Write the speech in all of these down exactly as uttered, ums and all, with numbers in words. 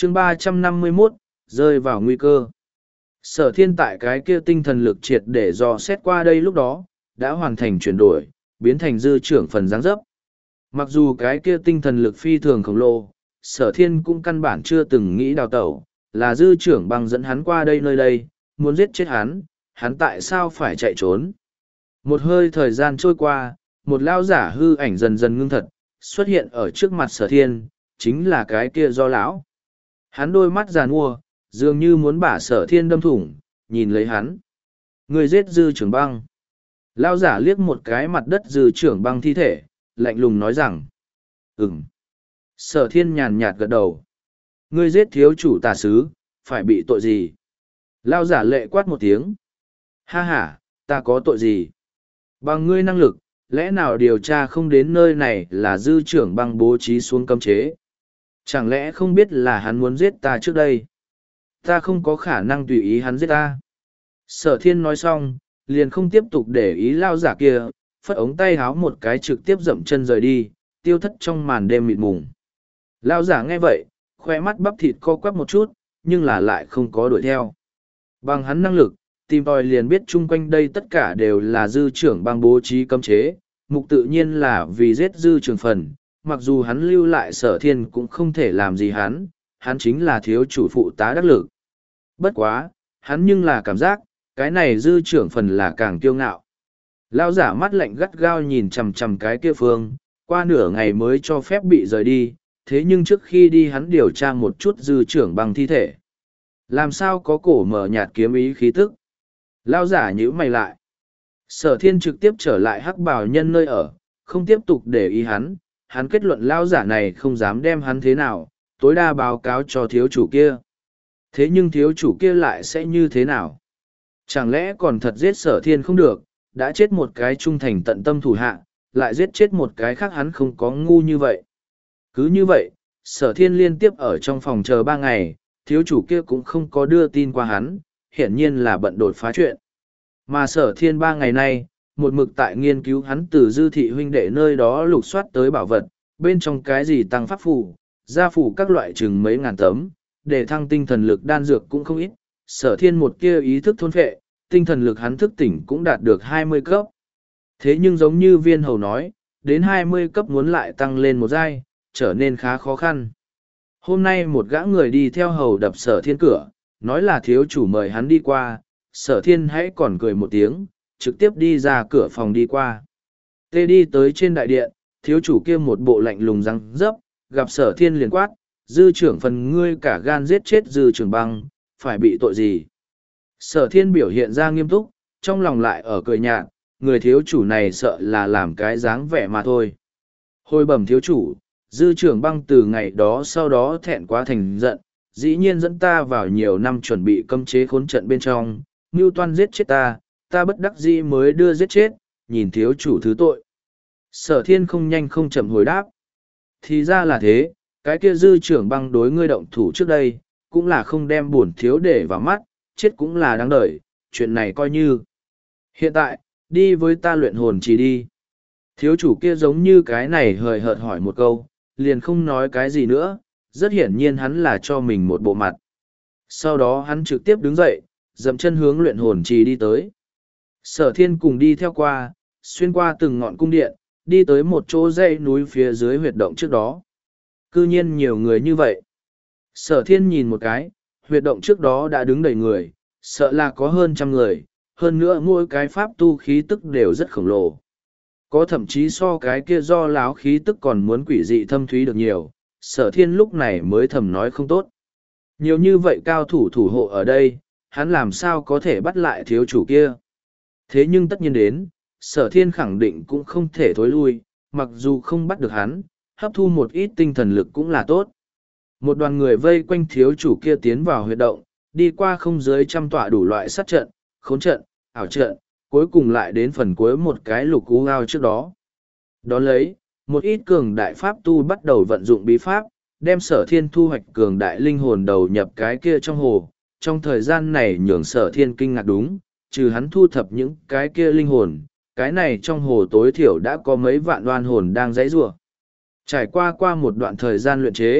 chương ba trăm năm mươi mốt, rơi vào nguy cơ. Sở thiên tại cái kia tinh thần lực triệt để dò xét qua đây lúc đó, đã hoàn thành chuyển đổi, biến thành dư trưởng phần dáng dấp. Mặc dù cái kia tinh thần lực phi thường khổng lồ, sở thiên cũng căn bản chưa từng nghĩ đào tẩu, là dư trưởng băng dẫn hắn qua đây nơi đây, muốn giết chết hắn, hắn tại sao phải chạy trốn. Một hơi thời gian trôi qua, một lao giả hư ảnh dần dần ngưng thật, xuất hiện ở trước mặt sở thiên, chính là cái kia do lão. Hắn đôi mắt giàn mua, dường như muốn bả sở thiên đâm thủng, nhìn lấy hắn. Người giết dư trưởng băng. Lao giả liếc một cái mặt đất dư trưởng băng thi thể, lạnh lùng nói rằng. Ừm. Sở thiên nhàn nhạt gật đầu. Ngươi giết thiếu chủ tà sứ, phải bị tội gì? Lao giả lệ quát một tiếng. Ha ha, ta có tội gì? Bằng ngươi năng lực, lẽ nào điều tra không đến nơi này là dư trưởng băng bố trí xuống cấm chế? Chẳng lẽ không biết là hắn muốn giết ta trước đây? Ta không có khả năng tùy ý hắn giết ta. Sở thiên nói xong, liền không tiếp tục để ý lao giả kia, phất ống tay háo một cái trực tiếp dậm chân rời đi, tiêu thất trong màn đêm mịt mùng. Lao giả nghe vậy, khoe mắt bắp thịt co quắp một chút, nhưng là lại không có đuổi theo. Bằng hắn năng lực, tìm tòi liền biết chung quanh đây tất cả đều là dư trưởng băng bố trí cấm chế, mục tự nhiên là vì giết dư trưởng phần, mặc dù hắn lưu lại sở thiên cũng không thể làm gì hắn, hắn chính là thiếu chủ phụ tá đắc lực. Bất quá, hắn nhưng là cảm giác, cái này dư trưởng phần là càng kiêu ngạo. Lao giả mắt lạnh gắt gao nhìn chằm chằm cái kia phương, qua nửa ngày mới cho phép bị rời đi, thế nhưng trước khi đi hắn điều tra một chút dư trưởng băng thi thể. Làm sao có cổ mở nhạt kiếm ý khí tức? Lao giả nhíu mày lại. Sở thiên trực tiếp trở lại hắc bào nhân nơi ở, không tiếp tục để ý hắn, hắn kết luận lao giả này không dám đem hắn thế nào, tối đa báo cáo cho thiếu chủ kia. Thế nhưng thiếu chủ kia lại sẽ như thế nào? Chẳng lẽ còn thật giết sở thiên không được, đã chết một cái trung thành tận tâm thủ hạ, lại giết chết một cái khác hắn không có ngu như vậy. Cứ như vậy, sở thiên liên tiếp ở trong phòng chờ ba ngày, thiếu chủ kia cũng không có đưa tin qua hắn, hiển nhiên là bận đột phá chuyện. Mà sở thiên ba ngày nay, một mực tại nghiên cứu hắn từ dư thị huynh đệ nơi đó lục soát tới bảo vật, bên trong cái gì tăng pháp phù, gia phù các loại chừng mấy ngàn tấm, để thăng tinh thần lực đan dược cũng không ít, sở thiên một kia ý thức thôn phệ, tinh thần lực hắn thức tỉnh cũng đạt được hai mươi cấp. Thế nhưng giống như viên hầu nói, đến hai mươi cấp muốn lại tăng lên một giai, trở nên khá khó khăn. Hôm nay một gã người đi theo hầu đập sở thiên cửa, nói là thiếu chủ mời hắn đi qua, sở thiên hãy còn cười một tiếng, trực tiếp đi ra cửa phòng đi qua. Tê đi tới trên đại điện, thiếu chủ kia một bộ lạnh lùng răng dấp, gặp sở thiên liền quát, dư trưởng phần ngươi cả gan giết chết dư trưởng băng, phải bị tội gì? Sở thiên biểu hiện ra nghiêm túc, trong lòng lại ở cười nhạt, người thiếu chủ này sợ là làm cái dáng vẻ mà thôi. Hồi bẩm thiếu chủ, dư trưởng băng từ ngày đó sau đó thẹn quá thành giận, dĩ nhiên dẫn ta vào nhiều năm chuẩn bị cấm chế khốn trận bên trong, mưu toan giết chết ta, ta bất đắc dĩ mới đưa giết chết, nhìn thiếu chủ thứ tội. Sở thiên không nhanh không chậm hồi đáp. Thì ra là thế, cái kia dư trưởng băng đối ngươi động thủ trước đây, cũng là không đem buồn thiếu để vào mắt, chết cũng là đáng đợi, chuyện này coi như. Hiện tại, đi với ta luyện hồn chỉ đi. Thiếu chủ kia giống như cái này hời hợt hỏi một câu, liền không nói cái gì nữa, rất hiển nhiên hắn là cho mình một bộ mặt. Sau đó hắn trực tiếp đứng dậy, dậm chân hướng luyện hồn trì đi tới. Sở thiên cùng đi theo qua, xuyên qua từng ngọn cung điện, đi tới một chỗ dãy núi phía dưới huyệt động trước đó. Cư nhiên nhiều người như vậy. Sở thiên nhìn một cái, huyệt động trước đó đã đứng đầy người, sợ là có hơn trăm người, hơn nữa mỗi cái pháp tu khí tức đều rất khổng lồ. Có thậm chí so cái kia do láo khí tức còn muốn quỷ dị thâm thúy được nhiều, sở thiên lúc này mới thầm nói không tốt. Nhiều như vậy cao thủ thủ hộ ở đây, hắn làm sao có thể bắt lại thiếu chủ kia. Thế nhưng tất nhiên đến, sở thiên khẳng định cũng không thể thối lui, mặc dù không bắt được hắn, hấp thu một ít tinh thần lực cũng là tốt. Một đoàn người vây quanh thiếu chủ kia tiến vào huyệt động, đi qua không dưới trăm tọa đủ loại sát trận, khốn trận, ảo trận, cuối cùng lại đến phần cuối một cái lục cú ao trước đó. Đón lấy, một ít cường đại pháp tu bắt đầu vận dụng bí pháp, đem sở thiên thu hoạch cường đại linh hồn đầu nhập cái kia trong hồ. Trong thời gian này nhường sở thiên kinh ngạc đúng, trừ hắn thu thập những cái kia linh hồn, cái này trong hồ tối thiểu đã có mấy vạn đoan hồn đang dãy rủa. Trải qua qua một đoạn thời gian luyện chế,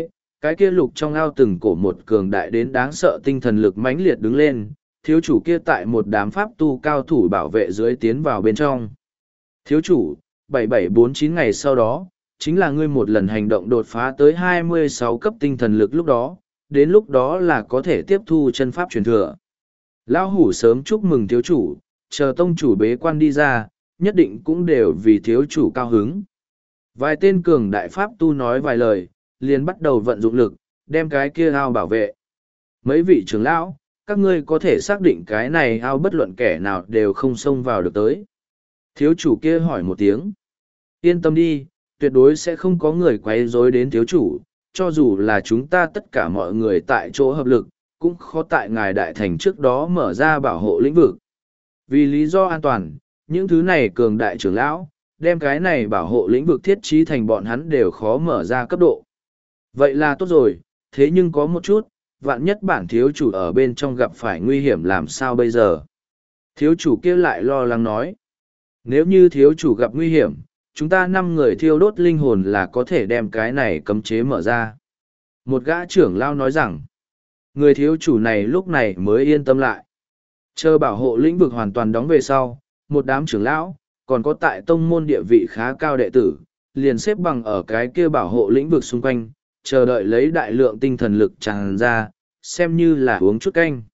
Cái kia lục trong ao từng cổ một cường đại đến đáng sợ tinh thần lực mãnh liệt đứng lên, thiếu chủ kia tại một đám pháp tu cao thủ bảo vệ dưới tiến vào bên trong. Thiếu chủ, bảy bảy bốn chín ngày sau đó, chính là ngươi một lần hành động đột phá tới hai mươi sáu cấp tinh thần lực lúc đó, đến lúc đó là có thể tiếp thu chân pháp truyền thừa. Lão hủ sớm chúc mừng thiếu chủ, chờ tông chủ bế quan đi ra, nhất định cũng đều vì thiếu chủ cao hứng. Vài tên cường đại pháp tu nói vài lời, liền bắt đầu vận dụng lực, đem cái kia ao bảo vệ. Mấy vị trưởng lão, các ngươi có thể xác định cái này ao bất luận kẻ nào đều không xông vào được tới. Thiếu chủ kia hỏi một tiếng. Yên tâm đi, tuyệt đối sẽ không có người quấy rối đến thiếu chủ, cho dù là chúng ta tất cả mọi người tại chỗ hợp lực, cũng khó tại ngài đại thành trước đó mở ra bảo hộ lĩnh vực. Vì lý do an toàn, những thứ này cường đại trưởng lão, đem cái này bảo hộ lĩnh vực thiết trí thành bọn hắn đều khó mở ra cấp độ. Vậy là tốt rồi, thế nhưng có một chút, vạn nhất bản thiếu chủ ở bên trong gặp phải nguy hiểm làm sao bây giờ? Thiếu chủ kia lại lo lắng nói. Nếu như thiếu chủ gặp nguy hiểm, chúng ta năm người thiêu đốt linh hồn là có thể đem cái này cấm chế mở ra. Một gã trưởng lao nói rằng, người thiếu chủ này lúc này mới yên tâm lại. Chờ bảo hộ lĩnh vực hoàn toàn đóng về sau, một đám trưởng lão, còn có tại tông môn địa vị khá cao đệ tử, liền xếp bằng ở cái kia bảo hộ lĩnh vực xung quanh, chờ đợi lấy đại lượng tinh thần lực tràn ra, xem như là uống chút canh.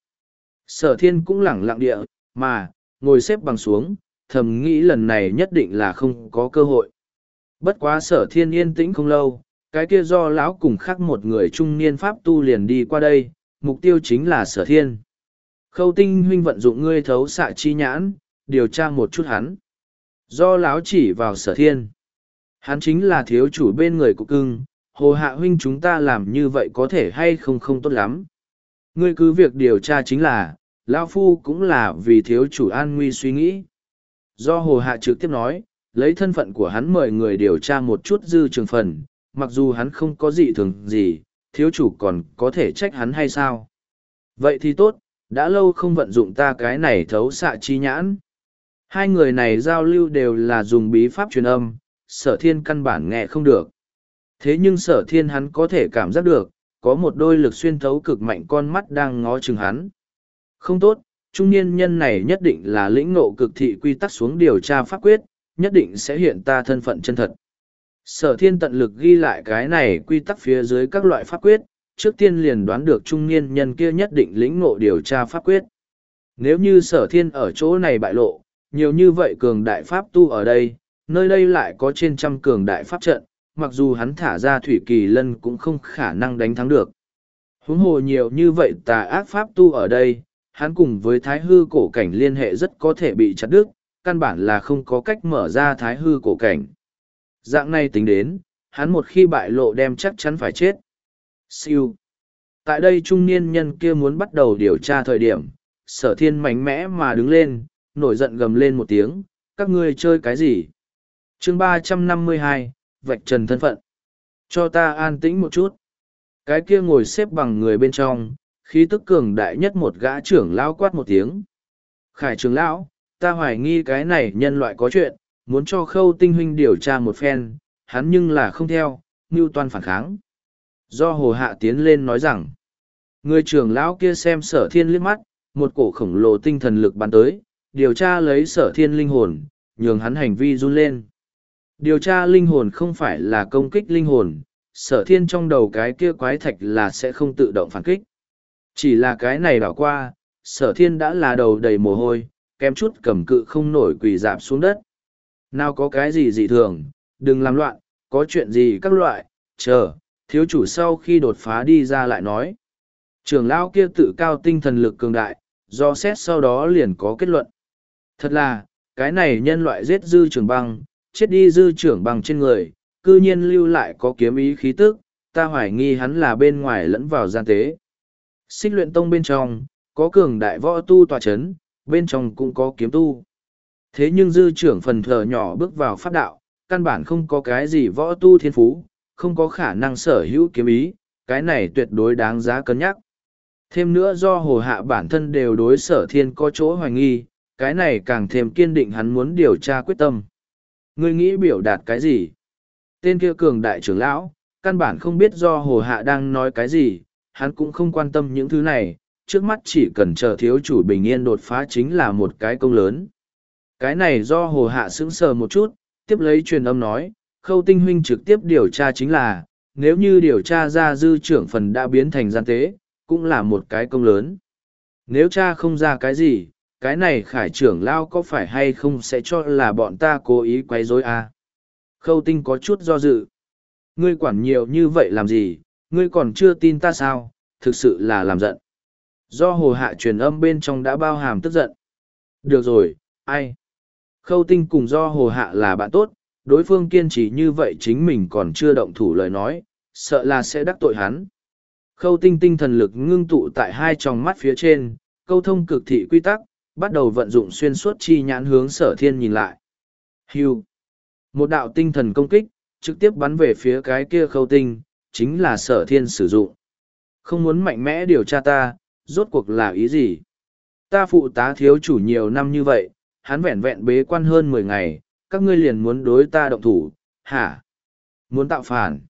Sở thiên cũng lẳng lặng địa, mà, ngồi xếp bằng xuống, thầm nghĩ lần này nhất định là không có cơ hội. Bất quá sở thiên yên tĩnh không lâu, cái kia do lão cùng khác một người trung niên pháp tu liền đi qua đây, mục tiêu chính là sở thiên. Khâu tinh huynh vận dụng ngươi thấu xạ chi nhãn, điều tra một chút hắn. Do lão chỉ vào sở thiên. Hắn chính là thiếu chủ bên người của cưng, hồ hạ huynh chúng ta làm như vậy có thể hay không không tốt lắm. Ngươi cứ việc điều tra chính là, lão phu cũng là vì thiếu chủ an nguy suy nghĩ. Do hồ hạ trực tiếp nói, lấy thân phận của hắn mời người điều tra một chút dư trường phần, mặc dù hắn không có gì thường gì, thiếu chủ còn có thể trách hắn hay sao. Vậy thì tốt, đã lâu không vận dụng ta cái này thấu xạ chi nhãn. Hai người này giao lưu đều là dùng bí pháp truyền âm, sở thiên căn bản nghe không được. Thế nhưng sở thiên hắn có thể cảm giác được, có một đôi lực xuyên thấu cực mạnh con mắt đang ngó chừng hắn. Không tốt, trung niên nhân này nhất định là lĩnh ngộ cực thị quy tắc xuống điều tra pháp quyết, nhất định sẽ hiện ta thân phận chân thật. Sở thiên tận lực ghi lại cái này quy tắc phía dưới các loại pháp quyết, trước tiên liền đoán được trung niên nhân kia nhất định lĩnh ngộ điều tra pháp quyết. Nếu như sở thiên ở chỗ này bại lộ, nhiều như vậy cường đại pháp tu ở đây, nơi đây lại có trên trăm cường đại pháp trận, mặc dù hắn thả ra thủy kỳ lân cũng không khả năng đánh thắng được. Huống hồ nhiều như vậy tà ác pháp tu ở đây, hắn cùng với thái hư cổ cảnh liên hệ rất có thể bị chặt đứt, căn bản là không có cách mở ra thái hư cổ cảnh. Dạng này tính đến, hắn một khi bại lộ đem chắc chắn phải chết. Siêu. Tại đây trung niên nhân kia muốn bắt đầu điều tra thời điểm, sở thiên mạnh mẽ mà đứng lên, nổi giận gầm lên một tiếng, các ngươi chơi cái gì? chương ba trăm năm mươi hai, vạch trần thân phận. Cho ta an tĩnh một chút. Cái kia ngồi xếp bằng người bên trong, khí tức cường đại nhất một gã trưởng lão quát một tiếng. Khải trưởng lão, ta hoài nghi cái này nhân loại có chuyện, muốn cho khâu tinh huynh điều tra một phen, hắn nhưng là không theo, mưu toan phản kháng. Do hồ hạ tiến lên nói rằng, người trưởng lão kia xem sở thiên liếc mắt, một cổ khổng lồ tinh thần lực bắn tới, điều tra lấy sở thiên linh hồn, nhường hắn hành vi run lên. Điều tra linh hồn không phải là công kích linh hồn, sở thiên trong đầu cái kia quái thạch là sẽ không tự động phản kích. Chỉ là cái này đảo qua, sở thiên đã là đầu đầy mồ hôi, kém chút cầm cự không nổi quỳ dạp xuống đất. Nào có cái gì dị thường, đừng làm loạn, có chuyện gì các loại, chờ, thiếu chủ sau khi đột phá đi ra lại nói. Trưởng lão kia tự cao tinh thần lực cường đại, do xét sau đó liền có kết luận. Thật là, cái này nhân loại giết dư trưởng băng, chết đi dư trưởng băng trên người, cư nhiên lưu lại có kiếm ý khí tức, ta hoài nghi hắn là bên ngoài lẫn vào gian tế. Xích luyện tông bên trong, có cường đại võ tu tòa chấn, bên trong cũng có kiếm tu. Thế nhưng dư trưởng phần thờ nhỏ bước vào pháp đạo, căn bản không có cái gì võ tu thiên phú, không có khả năng sở hữu kiếm ý, cái này tuyệt đối đáng giá cân nhắc. Thêm nữa do hồ hạ bản thân đều đối sở thiên có chỗ hoài nghi, cái này càng thêm kiên định hắn muốn điều tra quyết tâm. Ngươi nghĩ biểu đạt cái gì? Tên kia cường đại trưởng lão, căn bản không biết do hồ hạ đang nói cái gì, hắn cũng không quan tâm những thứ này, trước mắt chỉ cần chờ thiếu chủ bình yên đột phá chính là một cái công lớn. Cái này do hồ hạ sững sờ một chút, tiếp lấy truyền âm nói, Khâu Tinh huynh trực tiếp điều tra chính là, nếu như điều tra ra dư trưởng phần đã biến thành gian tế, cũng là một cái công lớn. Nếu cha không ra cái gì, cái này Khải trưởng lao có phải hay không sẽ cho là bọn ta cố ý quấy rối à? Khâu Tinh có chút do dự. Ngươi quản nhiều như vậy làm gì, ngươi còn chưa tin ta sao, thực sự là làm giận. Do hồ hạ truyền âm bên trong đã bao hàm tức giận. Được rồi, ai? Khâu Tinh cùng do hồ hạ là bạn tốt, đối phương kiên trì như vậy chính mình còn chưa động thủ lời nói, sợ là sẽ đắc tội hắn. Khâu Tinh tinh thần lực ngưng tụ tại hai tròng mắt phía trên, câu thông cực thị quy tắc, bắt đầu vận dụng xuyên suốt chi nhãn hướng Sở Thiên nhìn lại. Hưu. Một đạo tinh thần công kích, trực tiếp bắn về phía cái kia Khâu Tinh, chính là Sở Thiên sử dụng. Không muốn mạnh mẽ điều tra ta, rốt cuộc là ý gì? Ta phụ tá thiếu chủ nhiều năm như vậy, hắn vẹn vẹn bế quan hơn mười ngày, các ngươi liền muốn đối ta động thủ, hả? Muốn tạo phản.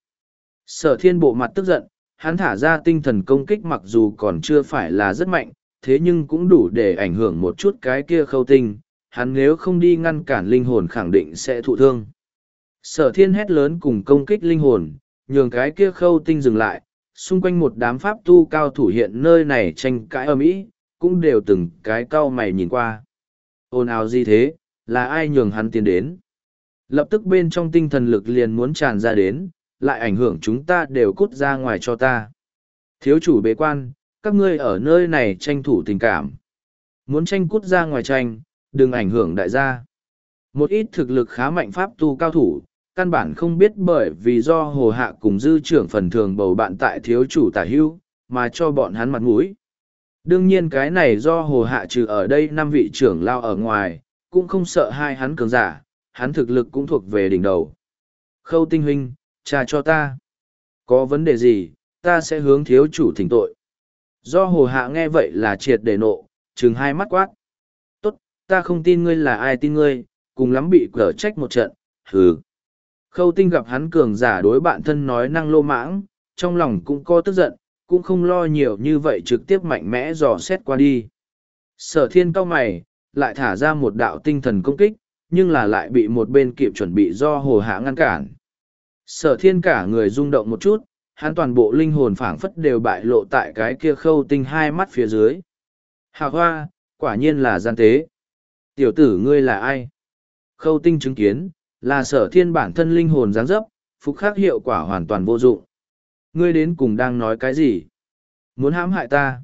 Sở Thiên bộ mặt tức giận, hắn thả ra tinh thần công kích mặc dù còn chưa phải là rất mạnh, thế nhưng cũng đủ để ảnh hưởng một chút cái kia Khâu Tinh, hắn nếu không đi ngăn cản linh hồn khẳng định sẽ thụ thương. Sở Thiên hét lớn cùng công kích linh hồn, nhường cái kia Khâu Tinh dừng lại, xung quanh một đám pháp tu cao thủ hiện nơi này tranh cãi ầm ĩ, cũng đều từng cái cau mày nhìn qua. Ồn ào gì thế, là ai nhường hắn tiến đến? Lập tức bên trong tinh thần lực liền muốn tràn ra đến, lại ảnh hưởng chúng ta đều cút ra ngoài cho ta. Thiếu chủ bế quan, các ngươi ở nơi này tranh thủ tình cảm. Muốn tranh cút ra ngoài tranh, đừng ảnh hưởng đại gia. Một ít thực lực khá mạnh pháp tu cao thủ, căn bản không biết bởi vì do hồ hạ cùng dư trưởng phần thường bầu bạn tại thiếu chủ tả hưu, mà cho bọn hắn mặt mũi. Đương nhiên cái này do hồ hạ trừ ở đây năm vị trưởng lao ở ngoài, cũng không sợ hai hắn cường giả, hắn thực lực cũng thuộc về đỉnh đầu. Khâu Tinh huynh, trà cho ta. Có vấn đề gì, ta sẽ hướng thiếu chủ thỉnh tội. Do hồ hạ nghe vậy là triệt để nộ, trừng hai mắt quát. Tốt, ta không tin ngươi là ai tin ngươi, cùng lắm bị cở trách một trận, hừ. Khâu Tinh gặp hắn cường giả đối bạn thân nói năng lô mãng, trong lòng cũng có tức giận, cũng không lo nhiều như vậy trực tiếp mạnh mẽ dò xét qua đi. Sở Thiên cau mày, lại thả ra một đạo tinh thần công kích, nhưng là lại bị một bên kịp chuẩn bị do hồ hạ ngăn cản. Sở Thiên cả người rung động một chút, hắn toàn bộ linh hồn phảng phất đều bại lộ tại cái kia Khâu Tinh hai mắt phía dưới. Hạ hoa, quả nhiên là gian tế. Tiểu tử ngươi là ai? Khâu Tinh chứng kiến, là Sở Thiên bản thân linh hồn dáng dấp, phục khắc hiệu quả hoàn toàn vô dụng. Ngươi đến cùng đang nói cái gì? Muốn hãm hại ta?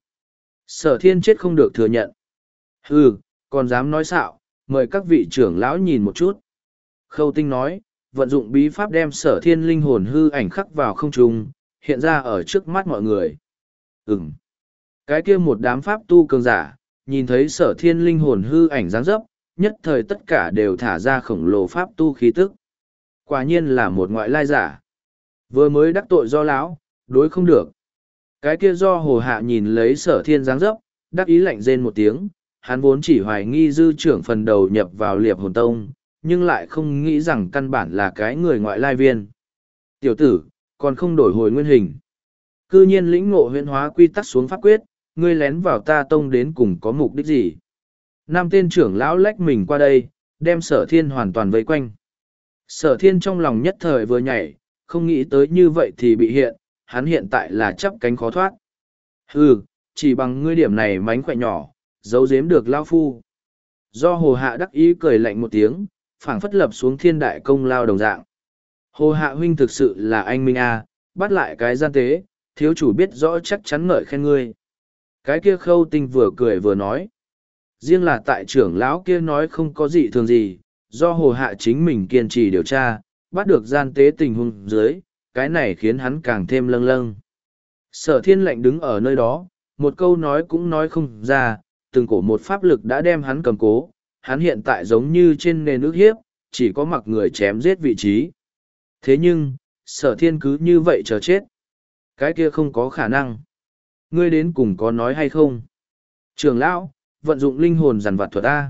Sở Thiên chết không được thừa nhận. Hừ, còn dám nói xạo, mời các vị trưởng lão nhìn một chút. Khâu Tinh nói, vận dụng bí pháp đem Sở Thiên linh hồn hư ảnh khắc vào không trung, hiện ra ở trước mắt mọi người. Ừm. Cái kia một đám pháp tu cường giả, nhìn thấy Sở Thiên linh hồn hư ảnh dáng dấp, nhất thời tất cả đều thả ra khổng lồ pháp tu khí tức. Quả nhiên là một ngoại lai giả. Vừa mới đắc tội do lão, đối không được. Cái kia do hồ hạ nhìn lấy Sở Thiên dáng dấp, đắc ý lạnh rên một tiếng, hắn vốn chỉ hoài nghi dư trưởng phần đầu nhập vào liệp hồn tông, nhưng lại không nghĩ rằng căn bản là cái người ngoại lai viên. Tiểu tử, còn không đổi hồi nguyên hình. Cư nhiên lĩnh ngộ huyễn hóa quy tắc xuống pháp quyết, ngươi lén vào ta tông đến cùng có mục đích gì? Năm tên trưởng lão lách mình qua đây, đem Sở Thiên hoàn toàn vây quanh. Sở Thiên trong lòng nhất thời vừa nhảy, không nghĩ tới như vậy thì bị hiện, hắn hiện tại là chắp cánh khó thoát. Hừ, chỉ bằng ngươi điểm này mánh khỏe nhỏ, giấu giếm được lao phu. Do hồ hạ đắc ý cười lạnh một tiếng, phảng phất lập xuống thiên đại công lao đồng dạng. Hồ hạ huynh thực sự là anh minh a, bắt lại cái gian tế, thiếu chủ biết rõ chắc chắn ngợi khen ngươi. Cái kia Khâu Tinh vừa cười vừa nói. Riêng là tại trưởng lão kia nói không có gì thường gì, do hồ hạ chính mình kiên trì điều tra, bắt được gian tế tình huống dưới, cái này khiến hắn càng thêm lâng lâng. Sở Thiên lạnh đứng ở nơi đó, một câu nói cũng nói không ra, từng cổ một pháp lực đã đem hắn cầm cố, hắn hiện tại giống như trên nền ức hiếp, chỉ có mặc người chém giết vị trí. Thế nhưng, Sở Thiên cứ như vậy chờ chết. Cái kia không có khả năng. Ngươi đến cùng có nói hay không? Trưởng lão, vận dụng linh hồn giàn vặt thuật A.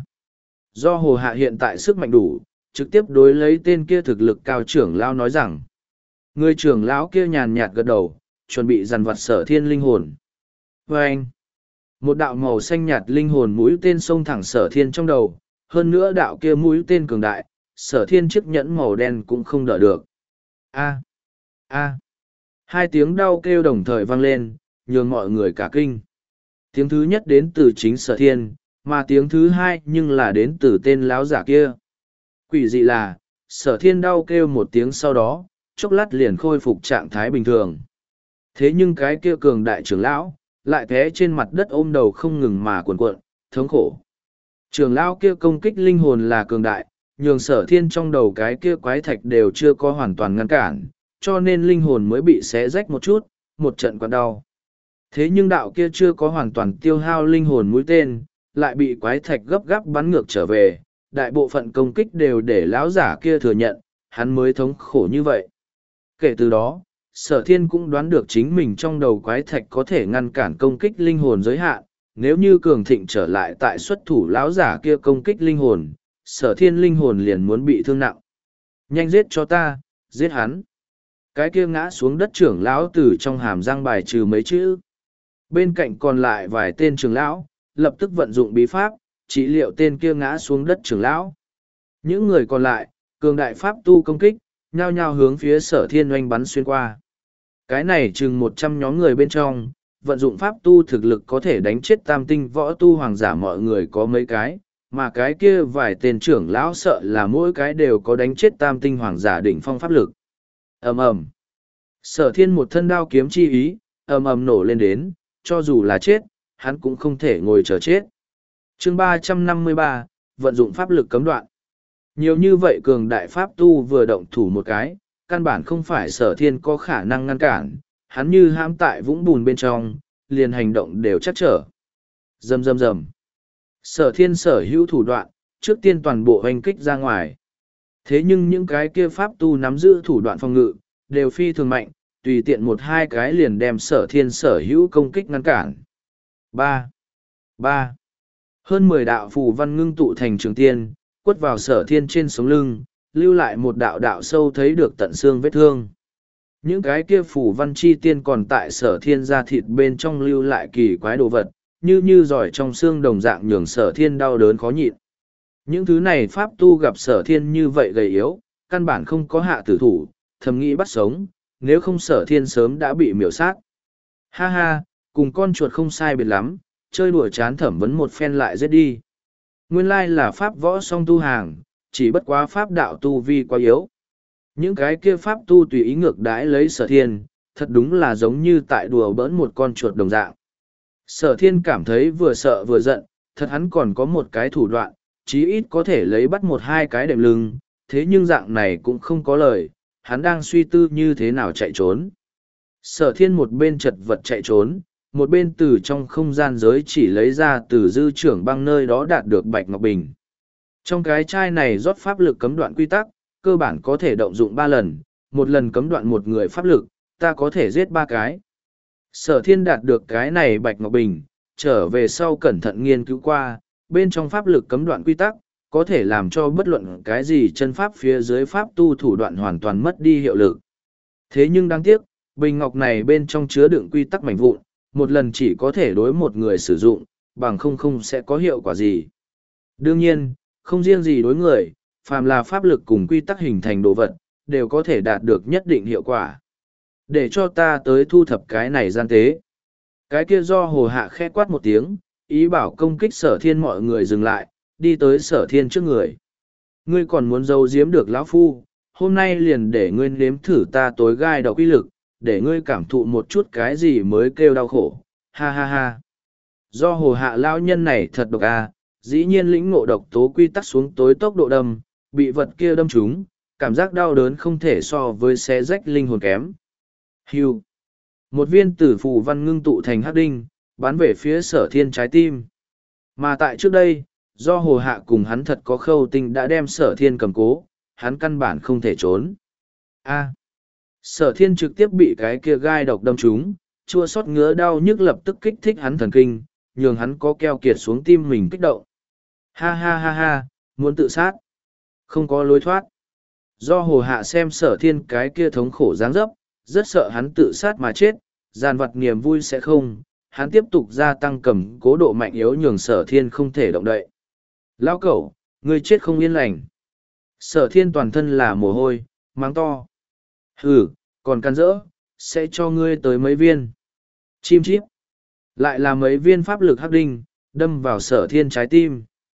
Do hồ hạ hiện tại sức mạnh đủ, trực tiếp đối lấy tên kia thực lực cao trưởng lão nói rằng. Người trưởng lão kia nhàn nhạt gật đầu, chuẩn bị dằn vặt sở thiên linh hồn. Và anh, một đạo màu xanh nhạt linh hồn mũi tên xông thẳng sở thiên trong đầu, hơn nữa đạo kia mũi tên cường đại, sở thiên chiếc nhẫn màu đen cũng không đỡ được. A, a, hai tiếng đau kêu đồng thời vang lên, nhường mọi người cả kinh. Tiếng thứ nhất đến từ chính sở thiên, mà tiếng thứ hai nhưng là đến từ tên láo giả kia. Quỷ dị là, sở thiên đau kêu một tiếng sau đó, chốc lát liền khôi phục trạng thái bình thường. Thế nhưng cái kia cường đại trưởng lão, lại té trên mặt đất ôm đầu không ngừng mà cuộn cuộn, thống khổ. Trưởng lão kia công kích linh hồn là cường đại, nhường sở thiên trong đầu cái kia quái thạch đều chưa có hoàn toàn ngăn cản, cho nên linh hồn mới bị xé rách một chút, một trận quặn đau. Thế nhưng đạo kia chưa có hoàn toàn tiêu hao linh hồn mũi tên, lại bị quái thạch gấp gáp bắn ngược trở về, đại bộ phận công kích đều để lão giả kia thừa nhận, hắn mới thống khổ như vậy. Kể từ đó, sở thiên cũng đoán được chính mình trong đầu quái thạch có thể ngăn cản công kích linh hồn giới hạn, nếu như cường thịnh trở lại tại xuất thủ lão giả kia công kích linh hồn, sở thiên linh hồn liền muốn bị thương nặng. Nhanh giết cho ta, giết hắn. Cái kia ngã xuống đất trưởng lão từ trong hàm răng bài trừ mấy chữ. Bên cạnh còn lại vài tên trưởng lão, lập tức vận dụng bí pháp, trị liệu tên kia ngã xuống đất trưởng lão. Những người còn lại, cường đại pháp tu công kích, nhao nhao hướng phía sở thiên oanh bắn xuyên qua. Cái này chừng một trăm nhóm người bên trong, vận dụng pháp tu thực lực có thể đánh chết tam tinh võ tu hoàng giả mọi người có mấy cái, mà cái kia vài tên trưởng lão sợ là mỗi cái đều có đánh chết tam tinh hoàng giả đỉnh phong pháp lực. Ầm ầm. Sở thiên một thân đao kiếm chi ý, ầm ầm nổ lên đến, cho dù là chết, hắn cũng không thể ngồi chờ chết. Chương ba trăm năm mươi ba, vận dụng pháp lực cấm đoạn. Nhiều như vậy cường đại pháp tu vừa động thủ một cái, căn bản không phải sở thiên có khả năng ngăn cản, hắn như hãm tại vũng bùn bên trong, liền hành động đều chắc trở. Rầm rầm rầm. Sở thiên sở hữu thủ đoạn, trước tiên toàn bộ hoành kích ra ngoài. Thế nhưng những cái kia pháp tu nắm giữ thủ đoạn phòng ngự, đều phi thường mạnh, tùy tiện một hai cái liền đem sở thiên sở hữu công kích ngăn cản. Ba, ba. Hơn mười đạo phù văn ngưng tụ thành trường tiên, quất vào sở thiên trên sống lưng, lưu lại một đạo đạo sâu thấy được tận xương vết thương. Những cái kia phù văn chi tiên còn tại sở thiên da thịt bên trong lưu lại kỳ quái đồ vật, như như giỏi trong xương đồng dạng nhường sở thiên đau đớn khó nhịn. Những thứ này pháp tu gặp sở thiên như vậy gầy yếu, căn bản không có hạ tử thủ, thầm nghĩ bắt sống, nếu không sở thiên sớm đã bị miểu sát. Ha ha, cùng con chuột không sai biệt lắm, chơi đùa chán thẩm vấn một phen lại giết đi. Nguyên lai là pháp võ song tu hàng, chỉ bất quá pháp đạo tu vi quá yếu. Những cái kia pháp tu tùy ý ngược đãi lấy sở thiên, thật đúng là giống như tại đùa bỡn một con chuột đồng dạng. Sở thiên cảm thấy vừa sợ vừa giận, thật hắn còn có một cái thủ đoạn, chí ít có thể lấy bắt một hai cái đệm lưng, thế nhưng dạng này cũng không có lời, hắn đang suy tư như thế nào chạy trốn. Sở thiên một bên chật vật chạy trốn, một bên từ trong không gian giới chỉ lấy ra từ dư trưởng băng nơi đó đạt được bạch ngọc bình. Trong cái chai này rót pháp lực cấm đoạn quy tắc, cơ bản có thể động dụng ba lần, một lần cấm đoạn một người pháp lực, ta có thể giết ba cái. Sở thiên đạt được cái này bạch ngọc bình, trở về sau cẩn thận nghiên cứu qua, bên trong pháp lực cấm đoạn quy tắc, có thể làm cho bất luận cái gì chân pháp phía dưới pháp tu thủ đoạn hoàn toàn mất đi hiệu lực. Thế nhưng đáng tiếc, bình ngọc này bên trong chứa đựng quy tắc mảnh vụn, một lần chỉ có thể đối một người sử dụng, bằng không không sẽ có hiệu quả gì. Đương nhiên, không riêng gì đối người, phàm là pháp lực cùng quy tắc hình thành đồ vật, đều có thể đạt được nhất định hiệu quả. Để cho ta tới thu thập cái này gian tế. Cái kia do hồ hạ khẽ quát một tiếng, ý bảo công kích sở thiên mọi người dừng lại, đi tới sở thiên trước người. Ngươi còn muốn giấu giếm được lão phu, hôm nay liền để ngươi nếm thử ta tối gai độc uy lực, để ngươi cảm thụ một chút cái gì mới kêu đau khổ, ha ha ha. Do hồ hạ lão nhân này thật độc à, dĩ nhiên lĩnh ngộ độc tố quy tắc xuống tối tốc độ đâm, bị vật kia đâm trúng, cảm giác đau đớn không thể so với xé rách linh hồn kém. Hưu. Một viên tử phù văn ngưng tụ thành hắc đinh, bắn về phía sở thiên trái tim. Mà tại trước đây, do hồ hạ cùng hắn thật có khâu tinh đã đem sở thiên cầm cố, hắn căn bản không thể trốn. A. Sở thiên trực tiếp bị cái kia gai độc đâm trúng, chua xót ngứa đau nhức lập tức kích thích hắn thần kinh, nhường hắn có keo kiệt xuống tim mình kích động. Ha ha ha ha, muốn tự sát. Không có lối thoát. Do hồ hạ xem sở thiên cái kia thống khổ dáng dấp, rất sợ hắn tự sát mà chết, giàn vật niềm vui sẽ không, hắn tiếp tục gia tăng cầm cố độ mạnh yếu nhường sở thiên không thể động đậy. Lão cẩu, ngươi chết không yên lành. Sở thiên toàn thân là mồ hôi, mắng to. Hừ, còn can dỡ, sẽ cho ngươi tới mấy viên. Chim chíp. Lại là mấy viên pháp lực hắc đinh, đâm vào sở thiên trái tim.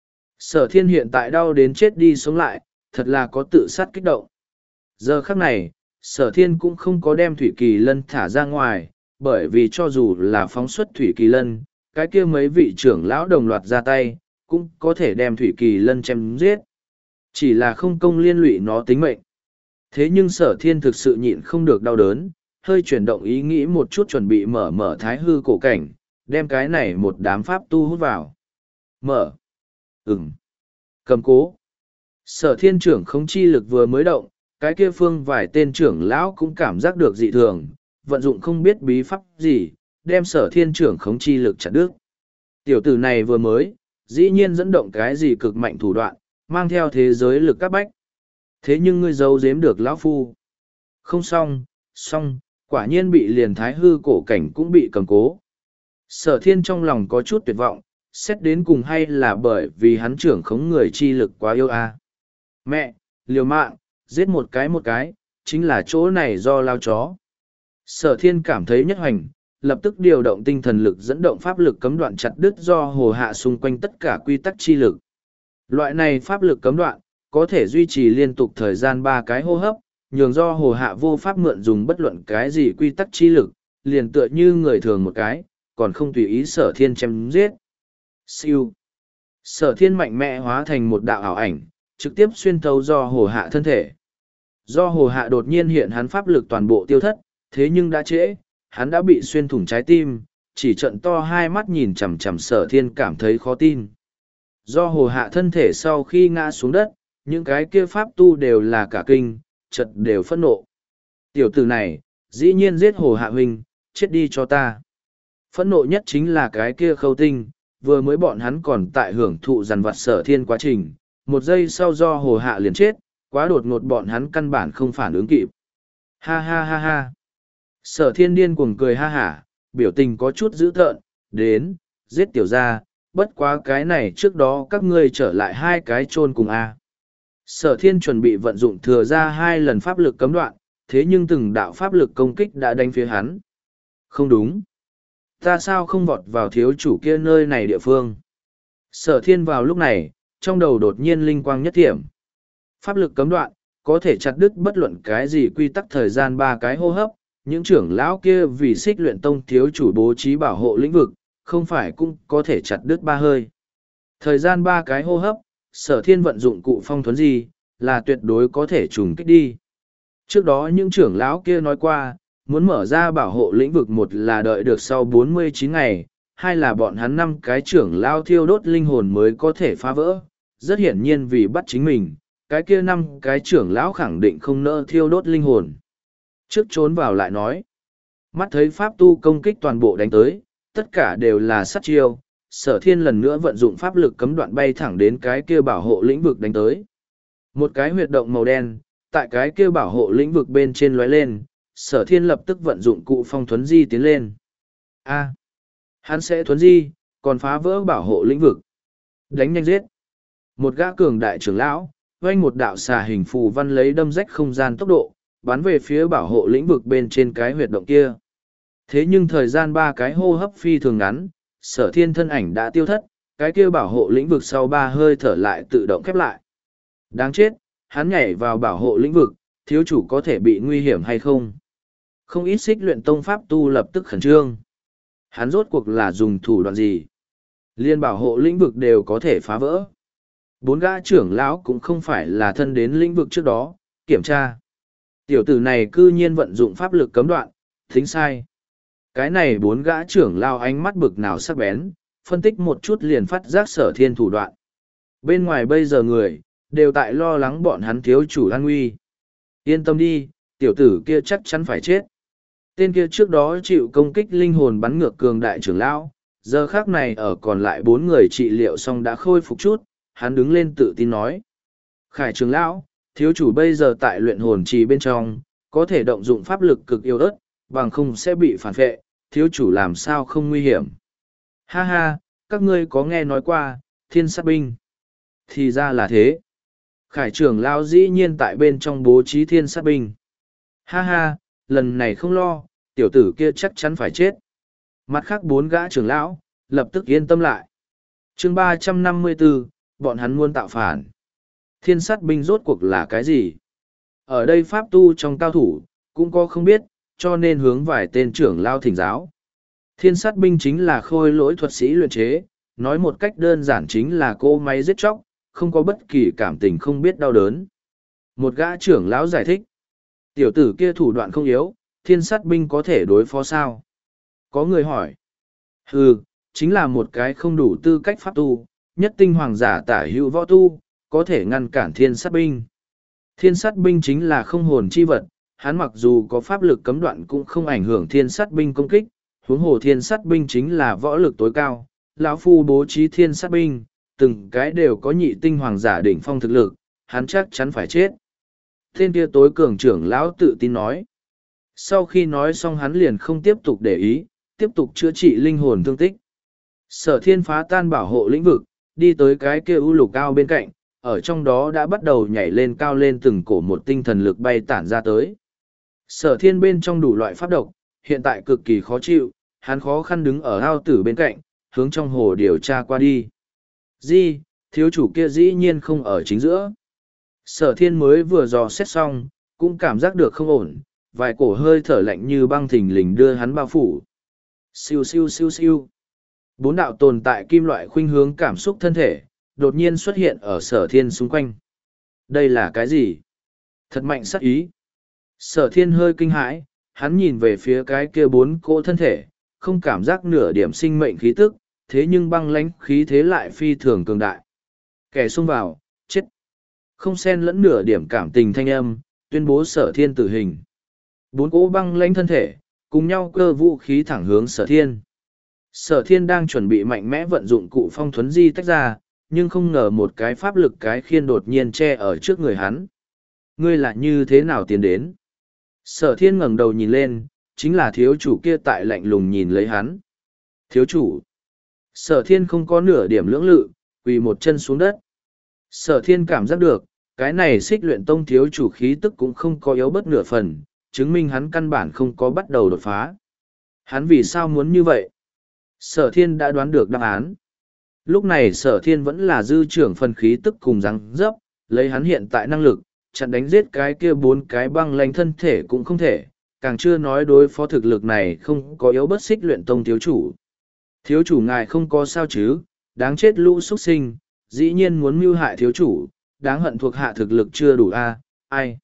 Sở thiên hiện tại đau đến chết đi sống lại, thật là có tự sát kích động. Giờ khắc này, sở thiên cũng không có đem thủy kỳ lân thả ra ngoài, bởi vì cho dù là phóng xuất thủy kỳ lân, cái kia mấy vị trưởng lão đồng loạt ra tay, cũng có thể đem thủy kỳ lân chém giết. Chỉ là không công liên lụy nó tính mệnh. Thế nhưng sở thiên thực sự nhịn không được đau đớn, hơi chuyển động ý nghĩ một chút chuẩn bị mở mở thái hư cổ cảnh, đem cái này một đám pháp tu hút vào. Mở. Ừm. Cầm cố. Sở thiên trưởng không chi lực vừa mới động, cái kia phương vài tên trưởng lão cũng cảm giác được dị thường, vận dụng không biết bí pháp gì, đem sở thiên trưởng khống chi lực chặt đứt. Tiểu tử này vừa mới, dĩ nhiên dẫn động cái gì cực mạnh thủ đoạn, mang theo thế giới lực các bách. Thế nhưng ngươi giấu giếm được lão phu. Không xong, xong, quả nhiên bị liền thái hư cổ cảnh cũng bị cầm cố. Sở thiên trong lòng có chút tuyệt vọng, xét đến cùng hay là bởi vì hắn trưởng khống người chi lực quá yêu a. Mẹ, liều mạng, giết một cái một cái, chính là chỗ này do lao chó. Sở thiên cảm thấy nhất hoành, lập tức điều động tinh thần lực dẫn động pháp lực cấm đoạn chặt đứt do hồ hạ xung quanh tất cả quy tắc chi lực. Loại này pháp lực cấm đoạn, có thể duy trì liên tục thời gian ba cái hô hấp, nhường do hồ hạ vô pháp mượn dùng bất luận cái gì quy tắc chi lực, liền tựa như người thường một cái, còn không tùy ý sở thiên chém giết. Siêu. Sở thiên mạnh mẽ hóa thành một đạo ảo ảnh, trực tiếp xuyên thấu do hồ hạ thân thể. Do hồ hạ đột nhiên hiện hắn pháp lực toàn bộ tiêu thất, thế nhưng đã trễ, hắn đã bị xuyên thủng trái tim, chỉ trận to hai mắt nhìn chằm chằm sở thiên cảm thấy khó tin. Do hồ hạ thân thể sau khi ngã xuống đất, những cái kia pháp tu đều là cả kinh, chật đều phẫn nộ. Tiểu tử này, dĩ nhiên giết hồ hạ huynh, chết đi cho ta. Phẫn nộ nhất chính là cái kia khâu tinh, vừa mới bọn hắn còn tại hưởng thụ dằn vặt sở thiên quá trình, một giây sau do hồ hạ liền chết, quá đột ngột bọn hắn căn bản không phản ứng kịp. Ha ha ha ha. Sở thiên điên cuồng cười ha hả, biểu tình có chút dữ tợn, đến, giết tiểu gia, bất quá cái này trước đó các ngươi trở lại hai cái chôn cùng a. Sở thiên chuẩn bị vận dụng thừa ra hai lần pháp lực cấm đoạn, thế nhưng từng đạo pháp lực công kích đã đánh phía hắn. Không đúng. Ta sao không vọt vào thiếu chủ kia nơi này địa phương? Sở thiên vào lúc này, trong đầu đột nhiên linh quang nhất thiểm. Pháp lực cấm đoạn, có thể chặt đứt bất luận cái gì quy tắc thời gian ba cái hô hấp, những trưởng lão kia vì xích luyện tông thiếu chủ bố trí bảo hộ lĩnh vực, không phải cũng có thể chặt đứt ba hơi. Thời gian ba cái hô hấp, sở thiên vận dụng cụ phong thuấn gì, là tuyệt đối có thể trùng kích đi. Trước đó những trưởng lão kia nói qua, muốn mở ra bảo hộ lĩnh vực một là đợi được sau bốn mươi chín ngày, hai là bọn hắn năm cái trưởng lão thiêu đốt linh hồn mới có thể phá vỡ. Rất hiển nhiên vì bắt chính mình, cái kia năm cái trưởng lão khẳng định không nỡ thiêu đốt linh hồn. Trước trốn vào lại nói, mắt thấy pháp tu công kích toàn bộ đánh tới, tất cả đều là sát chiêu, sở thiên lần nữa vận dụng pháp lực cấm đoạn bay thẳng đến cái kia bảo hộ lĩnh vực đánh tới. Một cái huyệt động màu đen, tại cái kia bảo hộ lĩnh vực bên trên lóe lên, sở thiên lập tức vận dụng cụ phong thuấn di tiến lên. A, hắn sẽ thuấn di, còn phá vỡ bảo hộ lĩnh vực. Đánh nhanh giết. Một gã cường đại trưởng lão, vanh một đạo xà hình phù văn lấy đâm rách không gian tốc độ, bắn về phía bảo hộ lĩnh vực bên trên cái huyệt động kia. Thế nhưng thời gian ba cái hô hấp phi thường ngắn, sở thiên thân ảnh đã tiêu thất, cái kia bảo hộ lĩnh vực sau ba hơi thở lại tự động khép lại. Đáng chết, hắn nhảy vào bảo hộ lĩnh vực, thiếu chủ có thể bị nguy hiểm hay không? Không ít xích luyện tông pháp tu lập tức khẩn trương. Hắn rốt cuộc là dùng thủ đoạn gì? Liên bảo hộ lĩnh vực đều có thể phá vỡ. Bốn gã trưởng lão cũng không phải là thân đến lĩnh vực trước đó, kiểm tra. Tiểu tử này cư nhiên vận dụng pháp lực cấm đoạn, thính sai. Cái này bốn gã trưởng lao ánh mắt bực nào sắc bén, phân tích một chút liền phát giác sở thiên thủ đoạn. Bên ngoài bây giờ người, đều tại lo lắng bọn hắn thiếu chủ an nguy. Yên tâm đi, tiểu tử kia chắc chắn phải chết. Tên kia trước đó chịu công kích linh hồn bắn ngược cường đại trưởng lão, giờ khác này ở còn lại bốn người trị liệu xong đã khôi phục chút, hắn đứng lên tự tin nói. Khải trưởng lão, thiếu chủ bây giờ tại luyện hồn trì bên trong, có thể động dụng pháp lực cực yếu ớt, bằng không sẽ bị phản vệ, thiếu chủ làm sao không nguy hiểm. Ha ha, các ngươi có nghe nói qua, thiên sát binh. Thì ra là thế. Khải trưởng lão dĩ nhiên tại bên trong bố trí thiên sát binh. Ha ha, lần này không lo, tiểu tử kia chắc chắn phải chết. Mặt khác bốn gã trưởng lão, lập tức yên tâm lại. chương ba trăm năm mươi bốn, bọn hắn muốn tạo phản. Thiên sát binh rốt cuộc là cái gì? Ở đây pháp tu trong cao thủ, cũng có không biết, cho nên hướng vài tên trưởng lao thỉnh giáo. Thiên sát binh chính là khôi lỗi thuật sĩ luyện chế, nói một cách đơn giản chính là cỗ máy giết chóc, không có bất kỳ cảm tình không biết đau đớn. Một gã trưởng lão giải thích, tiểu tử kia thủ đoạn không yếu, thiên sát binh có thể đối phó sao? Có người hỏi, hừ, chính là một cái không đủ tư cách pháp tu, nhất tinh hoàng giả tả hữu võ tu, có thể ngăn cản thiên sát binh. Thiên sát binh chính là không hồn chi vật, hắn mặc dù có pháp lực cấm đoạn cũng không ảnh hưởng thiên sát binh công kích, huống hồ thiên sát binh chính là võ lực tối cao, lão phu bố trí thiên sát binh, từng cái đều có nhị tinh hoàng giả đỉnh phong thực lực, hắn chắc chắn phải chết. Tên kia tối cường trưởng lão tự tin nói. Sau khi nói xong hắn liền không tiếp tục để ý, tiếp tục chữa trị linh hồn thương tích. Sở thiên phá tan bảo hộ lĩnh vực, đi tới cái kia u lục cao bên cạnh, ở trong đó đã bắt đầu nhảy lên cao lên từng cổ một tinh thần lực bay tản ra tới. Sở thiên bên trong đủ loại pháp độc, hiện tại cực kỳ khó chịu, hắn khó khăn đứng ở ao tử bên cạnh, hướng trong hồ điều tra qua đi. Di, thiếu chủ kia dĩ nhiên không ở chính giữa. Sở thiên mới vừa dò xét xong, cũng cảm giác được không ổn, vài cổ hơi thở lạnh như băng thình lình đưa hắn bao phủ. Siêu siêu siêu siêu. Bốn đạo tồn tại kim loại khuynh hướng cảm xúc thân thể, đột nhiên xuất hiện ở sở thiên xung quanh. Đây là cái gì? Thật mạnh sắc ý. Sở thiên hơi kinh hãi, hắn nhìn về phía cái kia bốn cỗ thân thể, không cảm giác nửa điểm sinh mệnh khí tức, thế nhưng băng lãnh khí thế lại phi thường cường đại. Kẻ xông vào, chết. Không xen lẫn nửa điểm cảm tình thanh âm, tuyên bố sở thiên tử hình. Bốn cỗ băng lãnh thân thể, cùng nhau cơ vũ khí thẳng hướng sở thiên. Sở thiên đang chuẩn bị mạnh mẽ vận dụng cụ phong thuấn di tách ra, nhưng không ngờ một cái pháp lực cái khiên đột nhiên che ở trước người hắn. Ngươi là như thế nào tiến đến? Sở thiên ngẩng đầu nhìn lên, chính là thiếu chủ kia tại lạnh lùng nhìn lấy hắn. Thiếu chủ. Sở thiên không có nửa điểm lưỡng lự, quỳ một chân xuống đất. Sở thiên cảm giác được, cái này xích luyện tông thiếu chủ khí tức cũng không có yếu bất nửa phần, chứng minh hắn căn bản không có bắt đầu đột phá. Hắn vì sao muốn như vậy? Sở thiên đã đoán được đáp án. Lúc này sở thiên vẫn là dư trưởng phần khí tức cùng răng dấp, lấy hắn hiện tại năng lực, chặn đánh giết cái kia bốn cái băng lanh thân thể cũng không thể, càng chưa nói đối phó thực lực này không có yếu bất xích luyện tông thiếu chủ. Thiếu chủ ngài không có sao chứ, đáng chết lũ xuất sinh, dĩ nhiên muốn mưu hại thiếu chủ, đáng hận thuộc hạ thực lực chưa đủ a ai.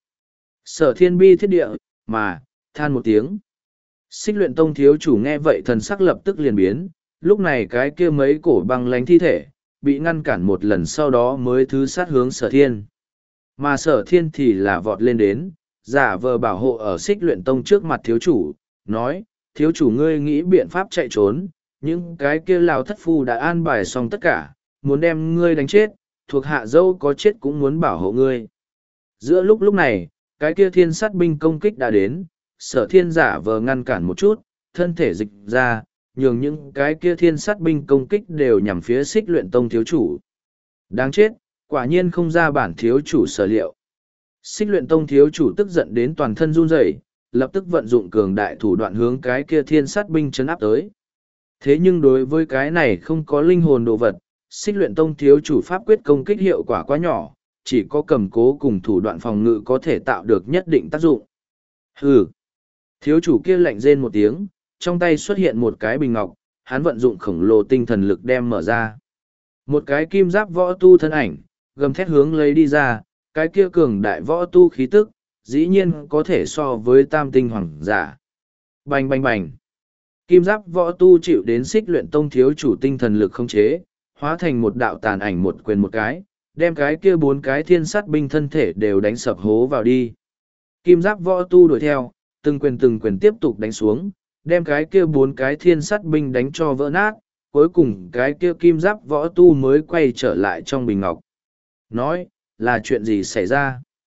Sở thiên bi thiết địa, mà, than một tiếng. Xích luyện tông thiếu chủ nghe vậy thần sắc lập tức liền biến, lúc này cái kia mấy cổ băng lánh thi thể, bị ngăn cản một lần sau đó mới thứ sát hướng sở thiên. Mà sở thiên thì là vọt lên đến, giả vờ bảo hộ ở xích luyện tông trước mặt thiếu chủ, nói, thiếu chủ ngươi nghĩ biện pháp chạy trốn, những cái kia lào thất phu đã an bài xong tất cả, muốn đem ngươi đánh chết, thuộc hạ dâu có chết cũng muốn bảo hộ ngươi. Giữa lúc lúc này, cái kia thiên sát binh công kích đã đến, sở thiên giả vờ ngăn cản một chút, thân thể dịch ra, nhường những cái kia thiên sát binh công kích đều nhằm phía xích luyện tông thiếu chủ. Đáng chết, quả nhiên không ra bản thiếu chủ sở liệu. Xích luyện tông thiếu chủ tức giận đến toàn thân run rẩy, lập tức vận dụng cường đại thủ đoạn hướng cái kia thiên sát binh chấn áp tới. Thế nhưng đối với cái này không có linh hồn đồ vật, xích luyện tông thiếu chủ pháp quyết công kích hiệu quả quá nhỏ, chỉ có cầm cố cùng thủ đoạn phòng ngự có thể tạo được nhất định tác dụng. Hừ! Thiếu chủ kia lạnh rên một tiếng, trong tay xuất hiện một cái bình ngọc, hắn vận dụng khổng lồ tinh thần lực đem mở ra. Một cái kim giáp võ tu thân ảnh, gầm thét hướng lấy đi ra, cái kia cường đại võ tu khí tức, dĩ nhiên có thể so với tam tinh hoàng giả. Bành bành bành! Kim giáp võ tu chịu đến xích luyện tông thiếu chủ tinh thần lực không chế, hóa thành một đạo tàn ảnh một quyền một cái, đem cái kia bốn cái thiên sát binh thân thể đều đánh sập hố vào đi. Kim giáp võ tu đuổi theo, từng quyền từng quyền tiếp tục đánh xuống, đem cái kia bốn cái thiên sát binh đánh cho vỡ nát, cuối cùng cái kia kim giáp võ tu mới quay trở lại trong bình ngọc. Nói, là chuyện gì xảy ra?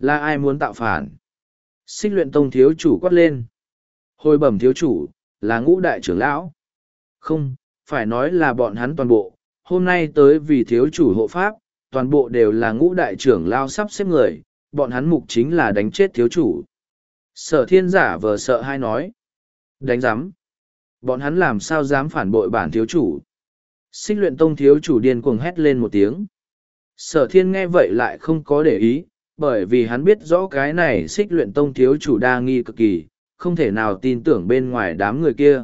Là ai muốn tạo phản? Xích luyện tông thiếu chủ quát lên. Hồi bẩm thiếu chủ, là ngũ đại trưởng lão. Không, phải nói là bọn hắn toàn bộ. Hôm nay tới vì thiếu chủ hộ pháp, toàn bộ đều là ngũ đại trưởng lao sắp xếp người. Bọn hắn mục chính là đánh chết thiếu chủ. Sở thiên giả vờ sợ hay nói. Đánh giám. Bọn hắn làm sao dám phản bội bản thiếu chủ. Xích luyện tông thiếu chủ điên cuồng hét lên một tiếng. Sở thiên nghe vậy lại không có để ý, bởi vì hắn biết rõ cái này xích luyện tông thiếu chủ đa nghi cực kỳ, không thể nào tin tưởng bên ngoài đám người kia.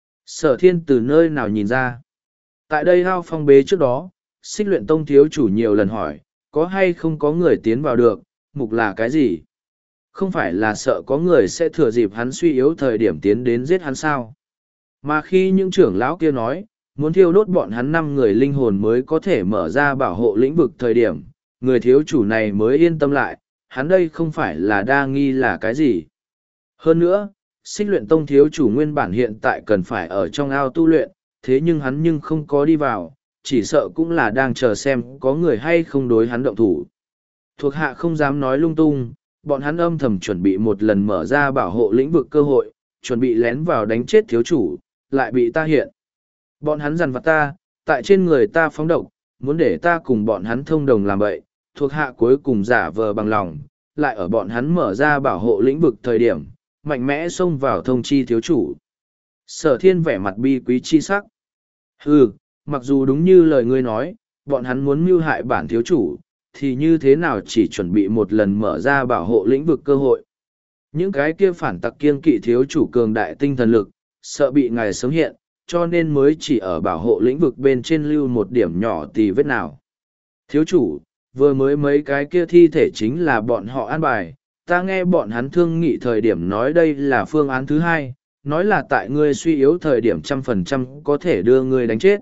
Sở thiên từ nơi nào nhìn ra. Tại đây hao phong bế trước đó, xích luyện tông thiếu chủ nhiều lần hỏi, có hay không có người tiến vào được, mục là cái gì? Không phải là sợ có người sẽ thừa dịp hắn suy yếu thời điểm tiến đến giết hắn sao? Mà khi những trưởng lão kia nói, muốn thiêu đốt bọn hắn năm người linh hồn mới có thể mở ra bảo hộ lĩnh vực thời điểm, người thiếu chủ này mới yên tâm lại, hắn đây không phải là đa nghi là cái gì. Hơn nữa, xích luyện tông thiếu chủ nguyên bản hiện tại cần phải ở trong ao tu luyện, thế nhưng hắn nhưng không có đi vào, chỉ sợ cũng là đang chờ xem có người hay không đối hắn động thủ. Thuộc hạ không dám nói lung tung, bọn hắn âm thầm chuẩn bị một lần mở ra bảo hộ lĩnh vực cơ hội, chuẩn bị lén vào đánh chết thiếu chủ, lại bị ta hiện. Bọn hắn dằn vặt ta, tại trên người ta phóng độc, muốn để ta cùng bọn hắn thông đồng làm vậy, thuộc hạ cuối cùng giả vờ bằng lòng, lại ở bọn hắn mở ra bảo hộ lĩnh vực thời điểm, mạnh mẽ xông vào thông chi thiếu chủ. Sở thiên vẻ mặt bi quý chi sắc. Hừ, mặc dù đúng như lời ngươi nói, bọn hắn muốn mưu hại bản thiếu chủ, thì như thế nào chỉ chuẩn bị một lần mở ra bảo hộ lĩnh vực cơ hội. Những cái kia phản tặc kiên kỵ thiếu chủ cường đại tinh thần lực, sợ bị ngài sớm hiện, cho nên mới chỉ ở bảo hộ lĩnh vực bên trên lưu một điểm nhỏ tì vết nào. Thiếu chủ, vừa mới mấy cái kia thi thể chính là bọn họ an bài, ta nghe bọn hắn thương nghị thời điểm nói đây là phương án thứ hai, nói là tại ngươi suy yếu thời điểm trăm phần trăm có thể đưa ngươi đánh chết.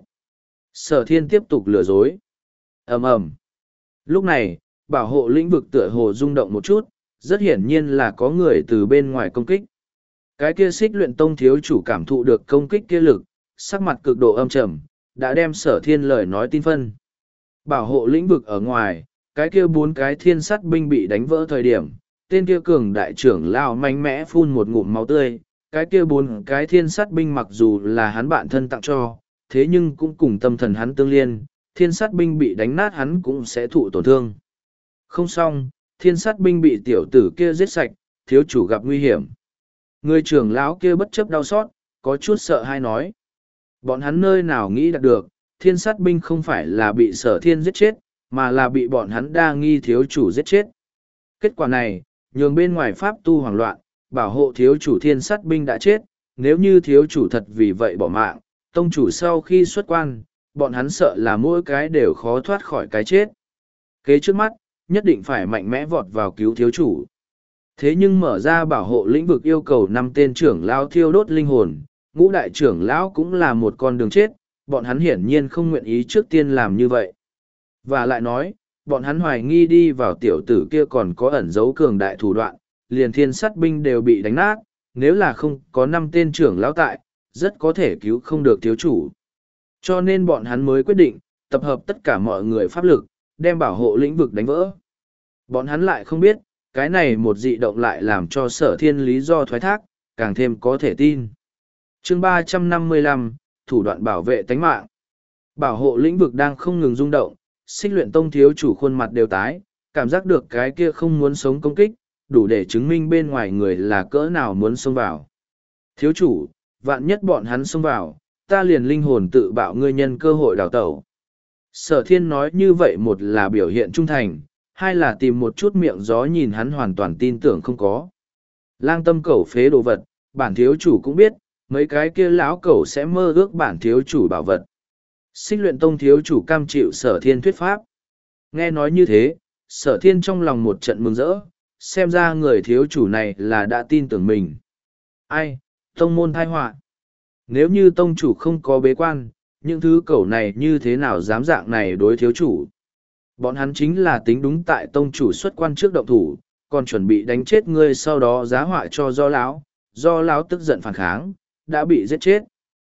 Sở thiên tiếp tục lừa dối. ầm ầm. Lúc này, bảo hộ lĩnh vực tựa hồ rung động một chút, rất hiển nhiên là có người từ bên ngoài công kích. Cái kia xích luyện tông thiếu chủ cảm thụ được công kích kia lực, sắc mặt cực độ âm trầm, đã đem sở thiên lời nói tin phân. Bảo hộ lĩnh vực ở ngoài, cái kia bốn cái thiên sắt binh bị đánh vỡ thời điểm, tên kia cường đại trưởng lao mạnh mẽ phun một ngụm máu tươi, cái kia bốn cái thiên sắt binh mặc dù là hắn bạn thân tặng cho, thế nhưng cũng cùng tâm thần hắn tương liên, thiên sắt binh bị đánh nát hắn cũng sẽ thụ tổn thương. Không xong, thiên sắt binh bị tiểu tử kia giết sạch, thiếu chủ gặp nguy hiểm. Người trưởng lão kia bất chấp đau xót, có chút sợ hay nói. Bọn hắn nơi nào nghĩ đạt được, thiên sát binh không phải là bị sở thiên giết chết, mà là bị bọn hắn đa nghi thiếu chủ giết chết. Kết quả này, nhường bên ngoài pháp tu hoảng loạn, bảo hộ thiếu chủ thiên sát binh đã chết, nếu như thiếu chủ thật vì vậy bỏ mạng, tông chủ sau khi xuất quan, bọn hắn sợ là mỗi cái đều khó thoát khỏi cái chết. Kế trước mắt, nhất định phải mạnh mẽ vọt vào cứu thiếu chủ. Thế nhưng mở ra bảo hộ lĩnh vực yêu cầu năm tên trưởng lão thiêu đốt linh hồn, ngũ đại trưởng lão cũng là một con đường chết, bọn hắn hiển nhiên không nguyện ý trước tiên làm như vậy. Và lại nói, bọn hắn hoài nghi đi vào tiểu tử kia còn có ẩn dấu cường đại thủ đoạn, liền thiên sát binh đều bị đánh nát, nếu là không có năm tên trưởng lão tại, rất có thể cứu không được thiếu chủ. Cho nên bọn hắn mới quyết định, tập hợp tất cả mọi người pháp lực, đem bảo hộ lĩnh vực đánh vỡ. Bọn hắn lại không biết, cái này một dị động lại làm cho sở thiên lý do thoái thác, càng thêm có thể tin. Chương ba trăm năm mươi lăm, thủ đoạn bảo vệ tánh mạng. Bảo hộ lĩnh vực đang không ngừng rung động, xích luyện tông thiếu chủ khuôn mặt đều tái, cảm giác được cái kia không muốn sống công kích, đủ để chứng minh bên ngoài người là cỡ nào muốn xông vào. Thiếu chủ, vạn nhất bọn hắn xông vào, ta liền linh hồn tự bạo ngươi nhân cơ hội đào tẩu. Sở thiên nói như vậy một là biểu hiện trung thành, hai là tìm một chút miệng gió nhìn hắn hoàn toàn tin tưởng không có. Lang tâm cẩu phế đồ vật, bản thiếu chủ cũng biết, mấy cái kia lão cẩu sẽ mơ ước bản thiếu chủ bảo vật. Xích luyện tông thiếu chủ cam chịu sở thiên thuyết pháp. Nghe nói như thế, sở thiên trong lòng một trận mừng rỡ, xem ra người thiếu chủ này là đã tin tưởng mình. Ai, tông môn thai họa. Nếu như tông chủ không có bế quan, những thứ cẩu này như thế nào dám dạng này đối thiếu chủ. Bọn hắn chính là tính đúng tại tông chủ xuất quan trước động thủ, còn chuẩn bị đánh chết ngươi sau đó giá họa cho do lão, do lão tức giận phản kháng, đã bị giết chết.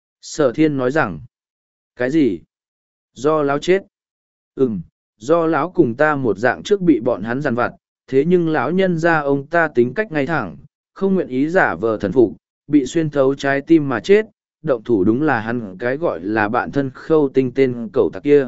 Sở thiên nói rằng, cái gì? Do lão chết? Ừm, do lão cùng ta một dạng trước bị bọn hắn giàn vặt, thế nhưng lão nhân gia ông ta tính cách ngay thẳng, không nguyện ý giả vờ thần phục, bị xuyên thấu trái tim mà chết, động thủ đúng là hắn cái gọi là bạn thân Khâu Tinh tên cẩu tặc kia.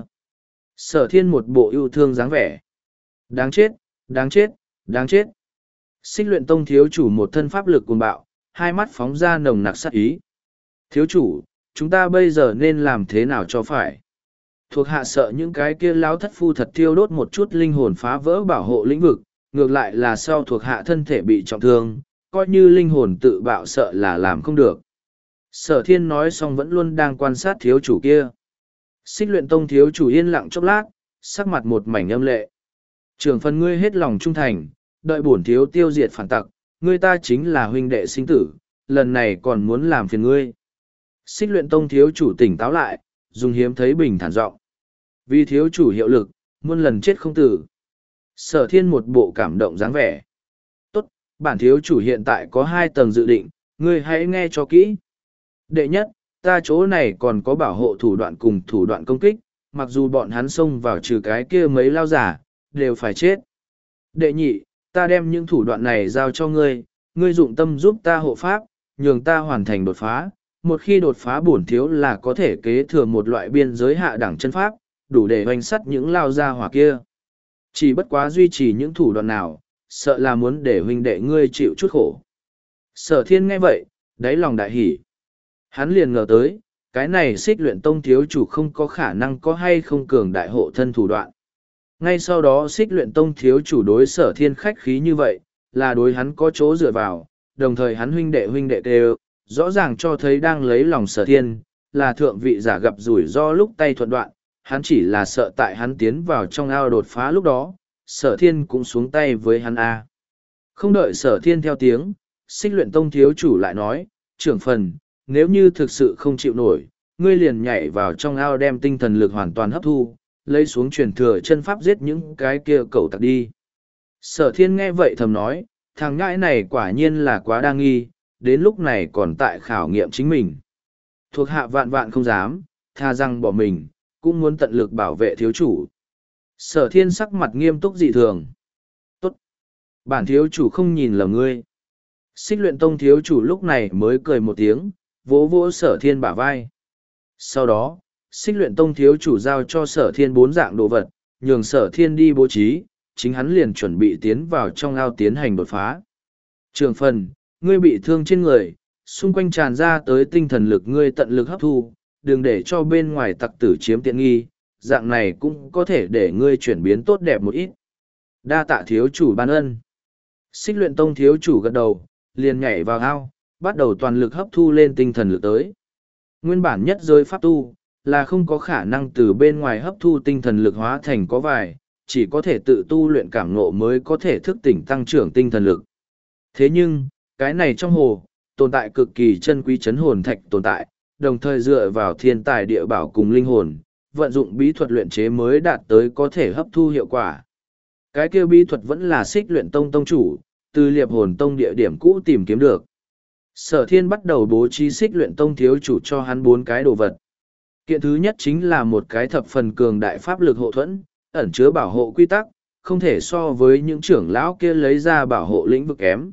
Sở Thiên một bộ yêu thương dáng vẻ. Đáng chết, đáng chết, đáng chết. Xích Luyện Tông thiếu chủ một thân pháp lực cuồng bạo, hai mắt phóng ra nồng nặc sát ý. Thiếu chủ, chúng ta bây giờ nên làm thế nào cho phải? Thuộc hạ sợ những cái kia lão thất phu thật thiêu đốt một chút linh hồn phá vỡ bảo hộ lĩnh vực, ngược lại là sau thuộc hạ thân thể bị trọng thương, coi như linh hồn tự bạo sợ là làm không được. Sở Thiên nói xong vẫn luôn đang quan sát thiếu chủ kia. Xích Luyện Tông thiếu chủ yên lặng chốc lát, sắc mặt một mảnh âm lệ. Trưởng phần ngươi hết lòng trung thành, đợi bổn thiếu tiêu diệt phản tặc, ngươi ta chính là huynh đệ sinh tử, lần này còn muốn làm phiền ngươi. Xích Luyện Tông thiếu chủ tỉnh táo lại, dùng hiếm thấy bình thản giọng. Vì thiếu chủ hiệu lực, muôn lần chết không tử. Sở Thiên một bộ cảm động dáng vẻ. Tốt, bản thiếu chủ hiện tại có hai tầng dự định, ngươi hãy nghe cho kỹ. Đệ nhất, ta chỗ này còn có bảo hộ thủ đoạn cùng thủ đoạn công kích, mặc dù bọn hắn xông vào trừ cái kia mấy lao giả, đều phải chết. Đệ nhị, ta đem những thủ đoạn này giao cho ngươi, ngươi dụng tâm giúp ta hộ pháp, nhường ta hoàn thành đột phá. Một khi đột phá bổn thiếu là có thể kế thừa một loại biên giới hạ đẳng chân pháp, đủ để hoành sắt những lao gia hỏa kia. Chỉ bất quá duy trì những thủ đoạn nào, sợ là muốn để huynh đệ ngươi chịu chút khổ. Sở Thiên nghe vậy, đáy lòng đại hỉ. Hắn liền ngờ tới, cái này Xích Luyện Tông thiếu chủ không có khả năng có hay không cường đại hộ thân thủ đoạn. Ngay sau đó Xích Luyện Tông thiếu chủ đối Sở Thiên khách khí như vậy, là đối hắn có chỗ dựa vào, đồng thời hắn huynh đệ huynh đệ đều, rõ ràng cho thấy đang lấy lòng Sở Thiên, là thượng vị giả gặp rủi ro lúc tay thuận đoạn, hắn chỉ là sợ tại hắn tiến vào trong ao đột phá lúc đó, Sở Thiên cũng xuống tay với hắn A. Không đợi Sở Thiên theo tiếng, Xích Luyện Tông thiếu chủ lại nói, trưởng phần, nếu như thực sự không chịu nổi, ngươi liền nhảy vào trong ao đem tinh thần lực hoàn toàn hấp thu, lấy xuống truyền thừa chân pháp giết những cái kia cẩu tặc đi. Sở Thiên nghe vậy thầm nói, thằng ngãi này quả nhiên là quá đa nghi, đến lúc này còn tại khảo nghiệm chính mình. Thuộc hạ vạn vạn không dám, tha rằng bỏ mình, cũng muốn tận lực bảo vệ thiếu chủ. Sở Thiên sắc mặt nghiêm túc dị thường. Tốt! Bản thiếu chủ không nhìn lầm ngươi. Xích Luyện Tông thiếu chủ lúc này mới cười một tiếng, vỗ vỗ Sở Thiên bả vai. Sau đó, Xích Luyện Tông thiếu chủ giao cho Sở Thiên bốn dạng đồ vật, nhường Sở Thiên đi bố trí, chính hắn liền chuẩn bị tiến vào trong ao tiến hành đột phá. Trường phần, ngươi bị thương trên người, xung quanh tràn ra tới tinh thần lực ngươi tận lực hấp thu, đừng để cho bên ngoài tặc tử chiếm tiện nghi, dạng này cũng có thể để ngươi chuyển biến tốt đẹp một ít. Đa tạ thiếu chủ ban ân. Xích Luyện Tông thiếu chủ gật đầu, liền nhảy vào ao, bắt đầu toàn lực hấp thu lên tinh thần lực tới. Nguyên bản nhất giới pháp tu, là không có khả năng từ bên ngoài hấp thu tinh thần lực hóa thành có vài, chỉ có thể tự tu luyện cảm ngộ mới có thể thức tỉnh tăng trưởng tinh thần lực. Thế nhưng, cái này trong hồ, tồn tại cực kỳ chân quý chấn hồn thạch tồn tại, đồng thời dựa vào thiên tài địa bảo cùng linh hồn, vận dụng bí thuật luyện chế mới đạt tới có thể hấp thu hiệu quả. Cái kia bí thuật vẫn là Xích Luyện Tông tông chủ, từ Liệp Hồn Tông địa điểm cũ tìm kiếm được. Sở Thiên bắt đầu bố trí Xích Luyện Tông thiếu chủ cho hắn bốn cái đồ vật. Kiện thứ nhất chính là một cái thập phần cường đại pháp lực hộ thuẫn, ẩn chứa bảo hộ quy tắc, không thể so với những trưởng lão kia lấy ra bảo hộ lĩnh vực kém.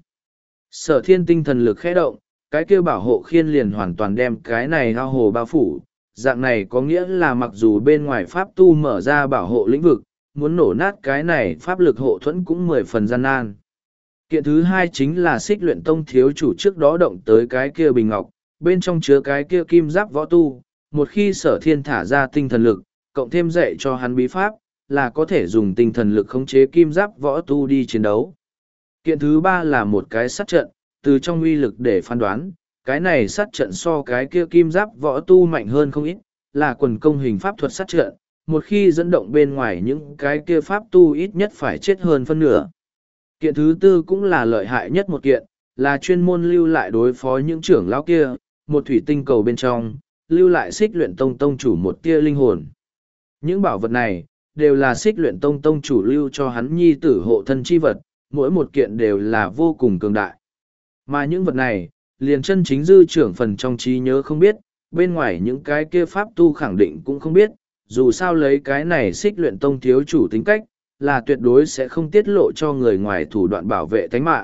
Sở Thiên tinh thần lực khẽ động, cái kia bảo hộ khiên liền hoàn toàn đem cái này ao hồ bao phủ. Dạng này có nghĩa là mặc dù bên ngoài pháp tu mở ra bảo hộ lĩnh vực, muốn nổ nát cái này pháp lực hộ thuẫn cũng mười phần gian nan. Kiện thứ hai chính là Xích Luyện Tông thiếu chủ trước đó động tới cái kia bình ngọc, bên trong chứa cái kia kim giáp võ tu, một khi Sở Thiên thả ra tinh thần lực, cộng thêm dạy cho hắn bí pháp, là có thể dùng tinh thần lực khống chế kim giáp võ tu đi chiến đấu. Kiện thứ ba là một cái sát trận, từ trong uy lực để phán đoán, cái này sát trận so cái kia kim giáp võ tu mạnh hơn không ít, là quần công hình pháp thuật sát trận, một khi dẫn động bên ngoài những cái kia pháp tu ít nhất phải chết hơn phân nửa. Kiện thứ tư cũng là lợi hại nhất một kiện, là chuyên môn lưu lại đối phó những trưởng lão kia, một thủy tinh cầu bên trong, lưu lại Xích Luyện Tông tông chủ một tia linh hồn. Những bảo vật này, đều là Xích Luyện Tông tông chủ lưu cho hắn nhi tử hộ thân chi vật, mỗi một kiện đều là vô cùng cường đại. Mà những vật này, liền chân chính dư trưởng phần trong trí nhớ không biết, bên ngoài những cái kia pháp tu khẳng định cũng không biết, dù sao lấy cái này Xích Luyện Tông thiếu chủ tính cách, là tuyệt đối sẽ không tiết lộ cho người ngoài thủ đoạn bảo vệ tánh mạng.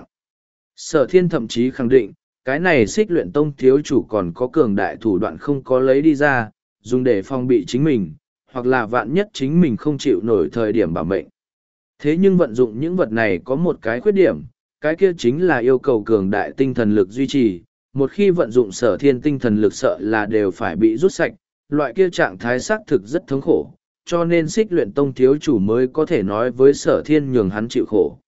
Sở thiên thậm chí khẳng định, cái này xích luyện tông thiếu chủ còn có cường đại thủ đoạn không có lấy đi ra, dùng để phòng bị chính mình, hoặc là vạn nhất chính mình không chịu nổi thời điểm bảo mệnh. Thế nhưng vận dụng những vật này có một cái khuyết điểm, cái kia chính là yêu cầu cường đại tinh thần lực duy trì. Một khi vận dụng sở thiên tinh thần lực sợ là đều phải bị rút sạch, loại kia trạng thái xác thực rất thống khổ, cho nên xích luyện tông thiếu chủ mới có thể nói với sở thiên nhường hắn chịu khổ.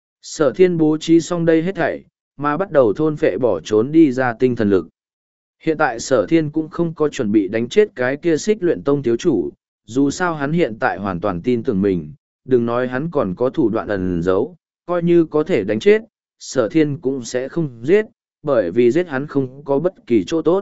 Sở thiên bố trí xong đây hết thảy, mà bắt đầu thôn phệ bỏ trốn đi ra tinh thần lực. Hiện tại sở thiên cũng không có chuẩn bị đánh chết cái kia xích luyện tông thiếu chủ, dù sao hắn hiện tại hoàn toàn tin tưởng mình, đừng nói hắn còn có thủ đoạn ẩn giấu, coi như có thể đánh chết, sở thiên cũng sẽ không giết, bởi vì giết hắn không có bất kỳ chỗ tốt.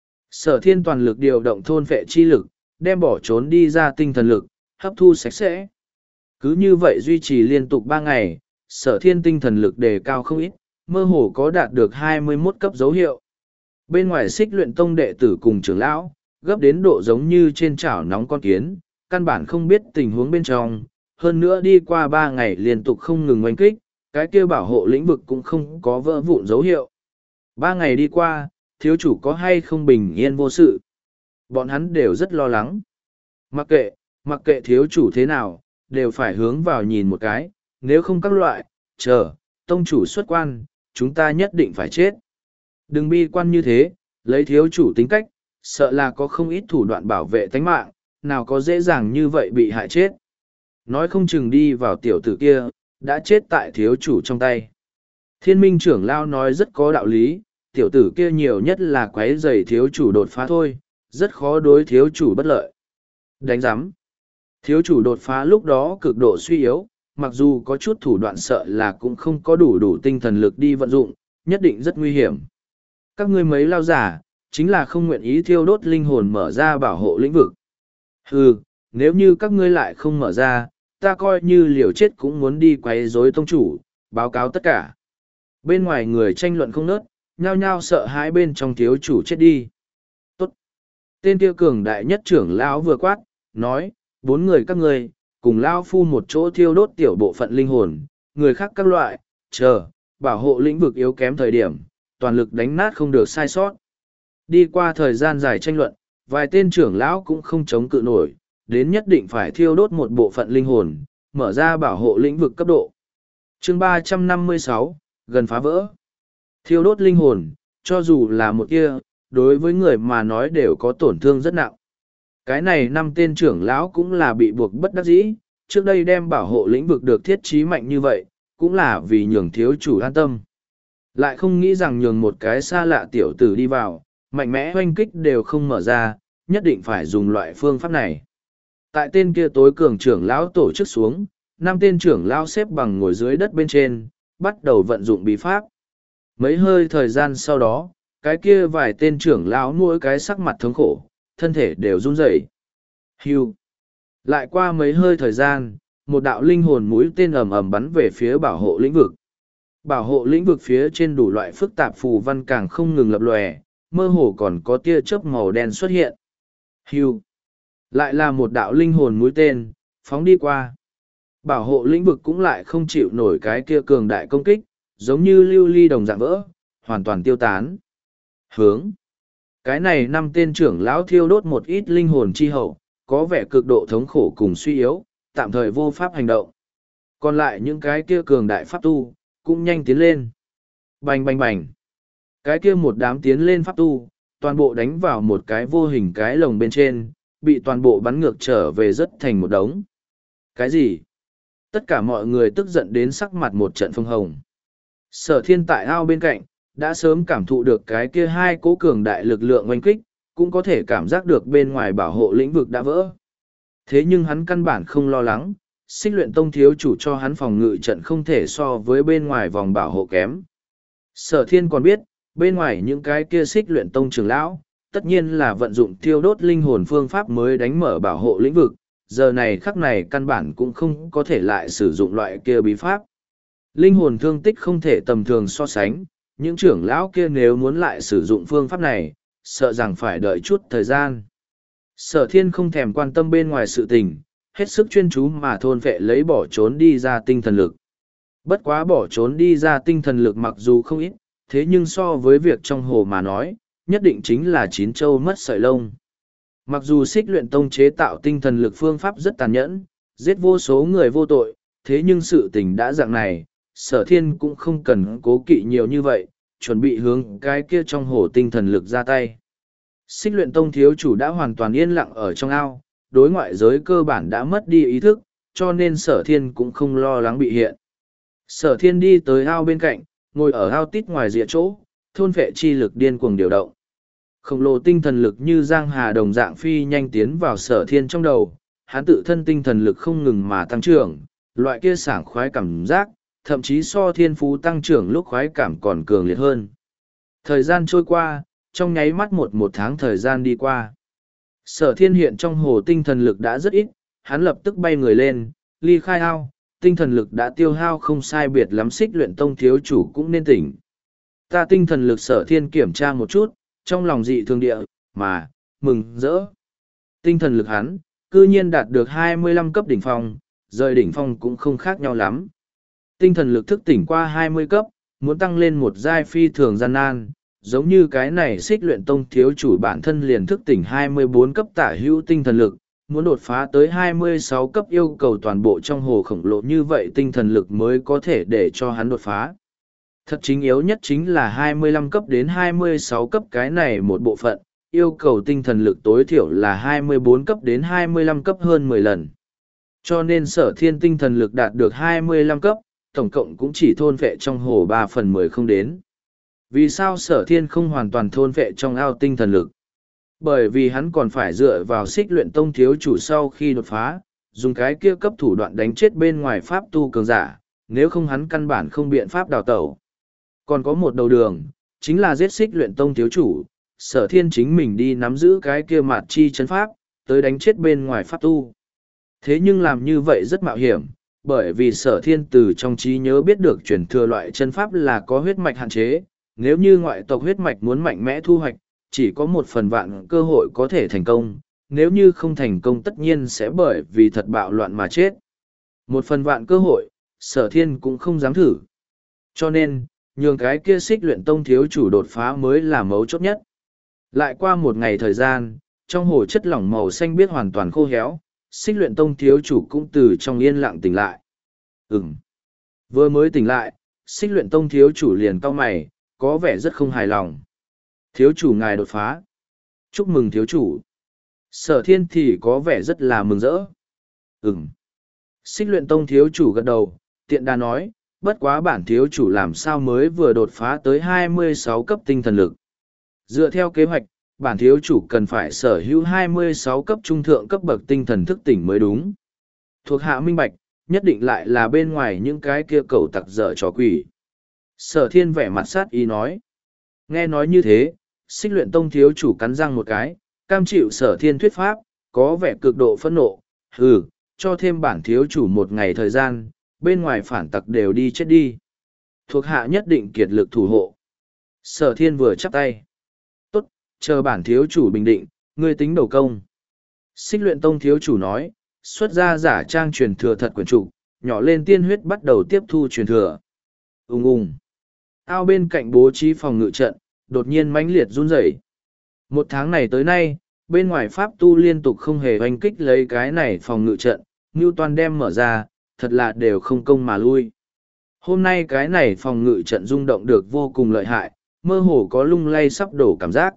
Sở thiên toàn lực điều động thôn phệ chi lực, đem bỏ trốn đi ra tinh thần lực, hấp thu sạch sẽ. Cứ như vậy duy trì liên tục ba ngày, sở thiên tinh thần lực đề cao không ít, mơ hồ có đạt được hai mươi mốt cấp dấu hiệu. Bên ngoài xích luyện tông đệ tử cùng trưởng lão, gấp đến độ giống như trên chảo nóng con kiến, căn bản không biết tình huống bên trong, hơn nữa đi qua ba ngày liên tục không ngừng oanh kích, cái kia bảo hộ lĩnh vực cũng không có vỡ vụn dấu hiệu. Ba ngày đi qua, thiếu chủ có hay không bình yên vô sự. Bọn hắn đều rất lo lắng. Mặc kệ, mặc kệ thiếu chủ thế nào, đều phải hướng vào nhìn một cái, nếu không các loại, chờ, tông chủ xuất quan, chúng ta nhất định phải chết. Đừng bi quan như thế, lấy thiếu chủ tính cách, sợ là có không ít thủ đoạn bảo vệ tánh mạng, nào có dễ dàng như vậy bị hại chết. Nói không chừng đi vào tiểu tử kia, đã chết tại thiếu chủ trong tay. Thiên minh trưởng lao nói rất có đạo lý, tiểu tử kia nhiều nhất là quấy rầy thiếu chủ đột phá thôi, rất khó đối thiếu chủ bất lợi. Đánh giám. Thiếu chủ đột phá lúc đó cực độ suy yếu, mặc dù có chút thủ đoạn sợ là cũng không có đủ đủ tinh thần lực đi vận dụng, nhất định rất nguy hiểm. Các ngươi mấy lao giả, chính là không nguyện ý thiêu đốt linh hồn mở ra bảo hộ lĩnh vực. Hừ, nếu như các ngươi lại không mở ra, ta coi như liều chết cũng muốn đi quấy rối tông chủ, báo cáo tất cả. Bên ngoài người tranh luận không nớt, nhao nhao sợ hãi bên trong thiếu chủ chết đi. Tốt. Tên kia cường đại nhất trưởng lão vừa quát, nói, bốn người các ngươi, cùng lao phu một chỗ thiêu đốt tiểu bộ phận linh hồn, người khác các loại, chờ, bảo hộ lĩnh vực yếu kém thời điểm, toàn lực đánh nát không được sai sót. Đi qua thời gian dài tranh luận, vài tên trưởng lão cũng không chống cự nổi, đến nhất định phải thiêu đốt một bộ phận linh hồn, mở ra bảo hộ lĩnh vực cấp độ. Chương ba trăm năm mươi sáu, gần phá vỡ. Thiêu đốt linh hồn, cho dù là một kia, đối với người mà nói đều có tổn thương rất nặng. Cái này năm tên trưởng lão cũng là bị buộc bất đắc dĩ, trước đây đem bảo hộ lĩnh vực được thiết trí mạnh như vậy, cũng là vì nhường thiếu chủ an tâm. Lại không nghĩ rằng nhường một cái xa lạ tiểu tử đi vào, mạnh mẽ hoanh kích đều không mở ra, nhất định phải dùng loại phương pháp này. Tại tên kia tối cường trưởng lão tổ chức xuống, năm tên trưởng lão xếp bằng ngồi dưới đất bên trên, bắt đầu vận dụng bí pháp. Mấy hơi thời gian sau đó, cái kia vài tên trưởng lão mỗi cái sắc mặt thống khổ, thân thể đều run rẩy. Hưu. Lại qua mấy hơi thời gian, một đạo linh hồn mũi tên ầm ầm bắn về phía bảo hộ lĩnh vực. Bảo hộ lĩnh vực phía trên đủ loại phức tạp phù văn càng không ngừng lập lòe, mơ hồ còn có tia chớp màu đen xuất hiện. Hưu. Lại là một đạo linh hồn mũi tên, phóng đi qua. Bảo hộ lĩnh vực cũng lại không chịu nổi cái kia cường đại công kích, giống như lưu ly đồng dạng vỡ, hoàn toàn tiêu tán. Hướng. Cái này năm tên trưởng lão thiêu đốt một ít linh hồn chi hậu, có vẻ cực độ thống khổ cùng suy yếu, tạm thời vô pháp hành động. Còn lại những cái kia cường đại pháp tu, cũng nhanh tiến lên. Bành bành bành. Cái kia một đám tiến lên pháp tu, toàn bộ đánh vào một cái vô hình cái lồng bên trên, bị toàn bộ bắn ngược trở về rất thành một đống. Cái gì? Tất cả mọi người tức giận đến sắc mặt một trận phong hồng. Sở thiên tại ao bên cạnh, đã sớm cảm thụ được cái kia hai cố cường đại lực lượng oanh kích, cũng có thể cảm giác được bên ngoài bảo hộ lĩnh vực đã vỡ. Thế nhưng hắn căn bản không lo lắng, xích luyện tông thiếu chủ cho hắn phòng ngự trận không thể so với bên ngoài vòng bảo hộ kém. Sở thiên còn biết, bên ngoài những cái kia xích luyện tông trưởng lão, tất nhiên là vận dụng thiêu đốt linh hồn phương pháp mới đánh mở bảo hộ lĩnh vực, giờ này khắc này căn bản cũng không có thể lại sử dụng loại kia bí pháp. Linh hồn thương tích không thể tầm thường so sánh, những trưởng lão kia nếu muốn lại sử dụng phương pháp này, sợ rằng phải đợi chút thời gian. Sở thiên không thèm quan tâm bên ngoài sự tình, hết sức chuyên chú mà thôn vệ lấy bỏ trốn đi ra tinh thần lực. Bất quá bỏ trốn đi ra tinh thần lực mặc dù không ít, thế nhưng so với việc trong hồ mà nói, nhất định chính là chín châu mất sợi lông. Mặc dù Xích Luyện Tông chế tạo tinh thần lực phương pháp rất tàn nhẫn, giết vô số người vô tội, thế nhưng sự tình đã dạng này, Sở Thiên cũng không cần cố kỵ nhiều như vậy, chuẩn bị hướng cái kia trong hồ tinh thần lực ra tay. Xích Luyện Tông thiếu chủ đã hoàn toàn yên lặng ở trong ao, đối ngoại giới cơ bản đã mất đi ý thức, cho nên Sở Thiên cũng không lo lắng bị hiện. Sở Thiên đi tới ao bên cạnh, ngồi ở ao tít ngoài rìa chỗ, thôn vệ chi lực điên cuồng điều động. Khổng lồ tinh thần lực như giang hà đồng dạng phi nhanh tiến vào Sở Thiên trong đầu, hắn tự thân tinh thần lực không ngừng mà tăng trưởng, loại kia sảng khoái cảm giác, thậm chí so thiên phú tăng trưởng lúc khoái cảm còn cường liệt hơn. Thời gian trôi qua, trong nháy mắt một một tháng thời gian đi qua. Sở Thiên hiện trong hồ tinh thần lực đã rất ít, hắn lập tức bay người lên, ly khai ao, tinh thần lực đã tiêu hao không sai biệt lắm. Xích Luyện Tông thiếu chủ cũng nên tỉnh. Ta tinh thần lực Sở Thiên kiểm tra một chút, trong lòng dị thường địa, mà, mừng, rỡ. Tinh thần lực hắn, cư nhiên đạt được hai mươi lăm cấp đỉnh phong, rời đỉnh phong cũng không khác nhau lắm. Tinh thần lực thức tỉnh qua hai mươi cấp, muốn tăng lên một giai phi thường gian nan, giống như cái này Xích Luyện Tông thiếu chủ bản thân liền thức tỉnh hai mươi bốn cấp tả hữu tinh thần lực, muốn đột phá tới hai mươi sáu cấp yêu cầu toàn bộ trong hồ khổng lồ như vậy tinh thần lực mới có thể để cho hắn đột phá. Thật chính yếu nhất chính là hai mươi lăm cấp đến hai mươi sáu cấp cái này một bộ phận, yêu cầu tinh thần lực tối thiểu là hai mươi bốn cấp đến hai mươi lăm cấp hơn mười lần. Cho nên Sở Thiên tinh thần lực đạt được hai mươi lăm cấp, tổng cộng cũng chỉ thôn vệ trong hồ ba phần mười không đến. Vì sao Sở Thiên không hoàn toàn thôn vệ trong ao tinh thần lực? Bởi vì hắn còn phải dựa vào Xích Luyện Tông thiếu chủ sau khi đột phá, dùng cái kia cấp thủ đoạn đánh chết bên ngoài pháp tu cường giả, nếu không hắn căn bản không biện pháp đào tẩu. Còn có một đầu đường, chính là giết Xích Luyện Tông thiếu chủ, Sở Thiên chính mình đi nắm giữ cái kia mạt chi chân pháp, tới đánh chết bên ngoài pháp tu. Thế nhưng làm như vậy rất mạo hiểm, bởi vì Sở Thiên từ trong trí nhớ biết được truyền thừa loại chân pháp là có huyết mạch hạn chế, nếu như ngoại tộc huyết mạch muốn mạnh mẽ thu hoạch, chỉ có một phần vạn cơ hội có thể thành công, nếu như không thành công tất nhiên sẽ bởi vì thật bạo loạn mà chết. Một phần vạn cơ hội, Sở Thiên cũng không dám thử. Cho nên, nhường cái kia Xích Luyện Tông thiếu chủ đột phá mới là mấu chốt nhất. Lại qua một ngày thời gian, trong hồ chất lỏng màu xanh biếc hoàn toàn khô héo, Xích Luyện Tông thiếu chủ cũng từ trong yên lặng tỉnh lại. Ừm. Vừa mới tỉnh lại, Xích Luyện Tông thiếu chủ liền cau mày, có vẻ rất không hài lòng. Thiếu chủ ngài đột phá. Chúc mừng thiếu chủ. Sở Thiên thì có vẻ rất là mừng rỡ. Ừm. Xích Luyện Tông thiếu chủ gật đầu, tiện đà nói, bất quá bản thiếu chủ làm sao mới vừa đột phá tới hai mươi sáu cấp tinh thần lực. Dựa theo kế hoạch, bản thiếu chủ cần phải sở hữu hai mươi sáu cấp trung thượng cấp bậc tinh thần thức tỉnh mới đúng. Thuộc hạ minh bạch, nhất định lại là bên ngoài những cái kia cẩu tặc dở trò quỷ. Sở Thiên vẻ mặt sát ý nói. Nghe nói như thế, Xích Luyện Tông thiếu chủ cắn răng một cái, cam chịu Sở Thiên thuyết pháp, có vẻ cực độ phẫn nộ. Hừ, cho thêm bản thiếu chủ một ngày thời gian, bên ngoài phản tặc đều đi chết đi. Thuộc hạ nhất định kiệt lực thủ hộ. Sở Thiên vừa chắp tay. Tốt, chờ bản thiếu chủ bình định, ngươi tính đầu công. Xích Luyện Tông thiếu chủ nói, xuất ra giả trang truyền thừa thật quyển trục, nhỏ lên tiên huyết bắt đầu tiếp thu truyền thừa. Ung ung. Ao bên cạnh bố trí phòng ngự trận, đột nhiên mãnh liệt run rẩy. Một tháng này tới nay, bên ngoài pháp tu liên tục không hề oanh kích lấy cái này phòng ngự trận, Ngưu Toàn đem mở ra, thật là đều không công mà lui. Hôm nay cái này phòng ngự trận rung động được vô cùng lợi hại, mơ hồ có lung lay sắp đổ cảm giác.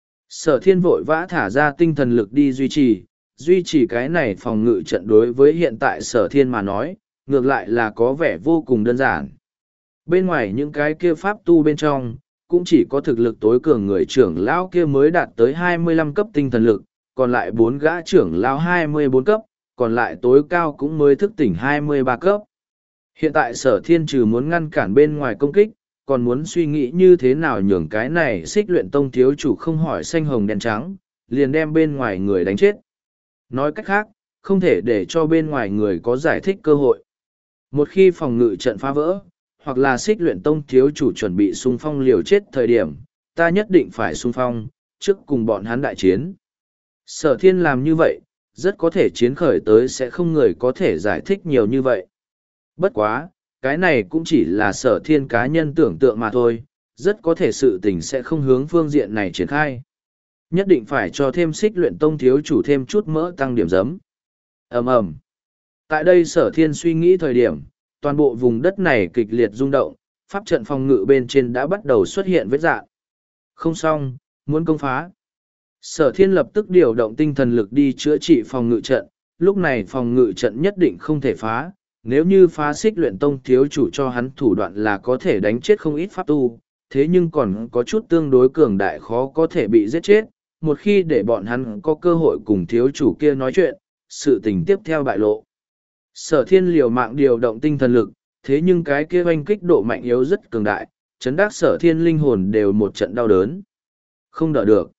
Sở Thiên vội vã thả ra tinh thần lực đi duy trì, duy trì cái này phòng ngự trận đối với hiện tại Sở Thiên mà nói, ngược lại là có vẻ vô cùng đơn giản. Bên ngoài những cái kia pháp tu bên trong, cũng chỉ có thực lực tối cường người trưởng lão kia mới đạt tới hai mươi lăm cấp tinh thần lực, còn lại bốn gã trưởng lão hai mươi bốn cấp, còn lại tối cao cũng mới thức tỉnh hai mươi ba cấp. Hiện tại Sở Thiên trừ muốn ngăn cản bên ngoài công kích, còn muốn suy nghĩ như thế nào nhường cái này Xích Luyện Tông thiếu chủ không hỏi xanh hồng đen trắng, liền đem bên ngoài người đánh chết. Nói cách khác, không thể để cho bên ngoài người có giải thích cơ hội. Một khi phòng ngự trận phá vỡ, hoặc là Xích Luyện Tông thiếu chủ chuẩn bị xung phong liều chết thời điểm, ta nhất định phải xung phong, trước cùng bọn hắn đại chiến. Sở Thiên làm như vậy, rất có thể chiến khởi tới sẽ không người có thể giải thích nhiều như vậy. Bất quá, cái này cũng chỉ là sở thiên cá nhân tưởng tượng mà thôi, rất có thể sự tình sẽ không hướng phương diện này triển khai. Nhất định phải cho thêm xích luyện tông thiếu chủ thêm chút mỡ tăng điểm giấm. ầm ầm. Tại đây sở thiên suy nghĩ thời điểm, toàn bộ vùng đất này kịch liệt rung động, pháp trận phòng ngự bên trên đã bắt đầu xuất hiện vết rạn. Không xong, muốn công phá. Sở thiên lập tức điều động tinh thần lực đi chữa trị phòng ngự trận, lúc này phòng ngự trận nhất định không thể phá, nếu như phá xích luyện tông thiếu chủ cho hắn thủ đoạn là có thể đánh chết không ít pháp tu, thế nhưng còn có chút tương đối cường đại khó có thể bị giết chết, một khi để bọn hắn có cơ hội cùng thiếu chủ kia nói chuyện, sự tình tiếp theo bại lộ. Sở thiên liều mạng điều động tinh thần lực, thế nhưng cái kia oanh kích độ mạnh yếu rất cường đại, chấn đắc sở thiên linh hồn đều một trận đau đớn. Không đỡ được.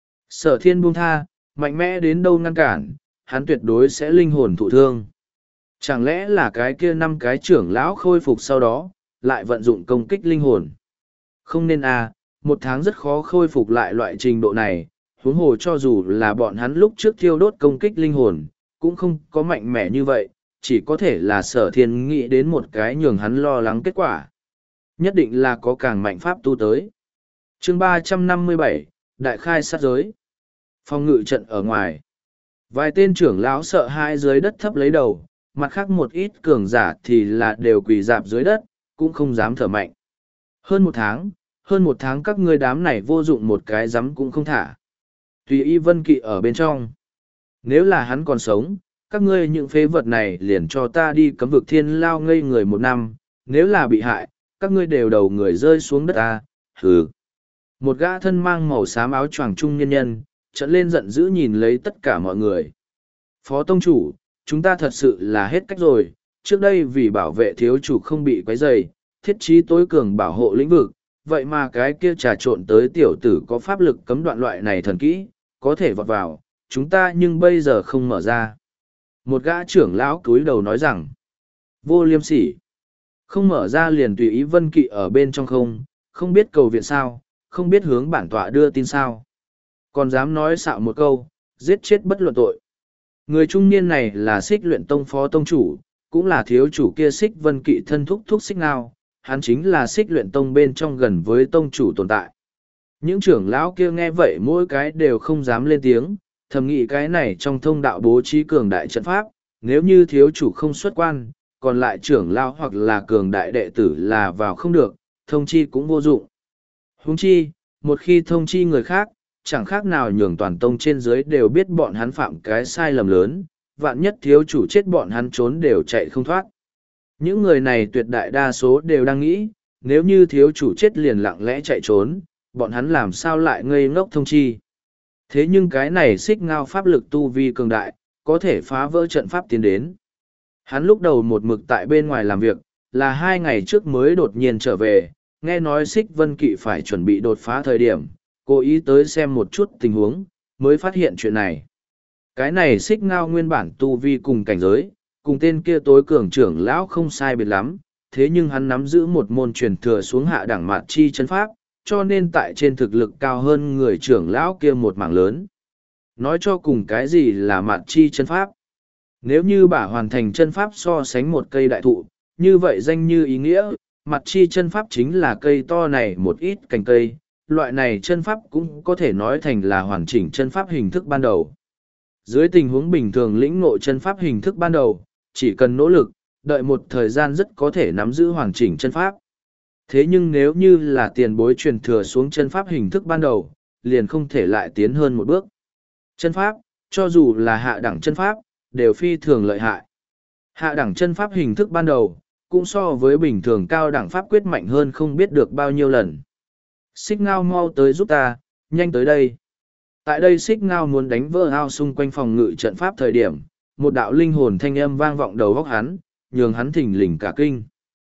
Sở thiên buông tha, mạnh mẽ đến đâu ngăn cản, hắn tuyệt đối sẽ linh hồn thụ thương. Chẳng lẽ là cái kia năm cái trưởng lão khôi phục sau đó, lại vận dụng công kích linh hồn? Không nên à, một tháng rất khó khôi phục lại loại trình độ này, huống hồ cho dù là bọn hắn lúc trước thiêu đốt công kích linh hồn, cũng không có mạnh mẽ như vậy, chỉ có thể là sở thiên nghĩ đến một cái nhường hắn lo lắng kết quả. Nhất định là có càng mạnh pháp tu tới. Chương ba trăm năm mươi bảy, Đại khai sát giới. Phòng ngự trận ở ngoài. Vài tên trưởng lão sợ hãi dưới đất thấp lấy đầu, mặt khác một ít cường giả thì là đều quỳ dạp dưới đất, cũng không dám thở mạnh. Hơn một tháng, hơn một tháng các ngươi đám này vô dụng một cái dám cũng không thả. Tùy y vân kỵ ở bên trong. Nếu là hắn còn sống, các ngươi những phế vật này liền cho ta đi cấm vực thiên lao ngây người một năm, nếu là bị hại, các ngươi đều đầu người rơi xuống đất ta, hừ. Một gã thân mang màu xám áo choàng trung nhân nhân, trợn lên giận dữ nhìn lấy tất cả mọi người. Phó tông chủ, chúng ta thật sự là hết cách rồi, trước đây vì bảo vệ thiếu chủ không bị quấy rầy, thiết trí tối cường bảo hộ lĩnh vực, vậy mà cái kia trà trộn tới tiểu tử có pháp lực cấm đoạn loại này thần kỹ, có thể vọt vào, chúng ta nhưng bây giờ không mở ra. Một gã trưởng lão cúi đầu nói rằng, vô liêm sỉ, không mở ra liền tùy ý vân kỵ ở bên trong không, không biết cầu viện sao, không biết hướng bản tọa đưa tin sao. Còn dám nói xạo một câu, giết chết bất luận tội. Người trung niên này là xích luyện tông phó tông chủ, cũng là thiếu chủ kia xích vân kỵ thân thúc thúc xích ngao, hắn chính là xích luyện tông bên trong gần với tông chủ tồn tại. Những trưởng lão kia nghe vậy mỗi cái đều không dám lên tiếng, thầm nghĩ cái này trong thông đạo bố trí cường đại trận pháp, nếu như thiếu chủ không xuất quan, còn lại trưởng lão hoặc là cường đại đệ tử là vào không được, thông chi cũng vô dụng. Huống chi, một khi thông chi người khác, chẳng khác nào nhường toàn tông trên dưới đều biết bọn hắn phạm cái sai lầm lớn, vạn nhất thiếu chủ chết bọn hắn trốn đều chạy không thoát. Những người này tuyệt đại đa số đều đang nghĩ, nếu như thiếu chủ chết liền lặng lẽ chạy trốn, bọn hắn làm sao lại ngây ngốc thông chi. Thế nhưng cái này xích ngao pháp lực tu vi cường đại, có thể phá vỡ trận pháp tiến đến. Hắn lúc đầu một mực tại bên ngoài làm việc, là hai ngày trước mới đột nhiên trở về, nghe nói xích vân kỵ phải chuẩn bị đột phá thời điểm, cố ý tới xem một chút tình huống, mới phát hiện chuyện này. Cái này xích ngao nguyên bản tu vi cùng cảnh giới, cùng tên kia tối cường trưởng lão không sai biệt lắm, thế nhưng hắn nắm giữ một môn truyền thừa xuống hạ đẳng mạt chi chân pháp, cho nên tại trên thực lực cao hơn người trưởng lão kia một mảng lớn. Nói cho cùng cái gì là mạt chi chân pháp? Nếu như bả hoàn thành chân pháp so sánh một cây đại thụ, như vậy danh như ý nghĩa, mặt chi chân pháp chính là cây to này một ít cành cây, loại này chân pháp cũng có thể nói thành là hoàn chỉnh chân pháp hình thức ban đầu. Dưới tình huống bình thường lĩnh ngộ chân pháp hình thức ban đầu, chỉ cần nỗ lực, đợi một thời gian rất có thể nắm giữ hoàn chỉnh chân pháp. Thế nhưng nếu như là tiền bối truyền thừa xuống chân pháp hình thức ban đầu, liền không thể lại tiến hơn một bước. Chân pháp, cho dù là hạ đẳng chân pháp, đều phi thường lợi hại. Hạ đẳng chân pháp hình thức ban đầu, cũng so với bình thường cao đẳng pháp quyết mạnh hơn không biết được bao nhiêu lần. Xích ngao mau tới giúp ta, nhanh tới đây. Tại đây xích ngao muốn đánh vỡ ao xung quanh phòng ngự trận pháp thời điểm, một đạo linh hồn thanh âm vang vọng đầu góc hắn, nhường hắn thỉnh lình cả kinh.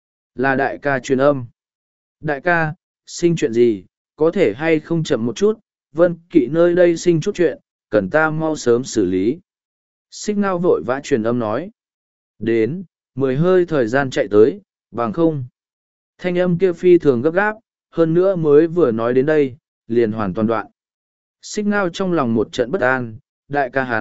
Là đại ca truyền âm. Đại ca, sinh chuyện gì, có thể hay không chậm một chút, vân kỵ nơi đây sinh chút chuyện, cần ta mau sớm xử lý. Xích ngao vội vã truyền âm nói. Đến, mười hơi thời gian chạy tới, bằng không. Thanh âm kia phi thường gấp gáp, hơn nữa mới vừa nói đến đây, liền hoàn toàn đoạn. Xích ngao trong lòng một trận bất an, đại ca hắn,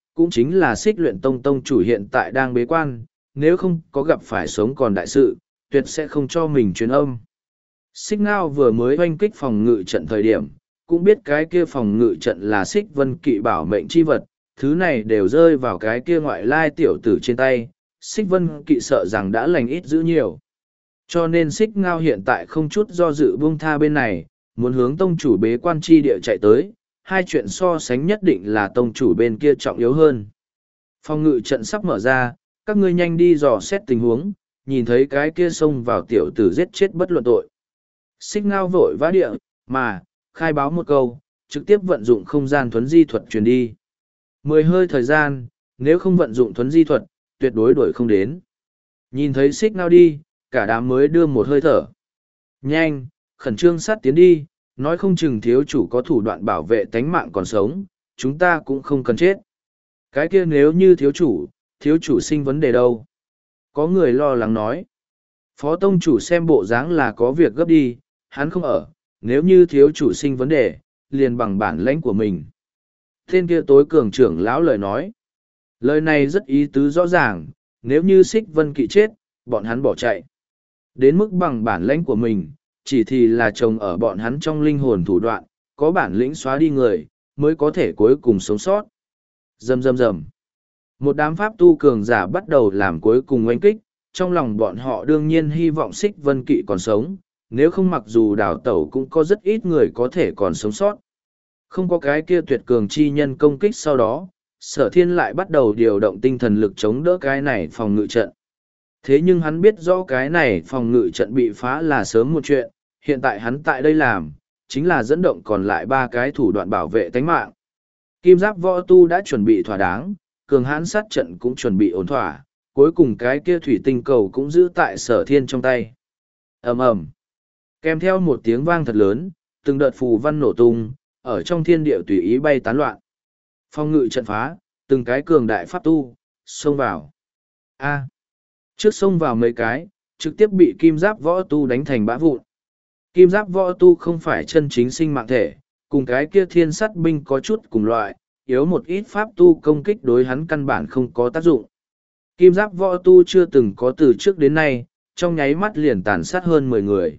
cũng chính là xích luyện tông tông chủ hiện tại đang bế quan, nếu không có gặp phải sống còn đại sự, tuyệt sẽ không cho mình truyền âm. Xích Ngao vừa mới oanh kích phòng ngự trận thời điểm, cũng biết cái kia phòng ngự trận là xích vân kỵ bảo mệnh chi vật, thứ này đều rơi vào cái kia ngoại lai tiểu tử trên tay, xích vân kỵ sợ rằng đã lành ít giữ nhiều. Cho nên xích Ngao hiện tại không chút do dự buông tha bên này, muốn hướng tông chủ bế quan chi địa chạy tới, hai chuyện so sánh nhất định là tông chủ bên kia trọng yếu hơn. Phòng ngự trận sắp mở ra, các ngươi nhanh đi dò xét tình huống, nhìn thấy cái kia xông vào tiểu tử giết chết bất luận tội. Xích Ngao vội vã địa, mà, khai báo một câu, trực tiếp vận dụng không gian thuấn di thuật truyền đi. Mười hơi thời gian, nếu không vận dụng thuấn di thuật, tuyệt đối đuổi không đến. Nhìn thấy Xích Ngao đi, cả đám mới đưa một hơi thở. Nhanh, khẩn trương sát tiến đi, nói không chừng thiếu chủ có thủ đoạn bảo vệ tánh mạng còn sống, chúng ta cũng không cần chết. Cái kia nếu như thiếu chủ, thiếu chủ sinh vấn đề đâu? Có người lo lắng nói. Phó tông chủ xem bộ dáng là có việc gấp đi, hắn không ở, nếu như thiếu chủ sinh vấn đề, liền bằng bản lãnh của mình. Tên kia tối cường trưởng lão lời nói. Lời này rất ý tứ rõ ràng, nếu như Xích Vân Kỵ chết, bọn hắn bỏ chạy. Đến mức bằng bản lãnh của mình, chỉ thì là chồng ở bọn hắn trong linh hồn thủ đoạn, có bản lĩnh xóa đi người, mới có thể cuối cùng sống sót. Rầm rầm rầm. Một đám pháp tu cường giả bắt đầu làm cuối cùng oanh kích, trong lòng bọn họ đương nhiên hy vọng Xích Vân Kỵ còn sống, nếu không mặc dù đào tẩu cũng có rất ít người có thể còn sống sót. Không có cái kia tuyệt cường chi nhân công kích sau đó, Sở Thiên lại bắt đầu điều động tinh thần lực chống đỡ cái này phòng ngự trận. Thế nhưng hắn biết rõ cái này phòng ngự trận bị phá là sớm một chuyện, hiện tại hắn tại đây làm, chính là dẫn động còn lại ba cái thủ đoạn bảo vệ tánh mạng. Kim giáp võ tu đã chuẩn bị thỏa đáng, cường hãn sát trận cũng chuẩn bị ổn thỏa, cuối cùng cái kia thủy tinh cầu cũng giữ tại Sở Thiên trong tay. Ầm ầm. Kèm theo một tiếng vang thật lớn, từng đợt phù văn nổ tung, ở trong thiên địa tùy ý bay tán loạn. Phòng ngự trận phá, từng cái cường đại pháp tu, xông vào. A. Trước xông vào mấy cái, trực tiếp bị kim giáp võ tu đánh thành bã vụn. Kim giáp võ tu không phải chân chính sinh mạng thể, cùng cái kia thiên sát binh có chút cùng loại, yếu một ít pháp tu công kích đối hắn căn bản không có tác dụng. Kim giáp võ tu chưa từng có từ trước đến nay, trong nháy mắt liền tàn sát hơn mười người.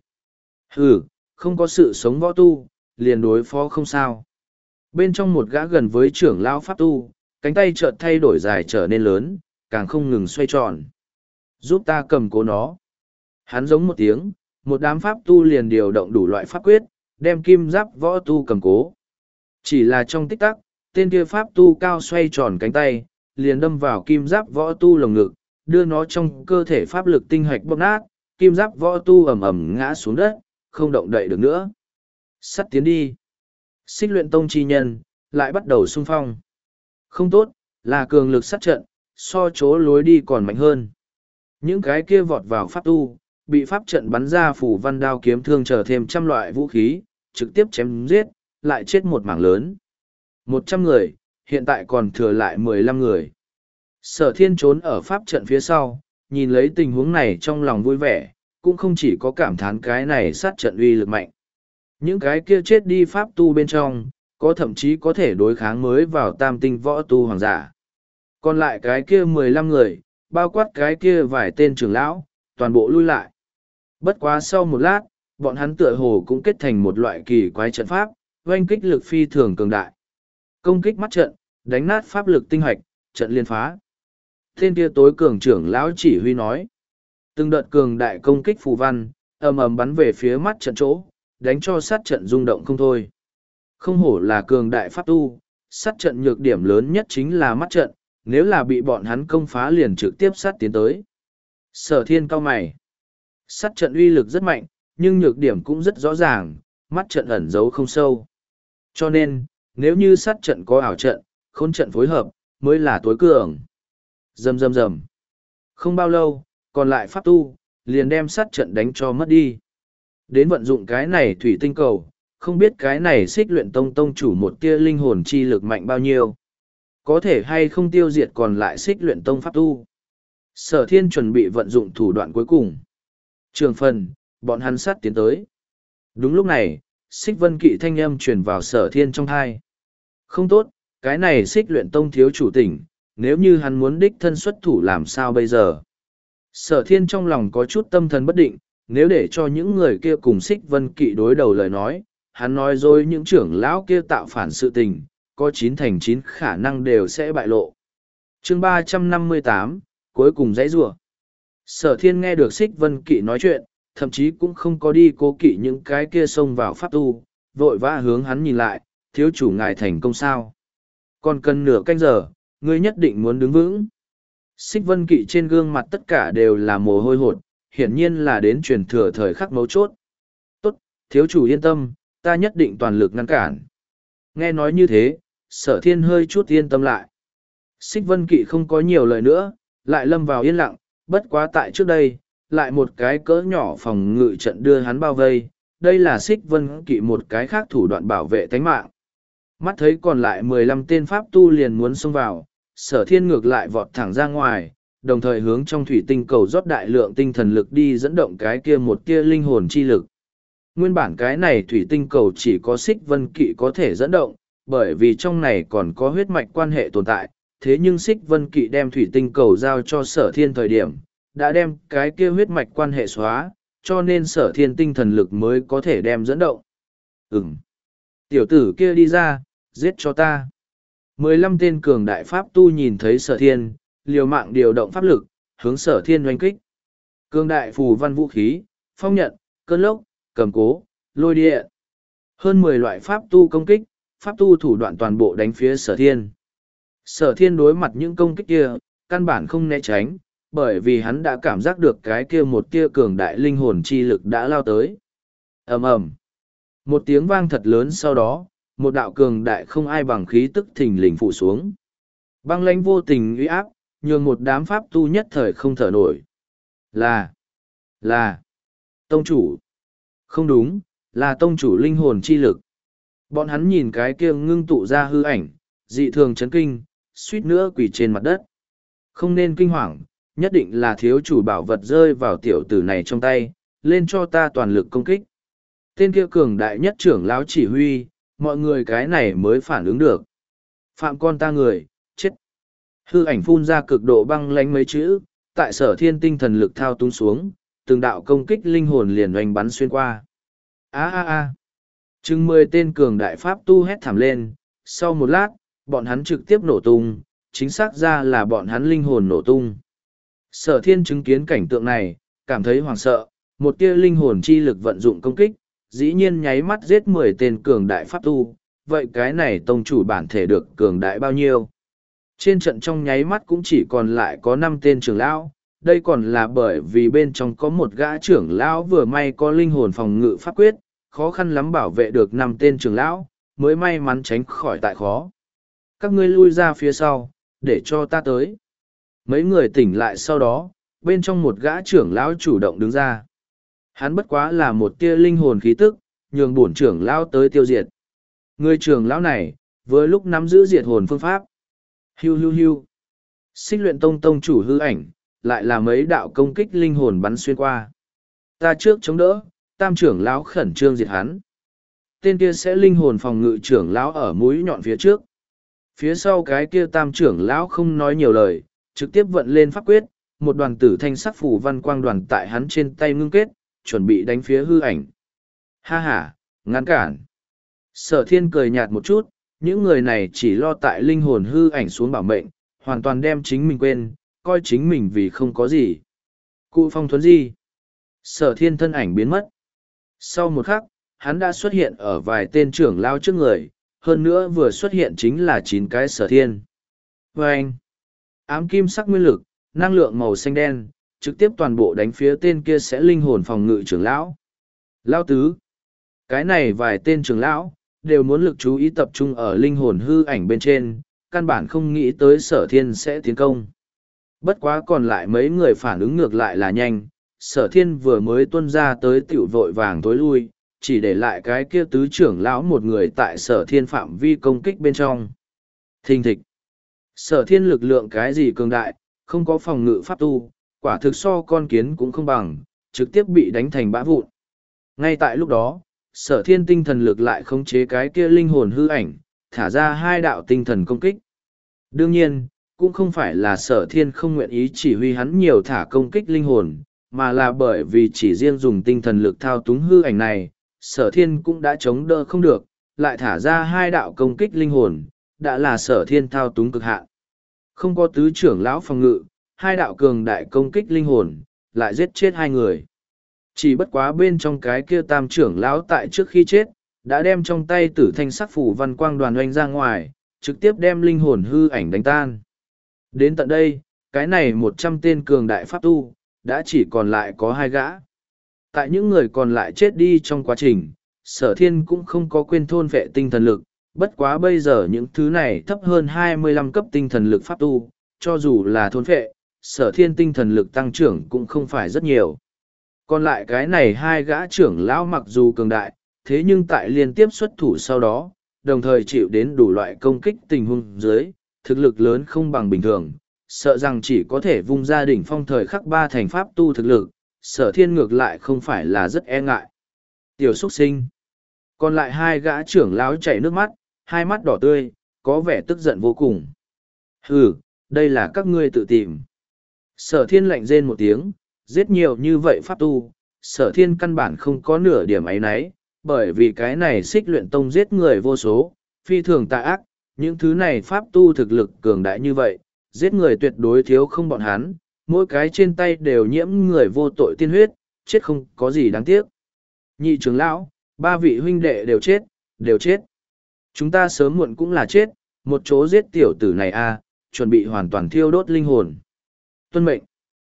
Hừ, không có sự sống võ tu, liền đối phó không sao. Bên trong một gã gần với trưởng lão pháp tu, cánh tay chợt thay đổi dài trở nên lớn, càng không ngừng xoay tròn. Giúp ta cầm cố nó. Hắn giống một tiếng, một đám pháp tu liền điều động đủ loại pháp quyết, đem kim giáp võ tu cầm cố. Chỉ là trong tích tắc, tên kia pháp tu cao xoay tròn cánh tay, liền đâm vào kim giáp võ tu lồng ngực, đưa nó trong cơ thể pháp lực tinh hoạch bóp nát, kim giáp võ tu ầm ầm ngã xuống đất, không động đậy được nữa. Sắt tiến đi. Xích luyện tông chi nhân, lại bắt đầu xung phong. Không tốt, là cường lực sát trận, so chỗ lối đi còn mạnh hơn. Những cái kia vọt vào pháp tu, bị pháp trận bắn ra phủ văn đao kiếm thương trở thêm trăm loại vũ khí, trực tiếp chém giết, lại chết một mảng lớn. Một trăm người, hiện tại còn thừa lại mười lăm người. Sở Thiên trốn ở pháp trận phía sau, nhìn lấy tình huống này trong lòng vui vẻ, cũng không chỉ có cảm thán cái này sát trận uy lực mạnh. Những cái kia chết đi pháp tu bên trong, có thậm chí có thể đối kháng mới vào tam tinh võ tu hoàng giả. Còn lại cái kia mười lăm người, bao quát cái kia vài tên trưởng lão, toàn bộ lui lại. Bất quá sau một lát, bọn hắn tựa hồ cũng kết thành một loại kỳ quái trận pháp, oanh kích lực phi thường cường đại. Công kích mắt trận, đánh nát pháp lực tinh hoạch, trận liên phá. Tên kia tối cường trưởng lão chỉ huy nói. Từng đợt cường đại công kích phù văn, ầm ầm bắn về phía mắt trận chỗ, đánh cho sát trận rung động không thôi. Không hổ là cường đại pháp tu, sát trận nhược điểm lớn nhất chính là mắt trận, nếu là bị bọn hắn công phá liền trực tiếp sát tiến tới. Sở Thiên cao mày. Sát trận uy lực rất mạnh, nhưng nhược điểm cũng rất rõ ràng, mắt trận ẩn giấu không sâu. Cho nên, nếu như sát trận có ảo trận, khôn trận phối hợp, mới là tối cường. Rầm rầm rầm. Không bao lâu, còn lại pháp tu, liền đem sát trận đánh cho mất đi. Đến vận dụng cái này thủy tinh cầu, không biết cái này xích luyện tông tông chủ một tia linh hồn chi lực mạnh bao nhiêu. Có thể hay không tiêu diệt còn lại xích luyện tông pháp tu. Sở Thiên chuẩn bị vận dụng thủ đoạn cuối cùng. Trường phần, bọn hắn sát tiến tới. Đúng lúc này, xích vân kỵ thanh âm truyền vào Sở Thiên trong thai. Không tốt, cái này xích luyện tông thiếu chủ tỉnh, nếu như hắn muốn đích thân xuất thủ làm sao bây giờ. Sở thiên trong lòng có chút tâm thần bất định, nếu để cho những người kia cùng xích vân kỵ đối đầu lời nói, hắn nói dối những trưởng lão kia tạo phản sự tình, có chín thành chín khả năng đều sẽ bại lộ. Chương ba trăm năm mươi tám, cuối cùng dãy rủa. Sở thiên nghe được xích vân kỵ nói chuyện, thậm chí cũng không có đi cố kỵ những cái kia xông vào pháp tu, vội vã hướng hắn nhìn lại, thiếu chủ ngài thành công sao. Còn cần nửa canh giờ, ngươi nhất định muốn đứng vững. Xích vân kỵ trên gương mặt tất cả đều là mồ hôi hột, hiển nhiên là đến truyền thừa thời khắc mấu chốt. Tốt, thiếu chủ yên tâm, ta nhất định toàn lực ngăn cản. Nghe nói như thế, sở thiên hơi chút yên tâm lại. Xích vân kỵ không có nhiều lời nữa, lại lâm vào yên lặng, bất quá tại trước đây, lại một cái cỡ nhỏ phòng ngự trận đưa hắn bao vây, đây là xích vân kỵ một cái khác thủ đoạn bảo vệ tánh mạng. Mắt thấy còn lại mười lăm tên pháp tu liền muốn xông vào, sở thiên ngược lại vọt thẳng ra ngoài, đồng thời hướng trong thủy tinh cầu rót đại lượng tinh thần lực đi dẫn động cái kia một tia linh hồn chi lực. Nguyên bản cái này thủy tinh cầu chỉ có xích vân kỵ có thể dẫn động, bởi vì trong này còn có huyết mạch quan hệ tồn tại, thế nhưng xích vân kỵ đem thủy tinh cầu giao cho sở thiên thời điểm, đã đem cái kia huyết mạch quan hệ xóa, cho nên sở thiên tinh thần lực mới có thể đem dẫn động. Ừm. Tiểu tử kia đi ra, giết cho ta. Mười lăm tên cường đại pháp tu nhìn thấy sở thiên, liều mạng điều động pháp lực, hướng sở thiên oanh kích. Cường đại phù văn vũ khí, phong nhận, cơn lốc, cầm cố, lôi địa. Hơn mười loại pháp tu công kích, pháp tu thủ đoạn toàn bộ đánh phía sở thiên. Sở thiên đối mặt những công kích kia, căn bản không né tránh, bởi vì hắn đã cảm giác được cái kia một tia cường đại linh hồn chi lực đã lao tới. Ầm ầm. Một tiếng vang thật lớn sau đó, một đạo cường đại không ai bằng khí tức thình lình phụ xuống. Băng lãnh vô tình uy áp, nhường một đám pháp tu nhất thời không thở nổi. Là, là, tông chủ. Không đúng, là tông chủ linh hồn chi lực. Bọn hắn nhìn cái kia ngưng tụ ra hư ảnh, dị thường chấn kinh, suýt nữa quỳ trên mặt đất. Không nên kinh hoàng, nhất định là thiếu chủ bảo vật rơi vào tiểu tử này trong tay, lên cho ta toàn lực công kích. Tên kia cường đại nhất trưởng lão chỉ huy, mọi người cái này mới phản ứng được. Phạm con ta người, chết. Hư ảnh phun ra cực độ băng lánh mấy chữ, tại sở thiên tinh thần lực thao túng xuống, từng đạo công kích linh hồn liền oanh bắn xuyên qua. Á á á. Chừng mười tên cường đại pháp tu hét thảm lên, sau một lát, bọn hắn trực tiếp nổ tung, chính xác ra là bọn hắn linh hồn nổ tung. Sở thiên chứng kiến cảnh tượng này, cảm thấy hoảng sợ, một tia linh hồn chi lực vận dụng công kích, dĩ nhiên nháy mắt giết mười tên cường đại pháp tu, vậy cái này tông chủ bản thể được cường đại bao nhiêu? Trên trận trong nháy mắt cũng chỉ còn lại có năm tên trưởng lão, đây còn là bởi vì bên trong có một gã trưởng lão vừa may có linh hồn phòng ngự pháp quyết, khó khăn lắm bảo vệ được năm tên trưởng lão, mới may mắn tránh khỏi tại khó. Các ngươi lui ra phía sau, để cho ta tới. Mấy người tỉnh lại sau đó, bên trong một gã trưởng lão chủ động đứng ra. Hắn bất quá là một tia linh hồn khí tức, nhường bổn trưởng lão tới tiêu diệt. Người trưởng lão này, với lúc nắm giữ diệt hồn phương pháp. Hiu hiu hiu. Xích luyện tông tông chủ hư ảnh, lại là mấy đạo công kích linh hồn bắn xuyên qua. Ta trước chống đỡ, tam trưởng lão khẩn trương diệt hắn. Tên kia sẽ linh hồn phòng ngự trưởng lão ở mũi nhọn phía trước. Phía sau cái kia tam trưởng lão không nói nhiều lời, trực tiếp vận lên pháp quyết, một đoàn tử thanh sắc phủ văn quang đoàn tại hắn trên tay ngưng kết, chuẩn bị đánh phía hư ảnh. Ha ha, ngăn cản. Sở thiên cười nhạt một chút, những người này chỉ lo tại linh hồn hư ảnh xuống bảo mệnh, hoàn toàn đem chính mình quên, coi chính mình vì không có gì. Cụ phong thuấn di. Sở thiên thân ảnh biến mất. Sau một khắc, hắn đã xuất hiện ở vài tên trưởng lao trước người, hơn nữa vừa xuất hiện chính là chín cái sở thiên. Và anh, ám kim sắc nguyên lực, năng lượng màu xanh đen, trực tiếp toàn bộ đánh phía tên kia sẽ linh hồn phòng ngự trưởng lão. Lão tứ, cái này vài tên trưởng lão, đều muốn lực chú ý tập trung ở linh hồn hư ảnh bên trên, căn bản không nghĩ tới sở thiên sẽ tiến công. Bất quá còn lại mấy người phản ứng ngược lại là nhanh, sở thiên vừa mới tuân ra tới tiểu vội vàng tối lui, chỉ để lại cái kia tứ trưởng lão một người tại sở thiên phạm vi công kích bên trong. Thình thịch. Sở thiên lực lượng cái gì cường đại, không có phòng ngự pháp tu, quả thực so con kiến cũng không bằng, trực tiếp bị đánh thành bã vụn. Ngay tại lúc đó, sở thiên tinh thần lực lại khống chế cái kia linh hồn hư ảnh, thả ra hai đạo tinh thần công kích. Đương nhiên, cũng không phải là sở thiên không nguyện ý chỉ huy hắn nhiều thả công kích linh hồn, mà là bởi vì chỉ riêng dùng tinh thần lực thao túng hư ảnh này, sở thiên cũng đã chống đỡ không được, lại thả ra hai đạo công kích linh hồn, đã là sở thiên thao túng cực hạn. Không có tứ trưởng lão phòng ngự, hai đạo cường đại công kích linh hồn, lại giết chết hai người. Chỉ bất quá bên trong cái kia tam trưởng lão tại trước khi chết, đã đem trong tay tử thanh sắc phủ văn quang đoàn oanh ra ngoài, trực tiếp đem linh hồn hư ảnh đánh tan. Đến tận đây, cái này một trăm tên cường đại pháp tu, đã chỉ còn lại có hai gã. Tại những người còn lại chết đi trong quá trình, sở thiên cũng không có quên thôn vệ tinh thần lực, bất quá bây giờ những thứ này thấp hơn hai mươi lăm cấp tinh thần lực pháp tu, cho dù là thôn vệ, sở thiên tinh thần lực tăng trưởng cũng không phải rất nhiều. Còn lại cái này hai gã trưởng lão mặc dù cường đại, thế nhưng tại liên tiếp xuất thủ sau đó, đồng thời chịu đến đủ loại công kích tình huống dưới, thực lực lớn không bằng bình thường, sợ rằng chỉ có thể vung ra đỉnh phong thời khắc ba thành pháp tu thực lực, sở thiên ngược lại không phải là rất e ngại. Tiểu xuất sinh. Còn lại hai gã trưởng lão chảy nước mắt, hai mắt đỏ tươi, có vẻ tức giận vô cùng. Hừ, đây là các ngươi tự tìm. Sở thiên lạnh rên một tiếng, giết nhiều như vậy pháp tu, sở thiên căn bản không có nửa điểm ấy nấy, bởi vì cái này xích luyện tông giết người vô số, phi thường tà ác, những thứ này pháp tu thực lực cường đại như vậy, giết người tuyệt đối thiếu không bọn hắn, mỗi cái trên tay đều nhiễm người vô tội tiên huyết, chết không có gì đáng tiếc. Nhị trưởng lão, ba vị huynh đệ đều chết, đều chết. Chúng ta sớm muộn cũng là chết, một chỗ giết tiểu tử này a, à, chuẩn bị hoàn toàn thiêu đốt linh hồn. Tuân mệnh.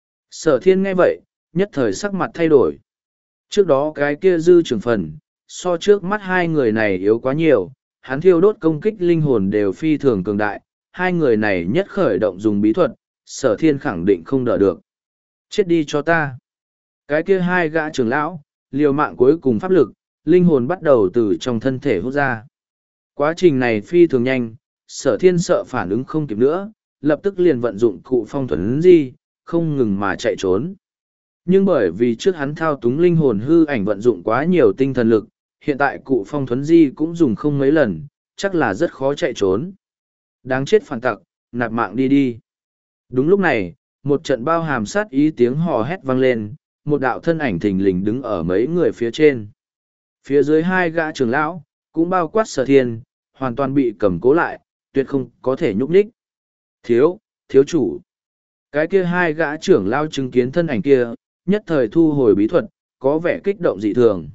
Sở thiên nghe vậy, nhất thời sắc mặt thay đổi. Trước đó cái kia dư trưởng phần, so trước mắt hai người này yếu quá nhiều, hắn thiêu đốt công kích linh hồn đều phi thường cường đại, hai người này nhất khởi động dùng bí thuật, sở thiên khẳng định không đỡ được. Chết đi cho ta. Cái kia hai gã trưởng lão, liều mạng cuối cùng pháp lực, linh hồn bắt đầu từ trong thân thể hút ra. Quá trình này phi thường nhanh, sở thiên sợ phản ứng không kịp nữa, lập tức liền vận dụng cụ phong thuần di, không ngừng mà chạy trốn. Nhưng bởi vì trước hắn thao túng linh hồn hư ảnh vận dụng quá nhiều tinh thần lực, hiện tại cụ phong thuấn di cũng dùng không mấy lần, chắc là rất khó chạy trốn. Đáng chết phản tặc, nạp mạng đi đi. Đúng lúc này, một trận bao hàm sát ý tiếng hò hét vang lên, một đạo thân ảnh thình lình đứng ở mấy người phía trên. Phía dưới hai gã trưởng lão, cũng bao quát sở thiên, hoàn toàn bị cầm cố lại, tuyệt không có thể nhúc nhích. Thiếu, thiếu chủ. Cái kia hai gã trưởng lão chứng kiến thân ảnh kia, nhất thời thu hồi bí thuật, có vẻ kích động dị thường.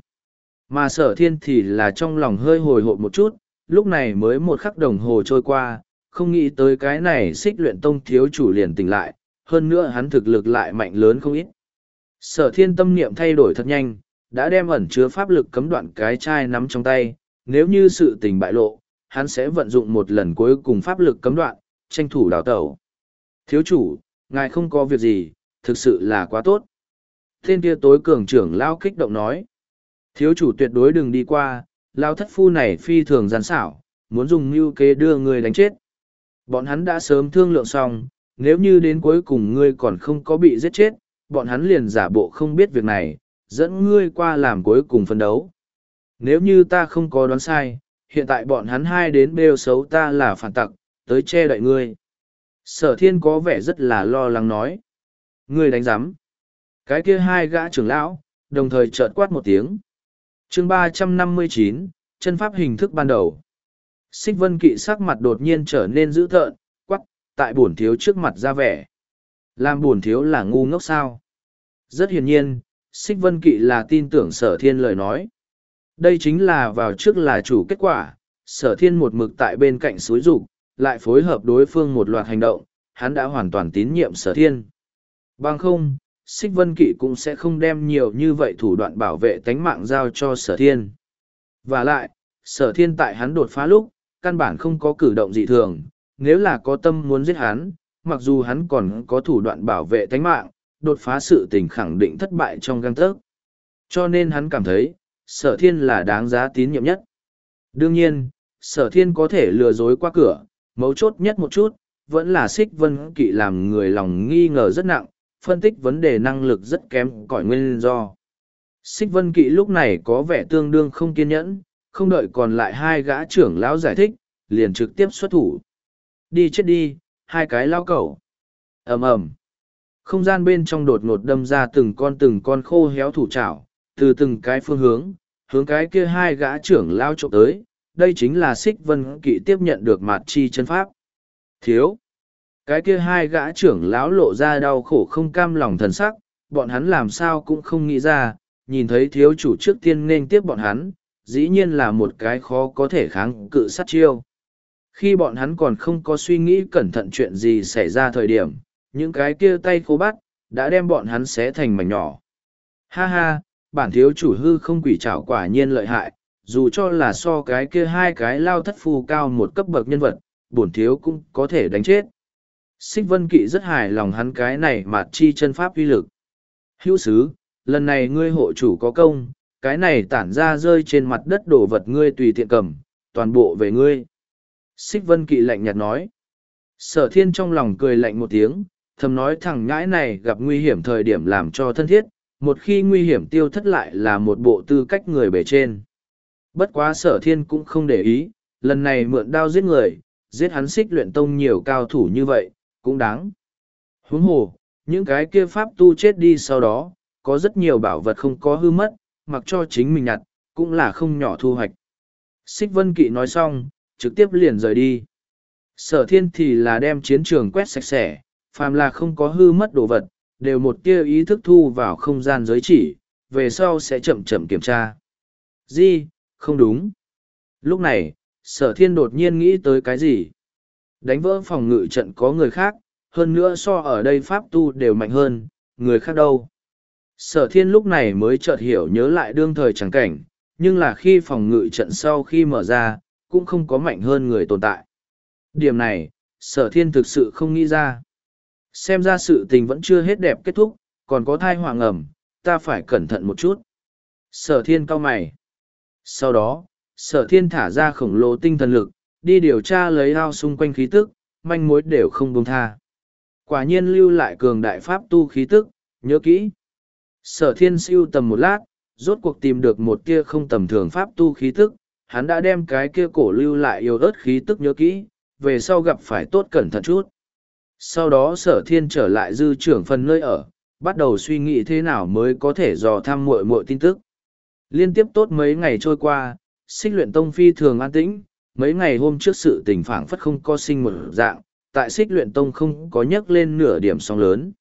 Mà sở thiên thì là trong lòng hơi hồi hộp một chút, lúc này mới một khắc đồng hồ trôi qua, không nghĩ tới cái này xích luyện tông thiếu chủ liền tỉnh lại, hơn nữa hắn thực lực lại mạnh lớn không ít. Sở thiên tâm niệm thay đổi thật nhanh, đã đem ẩn chứa pháp lực cấm đoạn cái chai nắm trong tay, nếu như sự tình bại lộ, hắn sẽ vận dụng một lần cuối cùng pháp lực cấm đoạn, tranh thủ đào tẩu. Thiếu chủ, ngài không có việc gì, thực sự là quá tốt. Tên kia tối cường trưởng lao kích động nói. Thiếu chủ tuyệt đối đừng đi qua, lao thất phu này phi thường gian xảo, muốn dùng mưu kế đưa người đánh chết. Bọn hắn đã sớm thương lượng xong, nếu như đến cuối cùng ngươi còn không có bị giết chết, bọn hắn liền giả bộ không biết việc này, dẫn ngươi qua làm cuối cùng phân đấu. Nếu như ta không có đoán sai, hiện tại bọn hắn hai đến bêu xấu ta là phản tặc, tới che đậy ngươi. Sở thiên có vẻ rất là lo lắng nói. Ngươi đánh giám. Cái kia hai gã trưởng lão, đồng thời chợt quát một tiếng. chương ba trăm năm mươi chín, chân pháp hình thức ban đầu. Xích Vân Kỵ sắc mặt đột nhiên trở nên dữ tợn, quắc, tại bổn thiếu trước mặt ra vẻ. Làm bổn thiếu là ngu ngốc sao? Rất hiển nhiên, Xích Vân Kỵ là tin tưởng sở thiên lời nói. Đây chính là vào trước là chủ kết quả, sở thiên một mực tại bên cạnh suối rục, lại phối hợp đối phương một loạt hành động, hắn đã hoàn toàn tín nhiệm sở thiên. Bằng không, Xích Vân Kỵ cũng sẽ không đem nhiều như vậy thủ đoạn bảo vệ tánh mạng giao cho sở thiên. Và lại, sở thiên tại hắn đột phá lúc, căn bản không có cử động dị thường, nếu là có tâm muốn giết hắn, mặc dù hắn còn có thủ đoạn bảo vệ tánh mạng, đột phá sự tình khẳng định thất bại trong gang tấc. Cho nên hắn cảm thấy, sở thiên là đáng giá tín nhiệm nhất. Đương nhiên, sở thiên có thể lừa dối qua cửa, mấu chốt nhất một chút, vẫn là Xích Vân Kỵ làm người lòng nghi ngờ rất nặng, phân tích vấn đề năng lực rất kém cỏi nguyên do. Xích Vân Kỵ lúc này có vẻ tương đương không kiên nhẫn, không đợi còn lại hai gã trưởng lão giải thích, liền trực tiếp xuất thủ. Đi chết đi, hai cái lao cẩu. ầm ầm Không gian bên trong đột ngột đâm ra từng con từng con khô héo thủ trảo, từ từng cái phương hướng, hướng cái kia hai gã trưởng lao trộm tới. Đây chính là Xích Vân Kỵ tiếp nhận được mạt chi chân pháp. Thiếu. Cái kia hai gã trưởng lão lộ ra đau khổ không cam lòng thần sắc, bọn hắn làm sao cũng không nghĩ ra, nhìn thấy thiếu chủ trước tiên nên tiếp bọn hắn, dĩ nhiên là một cái khó có thể kháng cự sát chiêu. Khi bọn hắn còn không có suy nghĩ cẩn thận chuyện gì xảy ra thời điểm, những cái kia tay khô bắt, đã đem bọn hắn xé thành mảnh nhỏ. Ha ha, bản thiếu chủ hư không quỷ trảo quả nhiên lợi hại, dù cho là so cái kia hai cái lao thất phù cao một cấp bậc nhân vật, bổn thiếu cũng có thể đánh chết. Xích Vân Kỵ rất hài lòng hắn cái này mạt chi chân pháp uy lực. Hữu sứ, lần này ngươi hộ chủ có công, cái này tản ra rơi trên mặt đất đổ vật ngươi tùy tiện cầm, toàn bộ về ngươi. Xích Vân Kỵ lạnh nhạt nói. Sở thiên trong lòng cười lạnh một tiếng, thầm nói thằng ngãi này gặp nguy hiểm thời điểm làm cho thân thiết, một khi nguy hiểm tiêu thất lại là một bộ tư cách người bề trên. Bất quá sở thiên cũng không để ý, lần này mượn đao giết người, giết hắn Xích Luyện Tông nhiều cao thủ như vậy, cũng đáng. Huống hồ, những cái kia pháp tu chết đi sau đó, có rất nhiều bảo vật không có hư mất, mặc cho chính mình nhặt, cũng là không nhỏ thu hoạch. Xích Vân Kỵ nói xong, trực tiếp liền rời đi. Sở thiên thì là đem chiến trường quét sạch sẽ, phàm là không có hư mất đồ vật, đều một tia ý thức thu vào không gian giới chỉ, về sau sẽ chậm chậm kiểm tra. Gì, không đúng. Lúc này, sở thiên đột nhiên nghĩ tới cái gì? Đánh vỡ phòng ngự trận có người khác, hơn nữa so ở đây pháp tu đều mạnh hơn, người khác đâu. Sở thiên lúc này mới chợt hiểu nhớ lại đương thời chẳng cảnh, nhưng là khi phòng ngự trận sau khi mở ra, cũng không có mạnh hơn người tồn tại. Điểm này, sở thiên thực sự không nghĩ ra. Xem ra sự tình vẫn chưa hết đẹp kết thúc, còn có thai hoàng ẩm, ta phải cẩn thận một chút. Sở thiên cau mày. Sau đó, sở thiên thả ra khổng lồ tinh thần lực, đi điều tra lấy ao xung quanh khí tức, manh mối đều không buông tha. Quả nhiên lưu lại cường đại pháp tu khí tức, nhớ kỹ. Sở thiên siêu tầm một lát, rốt cuộc tìm được một kia không tầm thường pháp tu khí tức, hắn đã đem cái kia cổ lưu lại yêu ớt khí tức nhớ kỹ, về sau gặp phải tốt cẩn thận chút. Sau đó sở thiên trở lại dư trưởng phần nơi ở, bắt đầu suy nghĩ thế nào mới có thể dò thăm muội muội tin tức. Liên tiếp tốt mấy ngày trôi qua, Xích Luyện Tông phi thường an tĩnh, mấy ngày hôm trước sự tình phảng phất không có sinh một dạng, tại Xích Luyện Tông không có nhấc lên nửa điểm sóng lớn.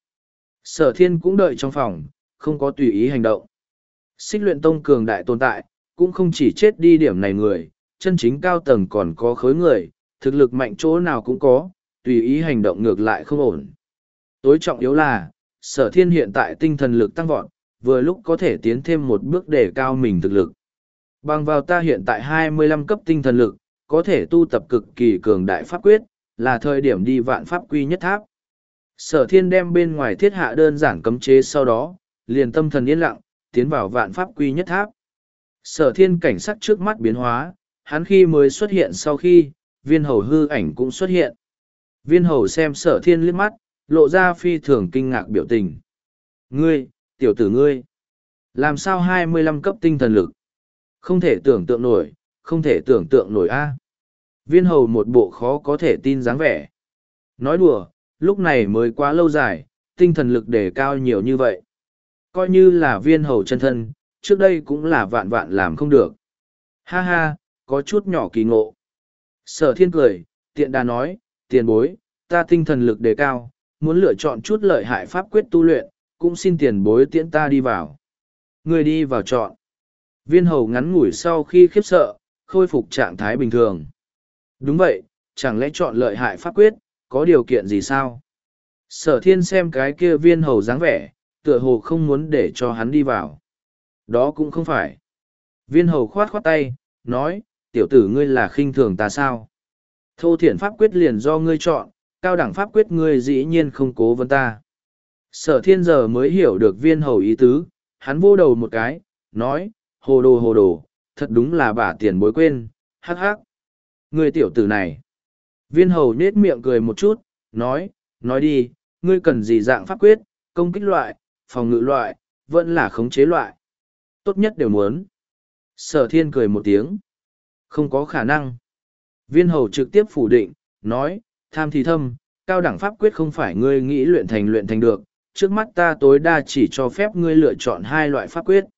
Sở thiên cũng đợi trong phòng, không có tùy ý hành động. Xích Luyện Tông cường đại tồn tại, cũng không chỉ chết đi điểm này người, chân chính cao tầng còn có khối người, thực lực mạnh chỗ nào cũng có, tùy ý hành động ngược lại không ổn. Tối trọng yếu là, sở thiên hiện tại tinh thần lực tăng vọt, vừa lúc có thể tiến thêm một bước để cao mình thực lực. Bằng vào ta hiện tại hai mươi lăm cấp tinh thần lực, có thể tu tập cực kỳ cường đại pháp quyết, là thời điểm đi vạn pháp quy nhất tháp. Sở thiên đem bên ngoài thiết hạ đơn giản cấm chế sau đó, liền tâm thần yên lặng, tiến vào vạn pháp quy nhất tháp. Sở thiên cảnh sắc trước mắt biến hóa, hắn khi mới xuất hiện sau khi, viên hầu hư ảnh cũng xuất hiện. Viên hầu xem sở thiên liếc mắt, lộ ra phi thường kinh ngạc biểu tình. Ngươi, tiểu tử ngươi, làm sao hai mươi lăm cấp tinh thần lực? Không thể tưởng tượng nổi, không thể tưởng tượng nổi a. Viên hầu một bộ khó có thể tin dáng vẻ. Nói đùa, lúc này mới quá lâu dài, tinh thần lực đề cao nhiều như vậy. Coi như là viên hầu chân thân, trước đây cũng là vạn vạn làm không được. Ha ha, có chút nhỏ kỳ ngộ. Sở thiên cười, tiện đà nói, tiền bối, ta tinh thần lực đề cao, muốn lựa chọn chút lợi hại pháp quyết tu luyện, cũng xin tiền bối tiễn ta đi vào. Người đi vào chọn. Viên hầu ngắn ngủi sau khi khiếp sợ, khôi phục trạng thái bình thường. Đúng vậy, chẳng lẽ chọn lợi hại pháp quyết, có điều kiện gì sao? Sở thiên xem cái kia viên hầu dáng vẻ, tựa hồ không muốn để cho hắn đi vào. Đó cũng không phải. Viên hầu khoát khoát tay, nói, tiểu tử ngươi là khinh thường ta sao? Thô thiện pháp quyết liền do ngươi chọn, cao đẳng pháp quyết ngươi dĩ nhiên không cố vấn ta. Sở thiên giờ mới hiểu được viên hầu ý tứ, hắn vô đầu một cái, nói, hồ đồ hồ đồ, thật đúng là bả tiền bối quên, hắc hắc. Ngươi tiểu tử này. Viên hầu nết miệng cười một chút, nói, nói đi, ngươi cần gì dạng pháp quyết, công kích loại, phòng ngự loại, vẫn là khống chế loại. Tốt nhất đều muốn. Sở thiên cười một tiếng. Không có khả năng. Viên hầu trực tiếp phủ định, nói, tham thì thâm, cao đẳng pháp quyết không phải ngươi nghĩ luyện thành luyện thành được, trước mắt ta tối đa chỉ cho phép ngươi lựa chọn hai loại pháp quyết.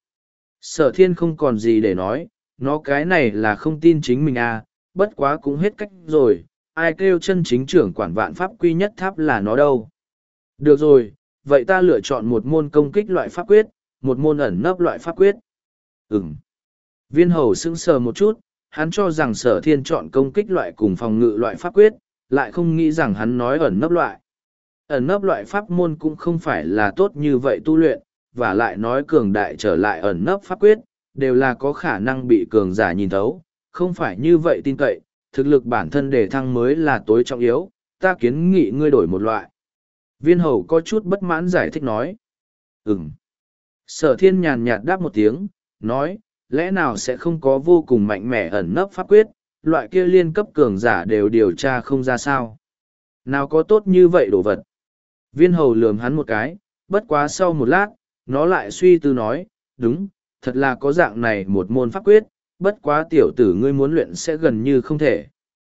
Sở thiên không còn gì để nói, nó cái này là không tin chính mình à, bất quá cũng hết cách rồi, ai kêu chân chính trưởng quản vạn pháp quy nhất tháp là nó đâu. Được rồi, vậy ta lựa chọn một môn công kích loại pháp quyết, một môn ẩn nấp loại pháp quyết. Ừm. Viên hầu sững sờ một chút, hắn cho rằng sở thiên chọn công kích loại cùng phòng ngự loại pháp quyết, lại không nghĩ rằng hắn nói ẩn nấp loại. Ẩn nấp loại pháp môn cũng không phải là tốt như vậy tu luyện, và lại nói cường đại trở lại ẩn nấp pháp quyết, đều là có khả năng bị cường giả nhìn thấu, không phải như vậy tin cậy, thực lực bản thân để thăng mới là tối trọng yếu, ta kiến nghị ngươi đổi một loại. Viên hầu có chút bất mãn giải thích nói. Ừm. Sở thiên nhàn nhạt đáp một tiếng, nói, lẽ nào sẽ không có vô cùng mạnh mẽ ẩn nấp pháp quyết, loại kia liên cấp cường giả đều điều tra không ra sao. Nào có tốt như vậy đồ vật. Viên hầu lườm hắn một cái, bất quá sau một lát, nó lại suy tư nói, đúng, thật là có dạng này một môn pháp quyết, bất quá tiểu tử ngươi muốn luyện sẽ gần như không thể.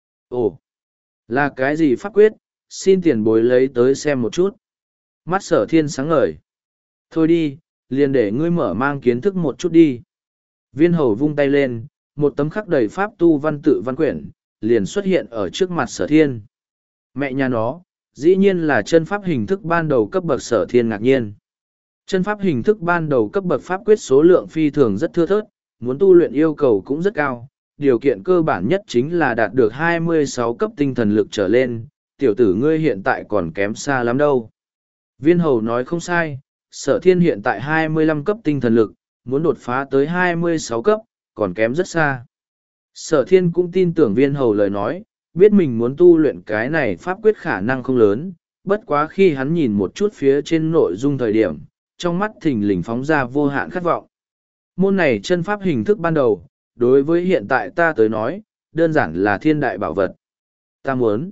Ồ, là cái gì pháp quyết, xin tiền bối lấy tới xem một chút. Mắt sở thiên sáng ngời. Thôi đi, liền để ngươi mở mang kiến thức một chút đi. Viên hầu vung tay lên, một tấm khắc đầy pháp tu văn tự văn quyển, liền xuất hiện ở trước mặt sở thiên. Mẹ nhà nó, dĩ nhiên là chân pháp hình thức ban đầu cấp bậc. Sở thiên ngạc nhiên. Chân pháp hình thức ban đầu cấp bậc pháp quyết số lượng phi thường rất thưa thớt, muốn tu luyện yêu cầu cũng rất cao. Điều kiện cơ bản nhất chính là đạt được hai mươi sáu cấp tinh thần lực trở lên, tiểu tử ngươi hiện tại còn kém xa lắm đâu. Viên hầu nói không sai, sở thiên hiện tại hai mươi lăm cấp tinh thần lực, muốn đột phá tới hai mươi sáu cấp, còn kém rất xa. Sở thiên cũng tin tưởng viên hầu lời nói, biết mình muốn tu luyện cái này pháp quyết khả năng không lớn, bất quá khi hắn nhìn một chút phía trên nội dung thời điểm, trong mắt thình lình phóng ra vô hạn khát vọng. Môn này chân pháp hình thức ban đầu, đối với hiện tại ta tới nói, đơn giản là thiên đại bảo vật. Ta muốn.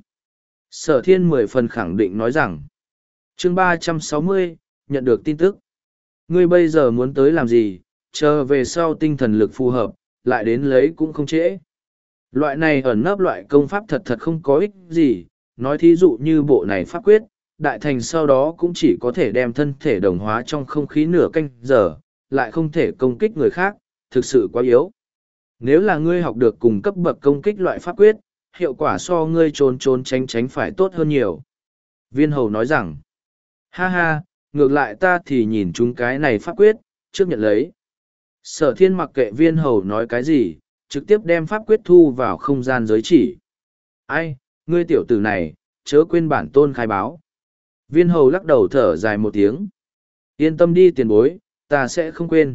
Sở thiên mười phần khẳng định nói rằng, chương ba trăm sáu mươi, nhận được tin tức. Ngươi bây giờ muốn tới làm gì, chờ về sau tinh thần lực phù hợp, lại đến lấy cũng không trễ. Loại này ẩn nấp loại công pháp thật thật không có ích gì, nói thí dụ như bộ này pháp quyết, đại thành sau đó cũng chỉ có thể đem thân thể đồng hóa trong không khí nửa canh giờ, lại không thể công kích người khác, thực sự quá yếu. Nếu là ngươi học được cùng cấp bậc công kích loại pháp quyết, hiệu quả so ngươi trốn trốn tránh tránh phải tốt hơn nhiều. Viên hầu nói rằng, ha ha, ngược lại ta thì nhìn chúng cái này pháp quyết, trước nhận lấy. Sở thiên mặc kệ viên hầu nói cái gì, trực tiếp đem pháp quyết thu vào không gian giới chỉ. Ai, ngươi tiểu tử này, chớ quên bản tôn khai báo. Viên hầu lắc đầu thở dài một tiếng. Yên tâm đi tiền bối, ta sẽ không quên.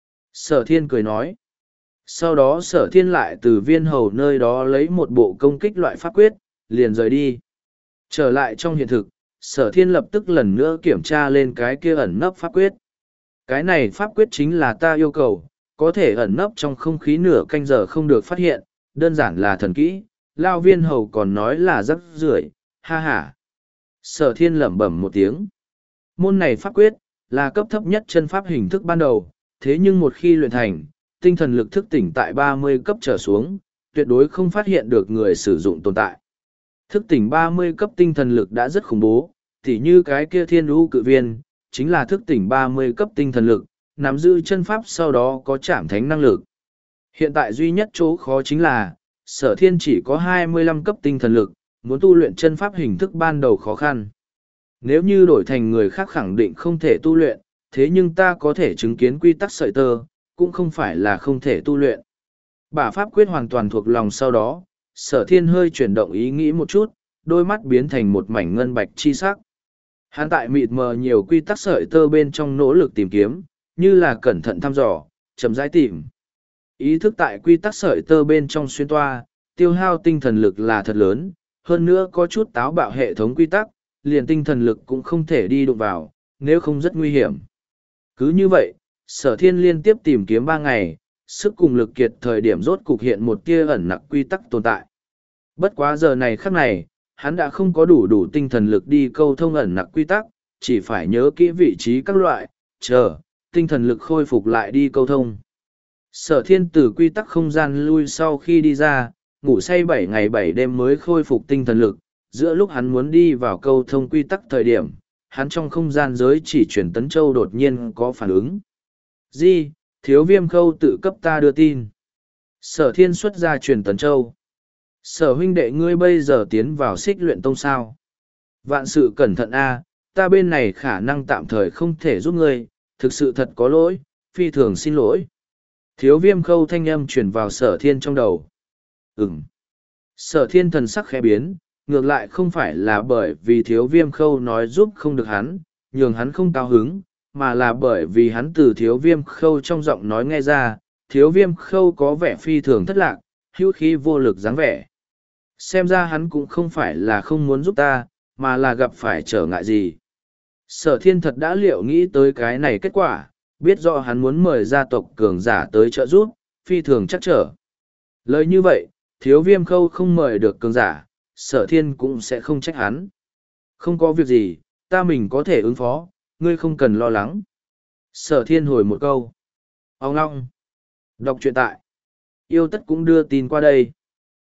Sở thiên cười nói. Sau đó sở thiên lại từ viên hầu nơi đó lấy một bộ công kích loại pháp quyết, liền rời đi. Trở lại trong hiện thực, sở thiên lập tức lần nữa kiểm tra lên cái kia ẩn nấp pháp quyết. Cái này pháp quyết chính là ta yêu cầu, có thể ẩn nấp trong không khí nửa canh giờ không được phát hiện, đơn giản là thần kỹ, lao viên hầu còn nói là rắc rưởi, ha ha. Sở thiên lẩm bẩm một tiếng. Môn này pháp quyết, là cấp thấp nhất chân pháp hình thức ban đầu, thế nhưng một khi luyện thành, tinh thần lực thức tỉnh tại ba mươi cấp trở xuống, tuyệt đối không phát hiện được người sử dụng tồn tại. Thức tỉnh ba mươi cấp tinh thần lực đã rất khủng bố, tỉ như cái kia thiên lũ cự viên, chính là thức tỉnh ba mươi cấp tinh thần lực, nắm giữ chân pháp sau đó có chạm thánh năng lực. Hiện tại duy nhất chỗ khó chính là, sở thiên chỉ có hai mươi lăm cấp tinh thần lực, muốn tu luyện chân pháp hình thức ban đầu khó khăn. Nếu như đổi thành người khác khẳng định không thể tu luyện, thế nhưng ta có thể chứng kiến quy tắc sợi tơ, cũng không phải là không thể tu luyện. Bả pháp quyết hoàn toàn thuộc lòng sau đó, sở thiên hơi chuyển động ý nghĩ một chút, đôi mắt biến thành một mảnh ngân bạch chi sắc. Hắn tại mịt mờ nhiều quy tắc sợi tơ bên trong nỗ lực tìm kiếm, như là cẩn thận thăm dò, chậm rãi tìm. Ý thức tại quy tắc sợi tơ bên trong xuyên toa, tiêu hao tinh thần lực là thật lớn, hơn nữa có chút táo bạo hệ thống quy tắc, liền tinh thần lực cũng không thể đi đụng vào, nếu không rất nguy hiểm. Cứ như vậy, sở thiên liên tiếp tìm kiếm ba ngày, sức cùng lực kiệt thời điểm rốt cục hiện một tia ẩn nặc quy tắc tồn tại. Bất quá giờ này khắc này, hắn đã không có đủ đủ tinh thần lực đi câu thông ẩn nặc quy tắc, chỉ phải nhớ kỹ vị trí các loại, chờ, tinh thần lực khôi phục lại đi câu thông. Sở thiên từ quy tắc không gian lui sau khi đi ra, ngủ say bảy ngày bảy đêm mới khôi phục tinh thần lực. Giữa lúc hắn muốn đi vào câu thông quy tắc thời điểm, hắn trong không gian giới chỉ truyền tấn châu đột nhiên có phản ứng. Di, thiếu viêm khâu tự cấp ta đưa tin. Sở thiên xuất ra truyền tấn châu. Sở huynh đệ ngươi bây giờ tiến vào xích luyện tông sao. Vạn sự cẩn thận a, ta bên này khả năng tạm thời không thể giúp ngươi, thực sự thật có lỗi, phi thường xin lỗi. Thiếu viêm khâu thanh âm truyền vào sở thiên trong đầu. Ừm. Sở thiên thần sắc khẽ biến, ngược lại không phải là bởi vì thiếu viêm khâu nói giúp không được hắn, nhường hắn không cao hứng, mà là bởi vì hắn từ thiếu viêm khâu trong giọng nói nghe ra, thiếu viêm khâu có vẻ phi thường thất lạc, hữu khí vô lực dáng vẻ. Xem ra hắn cũng không phải là không muốn giúp ta, mà là gặp phải trở ngại gì. Sở thiên thật đã liệu nghĩ tới cái này kết quả, biết rõ hắn muốn mời gia tộc cường giả tới trợ giúp, phi thường chắc trở. Lời như vậy, thiếu viêm khâu không mời được cường giả, sở thiên cũng sẽ không trách hắn. Không có việc gì, ta mình có thể ứng phó, ngươi không cần lo lắng. Sở thiên hồi một câu. Ông long. Đọc truyện tại. Yêu tất cũng đưa tin qua đây.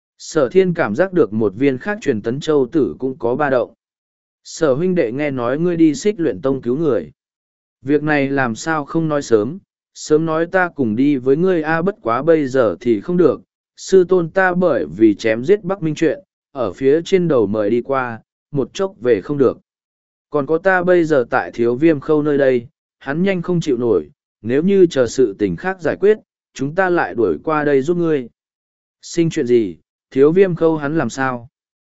Sở thiên cảm giác được một viên khác truyền tấn châu tử cũng có ba động. Sở huynh đệ nghe nói ngươi đi xích luyện tông cứu người. Việc này làm sao không nói sớm, sớm nói ta cùng đi với ngươi a bất quá bây giờ thì không được. Sư tôn ta bởi vì chém giết Bắc Minh chuyện, ở phía trên đầu mời đi qua, một chốc về không được. Còn có ta bây giờ tại thiếu viêm khâu nơi đây, hắn nhanh không chịu nổi, nếu như chờ sự tình khác giải quyết, chúng ta lại đuổi qua đây giúp ngươi. Sinh chuyện gì, thiếu viêm khâu hắn làm sao?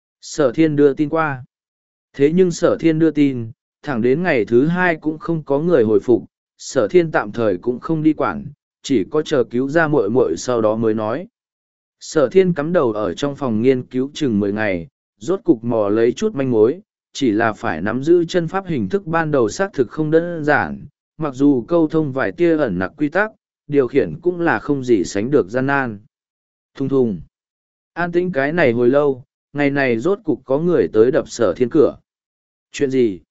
Sở thiên đưa tin qua. Thế nhưng sở thiên đưa tin, thẳng đến ngày thứ hai cũng không có người hồi phục, sở thiên tạm thời cũng không đi quản, chỉ có chờ cứu ra muội muội sau đó mới nói. Sở thiên cắm đầu ở trong phòng nghiên cứu chừng mười ngày, rốt cục mò lấy chút manh mối, chỉ là phải nắm giữ chân pháp hình thức ban đầu xác thực không đơn giản, mặc dù câu thông vài tia ẩn nặc quy tắc, điều khiển cũng là không gì sánh được gian nan. Thùng thùng. An tĩnh cái này hồi lâu, ngày này rốt cục có người tới đập sở thiên cửa. Chuyện gì?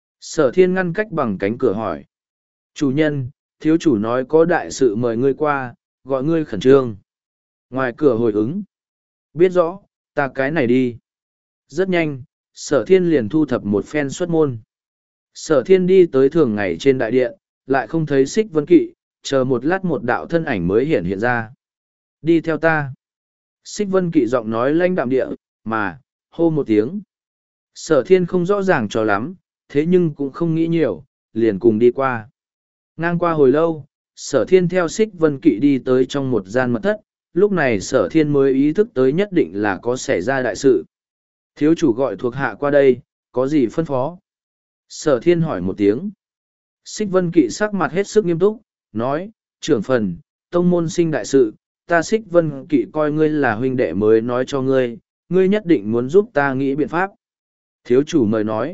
Sở thiên ngăn cách bằng cánh cửa hỏi. Chủ nhân, thiếu chủ nói có đại sự mời ngươi qua, gọi ngươi khẩn trương. Ngoài cửa hồi ứng. Biết rõ, ta cái này đi. Rất nhanh, sở thiên liền thu thập một phen xuất môn. Sở thiên đi tới thường ngày trên đại điện, lại không thấy xích vân kỵ, chờ một lát một đạo thân ảnh mới hiện hiện ra. Đi theo ta. Xích vân kỵ giọng nói lanh đạm địa, mà, hô một tiếng. Sở thiên không rõ ràng cho lắm, thế nhưng cũng không nghĩ nhiều, liền cùng đi qua. Ngang qua hồi lâu, sở thiên theo xích vân kỵ đi tới trong một gian mật thất, lúc này sở thiên mới ý thức tới nhất định là có xảy ra đại sự. Thiếu chủ gọi thuộc hạ qua đây, có gì phân phó? Sở thiên hỏi một tiếng. Xích vân kỵ sắc mặt hết sức nghiêm túc, nói, trưởng phần, tông môn sinh đại sự, ta xích vân kỵ coi ngươi là huynh đệ mới nói cho ngươi, ngươi nhất định muốn giúp ta nghĩ biện pháp. Thiếu chủ mời nói.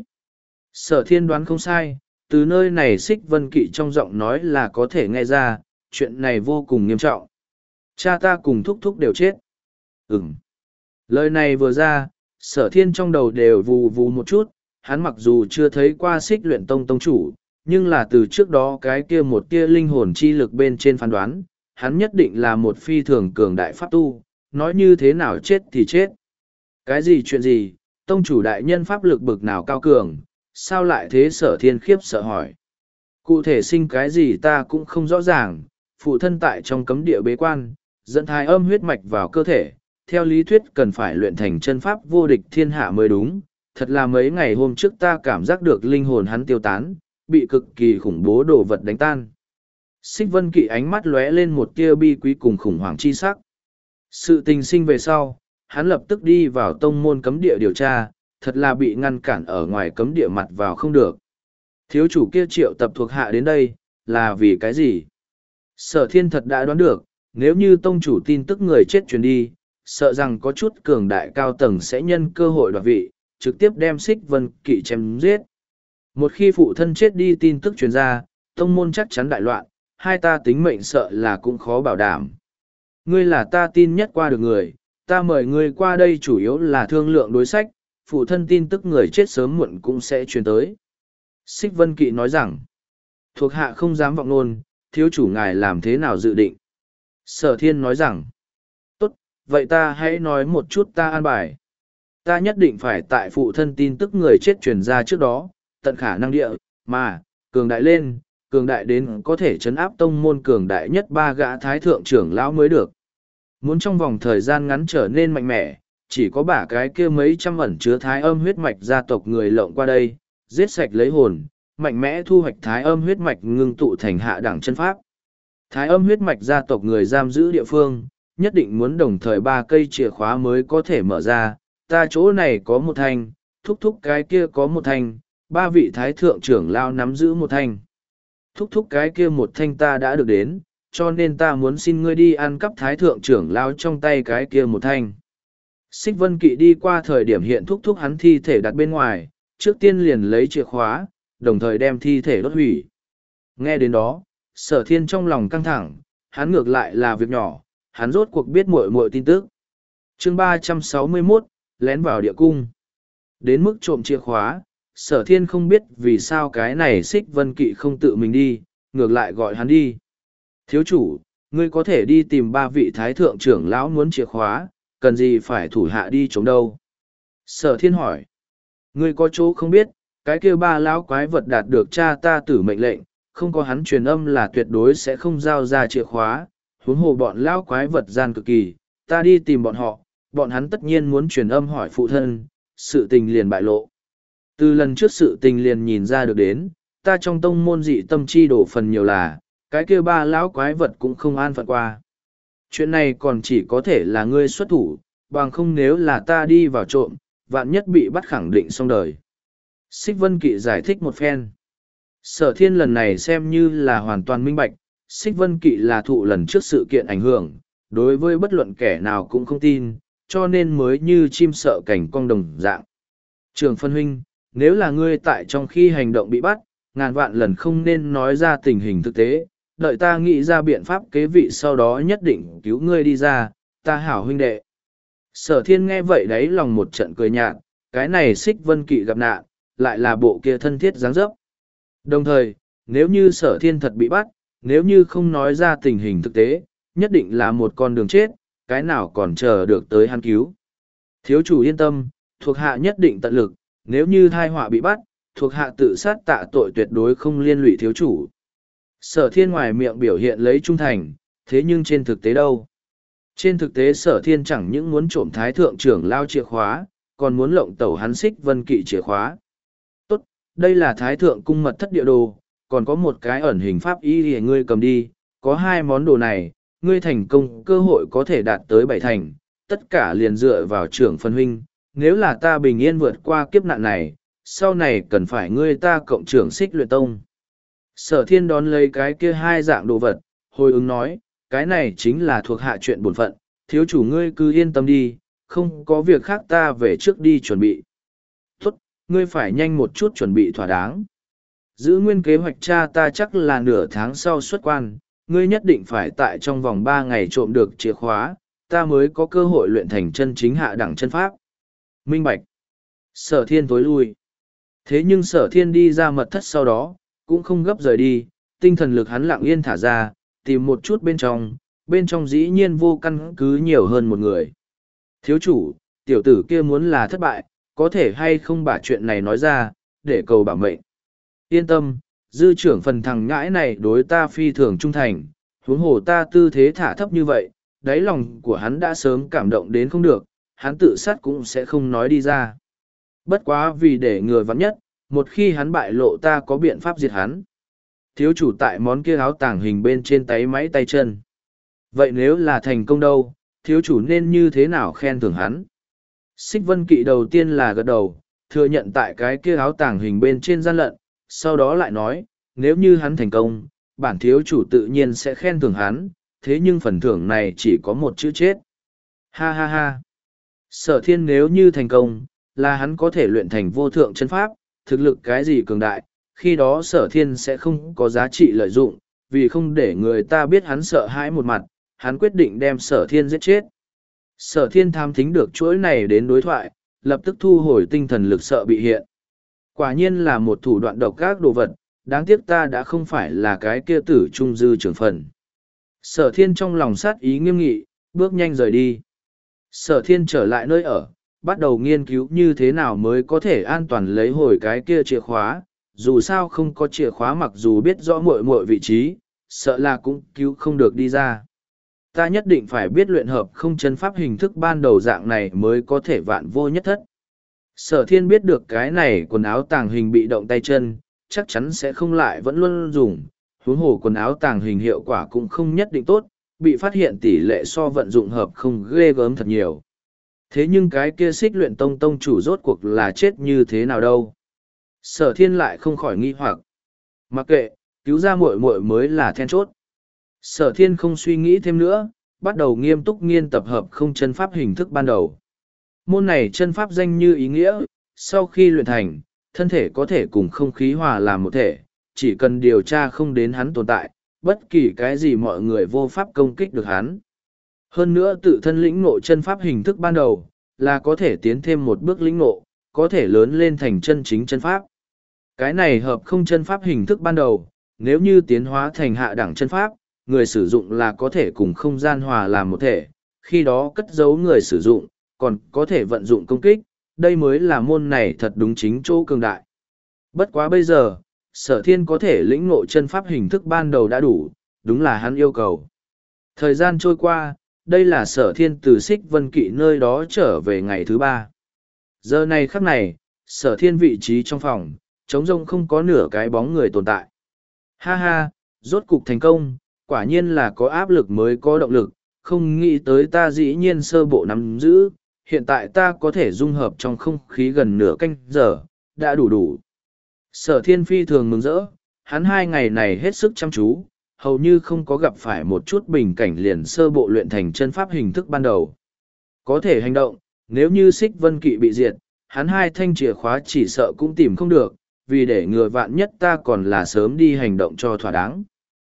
Sở thiên đoán không sai, từ nơi này xích vân kỵ trong giọng nói là có thể nghe ra, chuyện này vô cùng nghiêm trọng. Cha ta cùng thúc thúc đều chết. Ừm. Lời này vừa ra, sở thiên trong đầu đều vù vù một chút, hắn mặc dù chưa thấy qua xích luyện tông tông chủ, nhưng là từ trước đó cái kia một tia linh hồn chi lực bên trên phán đoán, hắn nhất định là một phi thường cường đại pháp tu, nói như thế nào chết thì chết. Cái gì chuyện gì, tông chủ đại nhân pháp lực bực nào cao cường, sao lại thế? Sở thiên khiếp sợ hỏi. Cụ thể sinh cái gì ta cũng không rõ ràng, phụ thân tại trong cấm địa bế quan, dẫn thai âm huyết mạch vào cơ thể, theo lý thuyết cần phải luyện thành chân pháp vô địch thiên hạ mới đúng. Thật là mấy ngày hôm trước ta cảm giác được linh hồn hắn tiêu tán, bị cực kỳ khủng bố đồ vật đánh tan. Xích vân kỵ ánh mắt lóe lên một tia bi quý cùng khủng hoảng chi sắc. Sự tình sinh về sau, hắn lập tức đi vào tông môn cấm địa điều tra, thật là bị ngăn cản ở ngoài cấm địa mặt vào không được. Thiếu chủ kia triệu tập thuộc hạ đến đây, là vì cái gì? Sở thiên thật đã đoán được, nếu như tông chủ tin tức người chết truyền đi, sợ rằng có chút cường đại cao tầng sẽ nhân cơ hội đoạt vị, trực tiếp đem xích vân kỵ chém giết. Một khi phụ thân chết đi tin tức truyền ra, tông môn chắc chắn đại loạn, hai ta tính mệnh sợ là cũng khó bảo đảm. Ngươi là ta tin nhất qua được người, ta mời ngươi qua đây chủ yếu là thương lượng đối sách, phụ thân tin tức người chết sớm muộn cũng sẽ truyền tới. Xích Vân Kỵ nói rằng, thuộc hạ không dám vọng nôn, thiếu chủ ngài làm thế nào dự định. Sở thiên nói rằng, tốt, vậy ta hãy nói một chút ta an bài. Ta nhất định phải tại phụ thân tin tức người chết truyền ra trước đó, tận khả năng địa, mà, cường đại lên, cường đại đến có thể chấn áp tông môn cường đại nhất ba gã thái thượng trưởng lão mới được. Muốn trong vòng thời gian ngắn trở nên mạnh mẽ, chỉ có bả cái kia mấy trăm ẩn chứa thái âm huyết mạch gia tộc người lộng qua đây, giết sạch lấy hồn, mạnh mẽ thu hoạch thái âm huyết mạch ngưng tụ thành hạ đẳng chân pháp. Thái âm huyết mạch gia tộc người giam giữ địa phương, nhất định muốn đồng thời ba cây chìa khóa mới có thể mở ra, ta chỗ này có một thanh, thúc thúc cái kia có một thanh, ba vị thái thượng trưởng lao nắm giữ một thanh. Thúc thúc cái kia một thanh ta đã được đến, cho nên ta muốn xin ngươi đi ăn cắp thái thượng trưởng lao trong tay cái kia một thanh. Xích Vân Kỵ đi qua thời điểm hiện thúc thúc hắn thi thể đặt bên ngoài, trước tiên liền lấy chìa khóa, đồng thời đem thi thể đốt hủy. Nghe đến đó, Sở Thiên trong lòng căng thẳng, hắn ngược lại là việc nhỏ, hắn rốt cuộc biết muội muội tin tức. Chương ba trăm sáu mươi mốt, lén vào địa cung. Đến mức trộm chìa khóa, Sở Thiên không biết vì sao cái này Xích Vân Kỵ không tự mình đi, ngược lại gọi hắn đi. Thiếu chủ, ngươi có thể đi tìm ba vị thái thượng trưởng lão muốn chìa khóa, cần gì phải thủ hạ đi chống đâu? Sở Thiên hỏi. Ngươi có chỗ không biết, cái kia ba lão quái vật đạt được cha ta tử mệnh lệnh, không có hắn truyền âm là tuyệt đối sẽ không giao ra chìa khóa, huống hồ bọn lão quái vật gian cực kỳ, ta đi tìm bọn họ, bọn hắn tất nhiên muốn truyền âm hỏi phụ thân, sự tình liền bại lộ. Từ lần trước sự tình liền nhìn ra được đến, ta trong tông môn dị tâm chi đổ phần nhiều là, cái kia ba lão quái vật cũng không an phận qua. Chuyện này còn chỉ có thể là ngươi xuất thủ, bằng không nếu là ta đi vào trộm, vạn nhất bị bắt khẳng định xong đời. Xích Vân Kỵ giải thích một phen. Sở Thiên lần này xem như là hoàn toàn minh bạch, Xích Vân Kỵ là thụ lần trước sự kiện ảnh hưởng, đối với bất luận kẻ nào cũng không tin, cho nên mới như chim sợ cảnh cong đồng dạng. Trường Phân Huynh, nếu là ngươi tại trong khi hành động bị bắt, ngàn vạn lần không nên nói ra tình hình thực tế, đợi ta nghĩ ra biện pháp kế vị sau đó nhất định cứu ngươi đi ra, ta hảo huynh đệ. Sở Thiên nghe vậy đấy lòng một trận cười nhạt, cái này Xích Vân Kỵ gặp nạn, lại là bộ kia thân thiết dáng dấp. Đồng thời, nếu như Sở Thiên thật bị bắt, nếu như không nói ra tình hình thực tế, nhất định là một con đường chết, cái nào còn chờ được tới hắn cứu. Thiếu chủ yên tâm, thuộc hạ nhất định tận lực, nếu như thai họa bị bắt, thuộc hạ tự sát tạ tội tuyệt đối không liên lụy thiếu chủ. Sở Thiên ngoài miệng biểu hiện lấy trung thành, thế nhưng trên thực tế đâu? Trên thực tế Sở Thiên chẳng những muốn trộm thái thượng trưởng lao chìa khóa, còn muốn lộng tẩu hắn Xích Vân Kỵ chìa khóa. Tốt, đây là thái thượng cung mật thất địa đồ, còn có một cái ẩn hình pháp y để ngươi cầm đi, có hai món đồ này, ngươi thành công cơ hội có thể đạt tới bảy thành, tất cả liền dựa vào trưởng phân huynh, nếu là ta bình yên vượt qua kiếp nạn này, sau này cần phải ngươi ta cộng trưởng Xích Luyện Tông. Sở Thiên đón lấy cái kia hai dạng đồ vật, hồi ứng nói, cái này chính là thuộc hạ chuyện bổn phận, thiếu chủ ngươi cứ yên tâm đi, không có việc khác ta về trước đi chuẩn bị. Tốt, ngươi phải nhanh một chút chuẩn bị thỏa đáng. Giữ nguyên kế hoạch cha ta chắc là nửa tháng sau xuất quan, ngươi nhất định phải tại trong vòng ba ngày trộm được chìa khóa, ta mới có cơ hội luyện thành chân chính hạ đẳng chân pháp. Minh Bạch. Sở Thiên tối lui. Thế nhưng Sở Thiên đi ra mật thất sau đó, cũng không gấp rời đi, tinh thần lực hắn lặng yên thả ra, tìm một chút bên trong, bên trong dĩ nhiên vô căn cứ nhiều hơn một người. Thiếu chủ, tiểu tử kia muốn là thất bại, có thể hay không把chuyện này nói ra, để cầu bảo mệnh. Yên tâm, dư trưởng phần thằng ngãi này đối ta phi thường trung thành, huống hồ ta tư thế thả thấp như vậy, đáy lòng của hắn đã sớm cảm động đến không được, hắn tự sát cũng sẽ không nói đi ra. Bất quá vì để ngừa vắng nhất, một khi hắn bại lộ ta có biện pháp diệt hắn. Thiếu chủ tại món kia áo tàng hình bên trên tay máy tay chân. Vậy nếu là thành công đâu, thiếu chủ nên như thế nào khen thưởng hắn? Xích Vân Kỵ đầu tiên là gật đầu, thừa nhận tại cái kia áo tàng hình bên trên gian lận, sau đó lại nói, nếu như hắn thành công, bản thiếu chủ tự nhiên sẽ khen thưởng hắn, thế nhưng phần thưởng này chỉ có một chữ chết. Ha ha ha. Sở Thiên nếu như thành công, là hắn có thể luyện thành vô thượng chân pháp, thực lực cái gì cường đại, khi đó Sở Thiên sẽ không có giá trị lợi dụng, vì không để người ta biết hắn sợ hãi một mặt, hắn quyết định đem Sở Thiên giết chết. Sở Thiên tham thính được chuỗi này đến đối thoại, lập tức thu hồi tinh thần lực sợ bị hiện. Quả nhiên là một thủ đoạn độc ác đồ vật, đáng tiếc ta đã không phải là cái kia tử trung dư trưởng phần. Sở Thiên trong lòng sát ý nghiêm nghị, bước nhanh rời đi. Sở thiên trở lại nơi ở, bắt đầu nghiên cứu như thế nào mới có thể an toàn lấy hồi cái kia chìa khóa, dù sao không có chìa khóa mặc dù biết rõ muội muội vị trí, sợ là cũng cứu không được đi ra. Ta nhất định phải biết luyện hợp không chân pháp hình thức ban đầu dạng này mới có thể vạn vô nhất thất. Sở thiên biết được cái này quần áo tàng hình bị động tay chân, chắc chắn sẽ không lại vẫn luôn dùng, huống hồ quần áo tàng hình hiệu quả cũng không nhất định tốt, bị phát hiện tỷ lệ so vận dụng hợp không ghê gớm thật nhiều. Thế nhưng cái kia xích luyện tông tông chủ rốt cuộc là chết như thế nào đâu? Sở thiên lại không khỏi nghi hoặc. Mặc kệ, cứu ra muội muội mới là then chốt. Sở thiên không suy nghĩ thêm nữa, bắt đầu nghiêm túc nghiên tập hợp không chân pháp hình thức ban đầu. Môn này chân pháp danh như ý nghĩa, sau khi luyện thành, thân thể có thể cùng không khí hòa làm một thể, chỉ cần điều tra không đến hắn tồn tại, bất kỳ cái gì mọi người vô pháp công kích được hắn. Hơn nữa tự thân lĩnh ngộ chân pháp hình thức ban đầu, là có thể tiến thêm một bước lĩnh ngộ, có thể lớn lên thành chân chính chân pháp. Cái này hợp không chân pháp hình thức ban đầu, nếu như tiến hóa thành hạ đẳng chân pháp, người sử dụng là có thể cùng không gian hòa làm một thể, khi đó cất giấu người sử dụng, còn có thể vận dụng công kích, đây mới là môn này thật đúng chính chỗ cường đại. Bất quá bây giờ, sở thiên có thể lĩnh ngộ chân pháp hình thức ban đầu đã đủ, đúng là hắn yêu cầu. Thời gian trôi qua, đây là sở thiên từ Xích Vân Kỵ nơi đó trở về ngày thứ ba. Giờ này khắc này, sở thiên vị trí trong phòng, trống rông không có nửa cái bóng người tồn tại. Ha ha, rốt cục thành công, quả nhiên là có áp lực mới có động lực, không nghĩ tới ta dĩ nhiên sơ bộ nắm giữ, hiện tại ta có thể dung hợp trong không khí gần nửa canh giờ, đã đủ đủ. Sở thiên phi thường mừng rỡ, hắn hai ngày này hết sức chăm chú, hầu như không có gặp phải một chút bình cảnh liền sơ bộ luyện thành chân pháp hình thức ban đầu. Có thể hành động, nếu như Xích Vân Kỵ bị diệt, hắn hai thanh chìa khóa chỉ sợ cũng tìm không được, vì để ngừa vạn nhất ta còn là sớm đi hành động cho thỏa đáng.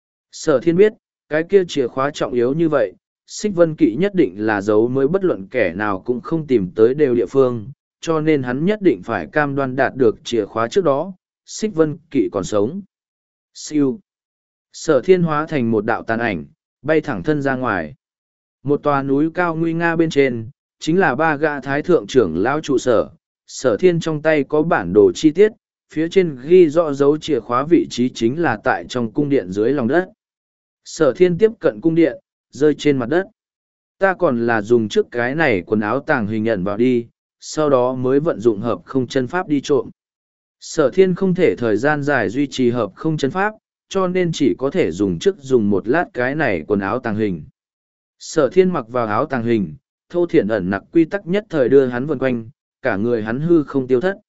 Sở thiên biết, cái kia chìa khóa trọng yếu như vậy, Xích Vân Kỵ nhất định là dấu mới bất luận kẻ nào cũng không tìm tới đều địa phương, cho nên hắn nhất định phải cam đoan đạt được chìa khóa trước đó, Xích Vân Kỵ còn sống. Siêu. Sở thiên hóa thành một đạo tàn ảnh, bay thẳng thân ra ngoài. Một tòa núi cao nguy nga bên trên, chính là ba gã thái thượng trưởng lão trụ sở. Sở thiên trong tay có bản đồ chi tiết, phía trên ghi rõ dấu chìa khóa vị trí chính là tại trong cung điện dưới lòng đất. Sở thiên tiếp cận cung điện, rơi trên mặt đất. Ta còn là dùng trước cái này quần áo tàng hình nhận vào đi, sau đó mới vận dụng hợp không chân pháp đi trộm. Sở thiên không thể thời gian dài duy trì hợp không chân pháp, cho nên chỉ có thể dùng trước dùng một lát cái này quần áo tàng hình. Sở thiên mặc vào áo tàng hình, thô thiển ẩn nặc quy tắc nhất thời đưa hắn vần quanh, cả người hắn hư không tiêu thất.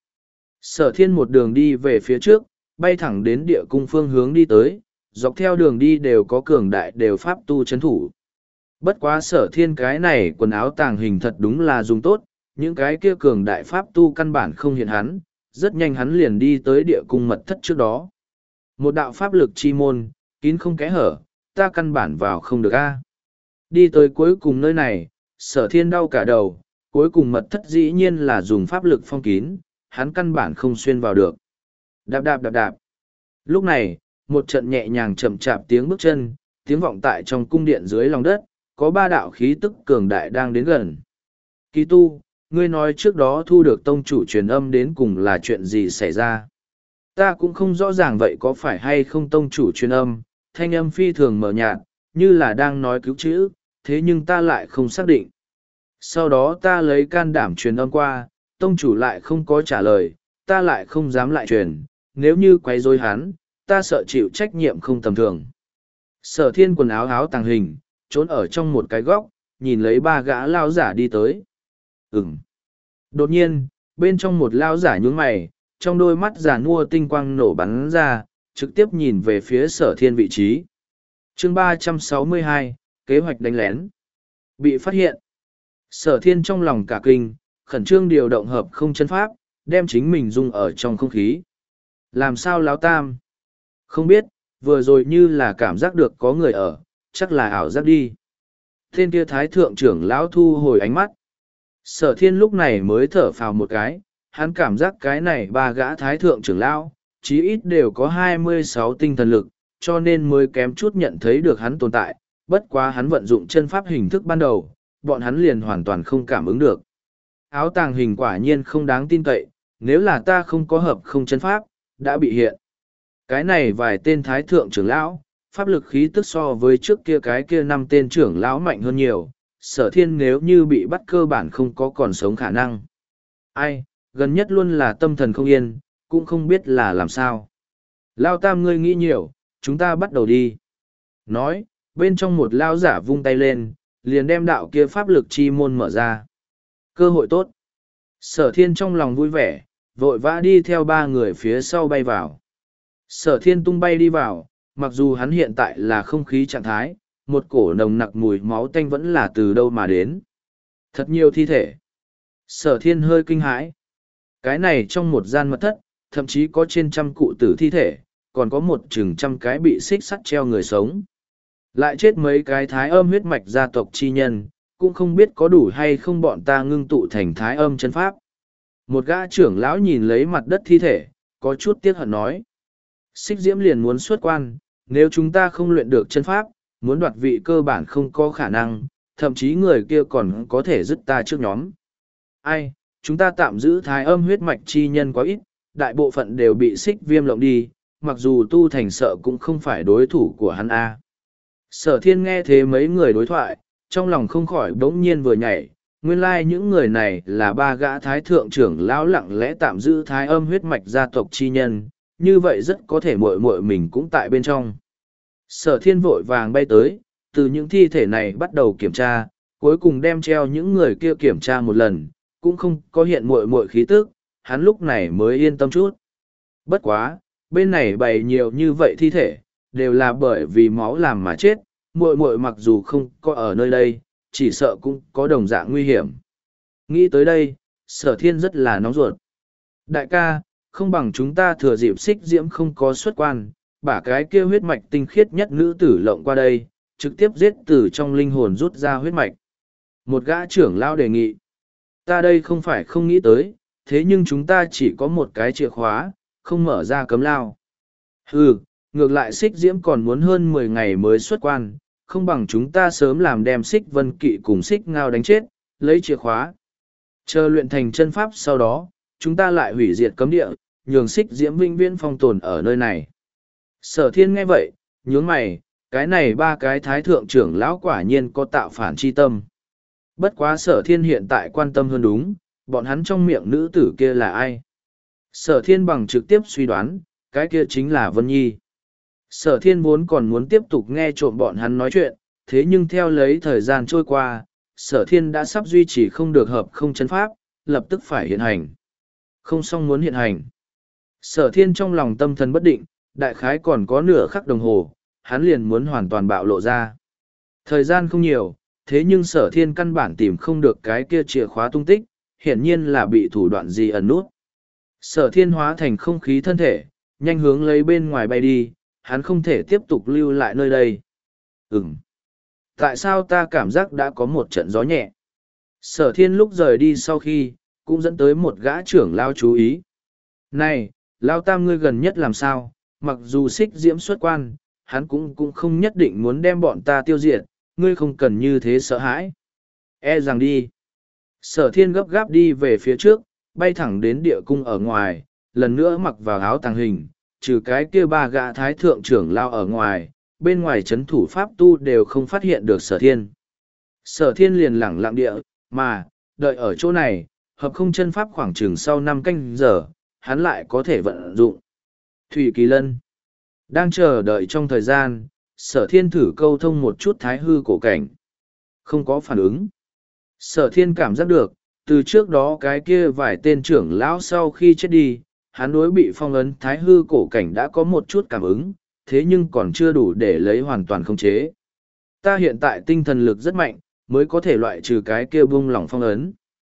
Sở thiên một đường đi về phía trước, bay thẳng đến địa cung phương hướng đi tới, dọc theo đường đi đều có cường đại đều pháp tu chấn thủ. Bất quá sở thiên cái này quần áo tàng hình thật đúng là dùng tốt, những cái kia cường đại pháp tu căn bản không hiện hắn, rất nhanh hắn liền đi tới địa cung mật thất trước đó. Một đạo pháp lực chi môn, kín không kẽ hở, ta căn bản vào không được a. Đi tới cuối cùng nơi này, sở thiên đau cả đầu, cuối cùng mật thất dĩ nhiên là dùng pháp lực phong kín, hắn căn bản không xuyên vào được. Đạp đạp đạp đạp. Lúc này, một trận nhẹ nhàng chậm chạp tiếng bước chân, tiếng vọng tại trong cung điện dưới lòng đất, có ba đạo khí tức cường đại đang đến gần. Kỳ tu, ngươi nói trước đó thu được tông chủ truyền âm đến cùng là chuyện gì xảy ra? Ta cũng không rõ ràng vậy có phải hay không tông chủ truyền âm, thanh âm phi thường mờ nhạt, như là đang nói cứu chữ, thế nhưng ta lại không xác định. Sau đó ta lấy can đảm truyền âm qua, tông chủ lại không có trả lời, ta lại không dám lại truyền, nếu như quấy rối hắn, ta sợ chịu trách nhiệm không tầm thường. Sở thiên quần áo áo tàng hình, trốn ở trong một cái góc, nhìn lấy ba gã lao giả đi tới. Ừm. Đột nhiên, bên trong một lao giả nhướng mày, trong đôi mắt giả nua tinh quang nổ bắn ra, trực tiếp nhìn về phía sở thiên vị trí. chương ba trăm sáu mươi hai, kế hoạch đánh lén. Bị phát hiện. Sở thiên trong lòng cả kinh, khẩn trương điều động hợp không chân pháp, đem chính mình dung ở trong không khí. Làm sao láo tam? Không biết, vừa rồi như là cảm giác được có người ở, chắc là ảo giác đi. Tên kia thái thượng trưởng lão thu hồi ánh mắt. Sở thiên lúc này mới thở phào một cái, hắn cảm giác cái này ba gã thái thượng trưởng lão, chí ít đều có hai mươi sáu tinh thần lực, cho nên mới kém chút nhận thấy được hắn tồn tại, bất quá hắn vận dụng chân pháp hình thức ban đầu, bọn hắn liền hoàn toàn không cảm ứng được. Áo tàng hình quả nhiên không đáng tin cậy, nếu là ta không có hợp không chân pháp, đã bị hiện. Cái này vài tên thái thượng trưởng lão, pháp lực khí tức so với trước kia cái kia năm tên trưởng lão mạnh hơn nhiều, sở thiên nếu như bị bắt cơ bản không có còn sống khả năng. Ai, gần nhất luôn là tâm thần không yên, cũng không biết là làm sao. Lao tam ngươi nghĩ nhiều, chúng ta bắt đầu đi. Nói, bên trong một lao giả vung tay lên, liền đem đạo kia pháp lực chi môn mở ra. Cơ hội tốt. Sở thiên trong lòng vui vẻ, vội vã đi theo ba người phía sau bay vào. Sở thiên tung bay đi vào, mặc dù hắn hiện tại là không khí trạng thái, một cổ nồng nặc mùi máu tanh vẫn là từ đâu mà đến. Thật nhiều thi thể. Sở thiên hơi kinh hãi. Cái này trong một gian mật thất, thậm chí có trên trăm cụ tử thi thể, còn có một chừng trăm cái bị xích sắt treo người sống. Lại chết mấy cái thái âm huyết mạch gia tộc chi nhân, cũng không biết có đủ hay không bọn ta ngưng tụ thành thái âm chân pháp. Một gã trưởng lão nhìn lấy mặt đất thi thể, có chút tiếc hận nói. Xích diễm liền muốn xuất quan, nếu chúng ta không luyện được chân pháp, muốn đoạt vị cơ bản không có khả năng, thậm chí người kia còn có thể dứt ta trước nhóm. Ai, chúng ta tạm giữ thái âm huyết mạch chi nhân quá ít, đại bộ phận đều bị xích viêm lộng đi, mặc dù tu thành sợ cũng không phải đối thủ của hắn A. Sở thiên nghe thế mấy người đối thoại, trong lòng không khỏi bỗng nhiên vừa nhảy, nguyên lai like những người này là ba gã thái thượng trưởng lão lặng lẽ tạm giữ thái âm huyết mạch gia tộc chi nhân, như vậy rất có thể muội muội mình cũng tại bên trong. Sở thiên vội vàng bay tới, từ những thi thể này bắt đầu kiểm tra, cuối cùng đem treo những người kia kiểm tra một lần, cũng không có hiện muội muội khí tức, hắn lúc này mới yên tâm chút. Bất quá, bên này bày nhiều như vậy thi thể, đều là bởi vì máu làm mà chết, muội muội mặc dù không có ở nơi đây, chỉ sợ cũng có đồng dạng nguy hiểm. Nghĩ tới đây, sở thiên rất là nóng ruột. Đại ca, không bằng chúng ta thừa dịp xích diễm không có xuất quan, bả cái kia huyết mạch tinh khiết nhất nữ tử lộng qua đây, trực tiếp giết từ trong linh hồn rút ra huyết mạch. Một gã trưởng lao đề nghị. Ta đây không phải không nghĩ tới, thế nhưng chúng ta chỉ có một cái chìa khóa, không mở ra cấm lao. Ừ, ngược lại xích diễm còn muốn hơn mười ngày mới xuất quan, không bằng chúng ta sớm làm đem xích vân kỵ cùng xích ngao đánh chết, lấy chìa khóa. Chờ luyện thành chân pháp sau đó, chúng ta lại hủy diệt cấm địa, nhường xích diễm vinh viễn phong tồn ở nơi này. Sở thiên nghe vậy, nhướng mày, cái này ba cái thái thượng trưởng lão quả nhiên có tạo phản chi tâm. Bất quá sở thiên hiện tại quan tâm hơn đúng, bọn hắn trong miệng nữ tử kia là ai? Sở thiên bằng trực tiếp suy đoán, cái kia chính là Vân Nhi. Sở thiên vốn còn muốn tiếp tục nghe trộm bọn hắn nói chuyện, thế nhưng theo lấy thời gian trôi qua, sở thiên đã sắp duy trì không được hợp không chân pháp, lập tức phải hiện hành. Không xong muốn hiện hành. Sở thiên trong lòng tâm thần bất định, đại khái còn có nửa khắc đồng hồ, hắn liền muốn hoàn toàn bạo lộ ra. Thời gian không nhiều, thế nhưng sở thiên căn bản tìm không được cái kia chìa khóa tung tích, hiển nhiên là bị thủ đoạn gì ẩn nút. Sở thiên hóa thành không khí thân thể, nhanh hướng lấy bên ngoài bay đi, hắn không thể tiếp tục lưu lại nơi đây. Ừm. Tại sao ta cảm giác đã có một trận gió nhẹ? Sở thiên lúc rời đi sau khi, cũng dẫn tới một gã trưởng lao chú ý. Này, lao tam ngươi gần nhất làm sao? Mặc dù xích diễm xuất quan, hắn cũng cũng không nhất định muốn đem bọn ta tiêu diệt, ngươi không cần như thế sợ hãi. E rằng đi. Sở thiên gấp gáp đi về phía trước, bay thẳng đến địa cung ở ngoài, lần nữa mặc vào áo tàng hình, trừ cái kia ba gã thái thượng trưởng lao ở ngoài, bên ngoài chấn thủ pháp tu đều không phát hiện được sở thiên. Sở thiên liền lẳng lặng địa, mà, đợi ở chỗ này, hợp không chân pháp khoảng chừng sau năm canh giờ, hắn lại có thể vận dụng. Thủy Kỳ Lân đang chờ đợi trong thời gian, sở thiên thử câu thông một chút thái hư cổ cảnh. Không có phản ứng. Sở thiên cảm giác được, từ trước đó cái kia vài tên trưởng lão sau khi chết đi, hắn đối bị phong ấn thái hư cổ cảnh đã có một chút cảm ứng, thế nhưng còn chưa đủ để lấy hoàn toàn khống chế. Ta hiện tại tinh thần lực rất mạnh, mới có thể loại trừ cái kia bung lỏng phong ấn.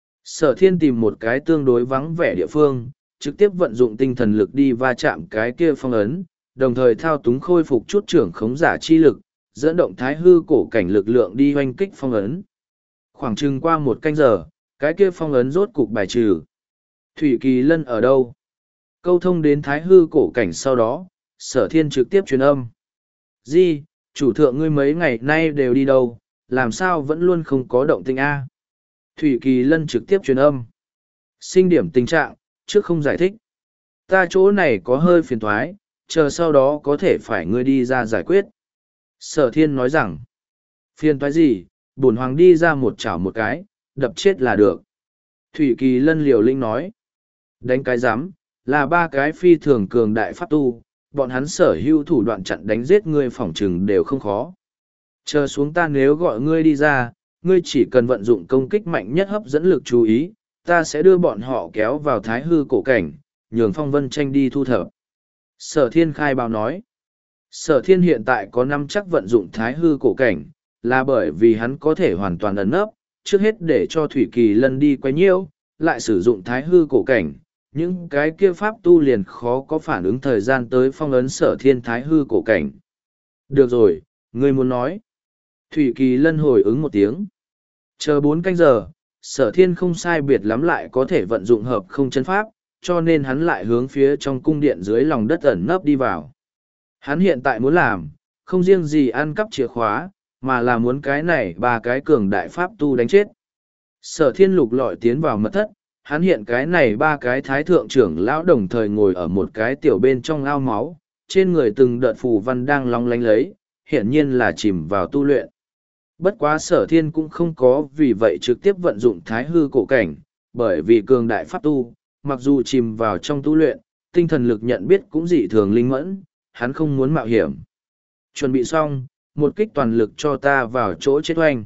Sở thiên tìm một cái tương đối vắng vẻ địa phương, trực tiếp vận dụng tinh thần lực đi va chạm cái kia phong ấn, đồng thời thao túng khôi phục chút trưởng khống giả chi lực, dẫn động thái hư cổ cảnh lực lượng đi hoanh kích phong ấn. Khoảng chừng qua một canh giờ, cái kia phong ấn rốt cục bài trừ. Thủy Kỳ Lân ở đâu? Câu thông đến thái hư cổ cảnh sau đó, sở thiên trực tiếp truyền âm. Di, chủ thượng ngươi mấy ngày nay đều đi đâu, làm sao vẫn luôn không có động tĩnh A. Thủy Kỳ Lân trực tiếp truyền âm. Sinh điểm tình trạng, trước không giải thích. Ta chỗ này có hơi phiền thoái, chờ sau đó có thể phải ngươi đi ra giải quyết. Sở thiên nói rằng, phiền thoái gì, bổn hoàng đi ra một chảo một cái, đập chết là được. Thủy Kỳ Lân liều linh nói, đánh cái giám, là ba cái phi thường cường đại pháp tu, bọn hắn sở hữu thủ đoạn chặn đánh giết ngươi phỏng trừng đều không khó. Chờ xuống ta nếu gọi ngươi đi ra, ngươi chỉ cần vận dụng công kích mạnh nhất hấp dẫn lực chú ý, ta sẽ đưa bọn họ kéo vào thái hư cổ cảnh, nhường phong vân tranh đi thu thập. Sở thiên khai báo nói, sở thiên hiện tại có năm chắc vận dụng thái hư cổ cảnh, là bởi vì hắn có thể hoàn toàn ẩn nấp, trước hết để cho Thủy Kỳ Lân đi quay nhiễu, lại sử dụng thái hư cổ cảnh. Những cái kia pháp tu liền khó có phản ứng thời gian tới phong ấn sở thiên thái hư cổ cảnh. Được rồi, ngươi muốn nói. Thủy Kỳ Lân hồi ứng một tiếng. Chờ bốn canh giờ, sở thiên không sai biệt lắm lại có thể vận dụng hợp không chân pháp, cho nên hắn lại hướng phía trong cung điện dưới lòng đất ẩn nấp đi vào. Hắn hiện tại muốn làm, không riêng gì ăn cắp chìa khóa, mà là muốn cái này ba cái cường đại pháp tu đánh chết. Sở thiên lục lọi tiến vào mật thất, hắn hiện cái này ba cái thái thượng trưởng lão đồng thời ngồi ở một cái tiểu bên trong ao máu, trên người từng đợt phù văn đang long lánh lấy, hiển nhiên là chìm vào tu luyện. Bất quá sở thiên cũng không có vì vậy trực tiếp vận dụng thái hư cổ cảnh, bởi vì cường đại pháp tu, mặc dù chìm vào trong tu luyện, tinh thần lực nhận biết cũng dị thường linh mẫn, hắn không muốn mạo hiểm. Chuẩn bị xong, một kích toàn lực cho ta vào chỗ chết oanh.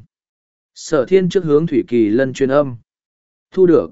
Sở thiên trước hướng Thủy Kỳ Lân truyền âm. Thu được.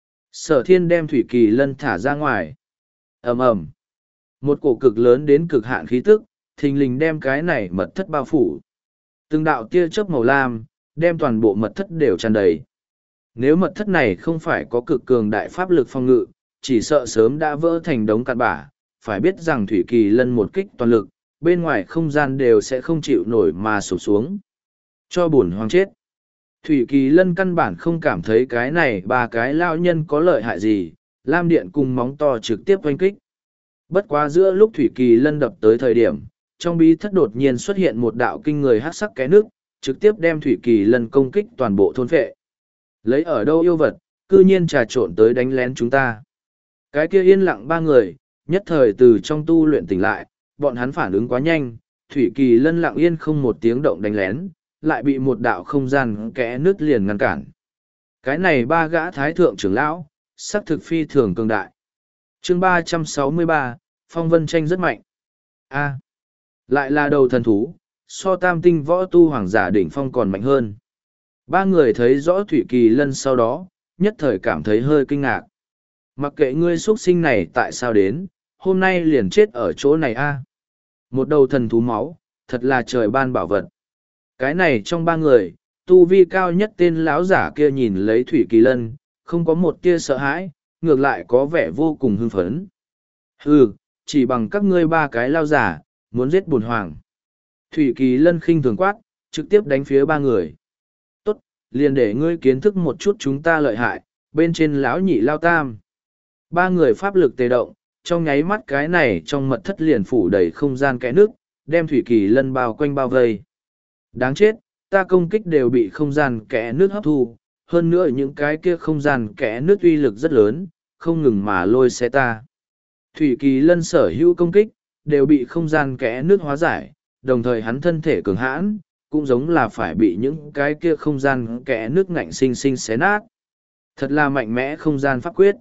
Sở thiên đem Thủy Kỳ Lân thả ra ngoài. Ầm ầm. Một cổ cực lớn đến cực hạn khí tức, thình lình đem cái này mật thất bao phủ. Từng đạo tia chớp màu lam, đem toàn bộ mật thất đều tràn đầy. Nếu mật thất này không phải có cực cường đại pháp lực phòng ngự, chỉ sợ sớm đã vỡ thành đống cặn bã. Phải biết rằng Thủy Kỳ Lân một kích toàn lực, bên ngoài không gian đều sẽ không chịu nổi mà sụp xuống. Cho bổn hoàng chết. Thủy Kỳ Lân căn bản không cảm thấy cái này ba cái lao nhân có lợi hại gì, lam điện cùng móng to trực tiếp oanh kích. Bất quá giữa lúc Thủy Kỳ Lân đập tới thời điểm, trong bí thất đột nhiên xuất hiện một đạo kinh người hát sắc cái nước, trực tiếp đem Thủy Kỳ Lân công kích toàn bộ thôn phệ. Lấy ở đâu yêu vật, cư nhiên trà trộn tới đánh lén chúng ta. Cái kia yên lặng ba người, nhất thời từ trong tu luyện tỉnh lại, bọn hắn phản ứng quá nhanh, Thủy Kỳ Lân lặng yên không một tiếng động đánh lén, lại bị một đạo không gian kẽ nứt liền ngăn cản. Cái này ba gã thái thượng trưởng lão, sắc thực phi thường cường đại. Chương ba trăm sáu mươi ba, phong vân tranh rất mạnh. A, lại là đầu thần thú, so tam tinh võ tu hoàng giả đỉnh phong còn mạnh hơn. Ba người thấy rõ Thủy Kỳ Lân sau đó, nhất thời cảm thấy hơi kinh ngạc. Mặc kệ ngươi xuất sinh này tại sao đến, hôm nay liền chết ở chỗ này a. Một đầu thần thú máu, thật là trời ban bảo vật. Cái này trong ba người, tu vi cao nhất tên lão giả kia nhìn lấy Thủy Kỳ Lân, không có một tia sợ hãi, ngược lại có vẻ vô cùng hưng phấn. Hừ, chỉ bằng các ngươi ba cái lao giả, muốn giết bổn hoàng. Thủy Kỳ Lân khinh thường quát, trực tiếp đánh phía ba người. Tốt, liền để ngươi kiến thức một chút chúng ta lợi hại, bên trên lão nhị lao tam. Ba người pháp lực tề động, trong nháy mắt cái này trong mật thất liền phủ đầy không gian kẽ nước, đem Thủy Kỳ Lân bao quanh bao vây. Đáng chết, ta công kích đều bị không gian kẽ nước hấp thu, hơn nữa những cái kia không gian kẽ nước uy lực rất lớn, không ngừng mà lôi xe ta. Thủy Kỳ Lân sở hữu công kích, đều bị không gian kẽ nước hóa giải, đồng thời hắn thân thể cường hãn, cũng giống là phải bị những cái kia không gian kẽ nước ngạnh sinh sinh xé nát. Thật là mạnh mẽ không gian pháp quyết.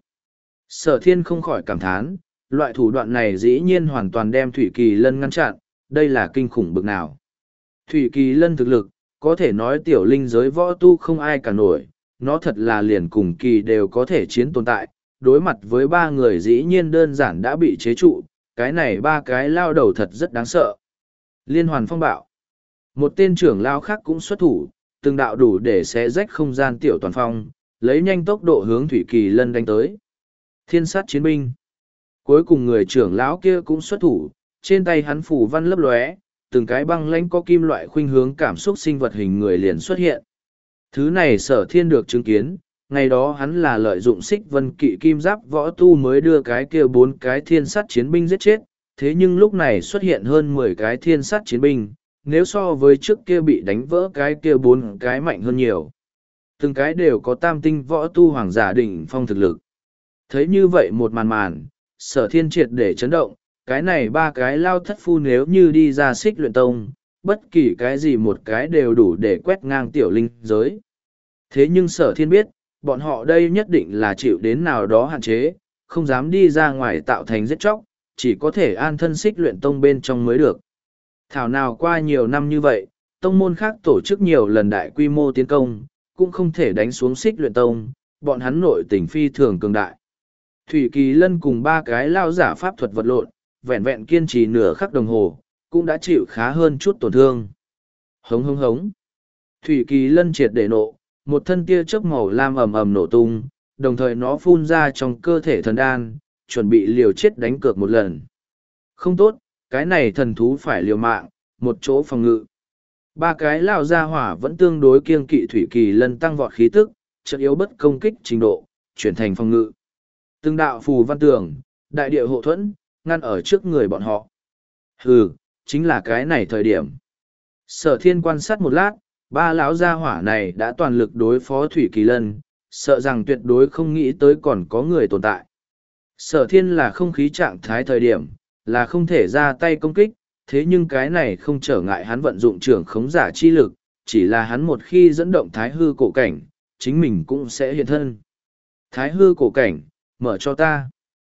Sở thiên không khỏi cảm thán, loại thủ đoạn này dĩ nhiên hoàn toàn đem Thủy Kỳ Lân ngăn chặn, đây là kinh khủng bực nào. Thủy Kỳ Lân thực lực, có thể nói tiểu linh giới võ tu không ai cả nổi, nó thật là liền cùng kỳ đều có thể chiến tồn tại, đối mặt với ba người dĩ nhiên đơn giản đã bị chế trụ, cái này ba cái lao đầu thật rất đáng sợ. Liên hoàn phong bạo. Một tên trưởng lao khác cũng xuất thủ, từng đạo đủ để xé rách không gian tiểu toàn phong, lấy nhanh tốc độ hướng Thủy Kỳ Lân đánh tới. Thiên sát chiến binh. Cuối cùng người trưởng lão kia cũng xuất thủ, trên tay hắn phủ văn lấp lóe, từng cái băng lãnh có kim loại khuynh hướng cảm xúc sinh vật hình người liền xuất hiện. Thứ này sở thiên được chứng kiến, ngày đó hắn là lợi dụng xích vân kỵ kim giáp võ tu mới đưa cái kia bốn cái thiên sát chiến binh giết chết, thế nhưng lúc này xuất hiện hơn mười cái thiên sát chiến binh, nếu so với trước kia bị đánh vỡ cái kia bốn cái mạnh hơn nhiều. Từng cái đều có tam tinh võ tu hoàng giả đỉnh phong thực lực. Thấy như vậy một màn màn, Sở Thiên triệt để chấn động, cái này ba cái lao thất phu nếu như đi ra xích luyện tông, bất kỳ cái gì một cái đều đủ để quét ngang tiểu linh giới. Thế nhưng Sở Thiên biết, bọn họ đây nhất định là chịu đến nào đó hạn chế, không dám đi ra ngoài tạo thành giết chóc, chỉ có thể an thân xích luyện tông bên trong mới được. Thảo nào qua nhiều năm như vậy, tông môn khác tổ chức nhiều lần đại quy mô tiến công, cũng không thể đánh xuống xích luyện tông, bọn hắn nội tình phi thường cường đại. Thủy Kỳ Lân cùng ba cái lao giả pháp thuật vật lộn, vẹn vẹn kiên trì nửa khắc đồng hồ, cũng đã chịu khá hơn chút tổn thương. Hống hống hống. Thủy Kỳ Lân triệt để nộ, một thân tia chớp màu lam ầm ầm nổ tung, đồng thời nó phun ra trong cơ thể thần đan, chuẩn bị liều chết đánh cược một lần. Không tốt, cái này thần thú phải liều mạng, một chỗ phòng ngự. Ba cái lao ra hỏa vẫn tương đối kiêng kỵ Thủy Kỳ Lân tăng vọt khí tức, chợt yếu bất công kích trình độ, chuyển thành phòng ngự. Từng đạo phù văn tường, đại địa hộ thuẫn, ngăn ở trước người bọn họ. Hừ, chính là cái này thời điểm. Sở Thiên quan sát một lát, ba lão gia hỏa này đã toàn lực đối phó Thủy Kỳ Lân, sợ rằng tuyệt đối không nghĩ tới còn có người tồn tại. Sở Thiên là không khí trạng thái thời điểm, là không thể ra tay công kích, thế nhưng cái này không trở ngại hắn vận dụng trưởng khống giả chi lực, chỉ là hắn một khi dẫn động thái hư cổ cảnh, chính mình cũng sẽ hiện thân. Thái hư cổ cảnh, mở cho ta.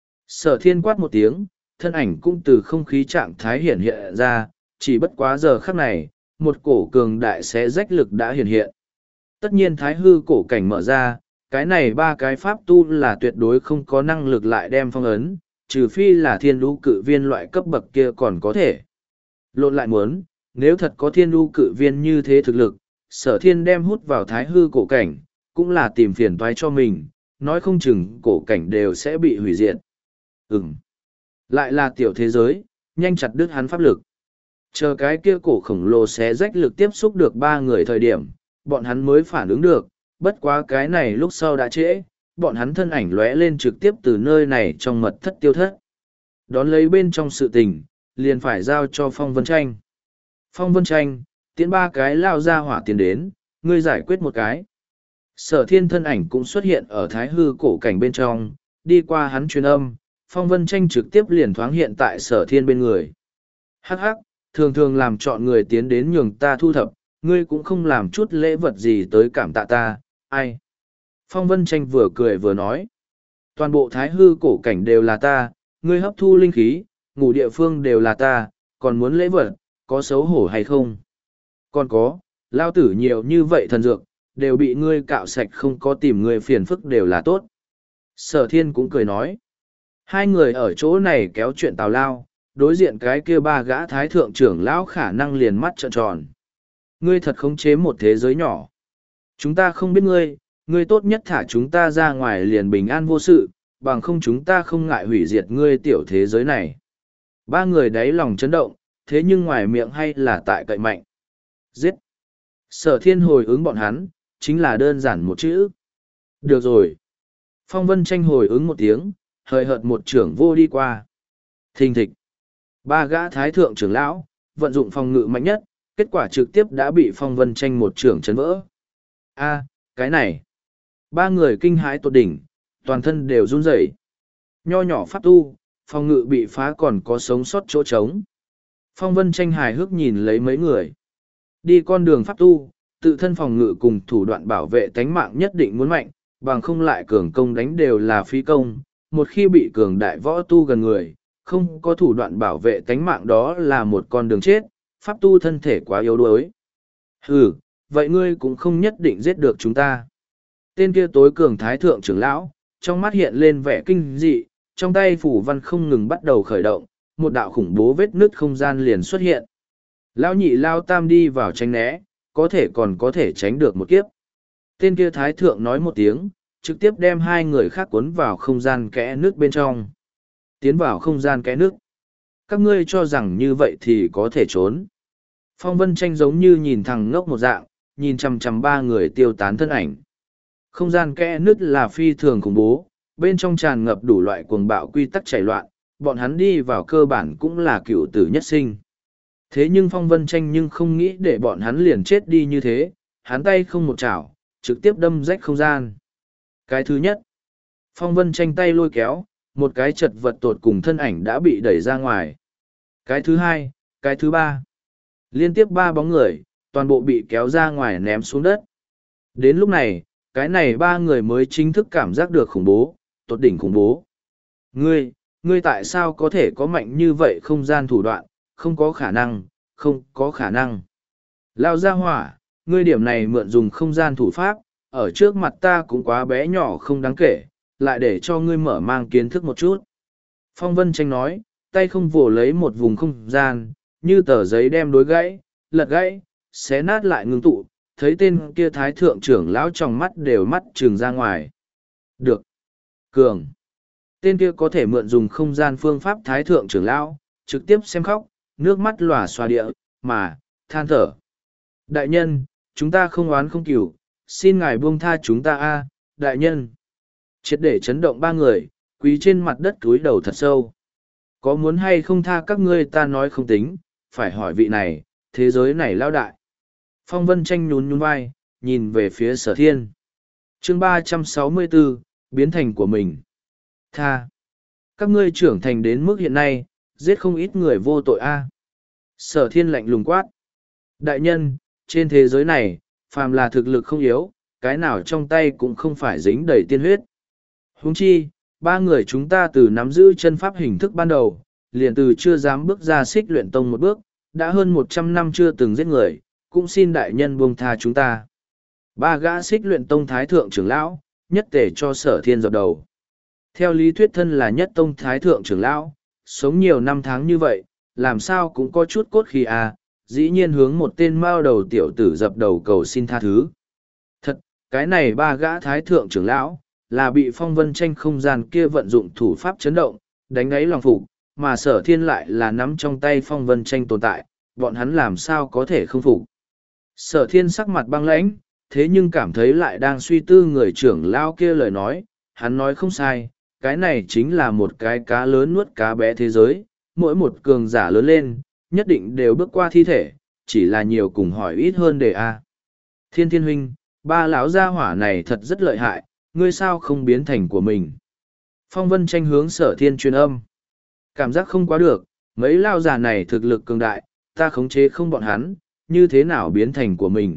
Sở Thiên quát một tiếng, thân ảnh cũng từ không khí trạng thái hiện hiện ra, chỉ bất quá giờ khắc này, một cổ cường đại xé rách lực đã hiện hiện. Tất nhiên thái hư cổ cảnh mở ra, cái này ba cái pháp tu là tuyệt đối không có năng lực lại đem phong ấn, trừ phi là thiên lũ cự viên loại cấp bậc kia còn có thể. Lộn lại muốn, nếu thật có thiên lũ cự viên như thế thực lực, Sở Thiên đem hút vào thái hư cổ cảnh, cũng là tìm phiền toái cho mình, nói không chừng cổ cảnh đều sẽ bị hủy diệt. Ừm. Lại là tiểu thế giới, nhanh chặt đứt hắn pháp lực. Chờ cái kia cổ khổng lồ xé rách lực tiếp xúc được ba người thời điểm, bọn hắn mới phản ứng được, bất quá cái này lúc sau đã trễ, bọn hắn thân ảnh lóe lên trực tiếp từ nơi này trong mật thất tiêu thất. Đón lấy bên trong sự tình, liền phải giao cho Phong Vân Tranh. Phong Vân Tranh, tiến ba cái lao ra hỏa tiền đến, ngươi giải quyết một cái. Sở Thiên thân ảnh cũng xuất hiện ở thái hư cổ cảnh bên trong, đi qua hắn truyền âm, Phong Vân Tranh trực tiếp liền thoáng hiện tại Sở Thiên bên người. Hắc hắc, thường thường làm chọn người tiến đến nhường ta thu thập, ngươi cũng không làm chút lễ vật gì tới cảm tạ ta, ai. Phong Vân Tranh vừa cười vừa nói, toàn bộ thái hư cổ cảnh đều là ta, ngươi hấp thu linh khí, ngủ địa phương đều là ta, còn muốn lễ vật, có xấu hổ hay không? Còn có, lao tử nhiều như vậy thần dược, đều bị ngươi cạo sạch không có tìm ngươi phiền phức đều là tốt. Sở Thiên cũng cười nói, hai người ở chỗ này kéo chuyện tào lao, đối diện cái kia ba gã thái thượng trưởng lão khả năng liền mắt trợn tròn. Ngươi thật khống chế một thế giới nhỏ. Chúng ta không biết ngươi, ngươi tốt nhất thả chúng ta ra ngoài liền bình an vô sự, bằng không chúng ta không ngại hủy diệt ngươi tiểu thế giới này. Ba người đáy lòng chấn động, thế nhưng ngoài miệng hay là tại cậy mạnh. Giết. Sở Thiên hồi ứng bọn hắn, chính là đơn giản một chữ. Được rồi. Phong Vân Tranh hồi ứng một tiếng, hời hợt một trưởng vô đi qua. Thình thịch. Ba gã thái thượng trưởng lão, vận dụng phòng ngự mạnh nhất, kết quả trực tiếp đã bị Phong Vân Tranh một trưởng chấn vỡ. A, cái này. Ba người kinh hãi tột đỉnh, toàn thân đều run rẩy. Nho nhỏ pháp tu, phòng ngự bị phá còn có sống sót chỗ trống. Phong Vân Tranh hài hước nhìn lấy mấy người. Đi con đường pháp tu, tự thân phòng ngự cùng thủ đoạn bảo vệ tánh mạng nhất định muốn mạnh, bằng không lại cường công đánh đều là phí công. Một khi bị cường đại võ tu gần người, không có thủ đoạn bảo vệ tánh mạng đó là một con đường chết, pháp tu thân thể quá yếu đuối. Hừ, vậy ngươi cũng không nhất định giết được chúng ta. Tên kia tối cường thái thượng trưởng lão, trong mắt hiện lên vẻ kinh dị, trong tay phủ văn không ngừng bắt đầu khởi động, một đạo khủng bố vết nứt không gian liền xuất hiện. Lão nhị lao tam đi vào tránh né, có thể còn có thể tránh được một kiếp. Tên kia thái thượng nói một tiếng, trực tiếp đem hai người khác cuốn vào không gian kẽ nước bên trong. Tiến vào không gian kẽ nước. Các ngươi cho rằng như vậy thì có thể trốn. Phong Vân Tranh giống như nhìn thằng ngốc một dạng, nhìn chằm chằm ba người tiêu tán thân ảnh. Không gian kẽ nứt là phi thường khủng bố, bên trong tràn ngập đủ loại cuồng bạo quy tắc chảy loạn, bọn hắn đi vào cơ bản cũng là cựu tử nhất sinh. Thế nhưng Phong Vân Tranh nhưng không nghĩ để bọn hắn liền chết đi như thế, hắn tay không một chảo, trực tiếp đâm rách không gian. Cái thứ nhất, Phong Vân Tranh tay lôi kéo, một cái chật vật tột cùng thân ảnh đã bị đẩy ra ngoài. Cái thứ hai, cái thứ ba, liên tiếp ba bóng người, toàn bộ bị kéo ra ngoài ném xuống đất. Đến lúc này, cái này ba người mới chính thức cảm giác được khủng bố, tột đỉnh khủng bố. Ngươi, ngươi tại sao có thể có mạnh như vậy không gian thủ đoạn, không có khả năng, không có khả năng. Lao ra hỏa, ngươi điểm này mượn dùng không gian thủ pháp, ở trước mặt ta cũng quá bé nhỏ không đáng kể, lại để cho ngươi mở mang kiến thức một chút. Phong Vân Tranh nói, tay không vồ lấy một vùng không gian, như tờ giấy đem đối gãy, lật gãy, xé nát lại ngưng tụ, thấy tên kia thái thượng trưởng lão trong mắt đều mắt trừng ra ngoài. Được. Cường. Tên kia có thể mượn dùng không gian phương pháp thái thượng trưởng lão, trực tiếp xem khóc, nước mắt lòa xòa địa, mà, than thở. Đại nhân, chúng ta không oán không cửu, xin ngài buông tha chúng ta a, đại nhân. Triệt để chấn động ba người, quý trên mặt đất túi đầu thật sâu. Có muốn hay không tha các ngươi ta nói không tính, phải hỏi vị này, thế giới này lao đại. Phong Vân Tranh nhún nhún vai, nhìn về phía Sở Thiên. Chương ba trăm sáu mươi bốn, biến thành của mình. Tha. Các ngươi trưởng thành đến mức hiện nay, giết không ít người vô tội a. Sở Thiên lạnh lùng quát. Đại nhân, trên thế giới này, phàm là thực lực không yếu, cái nào trong tay cũng không phải dính đầy tiên huyết. Huống chi, ba người chúng ta từ nắm giữ chân pháp hình thức ban đầu, liền từ chưa dám bước ra xích luyện tông một bước, đã hơn một trăm năm chưa từng giết người, cũng xin đại nhân buông tha chúng ta. Ba gã xích luyện tông thái thượng trưởng lão, nhất tể cho Sở Thiên dập đầu. Theo lý thuyết thân là nhất tông thái thượng trưởng lão, sống nhiều năm tháng như vậy, làm sao cũng có chút cốt khí à, dĩ nhiên hướng một tên mao đầu tiểu tử dập đầu cầu xin tha thứ. Thật, cái này ba gã thái thượng trưởng lão, là bị Phong Vân Tranh không gian kia vận dụng thủ pháp chấn động, đánh đáy lòng phục, mà Sở Thiên lại là nắm trong tay Phong Vân Tranh tồn tại, bọn hắn làm sao có thể không phục. Sở Thiên sắc mặt băng lãnh, thế nhưng cảm thấy lại đang suy tư người trưởng lão kia lời nói, hắn nói không sai, cái này chính là một cái cá lớn nuốt cá bé thế giới, mỗi một cường giả lớn lên, nhất định đều bước qua thi thể, chỉ là nhiều cùng hỏi ít hơn để a. Thiên Thiên huynh, ba lão gia hỏa này thật rất lợi hại, ngươi sao không biến thành của mình. Phong Vân Tranh hướng Sở Thiên truyền âm. Cảm giác không quá được, mấy lao già này thực lực cường đại, ta khống chế không bọn hắn, như thế nào biến thành của mình.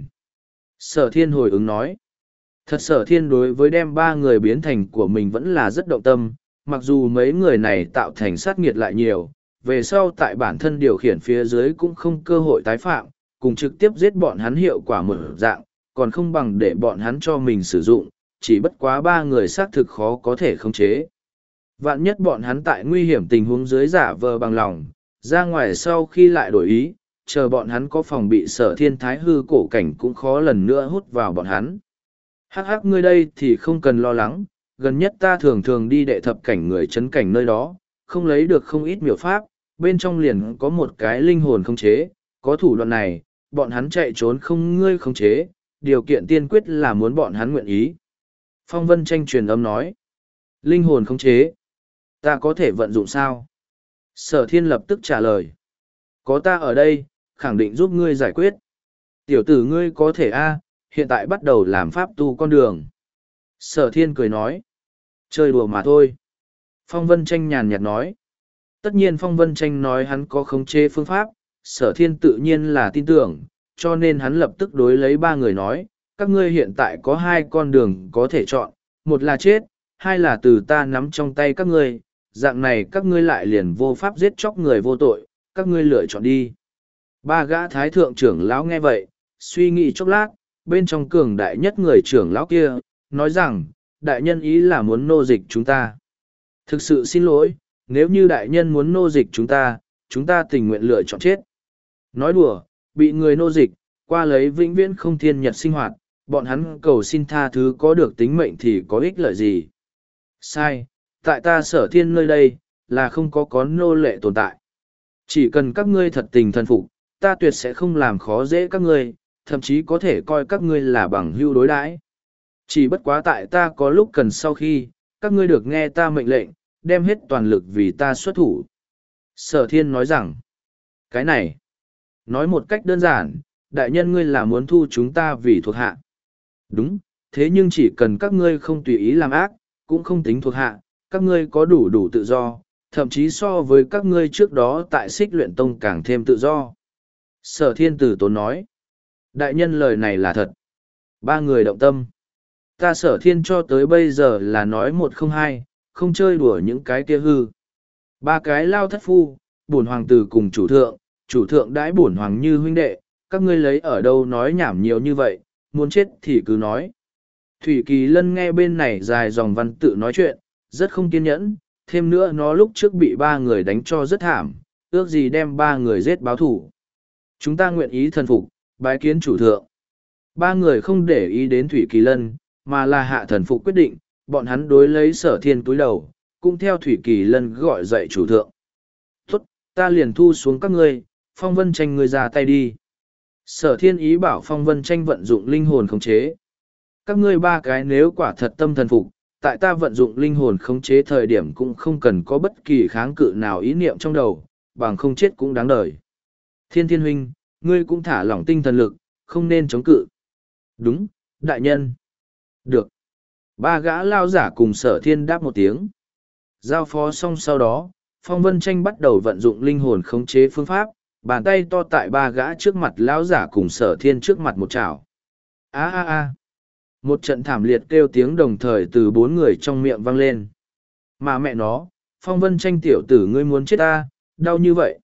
Sở Thiên hồi ứng nói. Thật Sở Thiên đối với đem ba người biến thành của mình vẫn là rất động tâm, mặc dù mấy người này tạo thành sát nghiệt lại nhiều, về sau tại bản thân điều khiển phía dưới cũng không cơ hội tái phạm, cùng trực tiếp giết bọn hắn hiệu quả mở dạng, còn không bằng để bọn hắn cho mình sử dụng, chỉ bất quá ba người xác thực khó có thể khống chế. Vạn nhất bọn hắn tại nguy hiểm tình huống dưới giả vờ bằng lòng, ra ngoài sau khi lại đổi ý, chờ bọn hắn có phòng bị Sở Thiên thái hư cổ cảnh cũng khó lần nữa hút vào bọn hắn. Hắc hắc ngươi đây thì không cần lo lắng, gần nhất ta thường thường đi đệ thập cảnh người chấn cảnh nơi đó, không lấy được không ít miểu pháp, bên trong liền có một cái linh hồn khống chế, có thủ đoạn này, bọn hắn chạy trốn không ngươi khống chế, điều kiện tiên quyết là muốn bọn hắn nguyện ý. Phong Vân Tranh truyền âm nói, linh hồn khống chế, ta có thể vận dụng sao? Sở Thiên lập tức trả lời, có ta ở đây, khẳng định giúp ngươi giải quyết. Tiểu tử ngươi có thể a, hiện tại bắt đầu làm pháp tu con đường. Sở Thiên cười nói, chơi đùa mà thôi. Phong Vân Tranh nhàn nhạt nói, tất nhiên Phong Vân Tranh nói hắn có khống chế phương pháp, Sở Thiên tự nhiên là tin tưởng, cho nên hắn lập tức đối lấy ba người nói, các ngươi hiện tại có hai con đường có thể chọn, một là chết, hai là từ ta nắm trong tay các ngươi, dạng này các ngươi lại liền vô pháp giết chóc người vô tội, các ngươi lựa chọn đi. Ba gã thái thượng trưởng lão nghe vậy, suy nghĩ chốc lát, bên trong cường đại nhất người trưởng lão kia, nói rằng, đại nhân ý là muốn nô dịch chúng ta. Thực sự xin lỗi, nếu như đại nhân muốn nô dịch chúng ta, chúng ta tình nguyện lựa chọn chết. Nói đùa, bị người nô dịch, qua lấy vĩnh viễn không thiên nhật sinh hoạt, bọn hắn cầu xin tha thứ có được tính mệnh thì có ích lợi gì. Sai, tại ta Sở Thiên nơi đây, là không có có nô lệ tồn tại. Chỉ cần các ngươi thật tình thân phục, ta tuyệt sẽ không làm khó dễ các ngươi, thậm chí có thể coi các ngươi là bằng hữu đối đãi. Chỉ bất quá tại ta có lúc cần sau khi, các ngươi được nghe ta mệnh lệnh, đem hết toàn lực vì ta xuất thủ. Sở Thiên nói rằng, cái này, nói một cách đơn giản, đại nhân ngươi là muốn thu chúng ta vì thuộc hạ. Đúng, thế nhưng chỉ cần các ngươi không tùy ý làm ác, cũng không tính thuộc hạ, các ngươi có đủ đủ tự do, thậm chí so với các ngươi trước đó tại Xích Luyện Tông càng thêm tự do. Sở Thiên Tử Tốn nói, đại nhân lời này là thật. Ba người động tâm. Ta Sở Thiên cho tới bây giờ là nói một không hai, không chơi đùa những cái kia hư. Ba cái lao thất phu, bổn hoàng tử cùng chủ thượng, chủ thượng đãi bổn hoàng như huynh đệ, các ngươi lấy ở đâu nói nhảm nhiều như vậy, muốn chết thì cứ nói. Thủy Kỳ Lân nghe bên này dài dòng văn tự nói chuyện, rất không kiên nhẫn, thêm nữa nó lúc trước bị ba người đánh cho rất thảm, ước gì đem ba người giết báo thủ. Chúng ta nguyện ý thần phục, bái kiến chủ thượng. Ba người không để ý đến Thủy Kỳ Lân, mà là hạ thần phục quyết định, bọn hắn đối lấy Sở Thiên túi đầu, cũng theo Thủy Kỳ Lân gọi dậy chủ thượng. Tốt, ta liền thu xuống các ngươi, Phong Vân Tranh ngươi ra tay đi. Sở Thiên ý bảo Phong Vân Tranh vận dụng linh hồn khống chế. Các ngươi ba cái nếu quả thật tâm thần phục, tại ta vận dụng linh hồn khống chế thời điểm cũng không cần có bất kỳ kháng cự nào ý niệm trong đầu, bằng không chết cũng đáng đời. Thiên Thiên huynh, ngươi cũng thả lỏng tinh thần lực, không nên chống cự. Đúng, đại nhân. Được. Ba gã lao giả cùng Sở Thiên đáp một tiếng. Giao phó xong sau đó, Phong Vân Tranh bắt đầu vận dụng linh hồn khống chế phương pháp, bàn tay to tại ba gã trước mặt lão giả cùng Sở Thiên trước mặt một chảo. A a a. Một trận thảm liệt kêu tiếng đồng thời từ bốn người trong miệng vang lên. Mà mẹ nó, Phong Vân Tranh tiểu tử ngươi muốn chết ta, đau như vậy.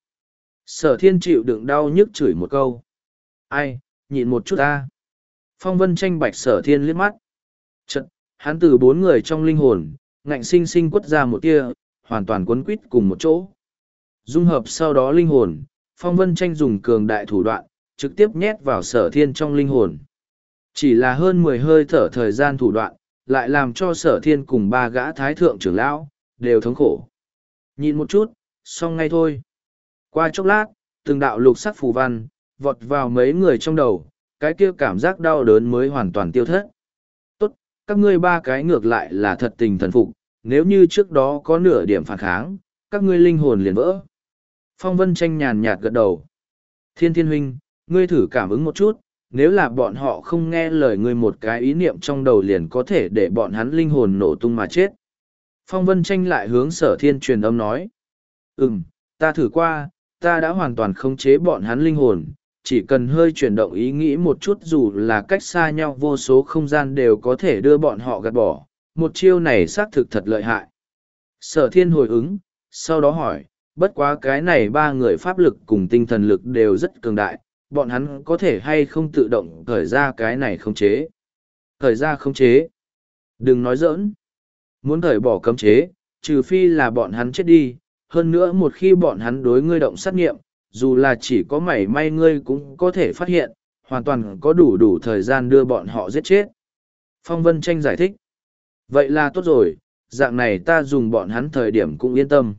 Sở Thiên chịu đựng đau nhức chửi một câu. Ai, nhịn một chút ta. Phong Vân Tranh bạch Sở Thiên liếc mắt. Trận, hắn từ bốn người trong linh hồn, ngạnh sinh sinh quất ra một tia, hoàn toàn quấn quýt cùng một chỗ. Dung hợp sau đó linh hồn, Phong Vân Tranh dùng cường đại thủ đoạn, trực tiếp nhét vào Sở Thiên trong linh hồn. Chỉ là hơn mười hơi thở thời gian thủ đoạn, lại làm cho Sở Thiên cùng ba gã thái thượng trưởng lão, đều thống khổ. Nhìn một chút, xong ngay thôi. Qua chốc lát, từng đạo lục sắc phù văn, vọt vào mấy người trong đầu, cái kia cảm giác đau đớn mới hoàn toàn tiêu thất. Tốt, các ngươi ba cái ngược lại là thật tình thần phục, nếu như trước đó có nửa điểm phản kháng, các ngươi linh hồn liền vỡ. Phong Vân Tranh nhàn nhạt gật đầu. Thiên Thiên huynh, ngươi thử cảm ứng một chút, nếu là bọn họ không nghe lời ngươi một cái ý niệm trong đầu liền có thể để bọn hắn linh hồn nổ tung mà chết. Phong Vân Tranh lại hướng Sở Thiên truyền âm nói. Ừm, ta thử qua, ta đã hoàn toàn khống chế bọn hắn linh hồn, chỉ cần hơi chuyển động ý nghĩ một chút dù là cách xa nhau vô số không gian đều có thể đưa bọn họ gạt bỏ. Một chiêu này xác thực thật lợi hại. Sở Thiên hồi ứng, sau đó hỏi, bất quá cái này ba người pháp lực cùng tinh thần lực đều rất cường đại, bọn hắn có thể hay không tự động khởi ra cái này khống chế. Khởi ra khống chế. Đừng nói giỡn. Muốn khởi bỏ cấm chế, trừ phi là bọn hắn chết đi, hơn nữa một khi bọn hắn đối ngươi động sát nghiệm, dù là chỉ có mảy may ngươi cũng có thể phát hiện, hoàn toàn có đủ đủ thời gian đưa bọn họ giết chết. Phong Vân Tranh giải thích. Vậy là tốt rồi, dạng này ta dùng bọn hắn thời điểm cũng yên tâm.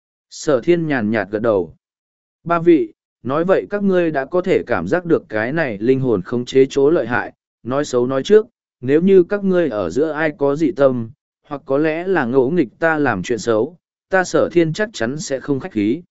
Sở Thiên nhàn nhạt gật đầu. Ba vị, nói vậy các ngươi đã có thể cảm giác được cái này linh hồn khống chế chỗ lợi hại, nói xấu nói trước, nếu như các ngươi ở giữa ai có dị tâm, hoặc có lẽ là ngỗ nghịch ta làm chuyện xấu, ta Sở Thiên chắc chắn sẽ không khách khí.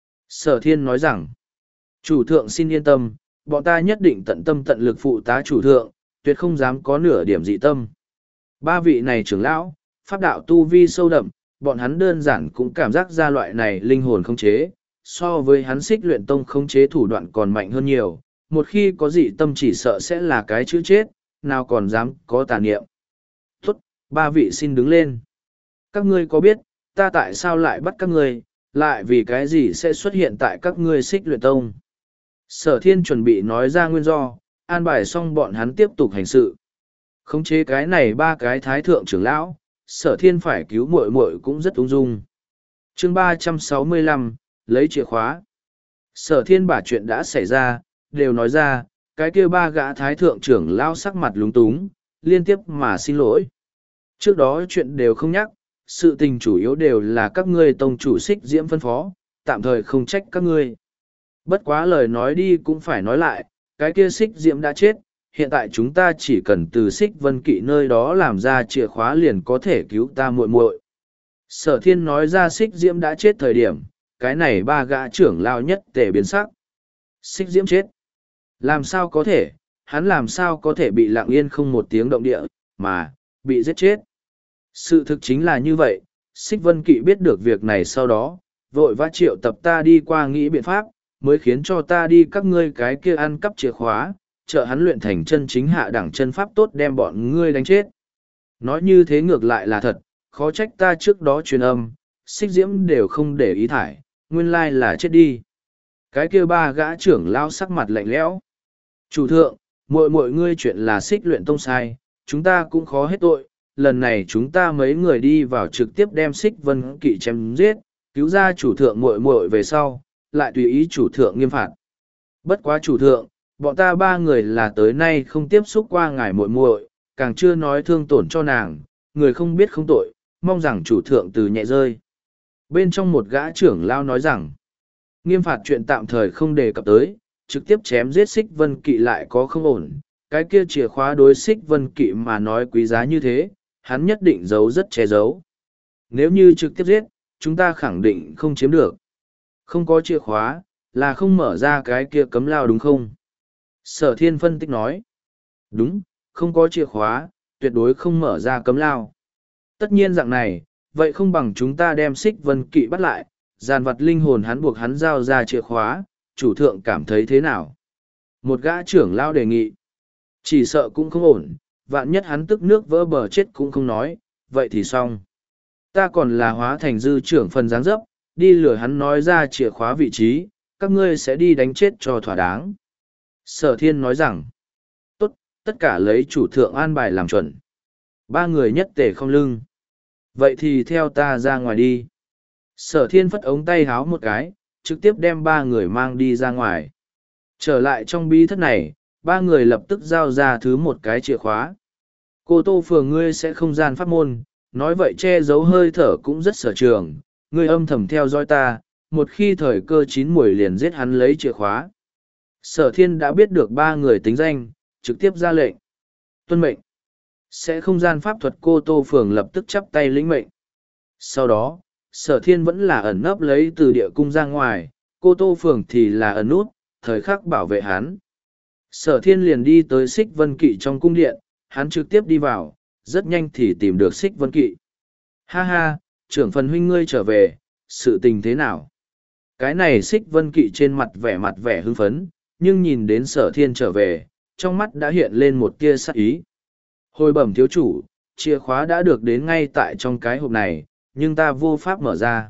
Sở Thiên nói rằng, chủ thượng xin yên tâm, bọn ta nhất định tận tâm tận lực phụ tá chủ thượng, tuyệt không dám có nửa điểm dị tâm. Ba vị này trưởng lão, pháp đạo tu vi sâu đậm, bọn hắn đơn giản cũng cảm giác ra loại này linh hồn khống chế, so với hắn Xích Luyện Tông khống chế thủ đoạn còn mạnh hơn nhiều, một khi có dị tâm chỉ sợ sẽ là cái chữ chết, nào còn dám có tà niệm. Tốt, ba vị xin đứng lên. Các ngươi có biết, ta tại sao lại bắt các ngươi, lại vì cái gì sẽ xuất hiện tại các ngươi Xích Luyện Tông? Sở Thiên chuẩn bị nói ra nguyên do, an bài xong bọn hắn tiếp tục hành sự. Khống chế cái này ba cái thái thượng trưởng lão, Sở Thiên phải cứu muội muội cũng rất ung dung. Chương ba trăm sáu mươi lăm, lấy chìa khóa. Sở Thiên把chuyện đã xảy ra, đều nói ra, cái kia ba gã thái thượng trưởng lão sắc mặt lúng túng, liên tiếp mà xin lỗi. Trước đó chuyện đều không nhắc, sự tình chủ yếu đều là các ngươi tông chủ Xích Diễm phân phó, tạm thời không trách các ngươi. Bất quá lời nói đi cũng phải nói lại, cái kia Xích Diễm đã chết, hiện tại chúng ta chỉ cần từ Xích Vân Kỵ nơi đó làm ra chìa khóa liền có thể cứu ta muội muội. Sở Thiên nói ra Xích Diễm đã chết thời điểm, cái này ba gã trưởng lao nhất tề biến sắc. Xích diễm chết. Làm sao có thể, hắn làm sao có thể bị lặng yên không một tiếng động địa, mà, bị giết chết. Sự thực chính là như vậy, Xích Vân Kỵ biết được việc này sau đó, vội vã triệu tập ta đi qua nghĩ biện pháp, mới khiến cho ta đi các ngươi cái kia ăn cắp chìa khóa, trợ hắn luyện thành chân chính hạ đẳng chân pháp tốt đem bọn ngươi đánh chết. Nói như thế ngược lại là thật, khó trách ta trước đó truyền âm, Xích Diễm đều không để ý thải, nguyên lai là chết đi. Cái kia ba gã trưởng lao sắc mặt lạnh lẽo. Chủ thượng, muội muội ngươi chuyện là Xích luyện tông sai, chúng ta cũng khó hết tội, lần này chúng ta mấy người đi vào trực tiếp đem Xích Vân Kỵ chém giết, cứu ra chủ thượng muội muội về sau, lại tùy ý chủ thượng nghiêm phạt. Bất quá chủ thượng, bọn ta ba người là tới nay không tiếp xúc qua ngài muội muội, càng chưa nói thương tổn cho nàng, người không biết không tội, mong rằng chủ thượng từ nhẹ rơi. Bên trong một gã trưởng lao nói rằng, nghiêm phạt chuyện tạm thời không đề cập tới, trực tiếp chém giết Xích Vân Kỵ lại có không ổn, cái kia chìa khóa đối Xích Vân Kỵ mà nói quý giá như thế, hắn nhất định giấu rất che giấu. Nếu như trực tiếp giết, chúng ta khẳng định không chiếm được. Không có chìa khóa, là không mở ra cái kia cấm lao đúng không? Sở Thiên phân tích nói. Đúng, không có chìa khóa, tuyệt đối không mở ra cấm lao. Tất nhiên dạng này, vậy không bằng chúng ta đem Xích Vân Kỵ bắt lại, giàn vật linh hồn hắn buộc hắn giao ra chìa khóa, chủ thượng cảm thấy thế nào? Một gã trưởng lao đề nghị. Chỉ sợ cũng không ổn, vạn nhất hắn tức nước vỡ bờ chết cũng không nói, vậy thì xong. Ta còn là hóa thành dư trưởng phần dáng dấp, đi lừa hắn nói ra chìa khóa vị trí, các ngươi sẽ đi đánh chết cho thỏa đáng. Sở Thiên nói rằng, tốt, tất cả lấy chủ thượng an bài làm chuẩn. Ba người nhất tề không lưng. Vậy thì theo ta ra ngoài đi. Sở Thiên phất ống tay háo một cái, trực tiếp đem ba người mang đi ra ngoài. Trở lại trong bí thất này, ba người lập tức giao ra thứ một cái chìa khóa. Cô Tô Phường ngươi sẽ không gian pháp môn, nói vậy che giấu hơi thở cũng rất sở trường, ngươi âm thầm theo dõi ta, một khi thời cơ chín muồi liền giết hắn lấy chìa khóa. Sở Thiên đã biết được ba người tính danh, trực tiếp ra lệnh. Tuân mệnh. Sẽ không gian pháp thuật Cô Tô Phường lập tức chắp tay lĩnh mệnh. Sau đó, Sở Thiên vẫn là ẩn nấp lấy từ địa cung ra ngoài, Cô Tô Phường thì là ẩn nút, thời khắc bảo vệ hắn. Sở Thiên liền đi tới Xích Vân Kỵ trong cung điện, hắn trực tiếp đi vào, rất nhanh thì tìm được Xích Vân Kỵ. Ha ha, trưởng phần huynh ngươi trở về, sự tình thế nào? Cái này Xích Vân Kỵ trên mặt vẻ mặt vẻ hưng phấn, nhưng nhìn đến Sở Thiên trở về, trong mắt đã hiện lên một tia sắc ý. Hồi bẩm thiếu chủ, chìa khóa đã được đến ngay tại trong cái hộp này, nhưng ta vô pháp mở ra.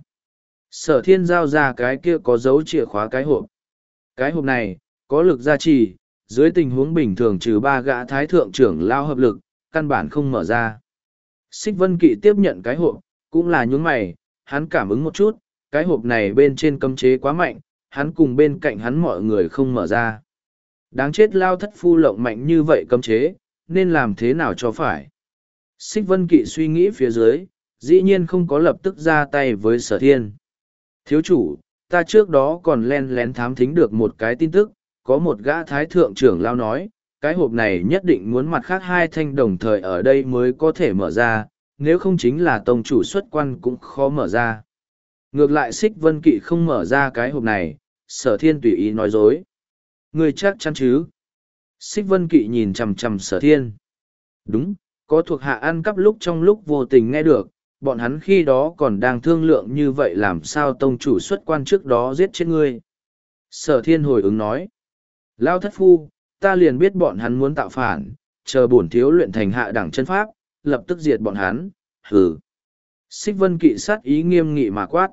Sở Thiên giao ra cái kia có dấu chìa khóa cái hộp. Cái hộp này, có lực gia trì, dưới tình huống bình thường trừ ba gã thái thượng trưởng lao hợp lực, căn bản không mở ra. Xích Vân Kỵ tiếp nhận cái hộp, cũng là nhún mày, hắn cảm ứng một chút, cái hộp này bên trên cấm chế quá mạnh, hắn cùng bên cạnh hắn mọi người không mở ra. Đáng chết lao thất phu lộng mạnh như vậy cấm chế, nên làm thế nào cho phải. Xích Vân Kỵ suy nghĩ phía dưới, dĩ nhiên không có lập tức ra tay với Sở Thiên. Thiếu chủ, ta trước đó còn len lén thám thính được một cái tin tức, có một gã thái thượng trưởng lao nói, cái hộp này nhất định muốn mặt khác hai thanh đồng thời ở đây mới có thể mở ra, nếu không chính là tông chủ xuất quan cũng khó mở ra. Ngược lại Xích Vân Kỵ không mở ra cái hộp này, Sở Thiên tùy ý nói dối. Người chắc chắn chứ? Xích Vân Kỵ nhìn chằm chằm Sở Thiên. Đúng, có thuộc hạ ăn cắp lúc trong lúc vô tình nghe được, bọn hắn khi đó còn đang thương lượng như vậy làm sao tông chủ xuất quan trước đó giết chết ngươi. Sở Thiên hồi ứng nói. Lao thất phu, ta liền biết bọn hắn muốn tạo phản, chờ bổn thiếu luyện thành hạ đẳng chân pháp, lập tức diệt bọn hắn, hừ. Xích Vân Kỵ sát ý nghiêm nghị mà quát.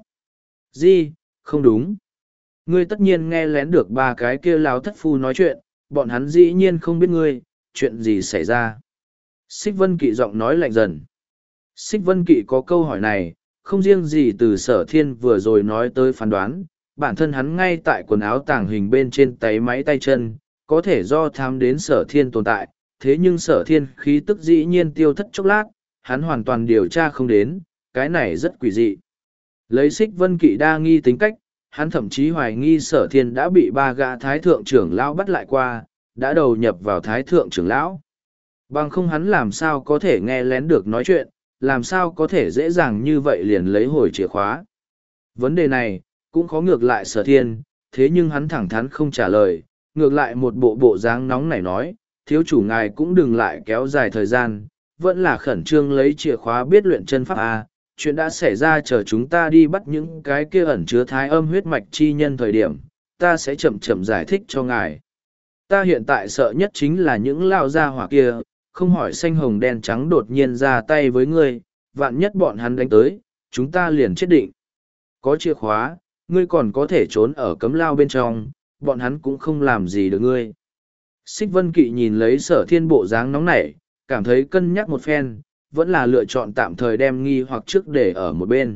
Gì, không đúng. Ngươi tất nhiên nghe lén được ba cái kia lao thất phu nói chuyện, bọn hắn dĩ nhiên không biết ngươi, chuyện gì xảy ra. Xích Vân Kỵ giọng nói lạnh dần. Xích Vân Kỵ có câu hỏi này, không riêng gì từ Sở Thiên vừa rồi nói tới phán đoán, bản thân hắn ngay tại quần áo tàng hình bên trên tay máy tay chân, có thể do thám đến Sở Thiên tồn tại, thế nhưng Sở Thiên khí tức dĩ nhiên tiêu thất chốc lát, hắn hoàn toàn điều tra không đến, cái này rất quỷ dị. Lấy Xích Vân Kỵ đa nghi tính cách, hắn thậm chí hoài nghi Sở Thiên đã bị ba gã thái thượng trưởng lão bắt lại qua, đã đầu nhập vào thái thượng trưởng lão. Bằng không hắn làm sao có thể nghe lén được nói chuyện, làm sao có thể dễ dàng như vậy liền lấy hồi chìa khóa. Vấn đề này, cũng khó ngược lại Sở Thiên, thế nhưng hắn thẳng thắn không trả lời, ngược lại một bộ bộ dáng nóng nảy nói, thiếu chủ ngài cũng đừng lại kéo dài thời gian, vẫn là khẩn trương lấy chìa khóa biết luyện chân pháp A, chuyện đã xảy ra chờ chúng ta đi bắt những cái kia ẩn chứa thái âm huyết mạch chi nhân thời điểm, ta sẽ chậm chậm giải thích cho ngài. Ta hiện tại sợ nhất chính là những lao gia hỏa kia, không hỏi xanh hồng đen trắng đột nhiên ra tay với ngươi, vạn nhất bọn hắn đánh tới, chúng ta liền chết định. Có chìa khóa, ngươi còn có thể trốn ở cấm lao bên trong, bọn hắn cũng không làm gì được ngươi. Xích Vân Kỵ nhìn lấy Sở Thiên bộ dáng nóng nảy, cảm thấy cân nhắc một phen, vẫn là lựa chọn tạm thời đem nghi hoặc trước để ở một bên.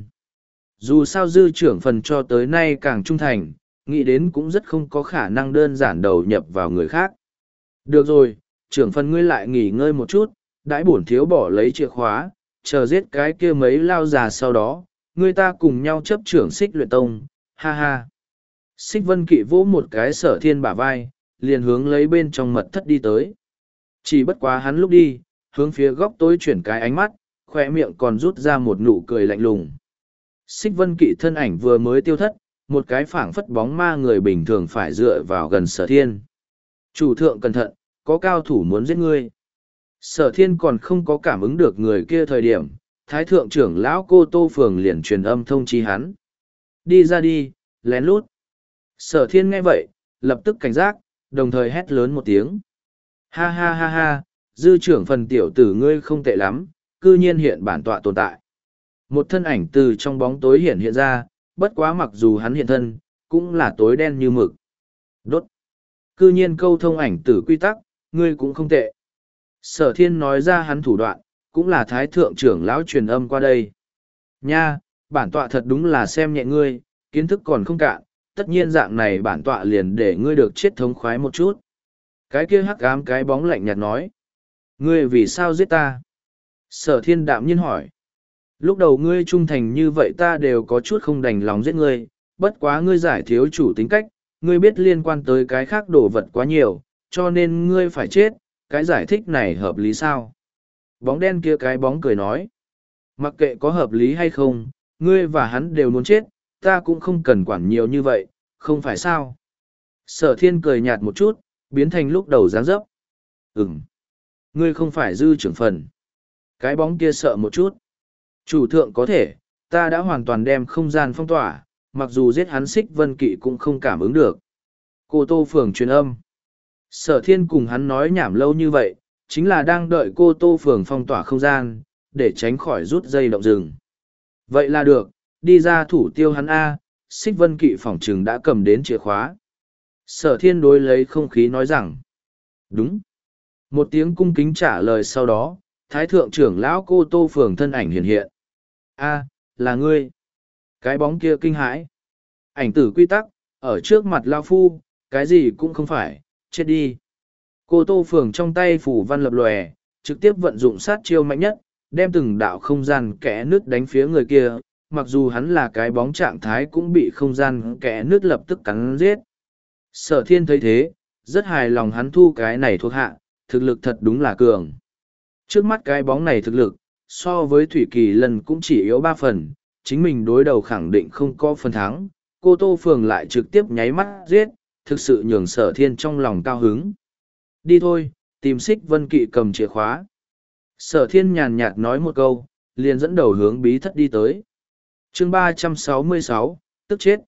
Dù sao dư trưởng phần cho tới nay càng trung thành, nghĩ đến cũng rất không có khả năng đơn giản đầu nhập vào người khác. Được rồi, trưởng phần ngươi lại nghỉ ngơi một chút, đãi bổn thiếu bỏ lấy chìa khóa, chờ giết cái kia mấy lao già sau đó, người ta cùng nhau chấp trưởng Xích luyện tông, ha ha. Xích Vân Kỵ vỗ một cái Sở Thiên bả vai, liền hướng lấy bên trong mật thất đi tới. Chỉ bất quá hắn lúc đi, hướng phía góc tối chuyển cái ánh mắt, khoe miệng còn rút ra một nụ cười lạnh lùng. Xích Vân Kỵ thân ảnh vừa mới tiêu thất, một cái phảng phất bóng ma người bình thường phải dựa vào gần Sở Thiên. Chủ thượng cẩn thận, có cao thủ muốn giết ngươi. Sở Thiên còn không có cảm ứng được người kia thời điểm, Thái thượng trưởng lão Cô Tô Phường liền truyền âm thông chi hắn. Đi ra đi, lén lút. Sở Thiên nghe vậy, lập tức cảnh giác, đồng thời hét lớn một tiếng. Ha ha ha ha, dư trưởng phần tiểu tử ngươi không tệ lắm, cư nhiên hiện bản tọa tồn tại. Một thân ảnh từ trong bóng tối hiện hiện ra, bất quá mặc dù hắn hiện thân, cũng là tối đen như mực. Đốt. Cư nhiên câu thông ảnh tử quy tắc, ngươi cũng không tệ. Sở Thiên nói ra hắn thủ đoạn, cũng là thái thượng trưởng lão truyền âm qua đây. Nha, bản tọa thật đúng là xem nhẹ ngươi, kiến thức còn không cạn, tất nhiên dạng này bản tọa liền để ngươi được chết thống khoái một chút. Cái kia hắc ám cái bóng lạnh nhạt nói. Ngươi vì sao giết ta? Sở Thiên đạm nhiên hỏi. Lúc đầu ngươi trung thành như vậy ta đều có chút không đành lòng giết ngươi, bất quá ngươi giải thiếu chủ tính cách, ngươi biết liên quan tới cái khác đồ vật quá nhiều, cho nên ngươi phải chết, cái giải thích này hợp lý sao? Bóng đen kia cái bóng cười nói. Mặc kệ có hợp lý hay không, ngươi và hắn đều muốn chết, ta cũng không cần quản nhiều như vậy, không phải sao? Sở Thiên cười nhạt một chút, biến thành lúc đầu dáng dấp. Ừm. Ngươi không phải dư trưởng phần. Cái bóng kia sợ một chút. Chủ thượng có thể, ta đã hoàn toàn đem không gian phong tỏa, mặc dù giết hắn Xích Vân Kỵ cũng không cảm ứng được. Cô Tô Phường truyền âm. Sở Thiên cùng hắn nói nhảm lâu như vậy, chính là đang đợi cô Tô Phường phong tỏa không gian, để tránh khỏi rút dây động rừng. Vậy là được, đi ra thủ tiêu hắn A, Xích Vân Kỵ phỏng trừng đã cầm đến chìa khóa. Sở Thiên đối lấy không khí nói rằng. Đúng. Một tiếng cung kính trả lời sau đó, Thái thượng trưởng lão Cô Tô Phường thân ảnh hiện hiện. A, là ngươi. Cái bóng kia kinh hãi. Ảnh tử quy tắc, ở trước mặt Lao Phu, cái gì cũng không phải, chết đi. Cô Tô Phường trong tay phủ văn lập lòe, trực tiếp vận dụng sát chiêu mạnh nhất, đem từng đạo không gian kẽ nước đánh phía người kia, mặc dù hắn là cái bóng trạng thái cũng bị không gian kẽ nước lập tức cắn giết. Sở Thiên thấy thế, rất hài lòng hắn thu cái này thuộc hạ, thực lực thật đúng là cường. Trước mắt cái bóng này thực lực, so với Thủy Kỳ Lân cũng chỉ yếu ba phần, chính mình đối đầu khẳng định không có phần thắng, cô Tô Phường lại trực tiếp nháy mắt giết, thực sự nhường Sở Thiên trong lòng cao hứng. Đi thôi, tìm Xích Vân Kỵ cầm chìa khóa. Sở Thiên nhàn nhạt nói một câu, liền dẫn đầu hướng bí thất đi tới. Chương ba trăm sáu mươi sáu, tức chết.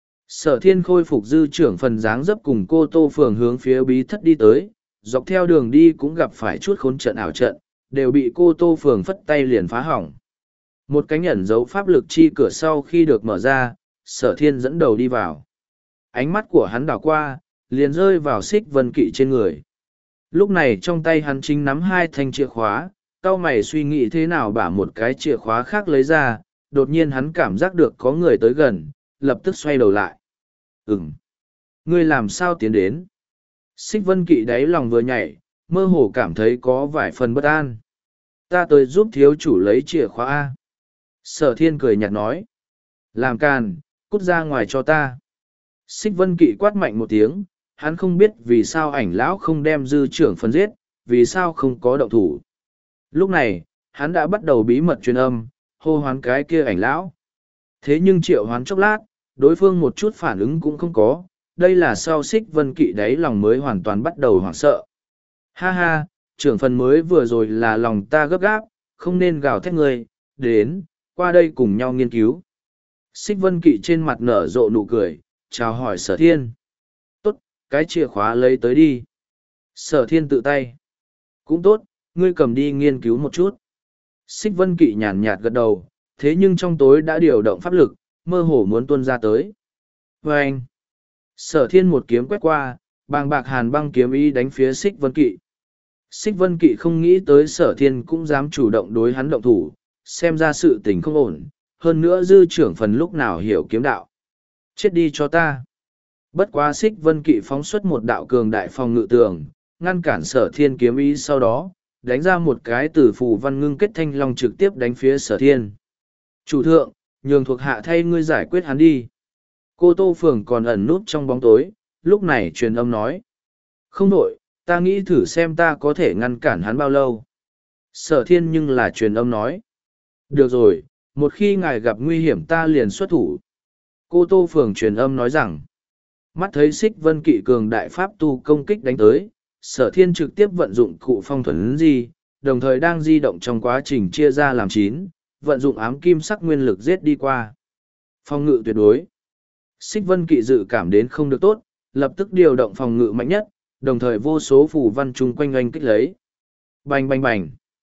Sở Thiên khôi phục dư trưởng phần dáng dấp cùng cô Tô Phường hướng phía bí thất đi tới, dọc theo đường đi cũng gặp phải chút khốn trận ảo trận, đều bị cô Tô Phường phất tay liền phá hỏng. Một cánh ẩn dấu pháp lực chi cửa sau khi được mở ra, Sở Thiên dẫn đầu đi vào. Ánh mắt của hắn đảo qua, liền rơi vào Xích Vân Kỵ trên người. Lúc này trong tay hắn chính nắm hai thanh chìa khóa, cau mày suy nghĩ thế nào bả một cái chìa khóa khác lấy ra, đột nhiên hắn cảm giác được có người tới gần, lập tức xoay đầu lại. Ừm. Ngươi làm sao tiến đến? Xích Vân Kỵ đáy lòng vừa nhảy, mơ hồ cảm thấy có vài phần bất an. Ta tới giúp thiếu chủ lấy chìa khóa A. Sở Thiên cười nhạt nói. Làm càn, cút ra ngoài cho ta. Xích Vân Kỵ quát mạnh một tiếng, hắn không biết vì sao ảnh lão không đem dư trưởng phân giết, vì sao không có động thủ. Lúc này, hắn đã bắt đầu bí mật truyền âm, hô hoán cái kia ảnh lão. Thế nhưng triệu hoán chốc lát, đối phương một chút phản ứng cũng không có, đây là sau Xích Vân Kỵ đáy lòng mới hoàn toàn bắt đầu hoảng sợ. Ha ha, trưởng phần mới vừa rồi là lòng ta gấp gáp, không nên gào thét người, đến, qua đây cùng nhau nghiên cứu. Xích Vân Kỵ trên mặt nở rộ nụ cười, chào hỏi Sở Thiên. Tốt, cái chìa khóa lấy tới đi. Sở Thiên tự tay. Cũng tốt, ngươi cầm đi nghiên cứu một chút. Xích Vân Kỵ nhàn nhạt gật đầu, thế nhưng trong tối đã điều động pháp lực, mơ hồ muốn tuôn ra tới. Và anh, Sở Thiên một kiếm quét qua, bàng bạc hàn băng kiếm ý đánh phía Xích Vân Kỵ. Xích Vân Kỵ không nghĩ tới Sở Thiên cũng dám chủ động đối hắn động thủ, xem ra sự tình không ổn, hơn nữa dư trưởng phần lúc nào hiểu kiếm đạo. Chết đi cho ta. Bất quá Xích Vân Kỵ phóng xuất một đạo cường đại phòng ngự tường, ngăn cản Sở Thiên kiếm ý, sau đó đánh ra một cái từ phù văn ngưng kết thanh long trực tiếp đánh phía Sở Thiên. Chủ thượng, nhường thuộc hạ thay ngươi giải quyết hắn đi. Cô Tô Phường còn ẩn nút trong bóng tối, lúc này truyền âm nói. Không đổi, ta nghĩ thử xem ta có thể ngăn cản hắn bao lâu. Sở Thiên nhưng là truyền âm nói. Được rồi, một khi ngài gặp nguy hiểm ta liền xuất thủ. Cô Tô Phường truyền âm nói rằng. Mắt thấy Xích Vân Kỵ cường đại pháp tu công kích đánh tới, Sở Thiên trực tiếp vận dụng cụ phong thuần di, đồng thời đang di động trong quá trình chia ra làm chín, vận dụng ám kim sắc nguyên lực giết đi qua. Phòng ngự tuyệt đối. Xích Vân Kỵ dự cảm đến không được tốt, lập tức điều động phòng ngự mạnh nhất, đồng thời vô số phù văn chung quanh oanh kích lấy. Bành bành bành.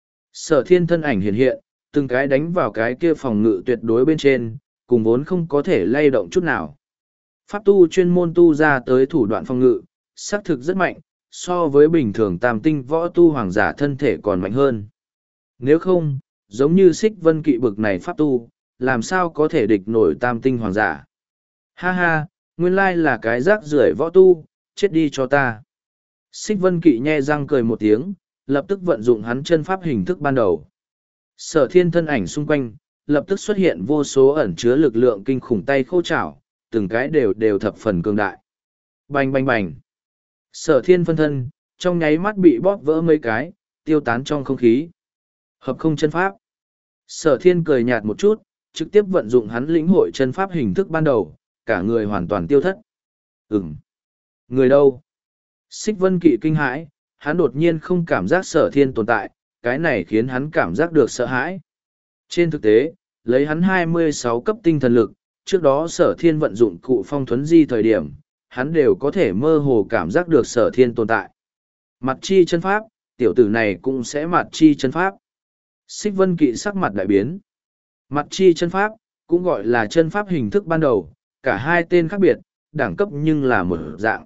Sở Thiên thân ảnh hiện hiện, từng cái đánh vào cái kia phòng ngự tuyệt đối bên trên, cùng vốn không có thể lay động chút nào. Pháp tu chuyên môn tu ra tới thủ đoạn phòng ngự, xác thực rất mạnh, so với bình thường tam tinh võ tu hoàng giả thân thể còn mạnh hơn. Nếu không, giống như Xích Vân Kỵ bực này pháp tu, làm sao có thể địch nổi tam tinh hoàng giả. Ha ha, nguyên lai là cái rác rưởi võ tu, chết đi cho ta. Xích Vân Kỵ nhe răng cười một tiếng, lập tức vận dụng hắn chân pháp hình thức ban đầu. Sở Thiên thân ảnh xung quanh, lập tức xuất hiện vô số ẩn chứa lực lượng kinh khủng tay khô chảo, từng cái đều đều thập phần cường đại. Bành bành bành. Sở Thiên phân thân, trong nháy mắt bị bóp vỡ mấy cái, tiêu tán trong không khí. Hợp không chân pháp. Sở Thiên cười nhạt một chút, trực tiếp vận dụng hắn lĩnh hội chân pháp hình thức ban đầu, cả người hoàn toàn tiêu thất. Ừm. Người đâu? Xích Vân Kỵ kinh hãi, hắn đột nhiên không cảm giác Sở Thiên tồn tại, cái này khiến hắn cảm giác được sợ hãi. Trên thực tế, lấy hắn hai mươi sáu cấp tinh thần lực, trước đó Sở Thiên vận dụng cụ phong thuấn di thời điểm, hắn đều có thể mơ hồ cảm giác được Sở Thiên tồn tại. Mặt chi chân pháp, tiểu tử này cũng sẽ mặt chi chân pháp. Xích Vân Kỵ sắc mặt đại biến. Mặt chi chân pháp, cũng gọi là chân pháp hình thức ban đầu, cả hai tên khác biệt, đẳng cấp nhưng là một dạng.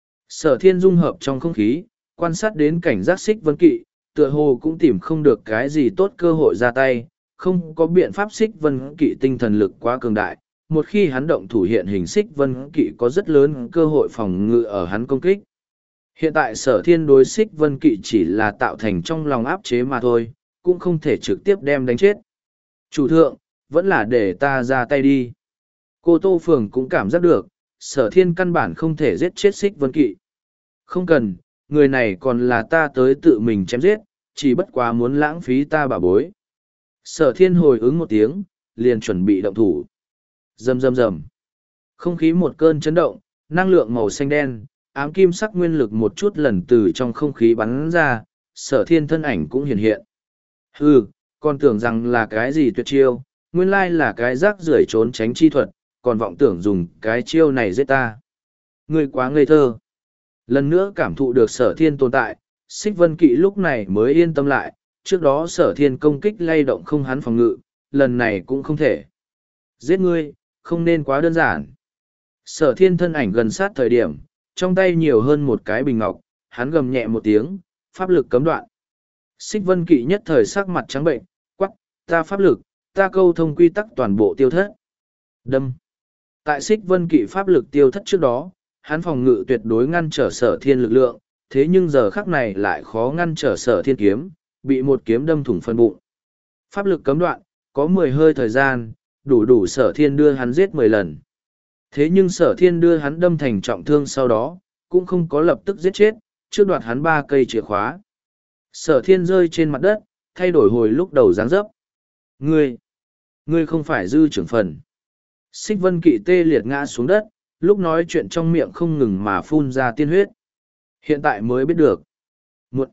Sở Thiên dung hợp trong không khí, quan sát đến cảnh giác Xích Vân Kỵ, tựa hồ cũng tìm không được cái gì tốt cơ hội ra tay, không có biện pháp Xích Vân Kỵ tinh thần lực quá cường đại. Một khi hắn động thủ hiện hình Xích Vân Kỵ có rất lớn cơ hội phòng ngự ở hắn công kích. Hiện tại Sở Thiên đối Xích Vân Kỵ chỉ là tạo thành trong lòng áp chế mà thôi, cũng không thể trực tiếp đem đánh chết. Chủ thượng, vẫn là để ta ra tay đi. Cô Tô Phường cũng cảm giác được, Sở Thiên căn bản không thể giết chết Xích Vân Kỵ. Không cần, người này còn là ta tới tự mình chém giết, chỉ bất quá muốn lãng phí ta bảo bối. Sở Thiên hồi ứng một tiếng, liền chuẩn bị động thủ. Rầm rầm rầm. Không khí một cơn chấn động, năng lượng màu xanh đen, ám kim sắc nguyên lực một chút lần từ trong không khí bắn ra, Sở Thiên thân ảnh cũng hiện hiện. Hừ, còn tưởng rằng là cái gì tuyệt chiêu, nguyên lai là cái rác rưởi trốn tránh chi thuật, còn vọng tưởng dùng cái chiêu này giết ta. Ngươi quá ngây thơ. Lần nữa cảm thụ được Sở Thiên tồn tại, Xích Vân Kỵ lúc này mới yên tâm lại, trước đó Sở Thiên công kích lay động không hắn phòng ngự, lần này cũng không thể. Giết ngươi, không nên quá đơn giản. Sở Thiên thân ảnh gần sát thời điểm, trong tay nhiều hơn một cái bình ngọc, hắn gầm nhẹ một tiếng, pháp lực cấm đoạn. Xích Vân Kỵ nhất thời sắc mặt trắng bệnh, quắc, ta pháp lực, ta câu thông quy tắc toàn bộ tiêu thất. Đâm. Tại Xích Vân Kỵ pháp lực tiêu thất trước đó, hắn phòng ngự tuyệt đối ngăn trở Sở Thiên lực lượng, thế nhưng giờ khắc này lại khó ngăn trở Sở Thiên kiếm, bị một kiếm đâm thủng phân bụng. Pháp lực cấm đoạn, có mười hơi thời gian, đủ đủ Sở Thiên đưa hắn giết mười lần. Thế nhưng Sở Thiên đưa hắn đâm thành trọng thương sau đó, cũng không có lập tức giết chết, trước đoạt hắn ba cây chìa khóa. Sở Thiên rơi trên mặt đất, thay đổi hồi lúc đầu dáng dấp. Ngươi, ngươi không phải dư trưởng phần. Xích Vân Kỵ tê liệt ngã xuống đất, lúc nói chuyện trong miệng không ngừng mà phun ra tiên huyết. Hiện tại mới biết được. Muộn.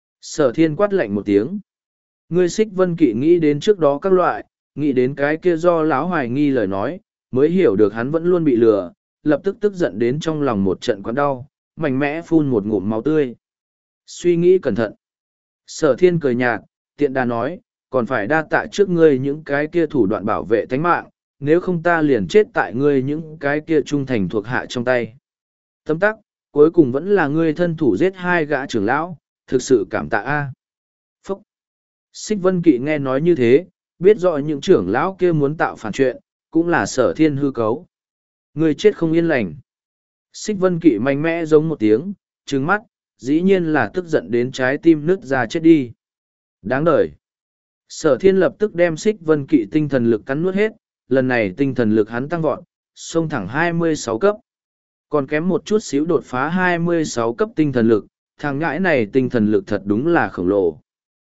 Sở thiên quát lạnh một tiếng. Ngươi Xích Vân Kỵ nghĩ đến trước đó các loại, nghĩ đến cái kia do lão hoài nghi lời nói, mới hiểu được hắn vẫn luôn bị lừa, lập tức tức giận đến trong lòng một trận quặn đau, mạnh mẽ phun một ngụm máu tươi. Suy nghĩ cẩn thận. Sở thiên cười nhạt, tiện đà nói, còn phải đa tạ trước ngươi những cái kia thủ đoạn bảo vệ tánh mạng, nếu không ta liền chết tại ngươi những cái kia trung thành thuộc hạ trong tay. Tấm tắc, cuối cùng vẫn là ngươi thân thủ giết hai gã trưởng lão, thực sự cảm tạ a. Phúc. Xích Vân Kỵ nghe nói như thế, biết rõ những trưởng lão kia muốn tạo phản chuyện, cũng là sở thiên hư cấu. Ngươi chết không yên lành. Xích Vân Kỵ mạnh mẽ giống một tiếng, trừng mắt, dĩ nhiên là tức giận đến trái tim nứt ra chết đi. Đáng đời. Sở thiên lập tức đem Xích Vân Kỵ tinh thần lực cắn nuốt hết, lần này tinh thần lực hắn tăng vọt, xông thẳng hai mươi sáu cấp. Còn kém một chút xíu đột phá hai mươi sáu cấp tinh thần lực, thằng ngãi này tinh thần lực thật đúng là khổng lồ.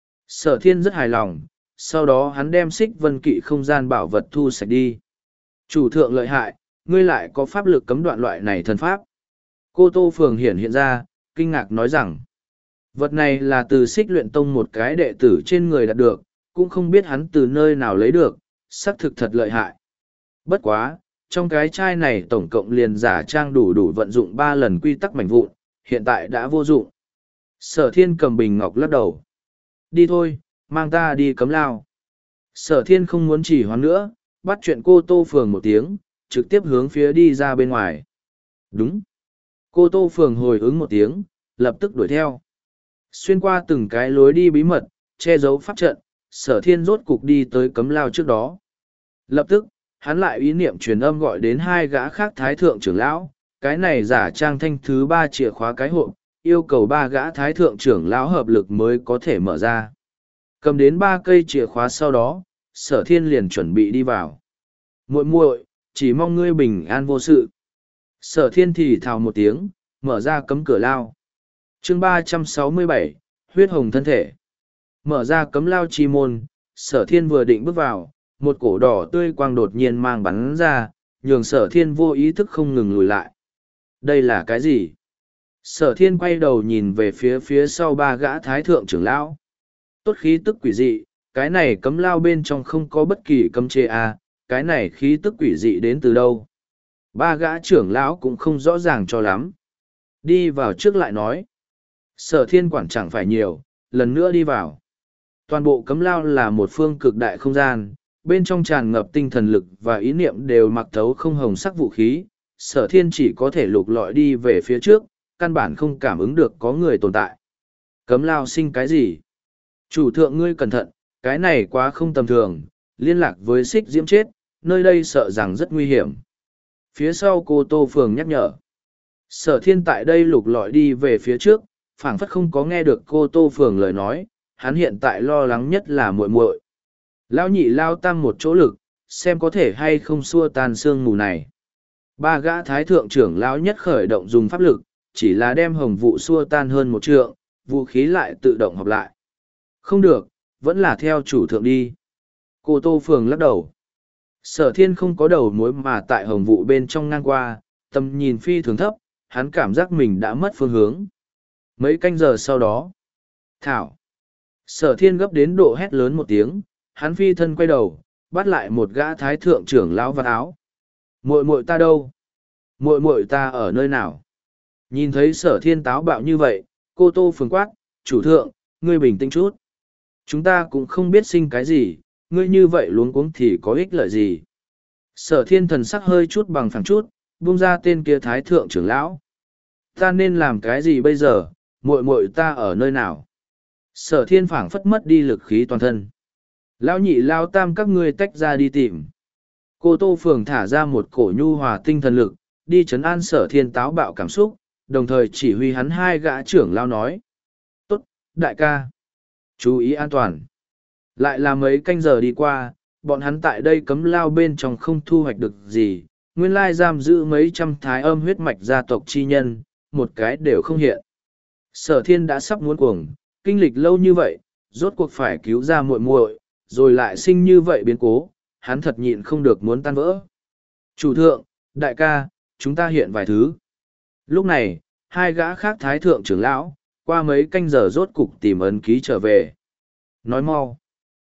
Sở thiên rất hài lòng, sau đó hắn đem Xích Vân Kỵ không gian bảo vật thu sạch đi. Chủ thượng lợi hại, ngươi lại có pháp lực cấm đoạn loại này thần pháp. Cô Tô Phường hiển hiện ra, kinh ngạc nói rằng, vật này là từ Xích Luyện Tông một cái đệ tử trên người đạt được, cũng không biết hắn từ nơi nào lấy được, xác thực thật lợi hại. Bất quá, trong cái chai này tổng cộng liền giả trang đủ đủ vận dụng ba lần quy tắc mảnh vụn, hiện tại đã vô dụng. Sở thiên cầm bình ngọc lắc đầu. Đi thôi, mang ta đi cấm lao. Sở thiên không muốn chỉ hoãn nữa, bắt chuyện cô Tô Phường một tiếng, trực tiếp hướng phía đi ra bên ngoài. Đúng. Cô Tô Phường hồi ứng một tiếng, lập tức đuổi theo. Xuyên qua từng cái lối đi bí mật, che giấu pháp trận, sở thiên rốt cục đi tới cấm lao trước đó. Lập tức, hắn lại ý niệm truyền âm gọi đến hai gã khác thái thượng trưởng lão, cái này giả trang thanh thứ ba chìa khóa cái hộp, yêu cầu ba gã thái thượng trưởng lão hợp lực mới có thể mở ra. Cầm đến ba cây chìa khóa sau đó, sở thiên liền chuẩn bị đi vào. Muội muội, chỉ mong ngươi bình an vô sự. Sở thiên thì thào một tiếng, mở ra cấm cửa lao. Chương ba trăm sáu mươi bảy, huyết hồng thân thể. Mở ra cấm lao chi môn, sở thiên vừa định bước vào, một cổ đỏ tươi quang đột nhiên mang bắn ra, nhường sở thiên vô ý thức không ngừng lùi lại. Đây là cái gì? Sở thiên quay đầu nhìn về phía phía sau ba gã thái thượng trưởng lão. Tốt khí tức quỷ dị, cái này cấm lao bên trong không có bất kỳ cấm chế à, cái này khí tức quỷ dị đến từ đâu? Ba gã trưởng lão cũng không rõ ràng cho lắm. Đi vào trước lại nói. Sở thiên quản chẳng phải nhiều, lần nữa đi vào. Toàn bộ cấm lao là một phương cực đại không gian, bên trong tràn ngập tinh thần lực và ý niệm đều mặc thấu không hồng sắc vũ khí. Sở thiên chỉ có thể lục lọi đi về phía trước, căn bản không cảm ứng được có người tồn tại. Cấm lao sinh cái gì? Chủ thượng ngươi cẩn thận, cái này quá không tầm thường, liên lạc với Xích Diễm chết, nơi đây sợ rằng rất nguy hiểm. Phía sau cô Tô Phường nhắc nhở. Sở thiên tại đây lục lọi đi về phía trước, phảng phất không có nghe được cô Tô Phường lời nói, hắn hiện tại lo lắng nhất là muội muội. Lão nhị lao tăng một chỗ lực, xem có thể hay không xua tan sương mù này. Ba gã thái thượng trưởng lão nhất khởi động dùng pháp lực, chỉ là đem hồng vụ xua tan hơn một trượng, vũ khí lại tự động hợp lại. Không được, vẫn là theo chủ thượng đi. Cô Tô Phường lắc đầu. Sở thiên không có đầu mối mà tại hồng vụ bên trong ngang qua, tầm nhìn phi thường thấp, hắn cảm giác mình đã mất phương hướng. Mấy canh giờ sau đó. Thảo. Sở thiên gấp đến độ hét lớn một tiếng, hắn phi thân quay đầu, bắt lại một gã thái thượng trưởng lão vạt áo. Muội muội ta đâu? Muội muội ta ở nơi nào? Nhìn thấy sở thiên táo bạo như vậy, cô Tô Phường quát, chủ thượng, ngươi bình tĩnh chút. Chúng ta cũng không biết sinh cái gì, ngươi như vậy luống cuống thì có ích lợi gì. Sở thiên thần sắc hơi chút bằng phẳng chút, buông ra tên kia thái thượng trưởng lão. Ta nên làm cái gì bây giờ, muội muội ta ở nơi nào? Sở thiên phảng phất mất đi lực khí toàn thân. Lão nhị lao tam các ngươi tách ra đi tìm. Cô Tô Phường thả ra một cổ nhu hòa tinh thần lực, đi trấn an sở thiên táo bạo cảm xúc, đồng thời chỉ huy hắn hai gã trưởng lao nói. Tốt, đại ca. Chú ý an toàn. Lại là mấy canh giờ đi qua, bọn hắn tại đây cấm lao bên trong không thu hoạch được gì, nguyên lai giam giữ mấy trăm thái âm huyết mạch gia tộc chi nhân, một cái đều không hiện. Sở thiên đã sắp muốn cuồng, kinh lịch lâu như vậy, rốt cuộc phải cứu ra muội muội, rồi lại sinh như vậy biến cố, hắn thật nhịn không được muốn tan vỡ. Chủ thượng, đại ca, chúng ta hiện vài thứ. Lúc này, hai gã khác thái thượng trưởng lão, qua mấy canh giờ rốt cục tìm ấn ký trở về. Nói mau.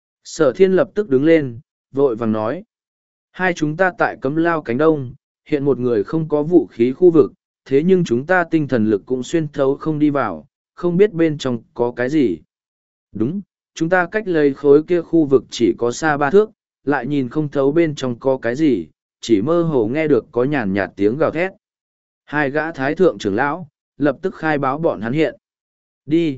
Sở thiên lập tức đứng lên, vội vàng nói. Hai chúng ta tại cấm lao cánh đông, hiện một người không có vũ khí khu vực, thế nhưng chúng ta tinh thần lực cũng xuyên thấu không đi vào, không biết bên trong có cái gì. Đúng, chúng ta cách lấy khối kia khu vực chỉ có xa ba thước, lại nhìn không thấu bên trong có cái gì, chỉ mơ hồ nghe được có nhàn nhạt tiếng gào thét. Hai gã thái thượng trưởng lão, lập tức khai báo bọn hắn hiện. Đi.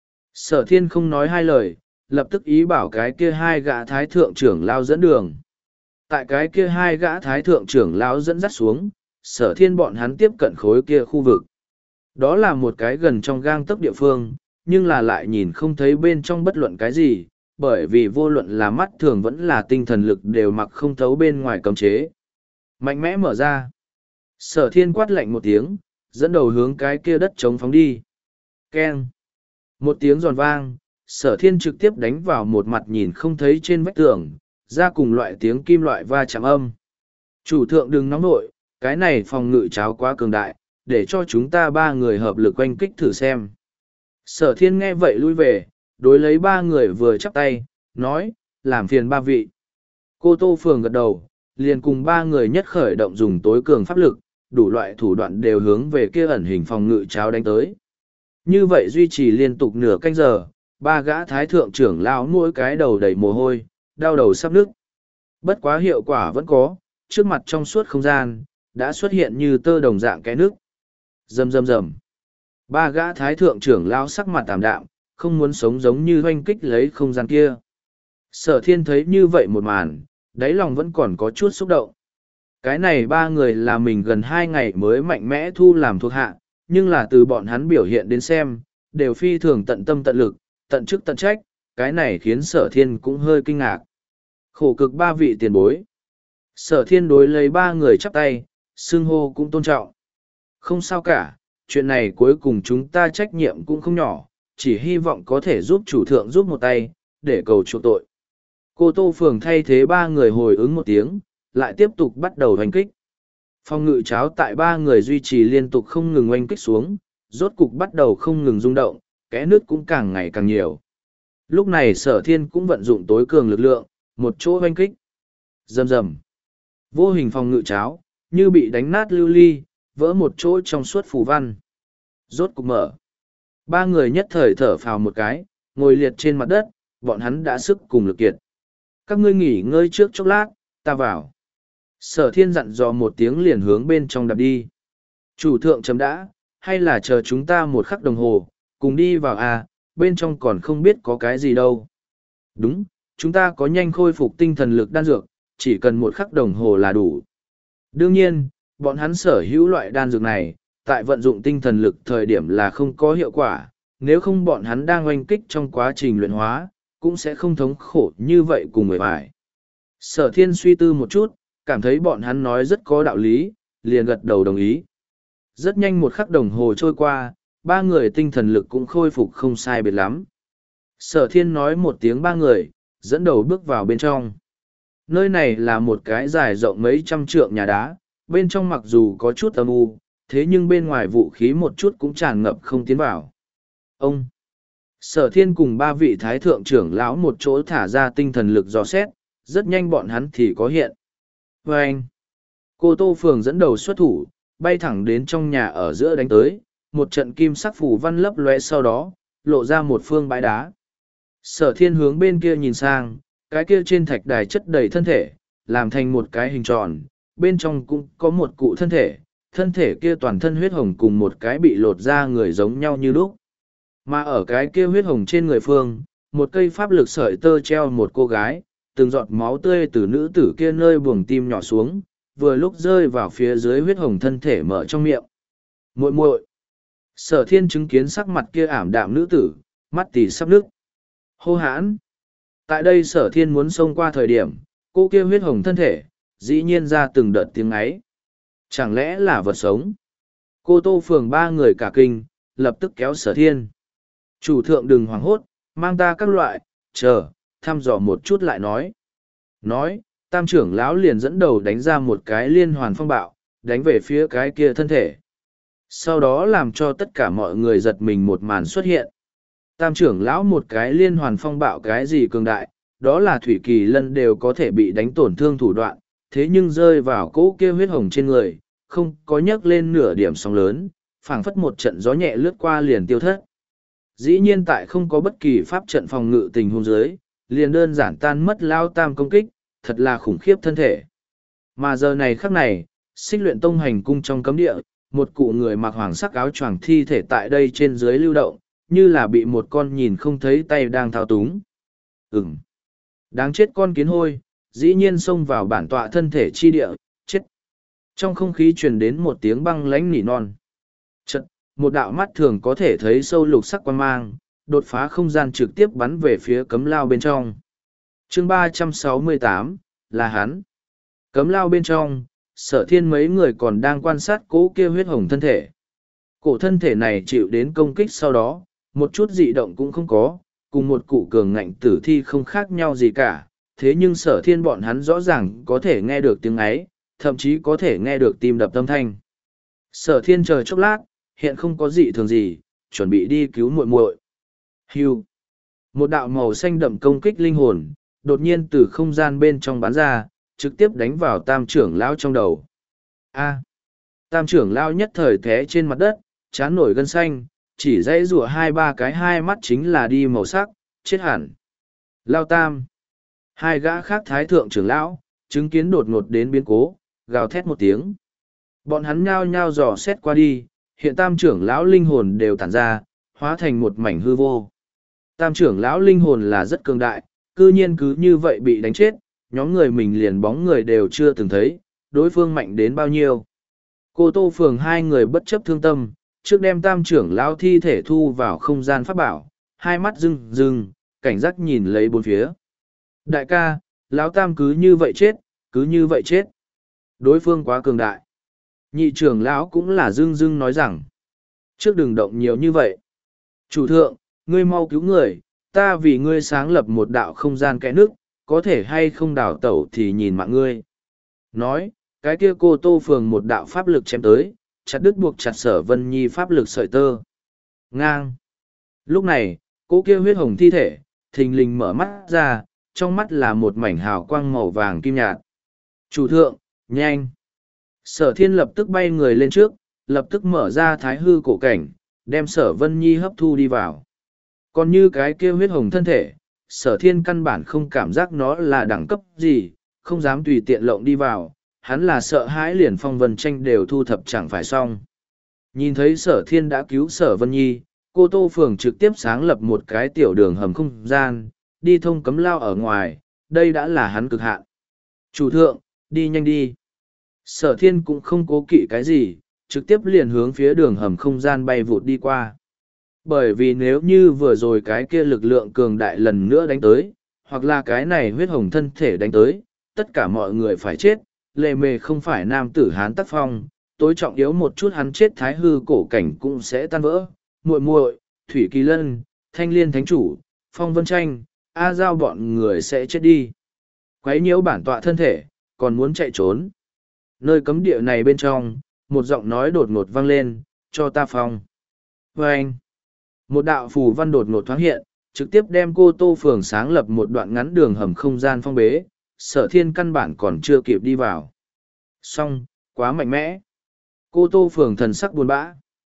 Sở thiên không nói hai lời, lập tức ý bảo cái kia hai gã thái thượng trưởng lão dẫn đường. Tại cái kia hai gã thái thượng trưởng lão dẫn dắt xuống, sở thiên bọn hắn tiếp cận khối kia khu vực. Đó là một cái gần trong gang tấc địa phương, nhưng là lại nhìn không thấy bên trong bất luận cái gì, bởi vì vô luận là mắt thường vẫn là tinh thần lực đều mặc không thấu bên ngoài cấm chế. Mạnh mẽ mở ra. Sở thiên quát lạnh một tiếng, dẫn đầu hướng cái kia đất trống phóng đi. Keng. Một tiếng giòn vang, sở thiên trực tiếp đánh vào một mặt nhìn không thấy trên vách tường, ra cùng loại tiếng kim loại va chạm âm. Chủ thượng đừng nóng nội, cái này phòng ngự cháo quá cường đại, để cho chúng ta ba người hợp lực oanh kích thử xem. Sở thiên nghe vậy lui về, đối lấy ba người vừa chắp tay, nói, làm phiền ba vị. Cô Tô Phường gật đầu, liền cùng ba người nhất khởi động dùng tối cường pháp lực, đủ loại thủ đoạn đều hướng về kia ẩn hình phòng ngự cháo đánh tới. Như vậy duy trì liên tục nửa canh giờ, ba gã thái thượng trưởng lão mỗi cái đầu đầy mồ hôi, đau đầu sắp nứt. Bất quá hiệu quả vẫn có, trước mặt trong suốt không gian, đã xuất hiện như tơ đồng dạng cái nước. Rầm rầm rầm. Ba gã thái thượng trưởng lão sắc mặt tạm đạm, không muốn sống giống như hoanh kích lấy không gian kia. Sở thiên thấy như vậy một màn, đáy lòng vẫn còn có chút xúc động. Cái này ba người là mình gần hai ngày mới mạnh mẽ thu làm thuộc hạ, nhưng là từ bọn hắn biểu hiện đến xem, đều phi thường tận tâm tận lực, tận chức tận trách, cái này khiến sở thiên cũng hơi kinh ngạc. Khổ cực ba vị tiền bối. Sở thiên đối lấy ba người chắp tay, xưng hô cũng tôn trọng. Không sao cả, chuyện này cuối cùng chúng ta trách nhiệm cũng không nhỏ, chỉ hy vọng có thể giúp chủ thượng giúp một tay, để cầu chuộc tội. Cô Tô Phường thay thế ba người hồi ứng một tiếng, lại tiếp tục bắt đầu hoành kích. Phòng ngự cháo tại ba người duy trì liên tục không ngừng oanh kích xuống, rốt cục bắt đầu không ngừng rung động, kẽ nước cũng càng ngày càng nhiều. Lúc này sở thiên cũng vận dụng tối cường lực lượng, một chỗ oanh kích. Rầm rầm. Vô hình phòng ngự cháo, như bị đánh nát lưu ly, vỡ một chỗ trong suốt phù văn. Rốt cục mở. Ba người nhất thời thở phào một cái, ngồi liệt trên mặt đất, bọn hắn đã sức cùng lực kiệt. Các ngươi nghỉ ngơi trước chốc lát, ta vào. Sở thiên dặn dò một tiếng liền hướng bên trong đạp đi. Chủ thượng chấm đã, hay là chờ chúng ta một khắc đồng hồ, cùng đi vào à, bên trong còn không biết có cái gì đâu. Đúng, chúng ta có nhanh khôi phục tinh thần lực đan dược, chỉ cần một khắc đồng hồ là đủ. Đương nhiên, bọn hắn sở hữu loại đan dược này, tại vận dụng tinh thần lực thời điểm là không có hiệu quả, nếu không bọn hắn đang oanh kích trong quá trình luyện hóa, cũng sẽ không thống khổ như vậy cùng người phải. Sở thiên suy tư một chút, cảm thấy bọn hắn nói rất có đạo lý, liền gật đầu đồng ý. Rất nhanh một khắc đồng hồ trôi qua, ba người tinh thần lực cũng khôi phục không sai biệt lắm. Sở thiên nói một tiếng ba người, dẫn đầu bước vào bên trong. Nơi này là một cái dài rộng mấy trăm trượng nhà đá, bên trong mặc dù có chút âm u, thế nhưng bên ngoài vũ khí một chút cũng tràn ngập không tiến vào. Ông! Sở thiên cùng ba vị thái thượng trưởng lão một chỗ thả ra tinh thần lực dò xét, rất nhanh bọn hắn thì có hiện. Và anh! Cô Tô Phường dẫn đầu xuất thủ, bay thẳng đến trong nhà ở giữa đánh tới, một trận kim sắc phủ văn lấp lóe sau đó, lộ ra một phương bãi đá. Sở thiên hướng bên kia nhìn sang, cái kia trên thạch đài chất đầy thân thể, làm thành một cái hình tròn, bên trong cũng có một cụ thân thể, thân thể kia toàn thân huyết hồng cùng một cái bị lột ra người giống nhau như lúc. Mà ở cái kia huyết hồng trên người phương, một cây pháp lực sợi tơ treo một cô gái, từng giọt máu tươi từ nữ tử kia nơi buồng tim nhỏ xuống, vừa lúc rơi vào phía dưới huyết hồng thân thể mở trong miệng. Muội muội. Sở thiên chứng kiến sắc mặt kia ảm đạm nữ tử, mắt tỉ sắp nước. Hô hãn. Tại đây sở thiên muốn xông qua thời điểm, cô kia huyết hồng thân thể, dĩ nhiên ra từng đợt tiếng ấy. Chẳng lẽ là vật sống? Cô Tô Phường ba người cả kinh, lập tức kéo sở thiên. Chủ thượng đừng hoảng hốt, mang ta các loại, chờ, thăm dò một chút lại nói. Nói, tam trưởng lão liền dẫn đầu đánh ra một cái liên hoàn phong bạo, đánh về phía cái kia thân thể. Sau đó làm cho tất cả mọi người giật mình một màn xuất hiện. Tam trưởng lão một cái liên hoàn phong bạo cái gì cường đại, đó là thủy kỳ lân đều có thể bị đánh tổn thương thủ đoạn, thế nhưng rơi vào cỗ kia huyết hồng trên người, không có nhấc lên nửa điểm sóng lớn, phảng phất một trận gió nhẹ lướt qua liền tiêu thất. Dĩ nhiên tại không có bất kỳ pháp trận phòng ngự tình huống dưới, liền đơn giản tan mất lao tam công kích, thật là khủng khiếp thân thể. Mà giờ này khắc này, Xích Luyện Tông hành cung trong cấm địa, một cụ người mặc hoàng sắc áo choàng thi thể tại đây trên dưới lưu động, như là bị một con nhìn không thấy tay đang thao túng. Ừm. Đáng chết con kiến hôi, dĩ nhiên xông vào bản tọa thân thể chi địa, chết. Trong không khí truyền đến một tiếng băng lãnh nỉ non. Chật, một đạo mắt thường có thể thấy sâu lục sắc quan mang, đột phá không gian trực tiếp bắn về phía cấm lao bên trong. chương ba trăm sáu mươi tám, là hắn. Cấm lao bên trong, Sở Thiên mấy người còn đang quan sát cố kia huyết hồng thân thể. Cổ thân thể này chịu đến công kích sau đó, một chút dị động cũng không có, cùng một cụ cường ngạnh tử thi không khác nhau gì cả. Thế nhưng Sở Thiên bọn hắn rõ ràng có thể nghe được tiếng ấy, thậm chí có thể nghe được tim đập tâm thanh. Sở Thiên chờ chốc lát, hiện không có gì thường gì, chuẩn bị đi cứu muội muội. Hưu. Một đạo màu xanh đậm công kích linh hồn, đột nhiên từ không gian bên trong bắn ra, trực tiếp đánh vào tam trưởng lão trong đầu. A. Tam trưởng lão nhất thời té trên mặt đất, chán nổi gân xanh, chỉ dãy rủa hai ba cái hai mắt chính là đi màu sắc, chết hẳn. Lao tam. Hai gã khác thái thượng trưởng lão, chứng kiến đột ngột đến biến cố, gào thét một tiếng. Bọn hắn nhao nhao dò xét qua đi, hiện tam trưởng lão linh hồn đều tản ra, hóa thành một mảnh hư vô. Tam trưởng lão linh hồn là rất cường đại, cư nhiên cứ như vậy bị đánh chết, nhóm người mình liền bóng người đều chưa từng thấy, đối phương mạnh đến bao nhiêu. Cô Tô Phường hai người bất chấp thương tâm, trước đem tam trưởng lão thi thể thu vào không gian pháp bảo, hai mắt rưng rưng, cảnh giác nhìn lấy bốn phía. Đại ca, lão tam cứ như vậy chết, cứ như vậy chết. Đối phương quá cường đại. Nhị trưởng lão cũng là dưng dưng nói rằng, trước đừng động nhiều như vậy. Chủ thượng, ngươi mau cứu người, ta vì ngươi sáng lập một đạo không gian kẽ nước, có thể hay không đào tẩu thì nhìn mạng ngươi. Nói, cái kia cô Tô Phường một đạo pháp lực chém tới, chặt đứt buộc chặt Sở Vân Nhi pháp lực sợi tơ. Ngang. Lúc này, cô kia huyết hồng thi thể, thình lình mở mắt ra, trong mắt là một mảnh hào quang màu vàng kim nhạt. Chủ thượng, nhanh. Sở Thiên lập tức bay người lên trước, lập tức mở ra thái hư cổ cảnh, đem Sở Vân Nhi hấp thu đi vào. Còn như cái kia huyết hồng thân thể, Sở Thiên căn bản không cảm giác nó là đẳng cấp gì, không dám tùy tiện lộng đi vào, hắn là sợ hãi liền Phong Vân Tranh đều thu thập chẳng phải xong. Nhìn thấy Sở Thiên đã cứu Sở Vân Nhi, cô Tô Phường trực tiếp sáng lập một cái tiểu đường hầm không gian, đi thông cấm lao ở ngoài, đây đã là hắn cực hạn. Chủ thượng, đi nhanh đi. Sở Thiên cũng không cố kỵ cái gì, trực tiếp liền hướng phía đường hầm không gian bay vụt đi qua. Bởi vì nếu như vừa rồi cái kia lực lượng cường đại lần nữa đánh tới, hoặc là cái này huyết hồng thân thể đánh tới, tất cả mọi người phải chết, lề mề không phải nam tử hán tác phong, tối trọng yếu một chút hắn chết thái hư cổ cảnh cũng sẽ tan vỡ. Muội muội, Thủy Kỳ Lân, Thanh Liên Thánh Chủ, Phong Vân Tranh, A Giao bọn người sẽ chết đi. Quấy nhiễu bản tọa thân thể, còn muốn chạy trốn. Nơi cấm địa này bên trong, một giọng nói đột ngột vang lên, cho ta phong. Và anh, một đạo phù văn đột ngột thoáng hiện, trực tiếp đem cô Tô Phường sáng lập một đoạn ngắn đường hầm không gian phong bế, Sở Thiên căn bản còn chưa kịp đi vào. Xong, quá mạnh mẽ. Cô Tô Phường thần sắc buồn bã.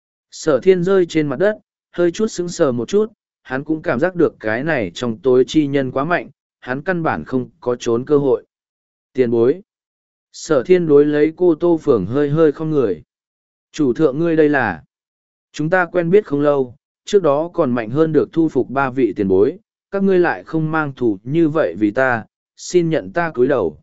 Sở Thiên rơi trên mặt đất, hơi chút sững sờ một chút, hắn cũng cảm giác được cái này trong tối chi nhân quá mạnh, hắn căn bản không có trốn cơ hội. Tiền bối. Sở Thiên đối lấy cô Tô Phường hơi hơi không người. Chủ thượng ngươi đây là. Chúng ta quen biết không lâu, trước đó còn mạnh hơn được thu phục ba vị tiền bối, các ngươi lại không mang thủ như vậy vì ta, xin nhận ta cúi đầu.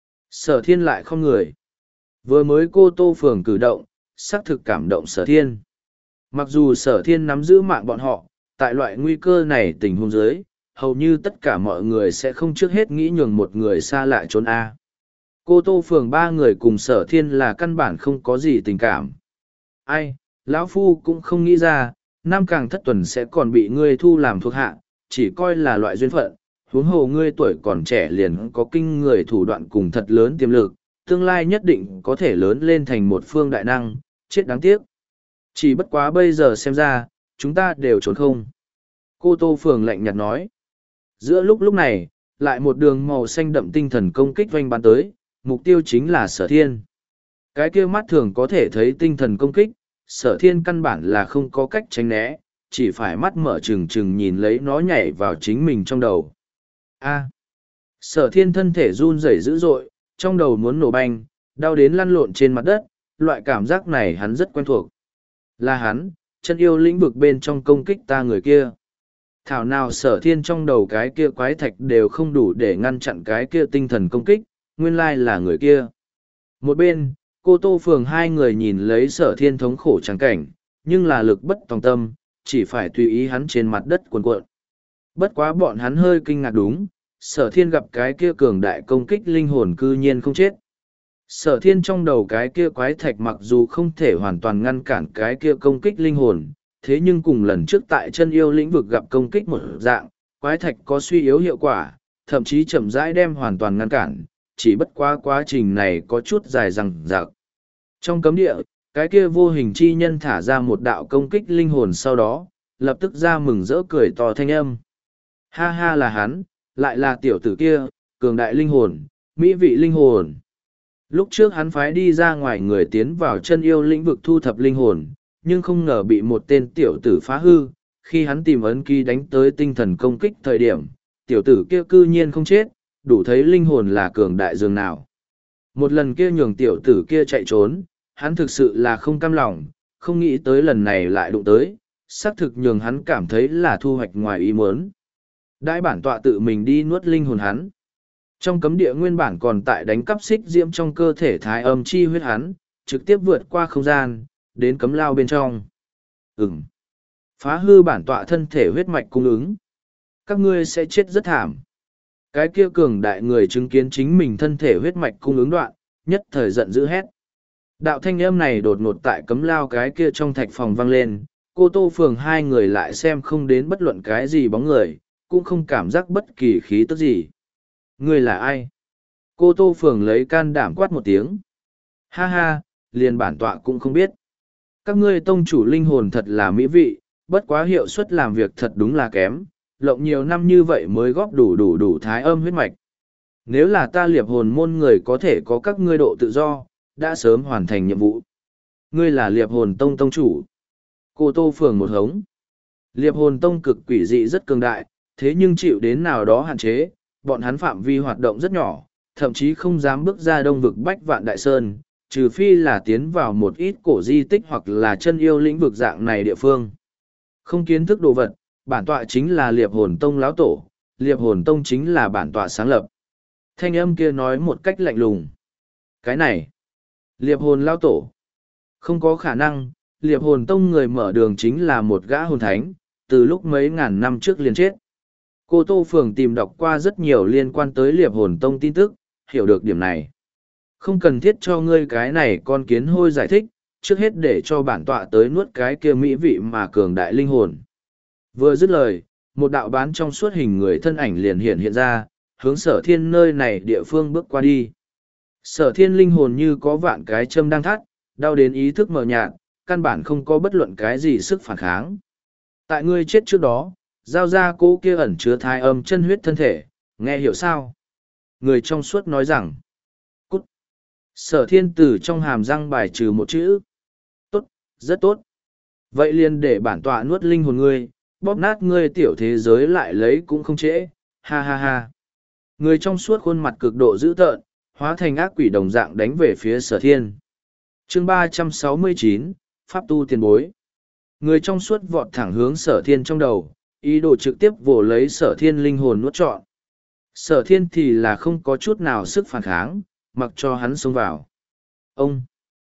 Sở Thiên lại không người. Vừa mới cô Tô Phường cử động, xác thực cảm động Sở Thiên. Mặc dù Sở Thiên nắm giữ mạng bọn họ, tại loại nguy cơ này tình huống dưới, hầu như tất cả mọi người sẽ không trước hết nghĩ nhường một người xa lại trốn A. Cô Tô Phường ba người cùng Sở Thiên là căn bản không có gì tình cảm. Ai, lão Phu cũng không nghĩ ra, năm càng thất tuần sẽ còn bị ngươi thu làm thuộc hạ, chỉ coi là loại duyên phận, huống hồ ngươi tuổi còn trẻ liền có kinh người thủ đoạn cùng thật lớn tiềm lực, tương lai nhất định có thể lớn lên thành một phương đại năng, chết đáng tiếc. Chỉ bất quá bây giờ xem ra, chúng ta đều trốn không. Cô Tô Phường lạnh nhạt nói. Giữa lúc lúc này, lại một đường màu xanh đậm tinh thần công kích doanh bắn tới, mục tiêu chính là Sở Thiên. Cái kia mắt thường có thể thấy tinh thần công kích, Sở Thiên căn bản là không có cách tránh né, chỉ phải mắt mở trừng trừng nhìn lấy nó nhảy vào chính mình trong đầu. A. Sở Thiên thân thể run rẩy dữ dội, trong đầu muốn nổ banh, đau đến lăn lộn trên mặt đất, loại cảm giác này hắn rất quen thuộc. Là hắn, chân yêu lĩnh vực bên trong công kích ta người kia. Thảo nào Sở Thiên trong đầu cái kia quái thạch đều không đủ để ngăn chặn cái kia tinh thần công kích, nguyên lai là người kia. Một bên, cô Tô Phường hai người nhìn lấy Sở Thiên thống khổ trắng cảnh, nhưng là lực bất tòng tâm, chỉ phải tùy ý hắn trên mặt đất cuồn cuộn. Bất quá bọn hắn hơi kinh ngạc đúng, Sở Thiên gặp cái kia cường đại công kích linh hồn cư nhiên không chết. Sở Thiên trong đầu cái kia quái thạch mặc dù không thể hoàn toàn ngăn cản cái kia công kích linh hồn, thế nhưng cùng lần trước tại chân yêu lĩnh vực gặp công kích một dạng, quái thạch có suy yếu hiệu quả, thậm chí chậm rãi đem hoàn toàn ngăn cản, chỉ bất quá quá trình này có chút dài dằng dặc. Trong cấm địa, cái kia vô hình chi nhân thả ra một đạo công kích linh hồn sau đó, lập tức ra mừng rỡ cười to thanh âm. Ha ha là hắn, lại là tiểu tử kia, cường đại linh hồn, mỹ vị linh hồn. Lúc trước hắn phái đi ra ngoài người tiến vào chân yêu lĩnh vực thu thập linh hồn, nhưng không ngờ bị một tên tiểu tử phá hư, khi hắn tìm ấn ký đánh tới tinh thần công kích thời điểm, tiểu tử kia cư nhiên không chết, đủ thấy linh hồn là cường đại dường nào. Một lần kia nhường tiểu tử kia chạy trốn, hắn thực sự là không cam lòng, không nghĩ tới lần này lại đụng tới, xác thực nhường hắn cảm thấy là thu hoạch ngoài ý muốn. Đại bản tọa tự mình đi nuốt linh hồn hắn. Trong cấm địa nguyên bản còn tại đánh cắp xích diễm trong cơ thể thái âm chi huyết hắn, trực tiếp vượt qua không gian, đến cấm lao bên trong. Ừm. Phá hư bản tọa thân thể huyết mạch cung ứng. Các ngươi sẽ chết rất thảm. Cái kia cường đại người chứng kiến chính mình thân thể huyết mạch cung ứng đoạn, nhất thời giận dữ hét. Đạo thanh âm này đột ngột tại cấm lao cái kia trong thạch phòng vang lên, cô Tô Phường hai người lại xem không đến bất luận cái gì bóng người, cũng không cảm giác bất kỳ khí tức gì. Ngươi là ai? Cô Tô Phường lấy can đảm quát một tiếng. Ha ha, liền bản tọa cũng không biết. Các ngươi tông chủ linh hồn thật là mỹ vị, bất quá hiệu suất làm việc thật đúng là kém, lộng nhiều năm như vậy mới góp đủ đủ đủ thái âm huyết mạch. Nếu là ta liệp hồn môn người có thể có các ngươi độ tự do, đã sớm hoàn thành nhiệm vụ. Ngươi là liệp hồn tông tông chủ. Cô Tô Phường một hống. Liệp hồn tông cực quỷ dị rất cường đại, thế nhưng chịu đến nào đó hạn chế, bọn hắn phạm vi hoạt động rất nhỏ, thậm chí không dám bước ra đông vực Bách Vạn Đại Sơn, trừ phi là tiến vào một ít cổ di tích hoặc là chân yêu lĩnh vực dạng này địa phương. Không kiến thức đồ vật, bản tọa chính là liệp hồn tông lão tổ, liệp hồn tông chính là bản tọa sáng lập. Thanh âm kia nói một cách lạnh lùng. Cái này, liệp hồn lão tổ. Không có khả năng, liệp hồn tông người mở đường chính là một gã hồn thánh, từ lúc mấy ngàn năm trước liền chết. Cô Tô Phường tìm đọc qua rất nhiều liên quan tới liệp hồn tông tin tức, hiểu được điểm này. Không cần thiết cho ngươi cái này con kiến hôi giải thích, trước hết để cho bản tọa tới nuốt cái kia mỹ vị mà cường đại linh hồn. Vừa dứt lời, một đạo bán trong suốt hình người thân ảnh liền hiện hiện ra, hướng Sở Thiên nơi này địa phương bước qua đi. Sở Thiên linh hồn như có vạn cái châm đang thắt, đau đến ý thức mờ nhạt, căn bản không có bất luận cái gì sức phản kháng. Tại ngươi chết trước đó, giao ra cô kia ẩn chứa thai âm chân huyết thân thể, nghe hiểu sao? Người trong suốt nói rằng, cút. Sở Thiên từ trong hàm răng bài trừ một chữ. Tốt, rất tốt. Vậy liền để bản tọa nuốt linh hồn ngươi, bóp nát ngươi tiểu thế giới lại lấy cũng không trễ, ha ha ha. Người trong suốt khuôn mặt cực độ dữ tợn, hóa thành ác quỷ đồng dạng đánh về phía Sở Thiên. Chương ba trăm sáu mươi chín, Pháp tu tiền bối. Người trong suốt vọt thẳng hướng Sở Thiên trong đầu, ý đồ trực tiếp vồ lấy Sở Thiên linh hồn nuốt trọn. Sở Thiên thì là không có chút nào sức phản kháng, mặc cho hắn xông vào. Ông!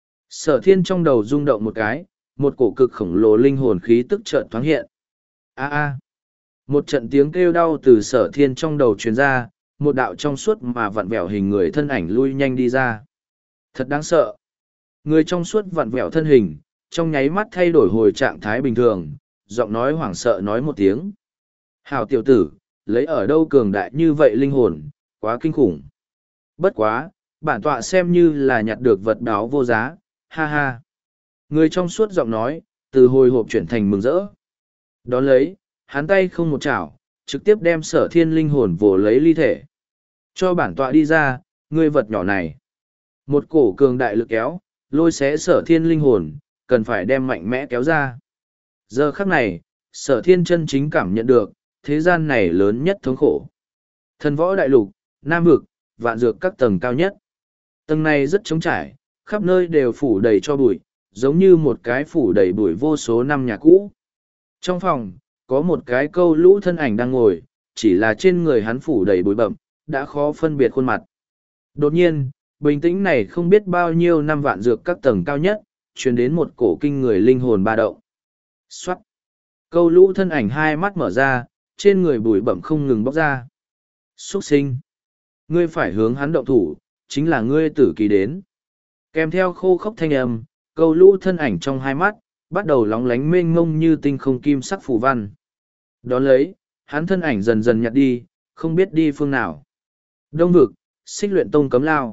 Sở Thiên trong đầu rung động một cái, một cổ cực khổng lồ linh hồn khí tức chợt thoáng hiện. A a! Một trận tiếng kêu đau từ Sở Thiên trong đầu truyền ra, một đạo trong suốt mà vặn vẹo hình người thân ảnh lui nhanh đi ra. Thật đáng sợ! Người trong suốt vặn vẹo thân hình, trong nháy mắt thay đổi hồi trạng thái bình thường, giọng nói hoảng sợ nói một tiếng. Hảo tiểu tử, lấy ở đâu cường đại như vậy linh hồn, quá kinh khủng. Bất quá, bản tọa xem như là nhặt được vật báo vô giá, ha ha. Người trong suốt giọng nói, từ hồi hộp chuyển thành mừng rỡ. Đón lấy, hắn tay không một chảo, trực tiếp đem sở thiên linh hồn vồ lấy ly thể. Cho bản tọa đi ra, ngươi vật nhỏ này. Một cổ cường đại lực kéo, lôi xé sở thiên linh hồn, cần phải đem mạnh mẽ kéo ra. Giờ khắc này, sở thiên chân chính cảm nhận được, thế gian này lớn nhất thống khổ. Thần võ đại lục, Nam vực, vạn dược các tầng cao nhất. Tầng này rất trống trải, khắp nơi đều phủ đầy cho bụi, giống như một cái phủ đầy bụi vô số năm nhà cũ. Trong phòng, có một cái câu lũ thân ảnh đang ngồi, chỉ là trên người hắn phủ đầy bụi bậm, đã khó phân biệt khuôn mặt. Đột nhiên, bình tĩnh này không biết bao nhiêu năm vạn dược các tầng cao nhất, truyền đến một cổ kinh người linh hồn ba động. Xoát! Câu lũ thân ảnh hai mắt mở ra, trên người bụi bậm không ngừng bóc ra. Xuất sinh! Ngươi phải hướng hắn động thủ, chính là ngươi tử kỳ đến. Kèm theo khô khốc thanh âm, câu lũ thân ảnh trong hai mắt, bắt đầu lóng lánh mênh mông như tinh không kim sắc phù văn. Đón lấy, hắn thân ảnh dần dần nhạt đi, không biết đi phương nào. Đông vực, Xích Luyện Tông cấm lao.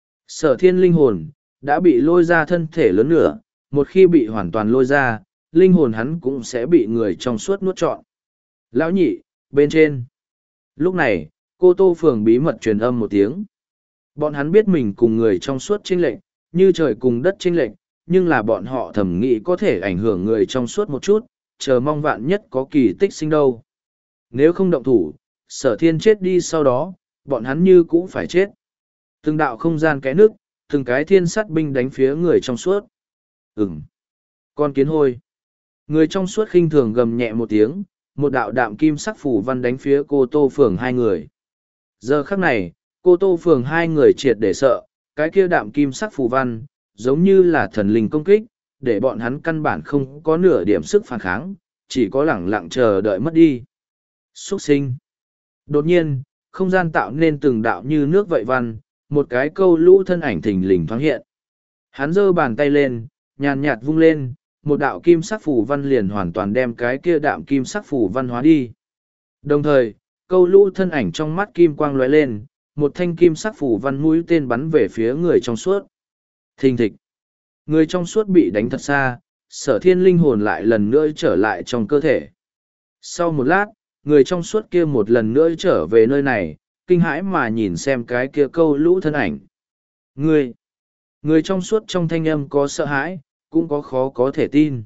Sở thiên linh hồn, đã bị lôi ra thân thể lớn nửa, một khi bị hoàn toàn lôi ra, linh hồn hắn cũng sẽ bị người trong suốt nuốt trọn. Lão nhị, bên trên. Lúc này, cô Tô Phường bí mật truyền âm một tiếng. Bọn hắn biết mình cùng người trong suốt chênh lệch, như trời cùng đất chênh lệch, nhưng là bọn họ thầm nghĩ có thể ảnh hưởng người trong suốt một chút, chờ mong vạn nhất có kỳ tích sinh đâu. Nếu không động thủ, sở thiên chết đi sau đó, bọn hắn như cũng phải chết. Từng đạo không gian cái nước, từng cái thiên sát binh đánh phía người trong suốt. Ừm. Con kiến hôi. Người trong suốt khinh thường gầm nhẹ một tiếng, một đạo đạm kim sắc phủ văn đánh phía cô Tô Phường hai người. Giờ khắc này, cô Tô Phường hai người triệt để sợ, cái kia đạm kim sắc phù văn, giống như là thần linh công kích, để bọn hắn căn bản không có nửa điểm sức phản kháng, chỉ có lẳng lặng chờ đợi mất đi. Xuất sinh. Đột nhiên, không gian tạo nên từng đạo như nước vậy văn, một cái câu lũ thân ảnh thình lình thoáng hiện. Hắn giơ bàn tay lên, nhàn nhạt vung lên, một đạo kim sắc phù văn liền hoàn toàn đem cái kia đạm kim sắc phù văn hóa đi. Đồng thời, câu lũ thân ảnh trong mắt kim quang lóe lên, một thanh kim sắc phù văn mũi tên bắn về phía người trong suốt. Thình thịch. Người trong suốt bị đánh thật xa, sở thiên linh hồn lại lần nữa trở lại trong cơ thể. Sau một lát, người trong suốt kia một lần nữa trở về nơi này, kinh hãi mà nhìn xem cái kia câu lũ thân ảnh. Người, người trong suốt trong thanh âm có sợ hãi, cũng có khó có thể tin.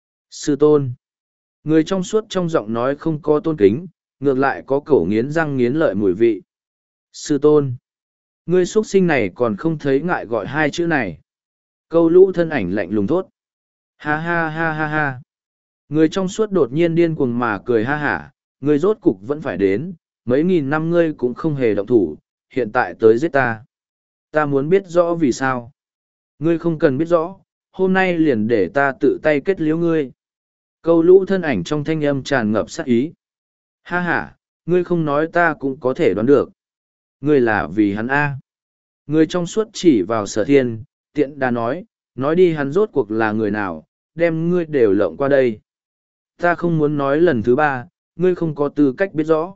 Sư tôn. Người trong suốt trong giọng nói không có tôn kính, ngược lại có cổ nghiến răng nghiến lợi mùi vị. Sư tôn. Ngươi xuất sinh này còn không thấy ngại gọi hai chữ này. Câu lũ thân ảnh lạnh lùng thốt. Ha ha ha ha ha. Người trong suốt đột nhiên điên cuồng mà cười ha hả. Ngươi rốt cục vẫn phải đến, mấy nghìn năm ngươi cũng không hề động thủ, hiện tại tới giết ta. Ta muốn biết rõ vì sao. Ngươi không cần biết rõ, hôm nay liền để ta tự tay kết liễu ngươi. Câu lũ thân ảnh trong thanh âm tràn ngập sát ý. Ha ha, ngươi không nói ta cũng có thể đoán được. Ngươi là vì hắn A. Người trong suốt chỉ vào sở thiên, tiện đà nói, nói đi hắn rốt cuộc là người nào, đem ngươi đều lộng qua đây. Ta không muốn nói lần thứ ba, ngươi không có tư cách biết rõ.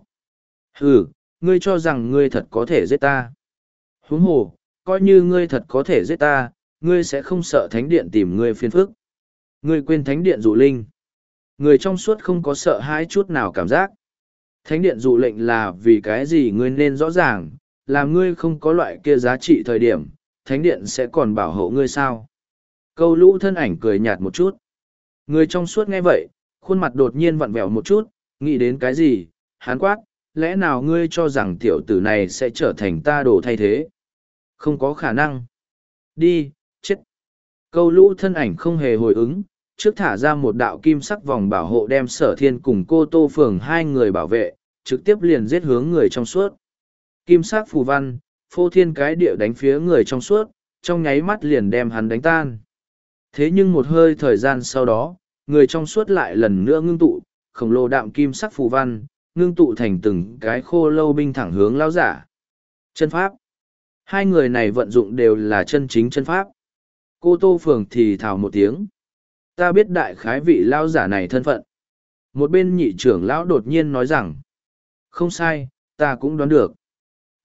Ừ, ngươi cho rằng ngươi thật có thể giết ta. Huống hồ, coi như ngươi thật có thể giết ta, ngươi sẽ không sợ thánh điện tìm ngươi phiền phức. Ngươi quên thánh điện dụ linh. Người trong suốt không có sợ hãi chút nào cảm giác. Thánh điện dụ lệnh là vì cái gì ngươi nên rõ ràng, làm ngươi không có loại kia giá trị thời điểm, thánh điện sẽ còn bảo hộ ngươi sao. Câu lũ thân ảnh cười nhạt một chút. Người trong suốt nghe vậy, khuôn mặt đột nhiên vặn vẹo một chút, nghĩ đến cái gì, hán quát, lẽ nào ngươi cho rằng tiểu tử này sẽ trở thành ta đồ thay thế? Không có khả năng. Đi, chết. Câu lũ thân ảnh không hề hồi ứng, trước thả ra một đạo kim sắc vòng bảo hộ đem sở thiên cùng cô Tô Phường hai người bảo vệ, trực tiếp liền giết hướng người trong suốt. Kim sắc phù văn, phô thiên cái địa đánh phía người trong suốt, trong nháy mắt liền đem hắn đánh tan. Thế nhưng một hơi thời gian sau đó, người trong suốt lại lần nữa ngưng tụ, khổng lồ đạm kim sắc phù văn, ngưng tụ thành từng cái khô lâu binh thẳng hướng lao giả. Chân pháp. Hai người này vận dụng đều là chân chính chân pháp. Cô Tô Phường thì thào một tiếng. Ta biết đại khái vị lao giả này thân phận. Một bên nhị trưởng lão đột nhiên nói rằng. Không sai, ta cũng đoán được.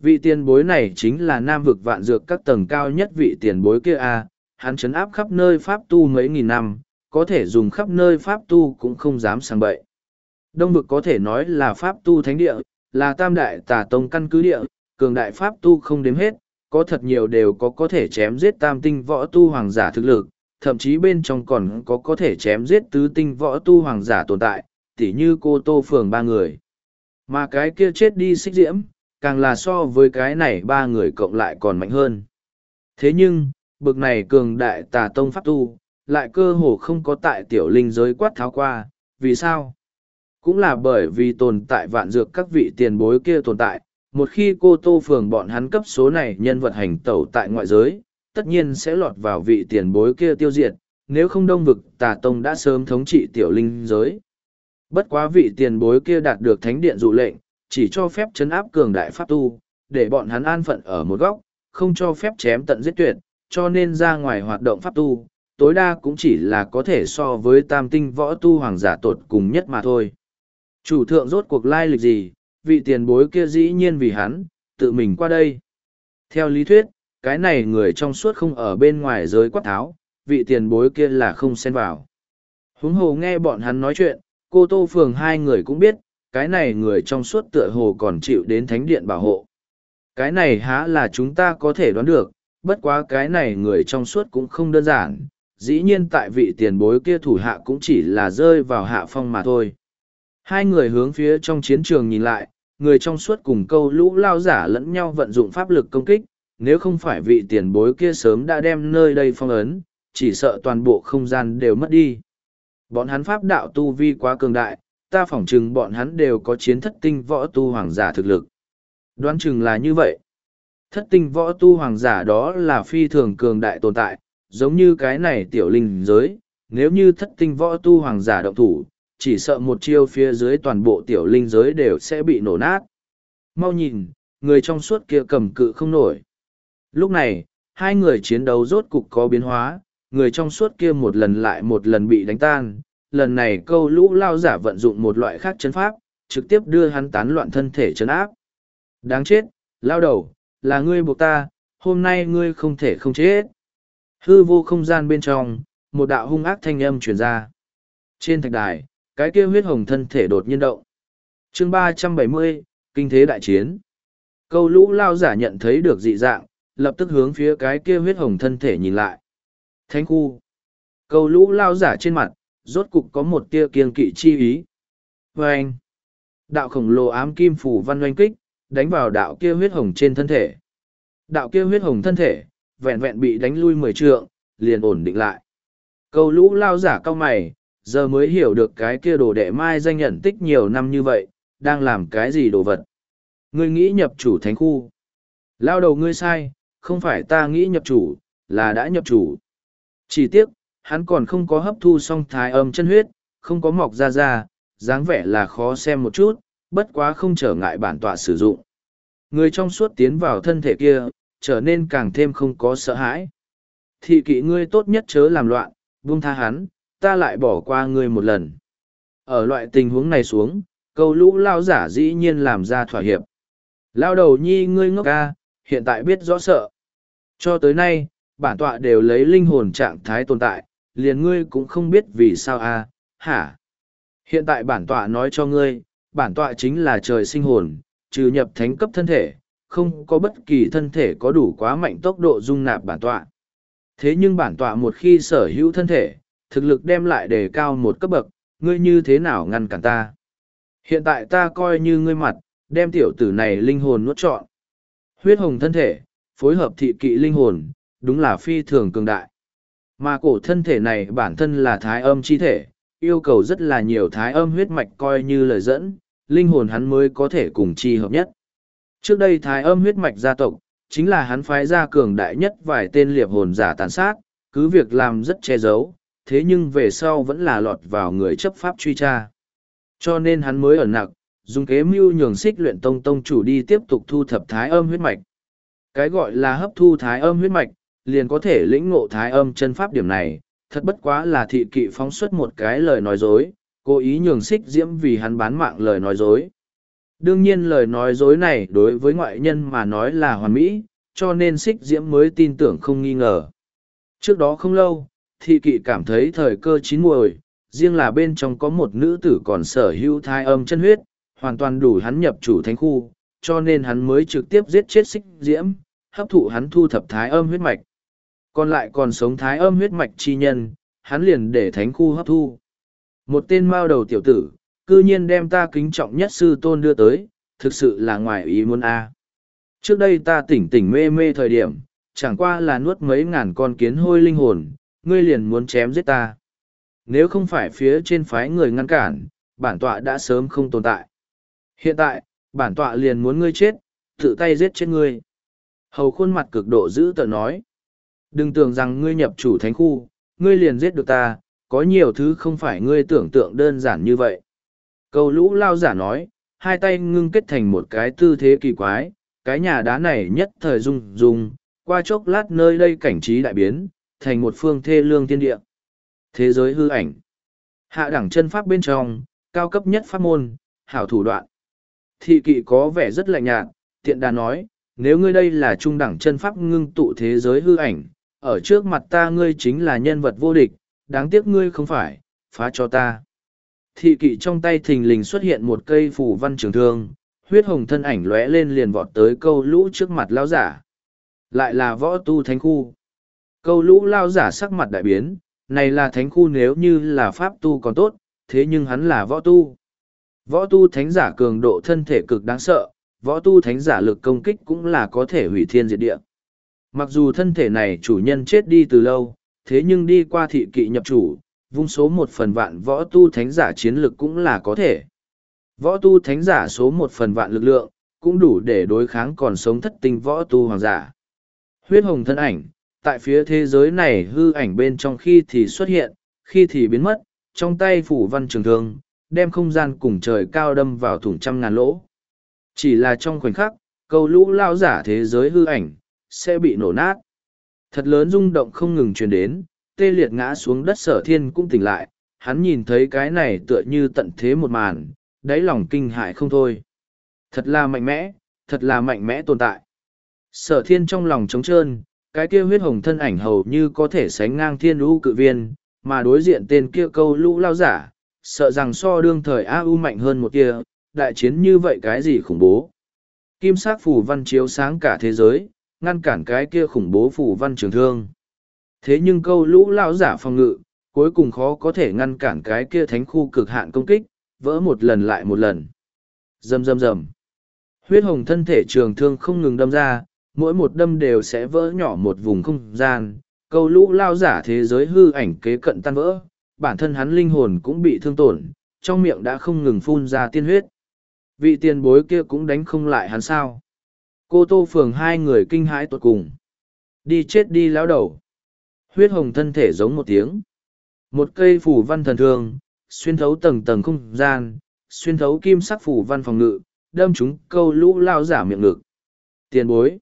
Vị tiền bối này chính là nam vực vạn dược các tầng cao nhất vị tiền bối kia a, hắn trấn áp khắp nơi pháp tu mấy nghìn năm, có thể dùng khắp nơi pháp tu cũng không dám sang bậy. Đông vực có thể nói là pháp tu thánh địa, là tam đại tà tông căn cứ địa, cường đại pháp tu không đếm hết, có thật nhiều đều có có thể chém giết tam tinh võ tu hoàng giả thực lực, thậm chí bên trong còn có có thể chém giết tứ tinh võ tu hoàng giả tồn tại, tỉ như cô Tô Phường ba người. Mà cái kia chết đi Xích Diễm, càng là so với cái này ba người cộng lại còn mạnh hơn. Thế nhưng, bực này cường đại tà tông pháp tu, lại cơ hồ không có tại tiểu linh giới quát tháo qua, vì sao? Cũng là bởi vì tồn tại vạn dược các vị tiền bối kia tồn tại, một khi cô Tô Phường bọn hắn cấp số này nhân vật hành tẩu tại ngoại giới, tất nhiên sẽ lọt vào vị tiền bối kia tiêu diệt, nếu không đông vực tà tông đã sớm thống trị tiểu linh giới. Bất quá vị tiền bối kia đạt được thánh điện dụ lệnh, chỉ cho phép chấn áp cường đại pháp tu, để bọn hắn an phận ở một góc, không cho phép chém tận giết tuyệt, cho nên ra ngoài hoạt động pháp tu, tối đa cũng chỉ là có thể so với tam tinh võ tu hoàng giả tột cùng nhất mà thôi. Chủ thượng rốt cuộc lai lịch gì, vị tiền bối kia dĩ nhiên vì hắn, tự mình qua đây. Theo lý thuyết, cái này người trong suốt không ở bên ngoài giới quát tháo, vị tiền bối kia là không xen vào. Huống hồ nghe bọn hắn nói chuyện, cô Tô Phường hai người cũng biết, cái này người trong suốt tựa hồ còn chịu đến thánh điện bảo hộ. Cái này há là chúng ta có thể đoán được, bất quá cái này người trong suốt cũng không đơn giản, dĩ nhiên tại vị tiền bối kia thủ hạ cũng chỉ là rơi vào hạ phong mà thôi. Hai người hướng phía trong chiến trường nhìn lại, người trong suốt cùng câu lũ lao giả lẫn nhau vận dụng pháp lực công kích, nếu không phải vị tiền bối kia sớm đã đem nơi đây phong ấn, chỉ sợ toàn bộ không gian đều mất đi. Bọn hắn pháp đạo tu vi quá cường đại, ta phỏng chừng bọn hắn đều có chiến thất tinh võ tu hoàng giả thực lực. Đoán chừng là như vậy. Thất tinh võ tu hoàng giả đó là phi thường cường đại tồn tại, giống như cái này tiểu linh giới, nếu như thất tinh võ tu hoàng giả động thủ, chỉ sợ một chiêu phía dưới toàn bộ tiểu linh giới đều sẽ bị nổ nát. Mau nhìn, người trong suốt kia cầm cự không nổi. Lúc này, hai người chiến đấu rốt cục có biến hóa, người trong suốt kia một lần lại một lần bị đánh tan. Lần này câu lũ lao giả vận dụng một loại khác chấn pháp, trực tiếp đưa hắn tán loạn thân thể chấn áp. Đáng chết, lao đầu, là ngươi buộc ta, hôm nay ngươi không thể không chết. Hư vô không gian bên trong, một đạo hung ác thanh âm truyền ra. Trên thạch đài, cái kia huyết hồng thân thể đột nhiên động. Chương ba trăm bảy mươi, Kinh thế đại chiến. Câu lũ lao giả nhận thấy được dị dạng, lập tức hướng phía cái kia huyết hồng thân thể nhìn lại. Thánh khu. Câu lũ lao giả trên mặt, rốt cục có một tia kiêng kỵ chi ý. Và anh, đạo khổng lồ ám kim phủ văn oanh kích, đánh vào đạo kia huyết hồng trên thân thể. Đạo kia huyết hồng thân thể, vẹn vẹn bị đánh lui mười trượng, liền ổn định lại. Câu lũ lao giả cao mày, giờ mới hiểu được cái kia đồ đệ mai danh nhận tích nhiều năm như vậy, đang làm cái gì đồ vật. Ngươi nghĩ nhập chủ thánh khu. Lao đầu ngươi sai, không phải ta nghĩ nhập chủ, là đã nhập chủ. Chỉ tiếc, hắn còn không có hấp thu xong thái âm chân huyết, không có mọc ra ra, dáng vẻ là khó xem một chút, bất quá không trở ngại bản tọa sử dụng. Người trong suốt tiến vào thân thể kia, trở nên càng thêm không có sợ hãi. Thị kỵ ngươi tốt nhất chớ làm loạn, buông tha hắn, ta lại bỏ qua ngươi một lần. Ở loại tình huống này xuống, câu lũ lao giả dĩ nhiên làm ra thỏa hiệp. Lao đầu nhi ngươi ngốc ca, hiện tại biết rõ sợ. Cho tới nay, bản tọa đều lấy linh hồn trạng thái tồn tại, liền ngươi cũng không biết vì sao a, hả? Hiện tại bản tọa nói cho ngươi, bản tọa chính là trời sinh hồn, trừ nhập thánh cấp thân thể, không có bất kỳ thân thể có đủ quá mạnh tốc độ dung nạp bản tọa. Thế nhưng bản tọa một khi sở hữu thân thể, thực lực đem lại đề cao một cấp bậc, ngươi như thế nào ngăn cản ta? Hiện tại ta coi như ngươi mặt, đem tiểu tử này linh hồn nuốt trọn. Huyết hồng thân thể, phối hợp thị kỵ linh hồn, đúng là phi thường cường đại. Mà cổ thân thể này bản thân là thái âm chi thể, yêu cầu rất là nhiều thái âm huyết mạch coi như lời dẫn, linh hồn hắn mới có thể cùng chi hợp nhất. Trước đây thái âm huyết mạch gia tộc, chính là hắn phái ra cường đại nhất vài tên liệp hồn giả tàn sát, cứ việc làm rất che giấu, thế nhưng về sau vẫn là lọt vào người chấp pháp truy tra. Cho nên hắn mới ẩn nặc, dùng kế mưu nhường xích luyện tông tông chủ đi tiếp tục thu thập thái âm huyết mạch. Cái gọi là hấp thu thái âm huyết mạch, liền có thể lĩnh ngộ thái âm chân pháp điểm này, thật bất quá là thị kỵ phóng xuất một cái lời nói dối, cố ý nhường xích diễm vì hắn bán mạng lời nói dối. Đương nhiên lời nói dối này đối với ngoại nhân mà nói là hoàn mỹ, cho nên xích diễm mới tin tưởng không nghi ngờ. Trước đó không lâu, thị kỵ cảm thấy thời cơ chín muồi, riêng là bên trong có một nữ tử còn sở hữu thai âm chân huyết, hoàn toàn đủ hắn nhập chủ thánh khu, cho nên hắn mới trực tiếp giết chết xích diễm, hấp thụ hắn thu thập thái âm huyết mạch. Còn lại còn sống thái âm huyết mạch chi nhân, hắn liền để thánh khu hấp thu. Một tên mao đầu tiểu tử, cư nhiên đem ta kính trọng nhất sư tôn đưa tới, thực sự là ngoài ý muốn a. Trước đây ta tỉnh tỉnh mê mê thời điểm, chẳng qua là nuốt mấy ngàn con kiến hôi linh hồn, ngươi liền muốn chém giết ta. Nếu không phải phía trên phái người ngăn cản, bản tọa đã sớm không tồn tại. Hiện tại, bản tọa liền muốn ngươi chết, tự tay giết chết ngươi. Hầu khuôn mặt cực độ dữ tợn nói. Đừng tưởng rằng ngươi nhập chủ thánh khu, ngươi liền giết được ta, có nhiều thứ không phải ngươi tưởng tượng đơn giản như vậy. Câu lũ lao giả nói, hai tay ngưng kết thành một cái tư thế kỳ quái, cái nhà đá này nhất thời rung rung, qua chốc lát nơi đây cảnh trí đại biến, thành một phương thê lương thiên địa. Thế giới hư ảnh. Hạ đẳng chân pháp bên trong, cao cấp nhất pháp môn, hảo thủ đoạn. Thị kỵ có vẻ rất lạnh nhạt, tiện đà nói, nếu ngươi đây là trung đẳng chân pháp ngưng tụ thế giới hư ảnh, ở trước mặt ta ngươi chính là nhân vật vô địch, đáng tiếc ngươi không phải, phá cho ta. Thị kỵ trong tay thình lình xuất hiện một cây phủ văn trường thương, huyết hồng thân ảnh lóe lên liền vọt tới câu lũ trước mặt lao giả. Lại là võ tu thánh khu. Câu lũ lao giả sắc mặt đại biến, này là thánh khu nếu như là pháp tu còn tốt, thế nhưng hắn là võ tu. Võ tu thánh giả cường độ thân thể cực đáng sợ, võ tu thánh giả lực công kích cũng là có thể hủy thiên diệt địa. Mặc dù thân thể này chủ nhân chết đi từ lâu, thế nhưng đi qua thị kỵ nhập chủ, vung số một phần vạn võ tu thánh giả chiến lực cũng là có thể. Võ tu thánh giả số một phần vạn lực lượng, cũng đủ để đối kháng còn sống thất tinh võ tu hoàng giả. Huyết hồng thân ảnh, tại phía thế giới này hư ảnh bên trong khi thì xuất hiện, khi thì biến mất, trong tay phủ văn trường thương, đem không gian cùng trời cao đâm vào thủng trăm ngàn lỗ. Chỉ là trong khoảnh khắc, câu lũ lao giả thế giới hư ảnh, sẽ bị nổ nát. Thật lớn rung động không ngừng truyền đến, tê liệt ngã xuống đất Sở Thiên cũng tỉnh lại, hắn nhìn thấy cái này tựa như tận thế một màn, đáy lòng kinh hại không thôi. Thật là mạnh mẽ, thật là mạnh mẽ tồn tại. Sở Thiên trong lòng trống trơn, cái kia huyết hồng thân ảnh hầu như có thể sánh ngang thiên lũ cự viên, mà đối diện tên kia câu lũ lao giả, sợ rằng so đương thời A U mạnh hơn một kia, đại chiến như vậy cái gì khủng bố. Kim sắc phù văn chiếu sáng cả thế giới, ngăn cản cái kia khủng bố phù văn trường thương. Thế nhưng câu lũ lao giả phòng ngự, cuối cùng khó có thể ngăn cản cái kia thánh khu cực hạn công kích, vỡ một lần lại một lần. Rầm rầm rầm. Huyết hồng thân thể trường thương không ngừng đâm ra, mỗi một đâm đều sẽ vỡ nhỏ một vùng không gian, câu lũ lao giả thế giới hư ảnh kế cận tan vỡ, bản thân hắn linh hồn cũng bị thương tổn, trong miệng đã không ngừng phun ra tiên huyết. Vị tiền bối kia cũng đánh không lại hắn sao. Cô Tô Phường hai người kinh hãi tột cùng. Đi chết đi lão đầu. Huyết hồng thân thể giống một tiếng. Một cây phủ văn thần thương, xuyên thấu tầng tầng không gian, xuyên thấu kim sắc phủ văn phòng ngự, đâm chúng câu lũ lao giả miệng ngực. Tiền bối.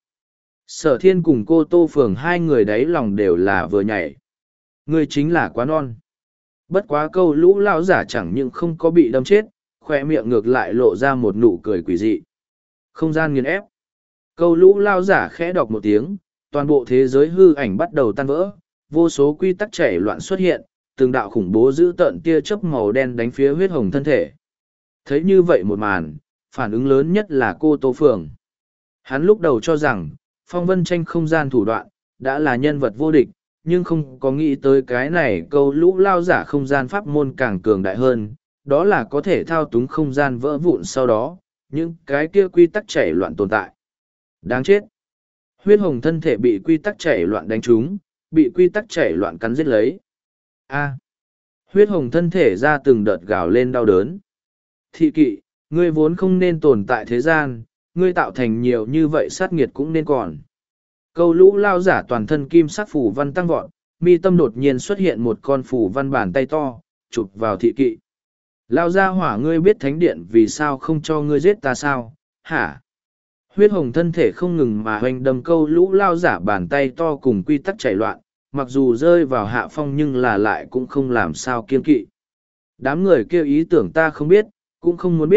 Sở Thiên cùng cô Tô Phường hai người đáy lòng đều là vừa nhảy. Người chính là quá non. Bất quá câu lũ lao giả chẳng những không có bị đâm chết, khoe miệng ngược lại lộ ra một nụ cười quỷ dị. Không gian nghiền ép. Câu lũ lao giả khẽ đọc một tiếng, toàn bộ thế giới hư ảnh bắt đầu tan vỡ, vô số quy tắc chảy loạn xuất hiện, từng đạo khủng bố giữ tợn tia chớp màu đen đánh phía huyết hồng thân thể. Thấy như vậy một màn, phản ứng lớn nhất là cô Tô Phường. Hắn lúc đầu cho rằng, phong vân tranh không gian thủ đoạn, đã là nhân vật vô địch, nhưng không có nghĩ tới cái này câu lũ lao giả không gian pháp môn càng cường đại hơn, đó là có thể thao túng không gian vỡ vụn sau đó, những cái kia quy tắc chảy loạn tồn tại. Đáng chết! Huyết hồng thân thể bị quy tắc chảy loạn đánh trúng, bị quy tắc chảy loạn cắn giết lấy. A! Huyết hồng thân thể ra từng đợt gào lên đau đớn. Thị kỵ, ngươi vốn không nên tồn tại thế gian, ngươi tạo thành nhiều như vậy sát nghiệt cũng nên còn. Câu lũ lao giả toàn thân kim sắc phủ văn tăng vọt, mi tâm đột nhiên xuất hiện một con phủ văn bàn tay to, chụp vào thị kỵ. Lao ra hỏa ngươi biết thánh điện vì sao không cho ngươi giết ta sao, hả? Huyết hồng thân thể không ngừng mà hoành đâm câu lũ lao giả bàn tay to cùng quy tắc chảy loạn, mặc dù rơi vào hạ phong nhưng là lại cũng không làm sao kiên kỵ. Đám người kêu ý tưởng ta không biết, cũng không muốn biết,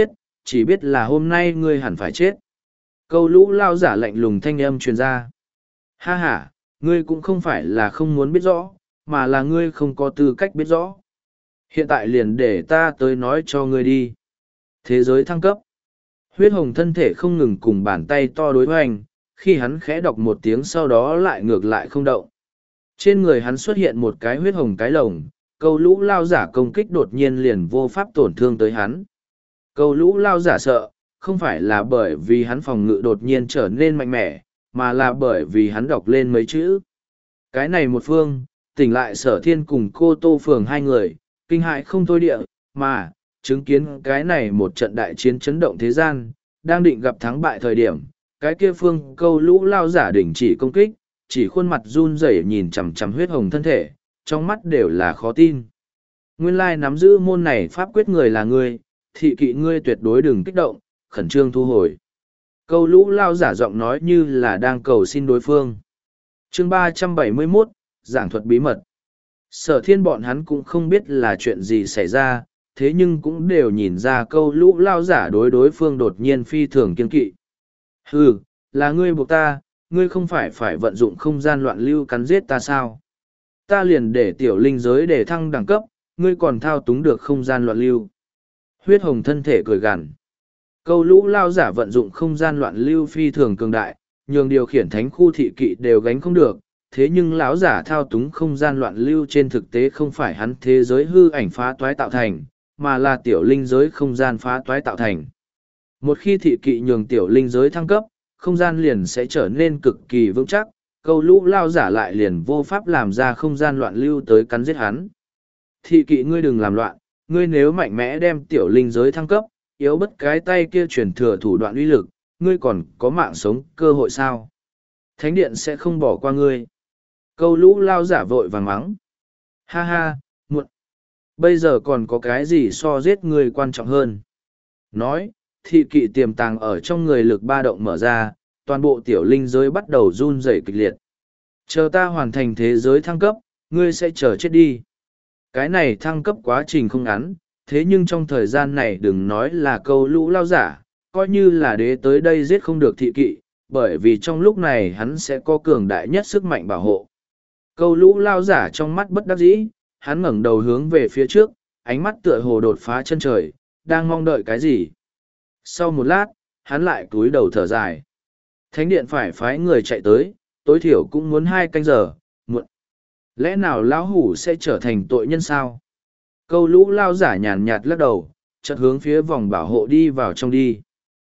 chỉ biết là hôm nay ngươi hẳn phải chết. Câu lũ lao giả lạnh lùng thanh âm truyền ra. Ha ha, ngươi cũng không phải là không muốn biết rõ, mà là ngươi không có tư cách biết rõ. Hiện tại liền để ta tới nói cho ngươi đi. Thế giới thăng cấp. Huyết hồng thân thể không ngừng cùng bàn tay to đối hoành, khi hắn khẽ đọc một tiếng sau đó lại ngược lại không động. Trên người hắn xuất hiện một cái huyết hồng cái lồng, câu lũ lao giả công kích đột nhiên liền vô pháp tổn thương tới hắn. Câu lũ lao giả sợ, không phải là bởi vì hắn phòng ngự đột nhiên trở nên mạnh mẽ, mà là bởi vì hắn đọc lên mấy chữ. Cái này một phương, tỉnh lại Sở Thiên cùng cô Tô Phường hai người, kinh hại không thôi địa, mà, chứng kiến cái này một trận đại chiến chấn động thế gian, đang định gặp thắng bại thời điểm, cái kia phương câu lũ lao giả đỉnh chỉ công kích, chỉ khuôn mặt run rẩy nhìn chằm chằm huyết hồng thân thể, trong mắt đều là khó tin. Nguyên lai nắm giữ môn này pháp quyết người là ngươi, thị kỵ ngươi tuyệt đối đừng kích động, khẩn trương thu hồi. Câu lũ lao giả giọng nói như là đang cầu xin đối phương. Chương ba trăm bảy mươi mốt, giảng thuật bí mật. Sở Thiên bọn hắn cũng không biết là chuyện gì xảy ra, thế nhưng cũng đều nhìn ra câu lũ lao giả đối đối phương đột nhiên phi thường kiên kỵ. Hừ, là ngươi buộc ta, ngươi không phải phải vận dụng không gian loạn lưu cắn giết ta sao? Ta liền để tiểu linh giới để thăng đẳng cấp, ngươi còn thao túng được không gian loạn lưu. Huyết hồng thân thể cười gằn. Câu lũ lao giả vận dụng không gian loạn lưu phi thường cường đại, nhường điều khiển thánh khu thị kỵ đều gánh không được. Thế nhưng lão giả thao túng không gian loạn lưu trên thực tế không phải hắn thế giới hư ảnh phá toái tạo thành, mà là tiểu linh giới không gian phá toái tạo thành. Một khi thị kỵ nhường tiểu linh giới thăng cấp, không gian liền sẽ trở nên cực kỳ vững chắc, câu lũ lao giả lại liền vô pháp làm ra không gian loạn lưu tới cắn giết hắn. Thị kỵ ngươi đừng làm loạn, ngươi nếu mạnh mẽ đem tiểu linh giới thăng cấp, yếu bất cái tay kia truyền thừa thủ đoạn uy lực, ngươi còn có mạng sống cơ hội sao? Thánh điện sẽ không bỏ qua ngươi. Câu lũ lao giả vội vàng mắng. Ha ha, muộn. Bây giờ còn có cái gì so giết ngươi quan trọng hơn? Nói, thị kỵ tiềm tàng ở trong người lực ba động mở ra, toàn bộ tiểu linh giới bắt đầu run rẩy kịch liệt. Chờ ta hoàn thành thế giới thăng cấp, ngươi sẽ chờ chết đi. Cái này thăng cấp quá trình không ngắn, thế nhưng trong thời gian này đừng nói là câu lũ lao giả, coi như là đế tới đây giết không được thị kỵ, bởi vì trong lúc này hắn sẽ có cường đại nhất sức mạnh bảo hộ. Câu lũ lao giả trong mắt bất đắc dĩ, hắn ngẩng đầu hướng về phía trước, ánh mắt tựa hồ đột phá chân trời, đang mong đợi cái gì. Sau một lát, hắn lại cúi đầu thở dài. Thánh điện phải phái người chạy tới, tối thiểu cũng muốn hai canh giờ, muộn. Lẽ nào lão hủ sẽ trở thành tội nhân sao? Câu lũ lao giả nhàn nhạt lắc đầu, chợt hướng phía vòng bảo hộ đi vào trong đi.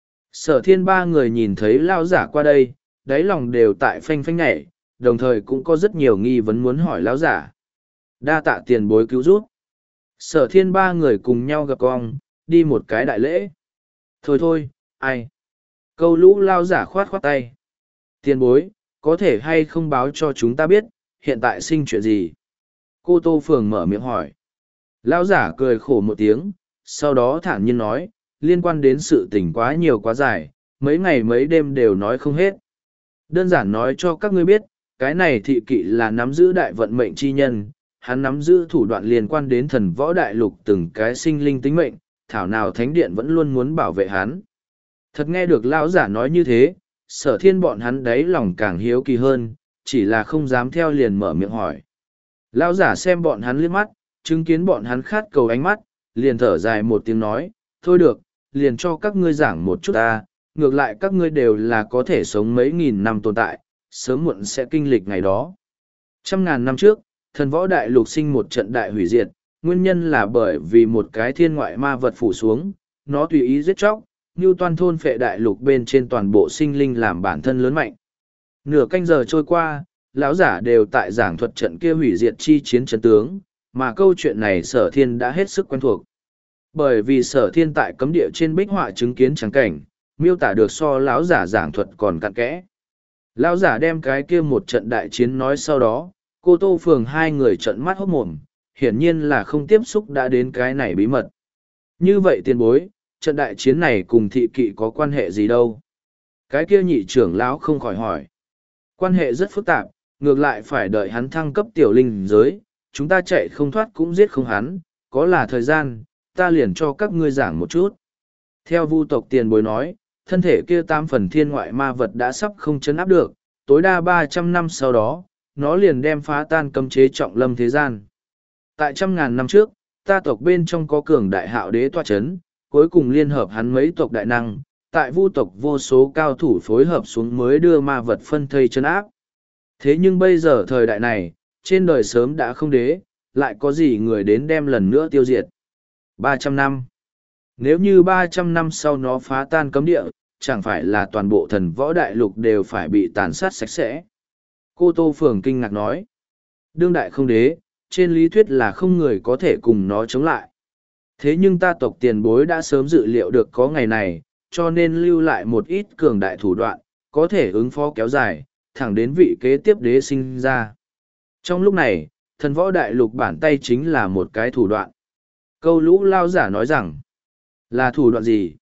Sở Thiên ba người nhìn thấy lao giả qua đây, đáy lòng đều tại phanh phanh nhảy, đồng thời cũng có rất nhiều nghi vấn muốn hỏi lao giả. Đa tạ tiền bối cứu giúp. Sở Thiên ba người cùng nhau gặp cong, đi một cái đại lễ. Thôi thôi, ai? Câu lũ lao giả khoát khoát tay. Tiền bối, có thể hay không báo cho chúng ta biết, hiện tại sinh chuyện gì? Cô Tô Phường mở miệng hỏi. Lao giả cười khổ một tiếng, sau đó thản nhiên nói, liên quan đến sự tình quá nhiều quá dài, mấy ngày mấy đêm đều nói không hết. Đơn giản nói cho các ngươi biết, cái này thị kỵ là nắm giữ đại vận mệnh chi nhân, hắn nắm giữ thủ đoạn liên quan đến thần võ đại lục từng cái sinh linh tính mệnh, thảo nào thánh điện vẫn luôn muốn bảo vệ hắn. Thật nghe được lão giả nói như thế, Sở Thiên bọn hắn đấy lòng càng hiếu kỳ hơn, chỉ là không dám theo liền mở miệng hỏi. Lão giả xem bọn hắn liếc mắt, chứng kiến bọn hắn khát cầu ánh mắt, liền thở dài một tiếng nói, thôi được, liền cho các ngươi giảng một chút ta, ngược lại các ngươi đều là có thể sống mấy nghìn năm tồn tại, sớm muộn sẽ kinh lịch ngày đó. Trăm ngàn năm trước, thần võ đại lục sinh một trận đại hủy diệt, nguyên nhân là bởi vì một cái thiên ngoại ma vật phủ xuống, nó tùy ý giết chóc, như toàn thôn phệ đại lục bên trên toàn bộ sinh linh làm bản thân lớn mạnh. Nửa canh giờ trôi qua, lão giả đều tại giảng thuật trận kia hủy diệt chi chiến trận tướng, mà câu chuyện này Sở Thiên đã hết sức quen thuộc. Bởi vì Sở Thiên tại cấm địa trên bích họa chứng kiến trắng cảnh, miêu tả được so lão giả giảng thuật còn cặn kẽ. Lão giả đem cái kia một trận đại chiến nói sau đó, cô Tô Phường hai người trận mắt hốt mồm, hiển nhiên là không tiếp xúc đã đến cái này bí mật. Như vậy tiền bối, trận đại chiến này cùng thị kỵ có quan hệ gì đâu? Cái kia nhị trưởng lão không khỏi hỏi. Quan hệ rất phức tạp, ngược lại phải đợi hắn thăng cấp tiểu linh giới, chúng ta chạy không thoát cũng giết không hắn, có là thời gian, ta liền cho các ngươi giảng một chút. Theo vu tộc tiền bối nói, thân thể kia tam phần thiên ngoại ma vật đã sắp không chấn áp được, tối đa ba trăm năm sau đó, nó liền đem phá tan cấm chế trọng lâm thế gian. Tại trăm ngàn năm trước, ta tộc bên trong có cường đại hạo đế toa chấn, cuối cùng liên hợp hắn mấy tộc đại năng, tại vu tộc vô số cao thủ phối hợp xuống mới đưa ma vật phân thây chấn áp. Thế nhưng bây giờ thời đại này, trên đời sớm đã không đế, lại có gì người đến đem lần nữa tiêu diệt. ba trăm năm. Nếu như ba trăm năm sau nó phá tan cấm địa, chẳng phải là toàn bộ thần võ đại lục đều phải bị tàn sát sạch sẽ. Cô Tô Phường kinh ngạc nói. Đương đại không đế, trên lý thuyết là không người có thể cùng nó chống lại. Thế nhưng ta tộc tiền bối đã sớm dự liệu được có ngày này, cho nên lưu lại một ít cường đại thủ đoạn, có thể ứng phó kéo dài, thẳng đến vị kế tiếp đế sinh ra. Trong lúc này, thần võ đại lục bản tay chính là một cái thủ đoạn. Câu lũ lao giả nói rằng, là thủ đoạn gì?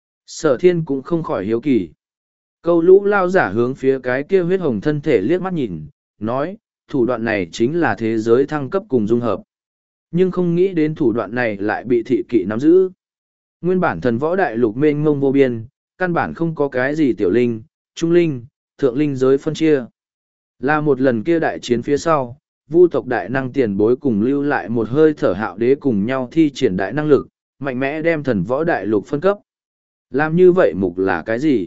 Sở thiên cũng không khỏi hiếu kỳ. Câu lũ lao giả hướng phía cái kia huyết hồng thân thể liếc mắt nhìn, nói, thủ đoạn này chính là thế giới thăng cấp cùng dung hợp. Nhưng không nghĩ đến thủ đoạn này lại bị thị kỵ nắm giữ. Nguyên bản thần võ đại lục mênh mông vô biên, căn bản không có cái gì tiểu linh, trung linh, thượng linh giới phân chia. Là một lần kia đại chiến phía sau, vu tộc đại năng tiền bối cùng lưu lại một hơi thở hạo đế cùng nhau thi triển đại năng lực, mạnh mẽ đem thần võ đại lục phân cấp. Làm như vậy mục là cái gì?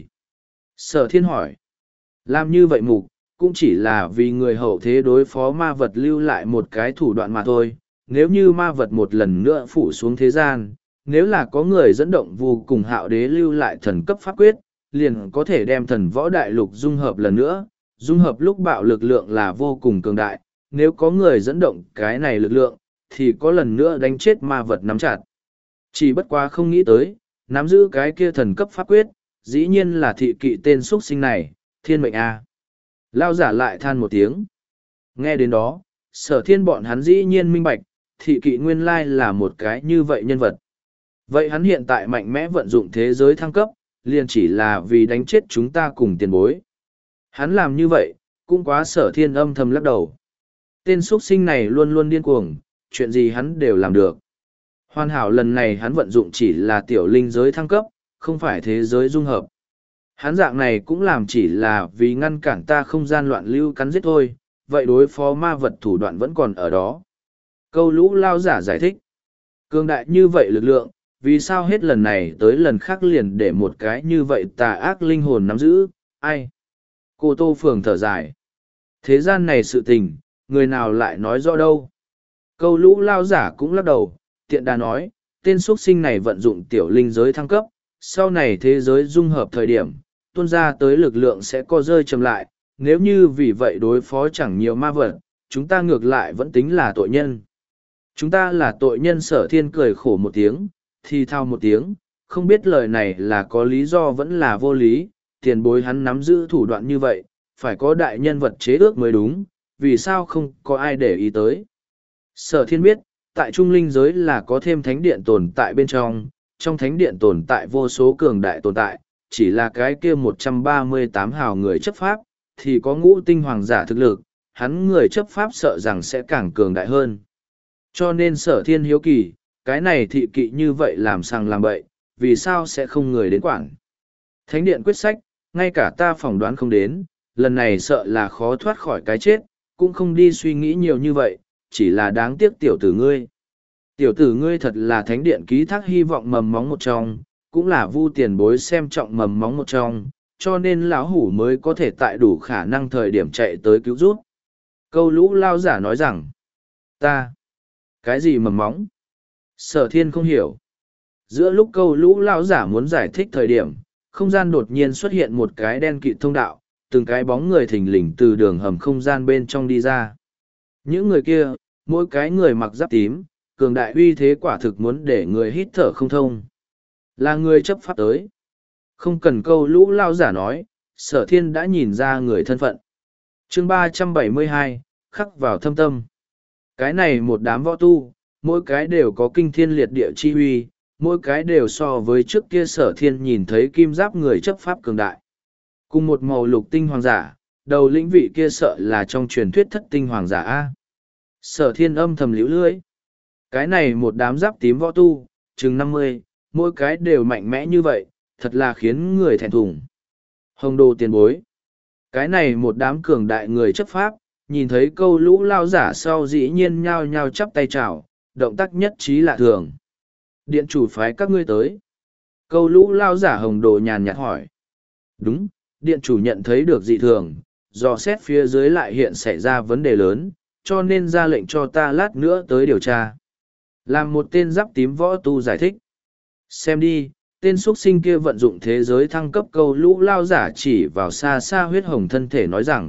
Sở thiên hỏi. Làm như vậy mục, cũng chỉ là vì người hậu thế đối phó ma vật lưu lại một cái thủ đoạn mà thôi. Nếu như ma vật một lần nữa phủ xuống thế gian, nếu là có người dẫn động vu cùng hạo đế lưu lại thần cấp pháp quyết, liền có thể đem thần võ đại lục dung hợp lần nữa. Dung hợp lúc bạo lực lượng là vô cùng cường đại, nếu có người dẫn động cái này lực lượng, thì có lần nữa đánh chết ma vật nắm chặt. Chỉ bất quá không nghĩ tới, nắm giữ cái kia thần cấp pháp quyết, dĩ nhiên là thị kỵ tên xuất sinh này, thiên mệnh A. Lao giả lại than một tiếng. Nghe đến đó, sở thiên bọn hắn dĩ nhiên minh bạch, thị kỵ nguyên lai là một cái như vậy nhân vật. Vậy hắn hiện tại mạnh mẽ vận dụng thế giới thăng cấp, liền chỉ là vì đánh chết chúng ta cùng tiền bối. Hắn làm như vậy, cũng quá sở thiên âm thầm lắc đầu. Tên xuất sinh này luôn luôn điên cuồng, chuyện gì hắn đều làm được. Hoàn hảo lần này hắn vận dụng chỉ là tiểu linh giới thăng cấp, không phải thế giới dung hợp. Hắn dạng này cũng làm chỉ là vì ngăn cản ta không gian loạn lưu cắn giết thôi, vậy đối phó ma vật thủ đoạn vẫn còn ở đó. Câu lũ lao giả giải thích. Cường đại như vậy lực lượng, vì sao hết lần này tới lần khác liền để một cái như vậy tà ác linh hồn nắm giữ, ai? Cô Tô Phường thở dài. Thế gian này sự tình, người nào lại nói rõ đâu? Câu lũ lao giả cũng lắc đầu, tiện đà nói, tên xuất sinh này vận dụng tiểu linh giới thăng cấp, sau này thế giới dung hợp thời điểm, tuôn ra tới lực lượng sẽ co rơi chậm lại, nếu như vì vậy đối phó chẳng nhiều ma vật, chúng ta ngược lại vẫn tính là tội nhân. Chúng ta là tội nhân. Sở thiên cười khổ một tiếng, thì thao một tiếng, không biết lời này là có lý do vẫn là vô lý, tiền bối hắn nắm giữ thủ đoạn như vậy, phải có đại nhân vật chế ước mới đúng, vì sao không có ai để ý tới. Sở thiên biết, tại trung linh giới là có thêm thánh điện tồn tại bên trong, trong thánh điện tồn tại vô số cường đại tồn tại, chỉ là cái kia một trăm ba mươi tám hào người chấp pháp, thì có ngũ tinh hoàng giả thực lực, hắn người chấp pháp sợ rằng sẽ càng cường đại hơn. Cho nên sở thiên hiếu kỳ, cái này thị kỵ như vậy làm sằng làm bậy, vì sao sẽ không người đến quản. Thánh điện quyết sách, ngay cả ta phỏng đoán không đến, lần này sợ là khó thoát khỏi cái chết, cũng không đi suy nghĩ nhiều như vậy, chỉ là đáng tiếc tiểu tử ngươi. Tiểu tử ngươi thật là thánh điện ký thác hy vọng mầm móng một trong, cũng là vu tiền bối xem trọng mầm móng một trong, cho nên lão hủ mới có thể tại đủ khả năng thời điểm chạy tới cứu rút. Câu lũ lao giả nói rằng, ta, cái gì mầm móng? Sở thiên không hiểu. Giữa lúc câu lũ lao giả muốn giải thích thời điểm, không gian đột nhiên xuất hiện một cái đen kịt thông đạo, từng cái bóng người thình lình từ đường hầm không gian bên trong đi ra. Những người kia, mỗi cái người mặc giáp tím, cường đại uy thế quả thực muốn để người hít thở không thông. Là người chấp pháp tới. Không cần câu lũ lao giả nói, sở thiên đã nhìn ra người thân phận. Chương ba trăm bảy mươi hai, khắc vào thâm tâm. Cái này một đám võ tu, mỗi cái đều có kinh thiên liệt địa chi uy, mỗi cái đều so với trước kia sở thiên nhìn thấy kim giáp người chấp pháp cường đại. Cùng một màu lục tinh hoàng giả, đầu lĩnh vị kia sợ là trong truyền thuyết thất tinh hoàng giả A. Sở thiên âm thầm liễu lưỡi. Cái này một đám giáp tím võ tu, chừng năm mươi, mỗi cái đều mạnh mẽ như vậy, thật là khiến người thẹn thùng. Hồng đồ tiền bối. Cái này một đám cường đại người chấp pháp, nhìn thấy câu lũ lao giả sau dĩ nhiên nhao nhao chắp tay chào, động tác nhất trí lạ thường. Điện chủ phái các ngươi tới. Câu lũ lao giả hồng đồ nhàn nhạt hỏi. Đúng, điện chủ nhận thấy được dị thường, dò xét phía dưới lại hiện xảy ra vấn đề lớn, cho nên ra lệnh cho ta lát nữa tới điều tra. Làm một tên giáp tím võ tu giải thích. Xem đi, tên xuất sinh kia vận dụng thế giới thăng cấp câu lũ lao giả chỉ vào xa xa huyết hồng thân thể nói rằng.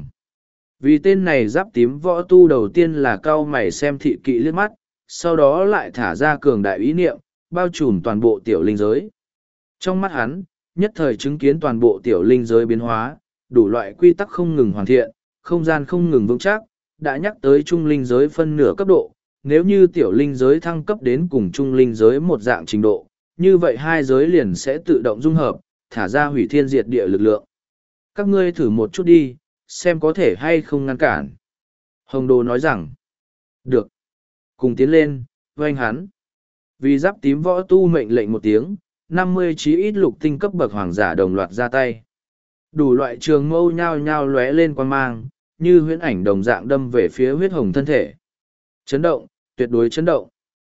Vì tên này giáp tím võ tu đầu tiên là cao mày xem thị kỵ liếc mắt, sau đó lại thả ra cường đại ý niệm, bao trùm toàn bộ tiểu linh giới. Trong mắt hắn, nhất thời chứng kiến toàn bộ tiểu linh giới biến hóa, đủ loại quy tắc không ngừng hoàn thiện, không gian không ngừng vững chắc, đã nhắc tới trung linh giới phân nửa cấp độ, nếu như tiểu linh giới thăng cấp đến cùng trung linh giới một dạng trình độ, như vậy hai giới liền sẽ tự động dung hợp, thả ra hủy thiên diệt địa lực lượng. Các ngươi thử một chút đi, xem có thể hay không ngăn cản. Hồng Đồ nói rằng, được. Cùng tiến lên, oanh hắn. Vì giáp tím võ tu mệnh lệnh một tiếng, năm mươi chí ít lục tinh cấp bậc hoàng giả đồng loạt ra tay. Đủ loại trường mâu nhao nhao lóe lên quan mang, như huyễn ảnh đồng dạng đâm về phía huyết hồng thân thể. Chấn động, tuyệt đối chấn động.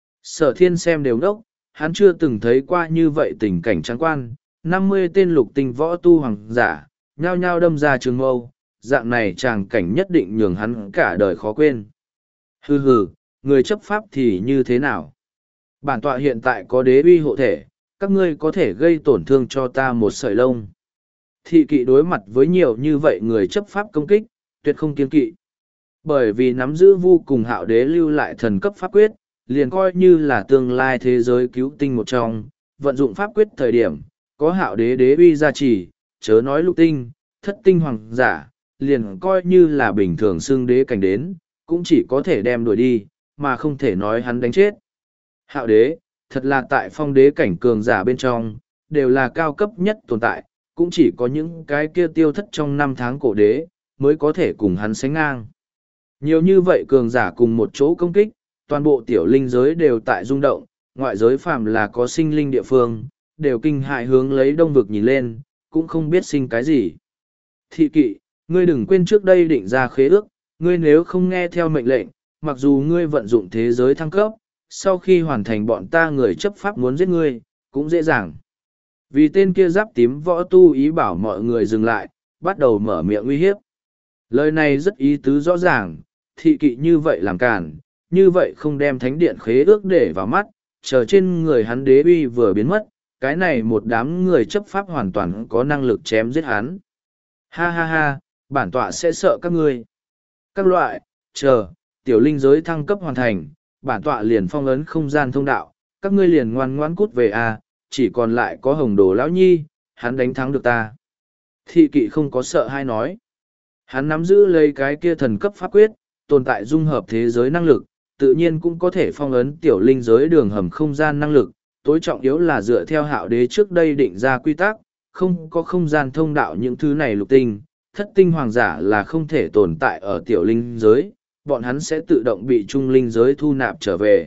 Sở thiên xem đều ngốc, hắn chưa từng thấy qua như vậy tình cảnh trắng quan, năm mươi tên lục tinh võ tu hoàng giả, nhao nhao đâm ra trường mâu, dạng này tràng cảnh nhất định nhường hắn cả đời khó quên. Hừ hừ, người chấp pháp thì như thế nào? Bản tọa hiện tại có đế uy hộ thể, các ngươi có thể gây tổn thương cho ta một sợi lông. Thị kỵ đối mặt với nhiều như vậy người chấp pháp công kích, tuyệt không kiên kỵ. Bởi vì nắm giữ vô cùng hạo đế lưu lại thần cấp pháp quyết, liền coi như là tương lai thế giới cứu tinh một trong, vận dụng pháp quyết thời điểm, có hạo đế đế uy gia trì, chớ nói lục tinh, thất tinh hoàng giả, liền coi như là bình thường xưng đế cảnh đến, cũng chỉ có thể đem đuổi đi, mà không thể nói hắn đánh chết. Hạo đế, thật là tại phong đế cảnh cường giả bên trong, đều là cao cấp nhất tồn tại, cũng chỉ có những cái kia tiêu thất trong năm tháng cổ đế, mới có thể cùng hắn sánh ngang. Nhiều như vậy cường giả cùng một chỗ công kích, toàn bộ tiểu linh giới đều tại rung động, ngoại giới phàm là có sinh linh địa phương, đều kinh hại hướng lấy đông vực nhìn lên, cũng không biết sinh cái gì. Thị kỵ, ngươi đừng quên trước đây định ra khế ước, ngươi nếu không nghe theo mệnh lệnh, mặc dù ngươi vận dụng thế giới thăng cấp, sau khi hoàn thành bọn ta người chấp pháp muốn giết ngươi, cũng dễ dàng. Vì tên kia giáp tím võ tu ý bảo mọi người dừng lại, bắt đầu mở miệng uy hiếp. Lời này rất ý tứ rõ ràng, thị kỵ như vậy làm cản, như vậy không đem thánh điện khế ước để vào mắt, chờ trên người hắn đế uy vừa biến mất, cái này một đám người chấp pháp hoàn toàn có năng lực chém giết hắn. Ha ha ha, bản tọa sẽ sợ các ngươi. Các loại, chờ, tiểu linh giới thăng cấp hoàn thành, bản tọa liền phong ấn không gian thông đạo, các ngươi liền ngoan ngoãn cút về a, chỉ còn lại có hồng đồ lão nhi, hắn đánh thắng được ta. Thị kỵ không có sợ hay nói. Hắn nắm giữ lấy cái kia thần cấp pháp quyết, tồn tại dung hợp thế giới năng lực, tự nhiên cũng có thể phong ấn tiểu linh giới đường hầm không gian năng lực, tối trọng yếu là dựa theo hạo đế trước đây định ra quy tắc, không có không gian thông đạo những thứ này lục tinh, thất tinh hoàng giả là không thể tồn tại ở tiểu linh giới, bọn hắn sẽ tự động bị trung linh giới thu nạp trở về.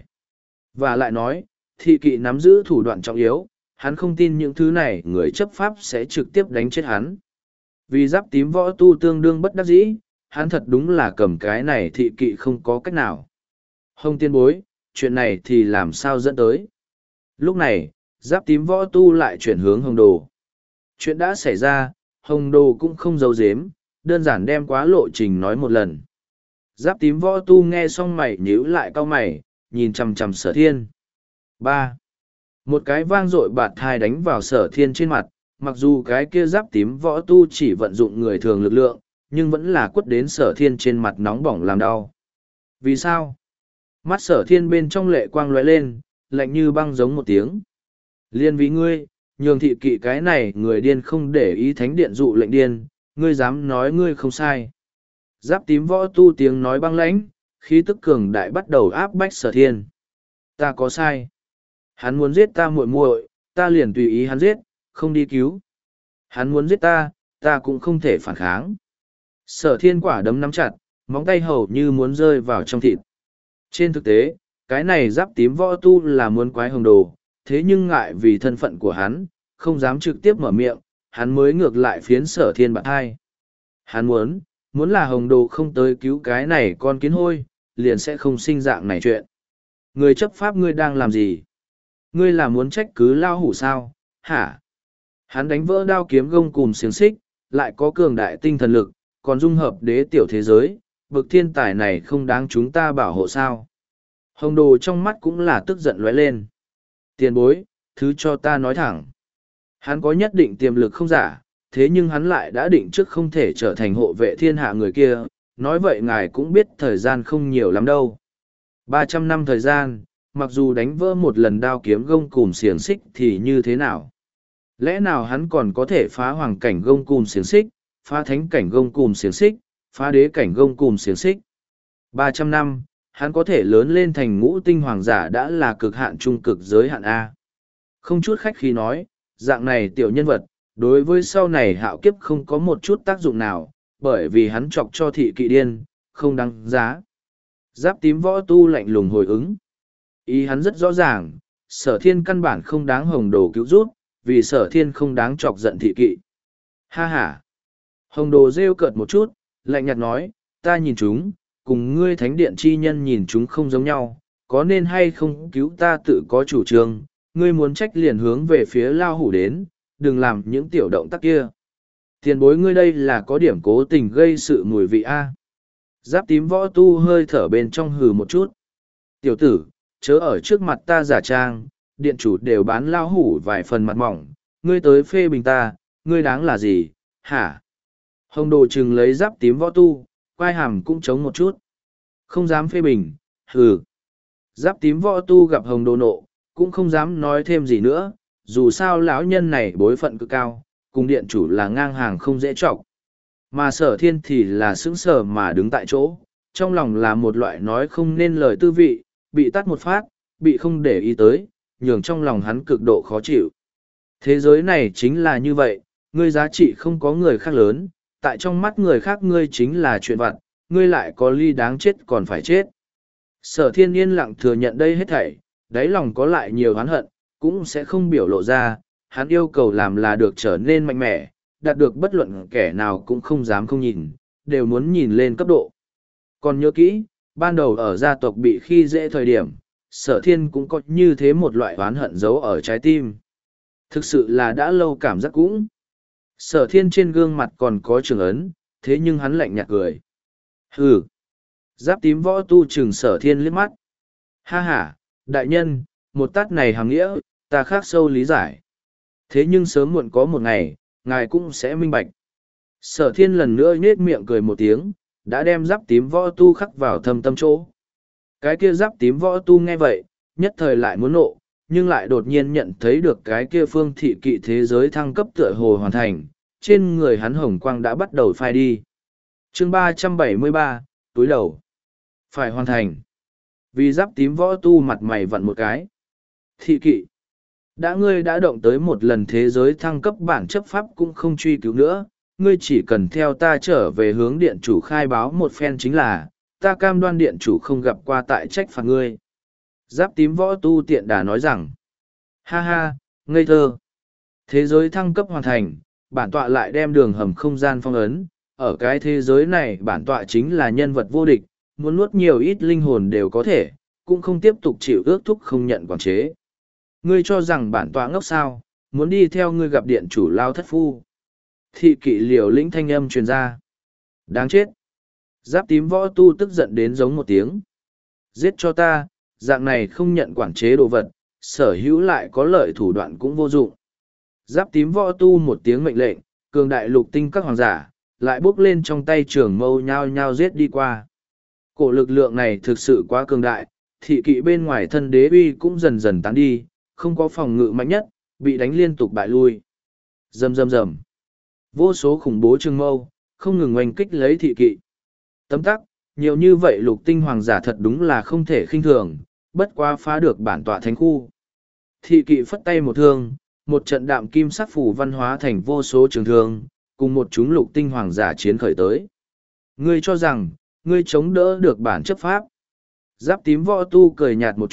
Và lại nói, thị kỵ nắm giữ thủ đoạn trọng yếu, hắn không tin những thứ này người chấp pháp sẽ trực tiếp đánh chết hắn. Vì giáp tím võ tu tương đương bất đắc dĩ, hắn thật đúng là cầm cái này thị kỵ không có cách nào. Hồng tiên bối, chuyện này thì làm sao dẫn tới? Lúc này, giáp tím võ tu lại chuyển hướng hồng đồ. Chuyện đã xảy ra, hồng đồ cũng không giấu giếm, đơn giản đem quá lộ trình nói một lần. Giáp tím võ tu nghe xong mày nhíu lại cau mày, nhìn chằm chằm sở thiên. ba. Một cái vang dội bạt thai đánh vào sở thiên trên mặt, mặc dù cái kia giáp tím võ tu chỉ vận dụng người thường lực lượng, nhưng vẫn là quất đến sở thiên trên mặt nóng bỏng làm đau. Vì sao? Mắt sở thiên bên trong lệ quang lóe lên, lạnh như băng giống một tiếng. Liên vì ngươi, nhường thị kỵ cái này người điên không để ý thánh điện dụ lệnh điên, ngươi dám nói ngươi không sai. Giáp tím võ tu tiếng nói băng lãnh, khí tức cường đại bắt đầu áp bách sở thiên. Ta có sai. Hắn muốn giết ta muội muội, ta liền tùy ý hắn giết, không đi cứu. Hắn muốn giết ta, ta cũng không thể phản kháng. Sở thiên quả đấm nắm chặt, móng tay hầu như muốn rơi vào trong thịt. Trên thực tế, cái này giáp tím võ tu là muốn quái hồng đồ, thế nhưng ngại vì thân phận của hắn, không dám trực tiếp mở miệng, hắn mới ngược lại phiến Sở Thiên bạn hai. Hắn muốn, muốn là Hồng Đồ không tới cứu cái này con kiến hôi, liền sẽ không sinh dạng này chuyện. Người chấp pháp ngươi đang làm gì? Ngươi là muốn trách cứ lao hủ sao, hả? Hắn đánh vỡ đao kiếm gông cùm xiềng xích, lại có cường đại tinh thần lực, còn dung hợp đế tiểu thế giới, bực thiên tài này không đáng chúng ta bảo hộ sao. Hồng Đồ trong mắt cũng là tức giận lóe lên. Tiền bối, thứ cho ta nói thẳng. Hắn có nhất định tiềm lực không giả, thế nhưng hắn lại đã định trước không thể trở thành hộ vệ thiên hạ người kia, nói vậy ngài cũng biết thời gian không nhiều lắm đâu. Ba trăm năm thời gian, mặc dù đánh vỡ một lần đao kiếm gông cùm xiềng xích thì như thế nào? Lẽ nào hắn còn có thể phá hoàng cảnh gông cùm xiềng xích, phá thánh cảnh gông cùm xiềng xích, phá đế cảnh gông cùm xiềng xích? Ba trăm năm, hắn có thể lớn lên thành ngũ tinh hoàng giả đã là cực hạn trung cực giới hạn A. Không chút khách khí nói, dạng này tiểu nhân vật, đối với sau này hạo kiếp không có một chút tác dụng nào, bởi vì hắn chọc cho thị kỵ điên, không đáng giá. Giáp tím võ tu lạnh lùng hồi ứng. Ý hắn rất rõ ràng, Sở Thiên căn bản không đáng Hồng Đồ cứu giúp, vì Sở Thiên không đáng chọc giận thị kỵ. Ha ha! Hồng Đồ rêu cợt một chút, lạnh nhạt nói, ta nhìn chúng, cùng ngươi thánh điện chi nhân nhìn chúng không giống nhau, có nên hay không cứu ta tự có chủ trương, ngươi muốn trách liền hướng về phía lao hủ đến, đừng làm những tiểu động tác kia. Tiền bối ngươi đây là có điểm cố tình gây sự mùi vị A. Giáp tím võ tu hơi thở bên trong hừ một chút. Tiểu tử, chớ ở trước mặt ta giả trang, điện chủ đều bán lao hủ vài phần mặt mỏng, ngươi tới phê bình ta, ngươi đáng là gì, hả? Hồng Đồ chừng lấy giáp tím võ tu, quai hàm cũng chống một chút. Không dám phê bình, hừ. Giáp tím võ tu gặp Hồng Đồ nộ, cũng không dám nói thêm gì nữa, dù sao lão nhân này bối phận cực cao, cùng điện chủ là ngang hàng không dễ chọc. Mà Sở Thiên thì là sững sờ mà đứng tại chỗ, trong lòng là một loại nói không nên lời tư vị, bị tắt một phát, bị không để ý tới, nhường trong lòng hắn cực độ khó chịu. Thế giới này chính là như vậy, ngươi giá trị không có người khác lớn, tại trong mắt người khác ngươi chính là chuyện vặt, ngươi lại có ly đáng chết còn phải chết. Sở Thiên yên lặng thừa nhận đây hết thảy, đáy lòng có lại nhiều oán hận, cũng sẽ không biểu lộ ra, hắn yêu cầu làm là được trở nên mạnh mẽ, đạt được bất luận kẻ nào cũng không dám không nhìn, đều muốn nhìn lên cấp độ. Còn nhớ kỹ, ban đầu ở gia tộc bị khi dễ thời điểm, Sở Thiên cũng có như thế một loại oán hận giấu ở trái tim. Thực sự là đã lâu cảm giác cũng. Sở Thiên trên gương mặt còn có trường ấn, thế nhưng hắn lạnh nhạt cười. Hừ. Giáp tím võ tu trừng Sở Thiên liếc mắt. Ha ha, đại nhân, một tát này hàm nghĩa, ta khác sâu lý giải. Thế nhưng sớm muộn có một ngày, ngài cũng sẽ minh bạch. Sở Thiên lần nữa nhếch miệng cười một tiếng, đã đem giáp tím võ tu khắc vào thâm tâm chỗ. Cái kia giáp tím võ tu nghe vậy, nhất thời lại muốn nộ, nhưng lại đột nhiên nhận thấy được cái kia phương thị kỵ thế giới thăng cấp tựa hồ hoàn thành, trên người hắn hồng quang đã bắt đầu phai đi. Chương ba trăm bảy mươi ba, túi đầu. Phải hoàn thành. Vì giáp tím võ tu mặt mày vặn một cái. Thị kỵ. Đã ngươi đã động tới một lần thế giới thăng cấp bản chấp pháp cũng không truy cứu nữa, ngươi chỉ cần theo ta trở về hướng điện chủ khai báo một phen chính là, ta cam đoan điện chủ không gặp qua tại trách phạt ngươi. Giáp tím võ tu tiện đà nói rằng, ha ha, ngây thơ. Thế giới thăng cấp hoàn thành, bản tọa lại đem đường hầm không gian phong ấn, ở cái thế giới này bản tọa chính là nhân vật vô địch, muốn nuốt nhiều ít linh hồn đều có thể, cũng không tiếp tục chịu ước thúc không nhận quản chế. Ngươi cho rằng bản tọa ngốc sao, muốn đi theo ngươi gặp điện chủ lao thất phu. Thị kỵ liều lĩnh thanh âm truyền ra. Đáng chết. Giáp tím võ tu tức giận đến giống một tiếng. Giết cho ta, dạng này không nhận quản chế đồ vật, sở hữu lại có lợi thủ đoạn cũng vô dụng. Giáp tím võ tu một tiếng mệnh lệnh, cường đại lục tinh các hoàng giả, lại bước lên trong tay trường mâu nhao nhao giết đi qua. Cổ lực lượng này thực sự quá cường đại, thị kỵ bên ngoài thân đế uy cũng dần dần tán đi, không có phòng ngự mạnh nhất, bị đánh liên tục bại lui. Rầm rầm rầm. Vô số khủng bố trường mâu, không ngừng oanh kích lấy thị kỵ. Tấm tắc, nhiều như vậy lục tinh hoàng giả thật đúng là không thể khinh thường, bất quá phá được bản tọa thánh khu. Thị kỵ phất tay một thương, một trận đạm kim sắc phủ văn hóa thành vô số trường thương, cùng một chúng lục tinh hoàng giả chiến khởi tới. Ngươi cho rằng, ngươi chống đỡ được bản chấp pháp. Giáp tím võ tu cười nhạt một chút,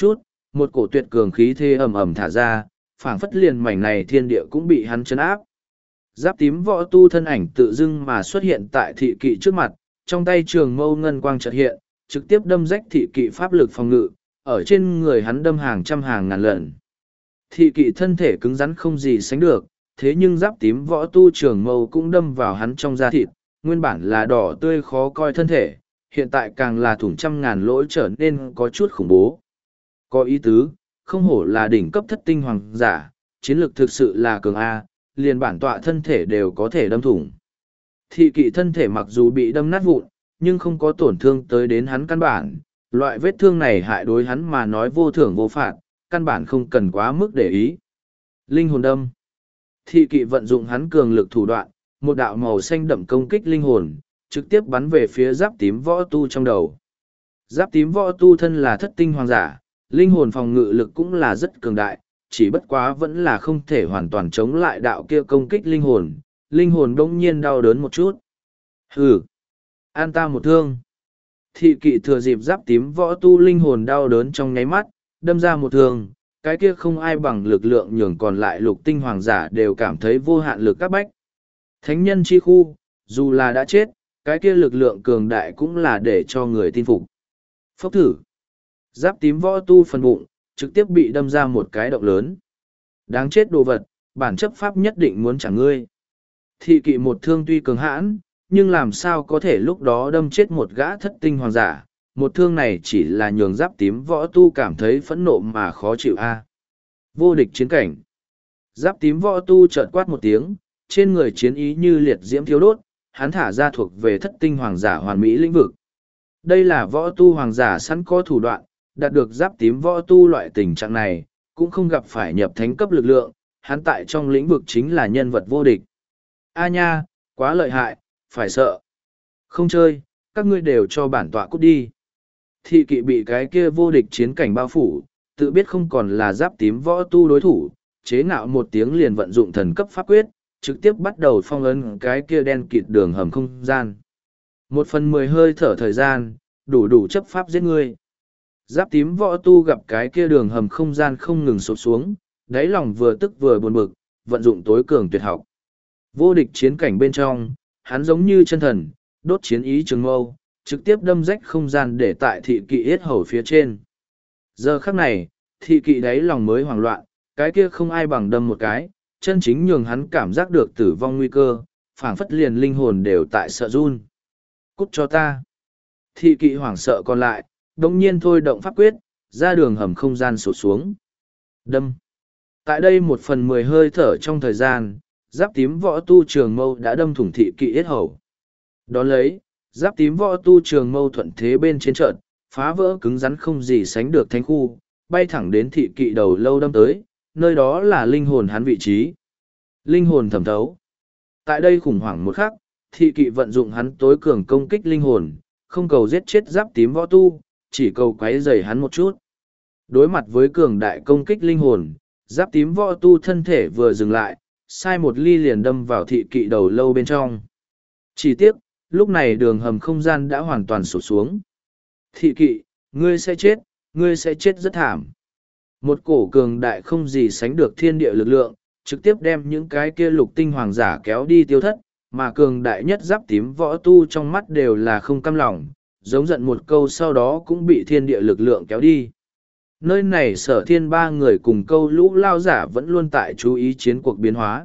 một cổ tuyệt cường khí thế ầm ầm thả ra, phảng phất liền mảnh này thiên địa cũng bị hắn chấn áp. Giáp tím võ tu thân ảnh tự dưng mà xuất hiện tại thị kỵ trước mặt, trong tay trường mâu ngân quang chợt hiện, trực tiếp đâm rách thị kỵ pháp lực phòng ngự, ở trên người hắn đâm hàng trăm hàng ngàn lần. Thị kỵ thân thể cứng rắn không gì sánh được, thế nhưng giáp tím võ tu trường mâu cũng đâm vào hắn trong da thịt, nguyên bản là đỏ tươi khó coi thân thể, hiện tại càng là thủng trăm ngàn lỗ trở nên có chút khủng bố. Có ý tứ, không hổ là đỉnh cấp thất tinh hoàng giả, chiến lược thực sự là cường A, liền bản tọa thân thể đều có thể đâm thủng. Thị kỵ thân thể mặc dù bị đâm nát vụn, nhưng không có tổn thương tới đến hắn căn bản, loại vết thương này hại đối hắn mà nói vô thưởng vô phạt, căn bản không cần quá mức để ý. Linh hồn đâm. Thị kỵ vận dụng hắn cường lực thủ đoạn, một đạo màu xanh đậm công kích linh hồn, trực tiếp bắn về phía giáp tím võ tu trong đầu. Giáp tím võ tu thân là thất tinh hoàng giả, linh hồn phòng ngự lực cũng là rất cường đại, chỉ bất quá vẫn là không thể hoàn toàn chống lại đạo kia công kích linh hồn, linh hồn đông nhiên đau đớn một chút. Hừ! An ta một thương! Thị kỵ thừa dịp giáp tím võ tu linh hồn đau đớn trong nháy mắt, đâm ra một thương, cái kia không ai bằng lực lượng nhường còn lại lục tinh hoàng giả đều cảm thấy vô hạn lực các bách. Thánh nhân chi khu, dù là đã chết, cái kia lực lượng cường đại cũng là để cho người tin phục. Phốc thử! Giáp tím võ tu phần bụng, trực tiếp bị đâm ra một cái động lớn. Đáng chết đồ vật, bản chấp pháp nhất định muốn trả ngươi. Thị kỵ một thương tuy cường hãn, nhưng làm sao có thể lúc đó đâm chết một gã thất tinh hoàng giả. Một thương này chỉ là nhường giáp tím võ tu cảm thấy phẫn nộ mà khó chịu a. Vô địch chiến cảnh. Giáp tím võ tu chợt quát một tiếng, trên người chiến ý như liệt diễm thiếu đốt, hắn thả ra thuộc về thất tinh hoàng giả hoàn mỹ lĩnh vực. Đây là võ tu hoàng giả sẵn có thủ đoạn, đạt được giáp tím võ tu loại tình trạng này, cũng không gặp phải nhập thánh cấp lực lượng, hắn tại trong lĩnh vực chính là nhân vật vô địch. A nha, quá lợi hại, phải sợ. Không chơi, các ngươi đều cho bản tọa cút đi. Thị kỵ bị cái kia vô địch chiến cảnh bao phủ, tự biết không còn là giáp tím võ tu đối thủ, chế ngạo một tiếng liền vận dụng thần cấp pháp quyết, trực tiếp bắt đầu phong ấn cái kia đen kịt đường hầm không gian. Một phần mười hơi thở thời gian, đủ đủ chấp pháp giết ngươi. Giáp tím võ tu gặp cái kia đường hầm không gian không ngừng sụp xuống, đáy lòng vừa tức vừa buồn bực, vận dụng tối cường tuyệt học. Vô địch chiến cảnh bên trong, hắn giống như chân thần, đốt chiến ý trường mâu, trực tiếp đâm rách không gian để tại thị kỵ yết hầu phía trên. Giờ khắc này, thị kỵ đáy lòng mới hoảng loạn, cái kia không ai bằng đâm một cái, chân chính nhường hắn cảm giác được tử vong nguy cơ, phảng phất liền linh hồn đều tại sợ run. Cút cho ta. Thị kỵ hoảng sợ còn lại, đồng nhiên thôi động pháp quyết, ra đường hầm không gian sụt xuống. Đâm. Tại đây một phần mười hơi thở trong thời gian, giáp tím võ tu trường mâu đã đâm thủng thị kỵ yết hầu. Đón lấy, giáp tím võ tu trường mâu thuận thế bên trên trận, phá vỡ cứng rắn không gì sánh được thánh khu, bay thẳng đến thị kỵ đầu lâu đâm tới, nơi đó là linh hồn hắn vị trí. Linh hồn thẩm thấu. Tại đây khủng hoảng một khắc, thị kỵ vận dụng hắn tối cường công kích linh hồn, không cầu giết chết giáp tím võ tu, chỉ cầu quấy rầy hắn một chút. Đối mặt với cường đại công kích linh hồn, giáp tím võ tu thân thể vừa dừng lại, sai một ly liền đâm vào thị kỵ đầu lâu bên trong. Chỉ tiếc, lúc này đường hầm không gian đã hoàn toàn sụp xuống. Thị kỵ, ngươi sẽ chết, ngươi sẽ chết rất thảm. Một cổ cường đại không gì sánh được thiên địa lực lượng, trực tiếp đem những cái kia lục tinh hoàng giả kéo đi tiêu thất, mà cường đại nhất giáp tím võ tu trong mắt đều là không căm lòng, giống giận một câu sau đó cũng bị thiên địa lực lượng kéo đi. Nơi này sở thiên ba người cùng câu lũ lao giả vẫn luôn tại chú ý chiến cuộc biến hóa.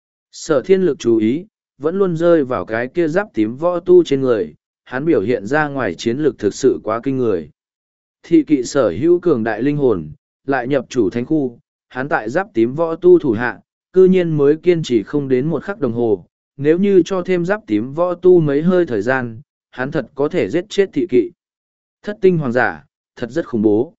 Sở thiên lực chú ý, vẫn luôn rơi vào cái kia giáp tím võ tu trên người, hắn biểu hiện ra ngoài chiến lực thực sự quá kinh người. Thị kỵ sở hữu cường đại linh hồn, lại nhập chủ thánh khu, hắn tại giáp tím võ tu thủ hạ, cư nhiên mới kiên trì không đến một khắc đồng hồ, nếu như cho thêm giáp tím võ tu mấy hơi thời gian, hắn thật có thể giết chết thị kỵ. Thất tinh hoàng giả, thật rất khủng bố.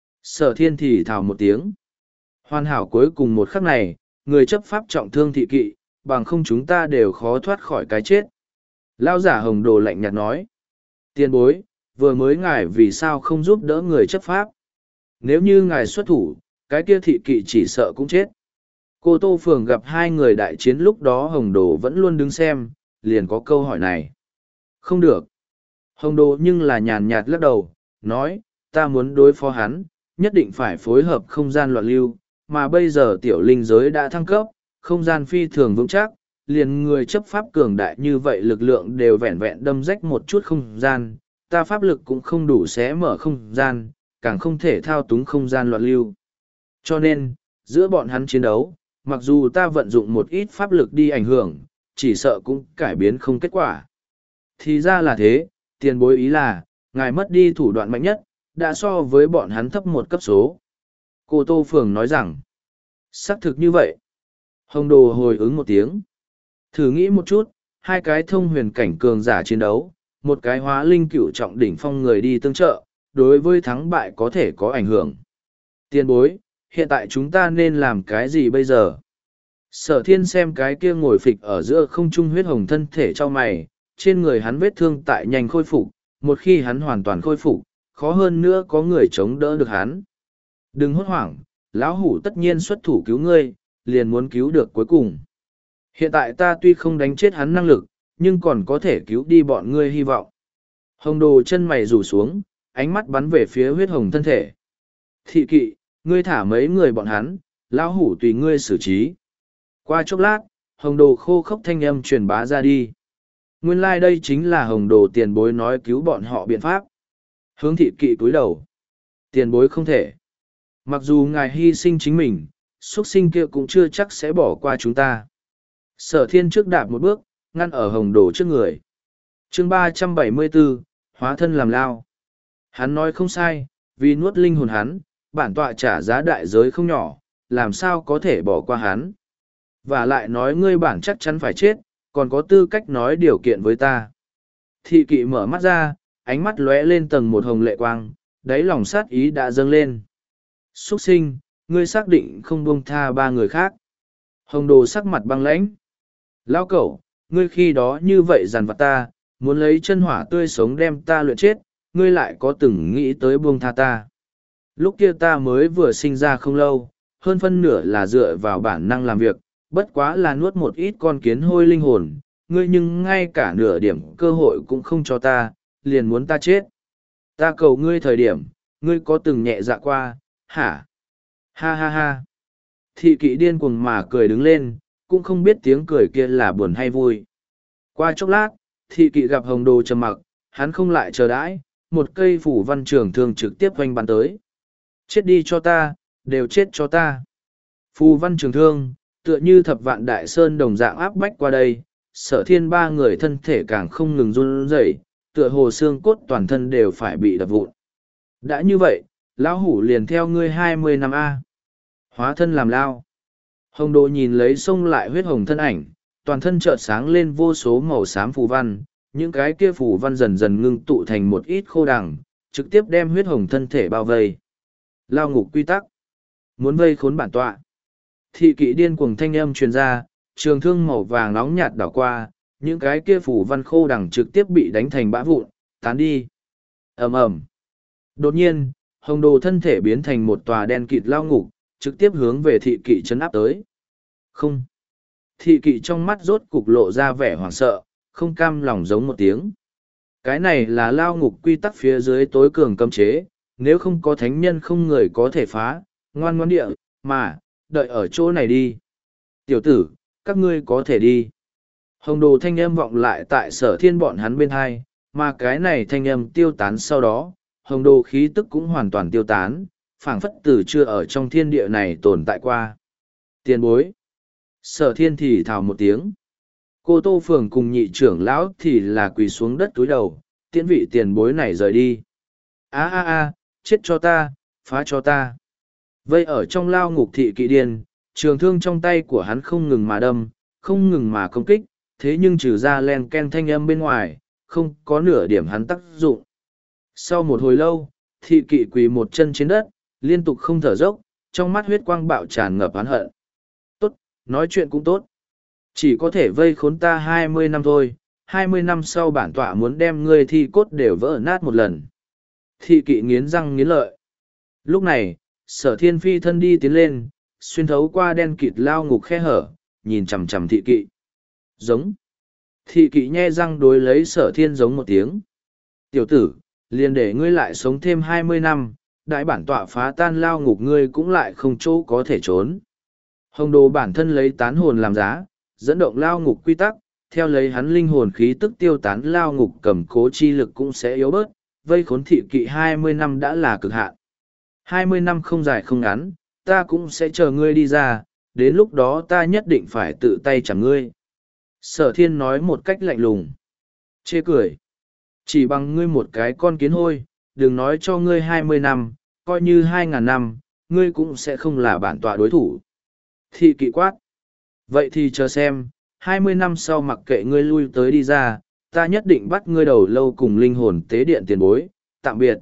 Sở thiên thì thào một tiếng. Hoàn hảo cuối cùng một khắc này, người chấp pháp trọng thương thị kỵ, bằng không chúng ta đều khó thoát khỏi cái chết. Lao giả hồng đồ lạnh nhạt nói. Tiền bối, vừa mới ngài vì sao không giúp đỡ người chấp pháp? Nếu như ngài xuất thủ, cái kia thị kỵ chỉ sợ cũng chết. Cô Tô Phường gặp hai người đại chiến lúc đó hồng đồ vẫn luôn đứng xem, liền có câu hỏi này. Không được. Hồng đồ nhưng là nhàn nhạt lắc đầu, nói, ta muốn đối phó hắn, nhất định phải phối hợp không gian loạn lưu, mà bây giờ tiểu linh giới đã thăng cấp, không gian phi thường vững chắc, liền người chấp pháp cường đại như vậy lực lượng đều vẹn vẹn đâm rách một chút không gian, ta pháp lực cũng không đủ xé mở không gian, càng không thể thao túng không gian loạn lưu. Cho nên, giữa bọn hắn chiến đấu, mặc dù ta vận dụng một ít pháp lực đi ảnh hưởng, chỉ sợ cũng cải biến không kết quả. Thì ra là thế, tiền bối ý là, ngài mất đi thủ đoạn mạnh nhất, đã so với bọn hắn thấp một cấp số. Cô Tô Phường nói rằng, xác thực như vậy. Hồng Đồ hồi ứng một tiếng. Thử nghĩ một chút, hai cái thông huyền cảnh cường giả chiến đấu, một cái hóa linh cựu trọng đỉnh phong người đi tương trợ, đối với thắng bại có thể có ảnh hưởng. Tiền bối, hiện tại chúng ta nên làm cái gì bây giờ? Sở thiên xem cái kia ngồi phịch ở giữa không trung huyết hồng thân thể cho mày, trên người hắn vết thương tại nhanh khôi phục, một khi hắn hoàn toàn khôi phục, khó hơn nữa có người chống đỡ được hắn. Đừng hốt hoảng, lão hủ tất nhiên xuất thủ cứu ngươi, liền muốn cứu được cuối cùng. Hiện tại ta tuy không đánh chết hắn năng lực, nhưng còn có thể cứu đi bọn ngươi hy vọng. Hồng Đồ chân mày rủ xuống, ánh mắt bắn về phía huyết hồng thân thể. Thị kỵ, ngươi thả mấy người bọn hắn, lão hủ tùy ngươi xử trí. Qua chốc lát, Hồng Đồ khô khốc thanh âm truyền bá ra đi. Nguyên lai like đây chính là Hồng Đồ tiền bối nói cứu bọn họ biện pháp. Hướng thị kỵ cúi đầu. Tiền bối không thể. Mặc dù ngài hy sinh chính mình, xuất sinh kia cũng chưa chắc sẽ bỏ qua chúng ta. Sở thiên trước đạp một bước, ngăn ở Hồng Đồ trước người. chương ba trăm bảy mươi bốn, hóa thân làm lao. Hắn nói không sai, vì nuốt linh hồn hắn, bản tọa trả giá đại giới không nhỏ, làm sao có thể bỏ qua hắn. Và lại nói ngươi bản chắc chắn phải chết, còn có tư cách nói điều kiện với ta. Thị kỵ mở mắt ra, ánh mắt lóe lên tầng một hồng lệ quang, đáy lòng sát ý đã dâng lên. Xuất sinh, ngươi xác định không buông tha ba người khác. Hồng Đồ sắc mặt băng lãnh. Lao cẩu, ngươi khi đó như vậy dằn vặt ta, muốn lấy chân hỏa tươi sống đem ta luyện chết, ngươi lại có từng nghĩ tới buông tha ta. Lúc kia ta mới vừa sinh ra không lâu, hơn phân nửa là dựa vào bản năng làm việc, bất quá là nuốt một ít con kiến hôi linh hồn, ngươi nhưng ngay cả nửa điểm cơ hội cũng không cho ta, liền muốn ta chết. Ta cầu ngươi thời điểm, ngươi có từng nhẹ dạ qua, hả? Ha ha ha. Thị kỵ điên cuồng mà cười đứng lên, cũng không biết tiếng cười kia là buồn hay vui. Qua chốc lát, thị kỵ gặp Hồng Đồ trầm mặc, hắn không lại chờ đãi, một cây phủ văn trường thương trực tiếp oanh bắn tới. Chết đi cho ta, đều chết cho ta. Phù văn trường thương, tựa như thập vạn đại sơn đồng dạng áp bách qua đây, sở thiên ba người thân thể càng không ngừng run rẩy, tựa hồ xương cốt toàn thân đều phải bị đập vụn. Đã như vậy, lão hủ liền theo ngươi hai mươi năm A. Hóa thân làm lao. Hồng Đồ nhìn lấy xông lại huyết hồng thân ảnh, toàn thân chợt sáng lên vô số màu xám phù văn, những cái kia phù văn dần dần ngưng tụ thành một ít khô đằng, trực tiếp đem huyết hồng thân thể bao vây. Lao ngục quy tắc. Muốn vây khốn bản tọa. Thị kỵ điên cuồng thanh âm truyền ra, trường thương màu vàng nóng nhạt đảo qua, những cái kia phù văn khô đằng trực tiếp bị đánh thành bã vụn, tán đi. Ầm ầm. Đột nhiên, Hồng Đồ thân thể biến thành một tòa đen kịt lao ngục, trực tiếp hướng về thị kỵ chấn áp tới. Không. Thị kỵ trong mắt rốt cục lộ ra vẻ hoảng sợ, không cam lòng giống một tiếng. Cái này là lao ngục quy tắc phía dưới tối cường cấm chế, nếu không có thánh nhân không người có thể phá, ngoan ngoãn địa, mà, đợi ở chỗ này đi. Tiểu tử, các ngươi có thể đi. Hồng Đồ thanh âm vọng lại tại sở thiên bọn hắn bên hai, mà cái này thanh âm tiêu tán sau đó, Hồng Đồ khí tức cũng hoàn toàn tiêu tán, phảng phất từ chưa ở trong thiên địa này tồn tại qua. Tiền bối. Sở thiên thì thào một tiếng. Cô Tô Phường cùng nhị trưởng lão thì là quỳ xuống đất túi đầu, tiễn vị tiền bối này rời đi. a a a chết cho ta, phá cho ta. Vây ở trong lao ngục thị kỵ điên, trường thương trong tay của hắn không ngừng mà đâm, không ngừng mà công kích, thế nhưng trừ ra len ken thanh âm bên ngoài, không có nửa điểm hắn tác dụng. Sau một hồi lâu, thị kỵ quỳ một chân trên đất, liên tục không thở dốc, trong mắt huyết quang bạo tràn ngập oán hận. Tốt, nói chuyện cũng tốt. Chỉ có thể vây khốn ta hai mươi năm thôi, hai mươi năm sau bản tọa muốn đem ngươi thi cốt đều vỡ nát một lần. Thị kỵ nghiến răng nghiến lợi. Lúc này, sở thiên phi thân đi tiến lên, xuyên thấu qua đen kịt lao ngục khe hở, nhìn chằm chằm thị kỵ. Giống. Thị kỵ nhe răng đối lấy sở thiên giống một tiếng. Tiểu tử, liền để ngươi lại sống thêm hai mươi năm, đại bản tọa phá tan lao ngục ngươi cũng lại không chỗ có thể trốn. Hồng đồ bản thân lấy tán hồn làm giá, dẫn động lao ngục quy tắc, theo lấy hắn linh hồn khí tức tiêu tán lao ngục cầm cố chi lực cũng sẽ yếu bớt, vây khốn thị kỵ hai mươi năm đã là cực hạn. hai mươi năm không dài không ngắn, ta cũng sẽ chờ ngươi đi ra, đến lúc đó ta nhất định phải tự tay chạm ngươi. Sở thiên nói một cách lạnh lùng. Chê cười. Chỉ bằng ngươi một cái con kiến hôi, đừng nói cho ngươi hai mươi năm, coi như hai ngàn năm, ngươi cũng sẽ không là bản tọa đối thủ. Thị kỵ quát. Vậy thì chờ xem, hai mươi năm sau mặc kệ ngươi lui tới đi ra, ta nhất định bắt ngươi đầu lâu cùng linh hồn tế điện tiền bối, tạm biệt.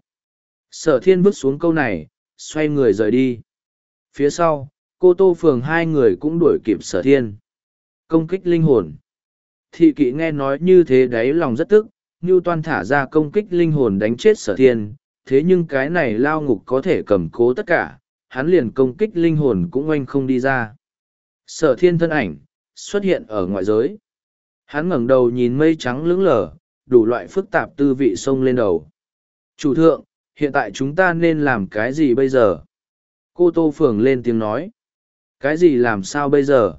Sở thiên vứt xuống câu này, xoay người rời đi. Phía sau, cô Tô Phường hai người cũng đuổi kịp sở thiên. Công kích linh hồn. Thị kỵ nghe nói như thế đáy lòng rất tức, Ngưu Toan thả ra công kích linh hồn đánh chết sở thiên, thế nhưng cái này lao ngục có thể cầm cố tất cả, hắn liền công kích linh hồn cũng oanh không đi ra. Sở thiên thân ảnh, xuất hiện ở ngoại giới. Hắn ngẩng đầu nhìn mây trắng lững lờ, đủ loại phức tạp tư vị xông lên đầu. Chủ thượng, hiện tại chúng ta nên làm cái gì bây giờ? Cô Tô Phường lên tiếng nói. Cái gì làm sao bây giờ?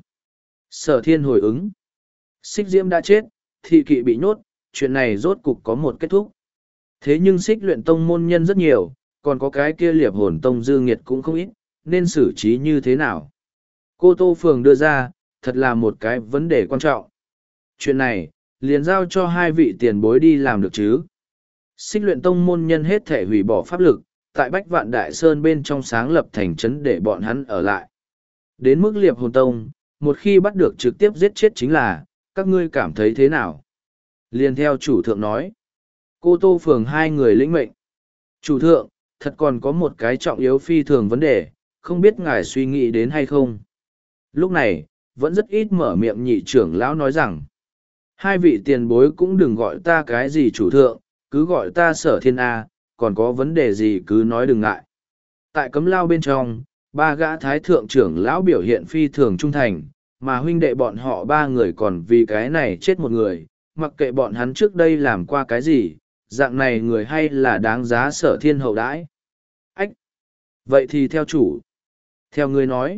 Sở thiên hồi ứng. Xích Diễm đã chết, thị kỵ bị nhốt, chuyện này rốt cục có một kết thúc. Thế nhưng xích luyện tông môn nhân rất nhiều, còn có cái kia liệp hồn tông dư nghiệt cũng không ít, nên xử trí như thế nào? Cô Tô Phường đưa ra, thật là một cái vấn đề quan trọng. Chuyện này, liền giao cho hai vị tiền bối đi làm được chứ. Xích luyện tông môn nhân hết thể hủy bỏ pháp lực, tại Bách Vạn Đại Sơn bên trong sáng lập thành trấn để bọn hắn ở lại. Đến mức liệp hồn tông, một khi bắt được trực tiếp giết chết chính là, các ngươi cảm thấy thế nào? Liền theo chủ thượng nói. Cô Tô Phường hai người lĩnh mệnh. Chủ thượng, thật còn có một cái trọng yếu phi thường vấn đề, không biết ngài suy nghĩ đến hay không? Lúc này, vẫn rất ít mở miệng nhị trưởng lão nói rằng, hai vị tiền bối cũng đừng gọi ta cái gì chủ thượng, cứ gọi ta sở thiên A, còn có vấn đề gì cứ nói đừng ngại. Tại cấm lao bên trong, ba gã thái thượng trưởng lão biểu hiện phi thường trung thành, mà huynh đệ bọn họ ba người còn vì cái này chết một người, mặc kệ bọn hắn trước đây làm qua cái gì, dạng này người hay là đáng giá sở thiên hậu đãi. Ách! Vậy thì theo chủ. Theo ngươi nói,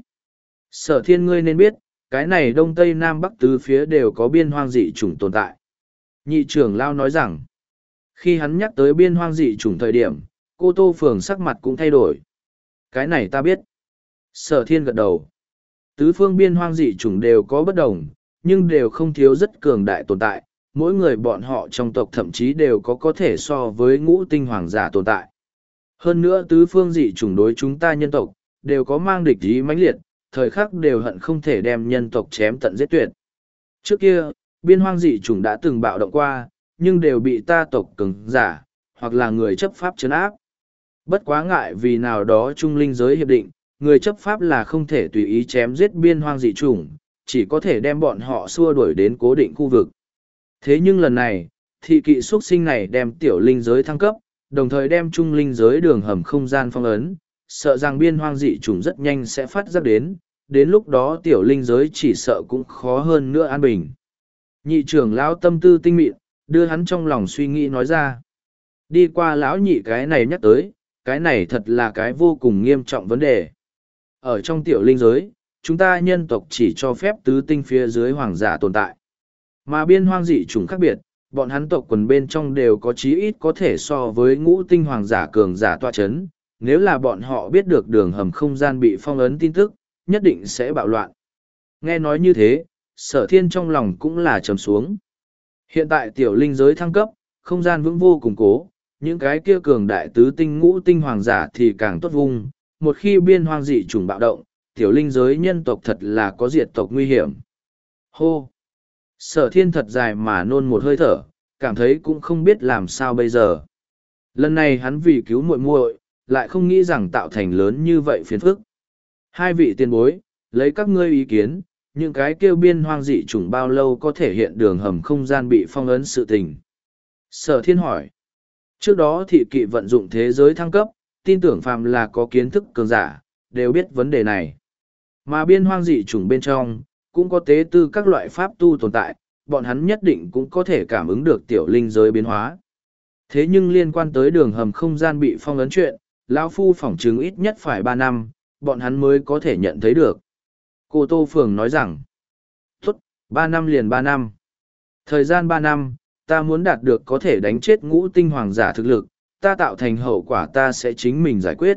sở thiên ngươi nên biết, cái này đông tây nam bắc tứ phía đều có biên hoang dị chủng tồn tại. Nhị trưởng lao nói rằng, khi hắn nhắc tới biên hoang dị chủng thời điểm, cô Tô Phường sắc mặt cũng thay đổi. Cái này ta biết. Sở thiên gật đầu. Tứ phương biên hoang dị chủng đều có bất đồng, nhưng đều không thiếu rất cường đại tồn tại. Mỗi người bọn họ trong tộc thậm chí đều có có thể so với ngũ tinh hoàng giả tồn tại. Hơn nữa tứ phương dị chủng đối chúng ta nhân tộc, đều có mang địch ý mãnh liệt, thời khắc đều hận không thể đem nhân tộc chém tận giết tuyệt. Trước kia, biên hoang dị chủng đã từng bạo động qua, nhưng đều bị ta tộc cường giả, hoặc là người chấp pháp trấn áp. Bất quá ngại vì nào đó trung linh giới hiệp định, người chấp pháp là không thể tùy ý chém giết biên hoang dị chủng, chỉ có thể đem bọn họ xua đuổi đến cố định khu vực. Thế nhưng lần này, thị kỵ xuất sinh này đem tiểu linh giới thăng cấp, đồng thời đem trung linh giới đường hầm không gian phong ấn, sợ rằng biên hoang dị chủng rất nhanh sẽ phát giác đến, đến lúc đó tiểu linh giới chỉ sợ cũng khó hơn nữa an bình. Nhị trưởng lão tâm tư tinh mịn, đưa hắn trong lòng suy nghĩ nói ra. Đi qua lão nhị cái này nhắc tới, cái này thật là cái vô cùng nghiêm trọng vấn đề. Ở trong tiểu linh giới, chúng ta nhân tộc chỉ cho phép tứ tinh phía dưới hoàng giả tồn tại. Mà biên hoang dị chủng khác biệt, bọn hắn tộc quần bên trong đều có chí ít có thể so với ngũ tinh hoàng giả cường giả tọa chấn. Nếu là bọn họ biết được đường hầm không gian bị phong ấn tin tức, nhất định sẽ bạo loạn. Nghe nói như thế, sở thiên trong lòng cũng là trầm xuống. Hiện tại tiểu linh giới thăng cấp, không gian vững vô củng cố, những cái kia cường đại tứ tinh ngũ tinh hoàng giả thì càng tốt vung. Một khi biên hoang dị chủng bạo động, tiểu linh giới nhân tộc thật là có diệt tộc nguy hiểm. Hô! Sở thiên thật dài mà nôn một hơi thở, cảm thấy cũng không biết làm sao bây giờ. Lần này hắn vì cứu muội muội, lại không nghĩ rằng tạo thành lớn như vậy phiền phức. Hai vị tiền bối, lấy các ngươi ý kiến, những cái kêu biên hoang dị chủng bao lâu có thể hiện đường hầm không gian bị phong ấn sự tình. Sở thiên hỏi. Trước đó thị kỵ vận dụng thế giới thăng cấp, tin tưởng phàm là có kiến thức cường giả, đều biết vấn đề này. Mà biên hoang dị chủng bên trong, cũng có tế tư các loại pháp tu tồn tại, bọn hắn nhất định cũng có thể cảm ứng được tiểu linh giới biến hóa. Thế nhưng liên quan tới đường hầm không gian bị phong ấn chuyện, lão phu phỏng chứng ít nhất phải ba năm, bọn hắn mới có thể nhận thấy được. Cô Tô Phường nói rằng, tốt, ba năm liền ba năm. Thời gian ba năm, ta muốn đạt được có thể đánh chết ngũ tinh hoàng giả thực lực, ta tạo thành hậu quả ta sẽ chính mình giải quyết.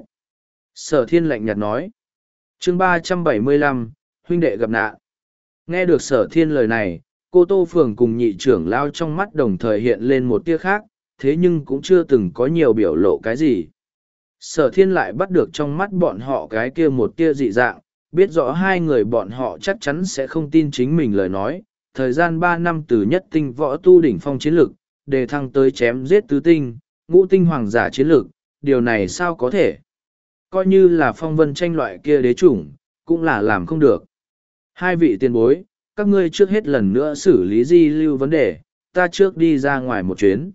Sở thiên lạnh nhạt nói. Chương ba trăm bảy mươi lăm, huynh đệ gặp nạn. Nghe được sở thiên lời này, cô Tô Phường cùng nhị trưởng lao trong mắt đồng thời hiện lên một tia khác, thế nhưng cũng chưa từng có nhiều biểu lộ cái gì. Sở thiên lại bắt được trong mắt bọn họ cái kia một tia dị dạng, biết rõ hai người bọn họ chắc chắn sẽ không tin chính mình lời nói. Thời gian ba năm từ nhất tinh võ tu đỉnh phong chiến lực, đề thăng tới chém giết tứ tinh, ngũ tinh hoàng giả chiến lực, điều này sao có thể? Coi như là phong vân tranh loại kia đế chủng, cũng là làm không được. Hai vị tiền bối, các ngươi trước hết lần nữa xử lý di lưu vấn đề, ta trước đi ra ngoài một chuyến.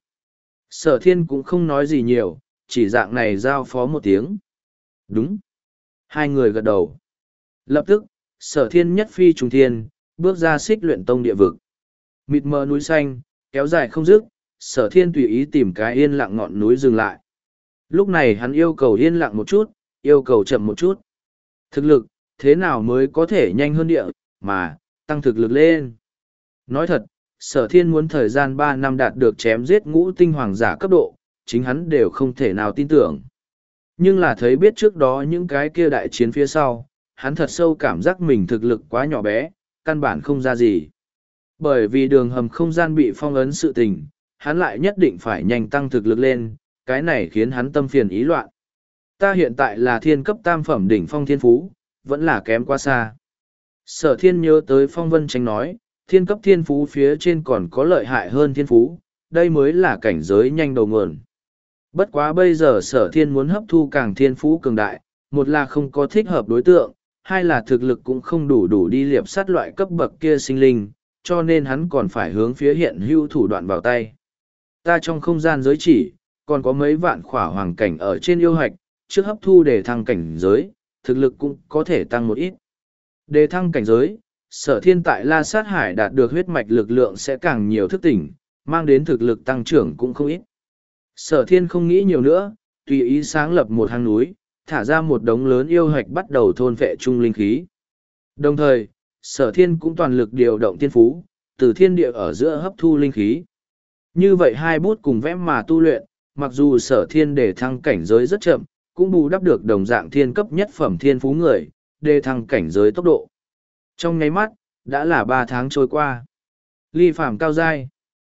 Sở thiên cũng không nói gì nhiều, chỉ dạng này giao phó một tiếng. Đúng. Hai người gật đầu. Lập tức, sở thiên nhất phi trùng thiên, bước ra xích luyện tông địa vực. Mịt mờ núi xanh, kéo dài không dứt, sở thiên tùy ý tìm cái yên lặng ngọn núi dừng lại. Lúc này hắn yêu cầu yên lặng một chút, yêu cầu chậm một chút. Thực lực, thế nào mới có thể nhanh hơn địa, mà, tăng thực lực lên. Nói thật, sở thiên muốn thời gian ba năm đạt được chém giết ngũ tinh hoàng giả cấp độ, chính hắn đều không thể nào tin tưởng. Nhưng là thấy biết trước đó những cái kia đại chiến phía sau, hắn thật sâu cảm giác mình thực lực quá nhỏ bé, căn bản không ra gì. Bởi vì đường hầm không gian bị phong ấn sự tình, hắn lại nhất định phải nhanh tăng thực lực lên, cái này khiến hắn tâm phiền ý loạn. Ta hiện tại là thiên cấp tam phẩm đỉnh phong thiên phú, vẫn là kém quá xa. Sở thiên nhớ tới phong vân tranh nói, thiên cấp thiên phú phía trên còn có lợi hại hơn thiên phú, đây mới là cảnh giới nhanh đầu nguồn. Bất quá bây giờ sở thiên muốn hấp thu càng thiên phú cường đại, một là không có thích hợp đối tượng, hai là thực lực cũng không đủ đủ đi liệp sát loại cấp bậc kia sinh linh, cho nên hắn còn phải hướng phía hiện hữu thủ đoạn vào tay. Ta trong không gian giới chỉ, còn có mấy vạn khỏa hoàng cảnh ở trên yêu hạch, trước hấp thu để thăng cảnh giới, thực lực cũng có thể tăng một ít. Để thăng cảnh giới, sở thiên tại La Sát Hải đạt được huyết mạch lực lượng sẽ càng nhiều thức tỉnh, mang đến thực lực tăng trưởng cũng không ít. Sở thiên không nghĩ nhiều nữa, tùy ý sáng lập một hang núi, thả ra một đống lớn yêu hạch bắt đầu thôn vệ trung linh khí. Đồng thời, sở thiên cũng toàn lực điều động thiên phú, từ thiên địa ở giữa hấp thu linh khí. Như vậy hai bút cùng vẽ mà tu luyện, mặc dù sở thiên để thăng cảnh giới rất chậm, cũng bù đắp được đồng dạng thiên cấp nhất phẩm thiên phú người, để thăng cảnh giới tốc độ. Trong nháy mắt, đã là ba tháng trôi qua. Ly phàm cao giai.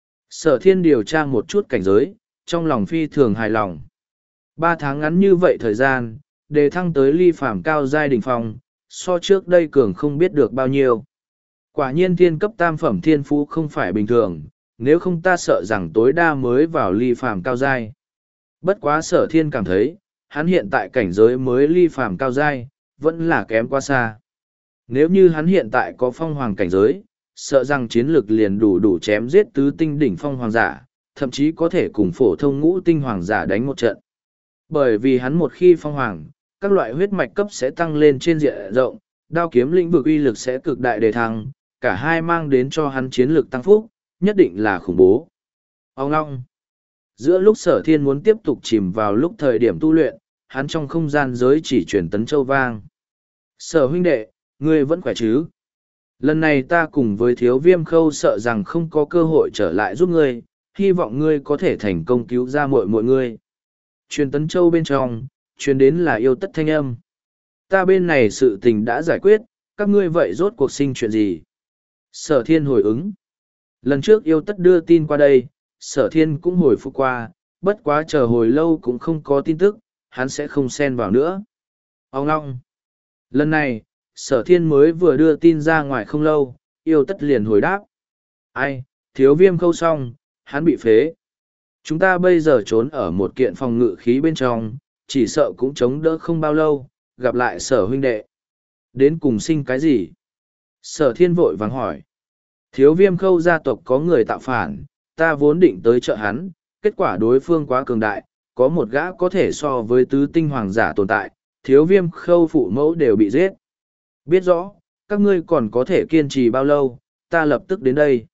Sở thiên điều tra một chút cảnh giới, trong lòng phi thường hài lòng. Ba tháng ngắn như vậy thời gian, để thăng tới ly phàm cao giai đỉnh phong, so trước đây cường không biết được bao nhiêu. Quả nhiên thiên cấp tam phẩm thiên phú không phải bình thường, nếu không ta sợ rằng tối đa mới vào ly phàm cao giai. Bất quá sở thiên cảm thấy, hắn hiện tại cảnh giới mới ly phàm cao giai, vẫn là kém quá xa. Nếu như hắn hiện tại có phong hoàng cảnh giới, sợ rằng chiến lực liền đủ đủ chém giết tứ tinh đỉnh phong hoàng giả, thậm chí có thể cùng phổ thông ngũ tinh hoàng giả đánh một trận. Bởi vì hắn một khi phong hoàng, các loại huyết mạch cấp sẽ tăng lên trên diện rộng, đao kiếm lĩnh vực uy lực sẽ cực đại đề thăng, cả hai mang đến cho hắn chiến lực tăng phúc, nhất định là khủng bố. Ông long. Giữa lúc sở thiên muốn tiếp tục chìm vào lúc thời điểm tu luyện, hắn trong không gian giới chỉ truyền tấn châu vang. Sở huynh đệ, ngươi vẫn khỏe chứ? Lần này ta cùng với thiếu viêm khâu sợ rằng không có cơ hội trở lại giúp ngươi, hy vọng ngươi có thể thành công cứu ra mọi mọi ngươi. Truyền tấn châu bên trong, truyền đến là yêu tất thanh âm. Ta bên này sự tình đã giải quyết, các ngươi vậy rốt cuộc sinh chuyện gì? Sở thiên hồi ứng. Lần trước yêu tất đưa tin qua đây, sở thiên cũng hồi phục qua, bất quá chờ hồi lâu cũng không có tin tức, hắn sẽ không xen vào nữa. Ông long. Lần này, sở thiên mới vừa đưa tin ra ngoài không lâu, yêu tất liền hồi đáp. Ai, thiếu viêm khâu xong, hắn bị phế. Chúng ta bây giờ trốn ở một kiện phòng ngự khí bên trong, chỉ sợ cũng chống đỡ không bao lâu, gặp lại sở huynh đệ. Đến cùng sinh cái gì? Sở thiên vội vàng hỏi. Thiếu viêm khâu gia tộc có người tạo phản, ta vốn định tới trợ hắn, kết quả đối phương quá cường đại, có một gã có thể so với tứ tinh hoàng giả tồn tại, thiếu viêm khâu phụ mẫu đều bị giết. Biết rõ, các ngươi còn có thể kiên trì bao lâu, ta lập tức đến đây.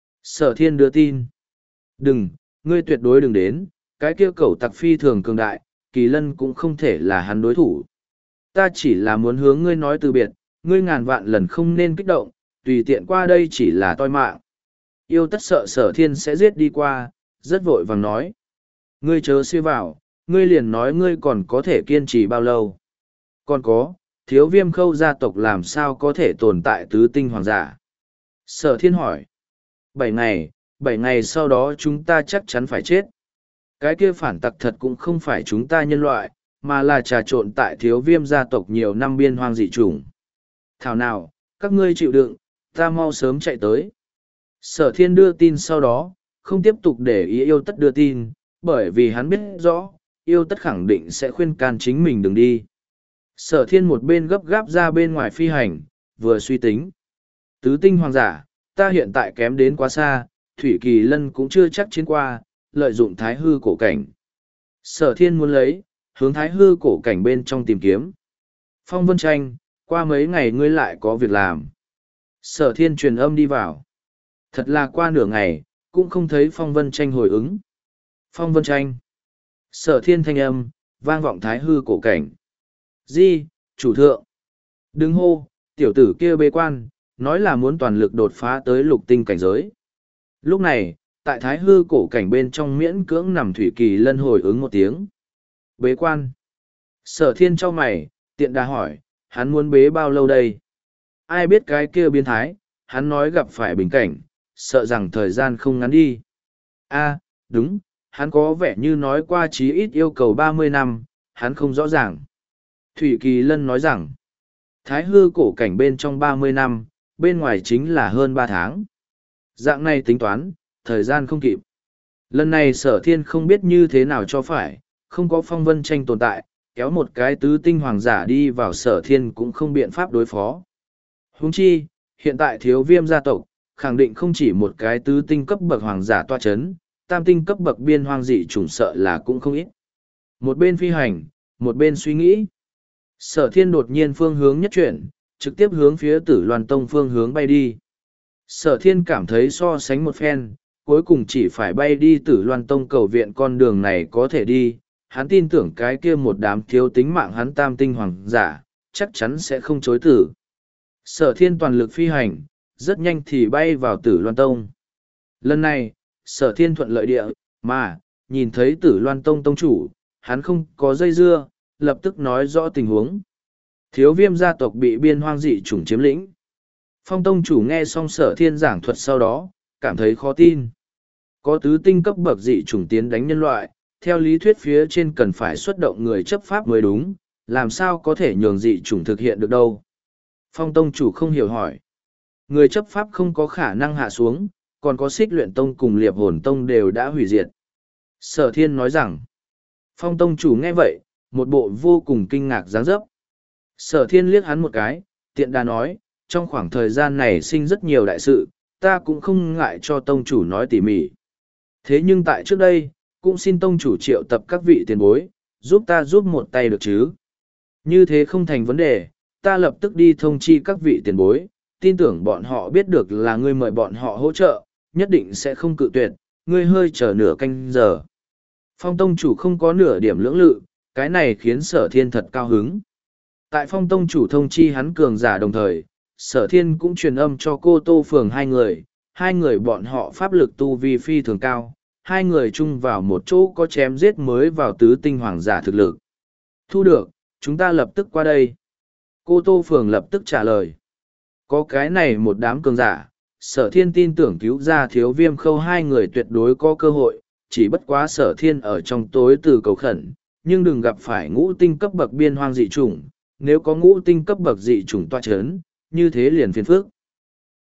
Sở thiên đưa tin. Đừng, ngươi tuyệt đối đừng đến, cái kia cẩu tặc phi thường cường đại, Kỳ Lân cũng không thể là hắn đối thủ. Ta chỉ là muốn hướng ngươi nói từ biệt, ngươi ngàn vạn lần không nên kích động, tùy tiện qua đây chỉ là toi mạng. Yêu tất sợ Sở Thiên sẽ giết đi qua, rất vội vàng nói. Ngươi chớ suy vào, ngươi liền nói ngươi còn có thể kiên trì bao lâu. Còn có, thiếu viêm khâu gia tộc làm sao có thể tồn tại tứ tinh hoàng giả. Sở Thiên hỏi. Bảy ngày, bảy ngày sau đó chúng ta chắc chắn phải chết. Cái kia phản tặc thật cũng không phải chúng ta nhân loại, mà là trà trộn tại thiếu viêm gia tộc nhiều năm biên hoang dị chủng. Thảo nào, các ngươi chịu đựng, ta mau sớm chạy tới. Sở Thiên đưa tin sau đó, không tiếp tục để ý yêu tất đưa tin, bởi vì hắn biết rõ, yêu tất khẳng định sẽ khuyên can chính mình đừng đi. Sở Thiên một bên gấp gáp ra bên ngoài phi hành, vừa suy tính. Tứ tinh hoàng giả, ta hiện tại kém đến quá xa, Thủy Kỳ Lân cũng chưa chắc chiến qua, lợi dụng thái hư cổ cảnh. Sở Thiên muốn lấy, hướng thái hư cổ cảnh bên trong tìm kiếm. Phong Vân Tranh, qua mấy ngày ngươi lại có việc làm. Sở Thiên truyền âm đi vào. Thật là qua nửa ngày, cũng không thấy Phong Vân Tranh hồi ứng. Phong Vân Tranh. Sở Thiên thanh âm, vang vọng thái hư cổ cảnh. Di, chủ thượng. Đừng hô, tiểu tử kia bế quan, nói là muốn toàn lực đột phá tới lục tinh cảnh giới. Lúc này, tại thái hư cổ cảnh bên trong miễn cưỡng nằm Thủy Kỳ Lân hồi ứng một tiếng. Bế quan. Sở Thiên cho mày, tiện đà hỏi, hắn muốn bế bao lâu đây? Ai biết cái kia biến thái, hắn nói gặp phải bình cảnh, sợ rằng thời gian không ngắn đi. A, đúng, hắn có vẻ như nói qua chí ít yêu cầu ba mươi năm, hắn không rõ ràng. Thủy Kỳ Lân nói rằng, thái hư cổ cảnh bên trong ba mươi năm, bên ngoài chính là hơn ba tháng. Dạng này tính toán, thời gian không kịp. Lần này Sở Thiên không biết như thế nào cho phải, không có Phong Vân Tranh tồn tại, kéo một cái tứ tinh hoàng giả đi vào Sở Thiên cũng không biện pháp đối phó. Huống chi, hiện tại thiếu viêm gia tộc, khẳng định không chỉ một cái tứ tinh cấp bậc hoàng giả toa chấn, tam tinh cấp bậc biên hoang dị chủng sợ là cũng không ít. Một bên phi hành, một bên suy nghĩ. Sở Thiên đột nhiên phương hướng nhất chuyển, trực tiếp hướng phía Tử Loan Tông phương hướng bay đi. Sở Thiên cảm thấy so sánh một phen, cuối cùng chỉ phải bay đi Tử Loan Tông cầu viện con đường này có thể đi. Hắn tin tưởng cái kia một đám thiếu tính mạng hắn tam tinh hoàng giả, chắc chắn sẽ không chối tử. Sở Thiên toàn lực phi hành, rất nhanh thì bay vào Tử Loan Tông. Lần này, Sở Thiên thuận lợi địa, mà, nhìn thấy Tử Loan Tông tông chủ, hắn không có dây dưa, lập tức nói rõ tình huống. Thiếu viêm gia tộc bị biên hoang dị chủng chiếm lĩnh. Phong tông chủ nghe xong Sở Thiên giảng thuật sau đó, cảm thấy khó tin. Có tứ tinh cấp bậc dị chủng tiến đánh nhân loại, theo lý thuyết phía trên cần phải xuất động người chấp pháp mới đúng, làm sao có thể nhường dị chủng thực hiện được đâu. Phong tông chủ không hiểu hỏi. Người chấp pháp không có khả năng hạ xuống, còn có xích luyện tông cùng liệp hồn tông đều đã hủy diệt. Sở Thiên nói rằng, Phong tông chủ nghe vậy, một bộ vô cùng kinh ngạc dáng dấp. Sở Thiên liếc hắn một cái, tiện đà nói, trong khoảng thời gian này sinh rất nhiều đại sự, ta cũng không ngại cho tông chủ nói tỉ mỉ. Thế nhưng tại trước đây, cũng xin tông chủ triệu tập các vị tiền bối, giúp ta giúp một tay được chứ. Như thế không thành vấn đề, ta lập tức đi thông chi các vị tiền bối, tin tưởng bọn họ biết được là ngươi mời bọn họ hỗ trợ, nhất định sẽ không cự tuyệt, ngươi hơi chờ nửa canh giờ. Phong tông chủ không có nửa điểm lưỡng lự, cái này khiến Sở Thiên thật cao hứng. Tại Phong tông chủ thông chi hắn cường giả đồng thời, Sở Thiên cũng truyền âm cho Cô Tô Phường hai người, hai người bọn họ pháp lực tu vi phi thường cao, hai người chung vào một chỗ có chém giết mới vào tứ tinh hoàng giả thực lực. Thu được, chúng ta lập tức qua đây. Cô Tô Phường lập tức trả lời. Có cái này một đám cường giả, Sở Thiên tin tưởng cứu ra thiếu viêm khâu hai người tuyệt đối có cơ hội, chỉ bất quá Sở Thiên ở trong tối từ cầu khẩn, nhưng đừng gặp phải ngũ tinh cấp bậc biên hoang dị chủng, nếu có ngũ tinh cấp bậc dị chủng toa chấn, như thế liền phiền phức.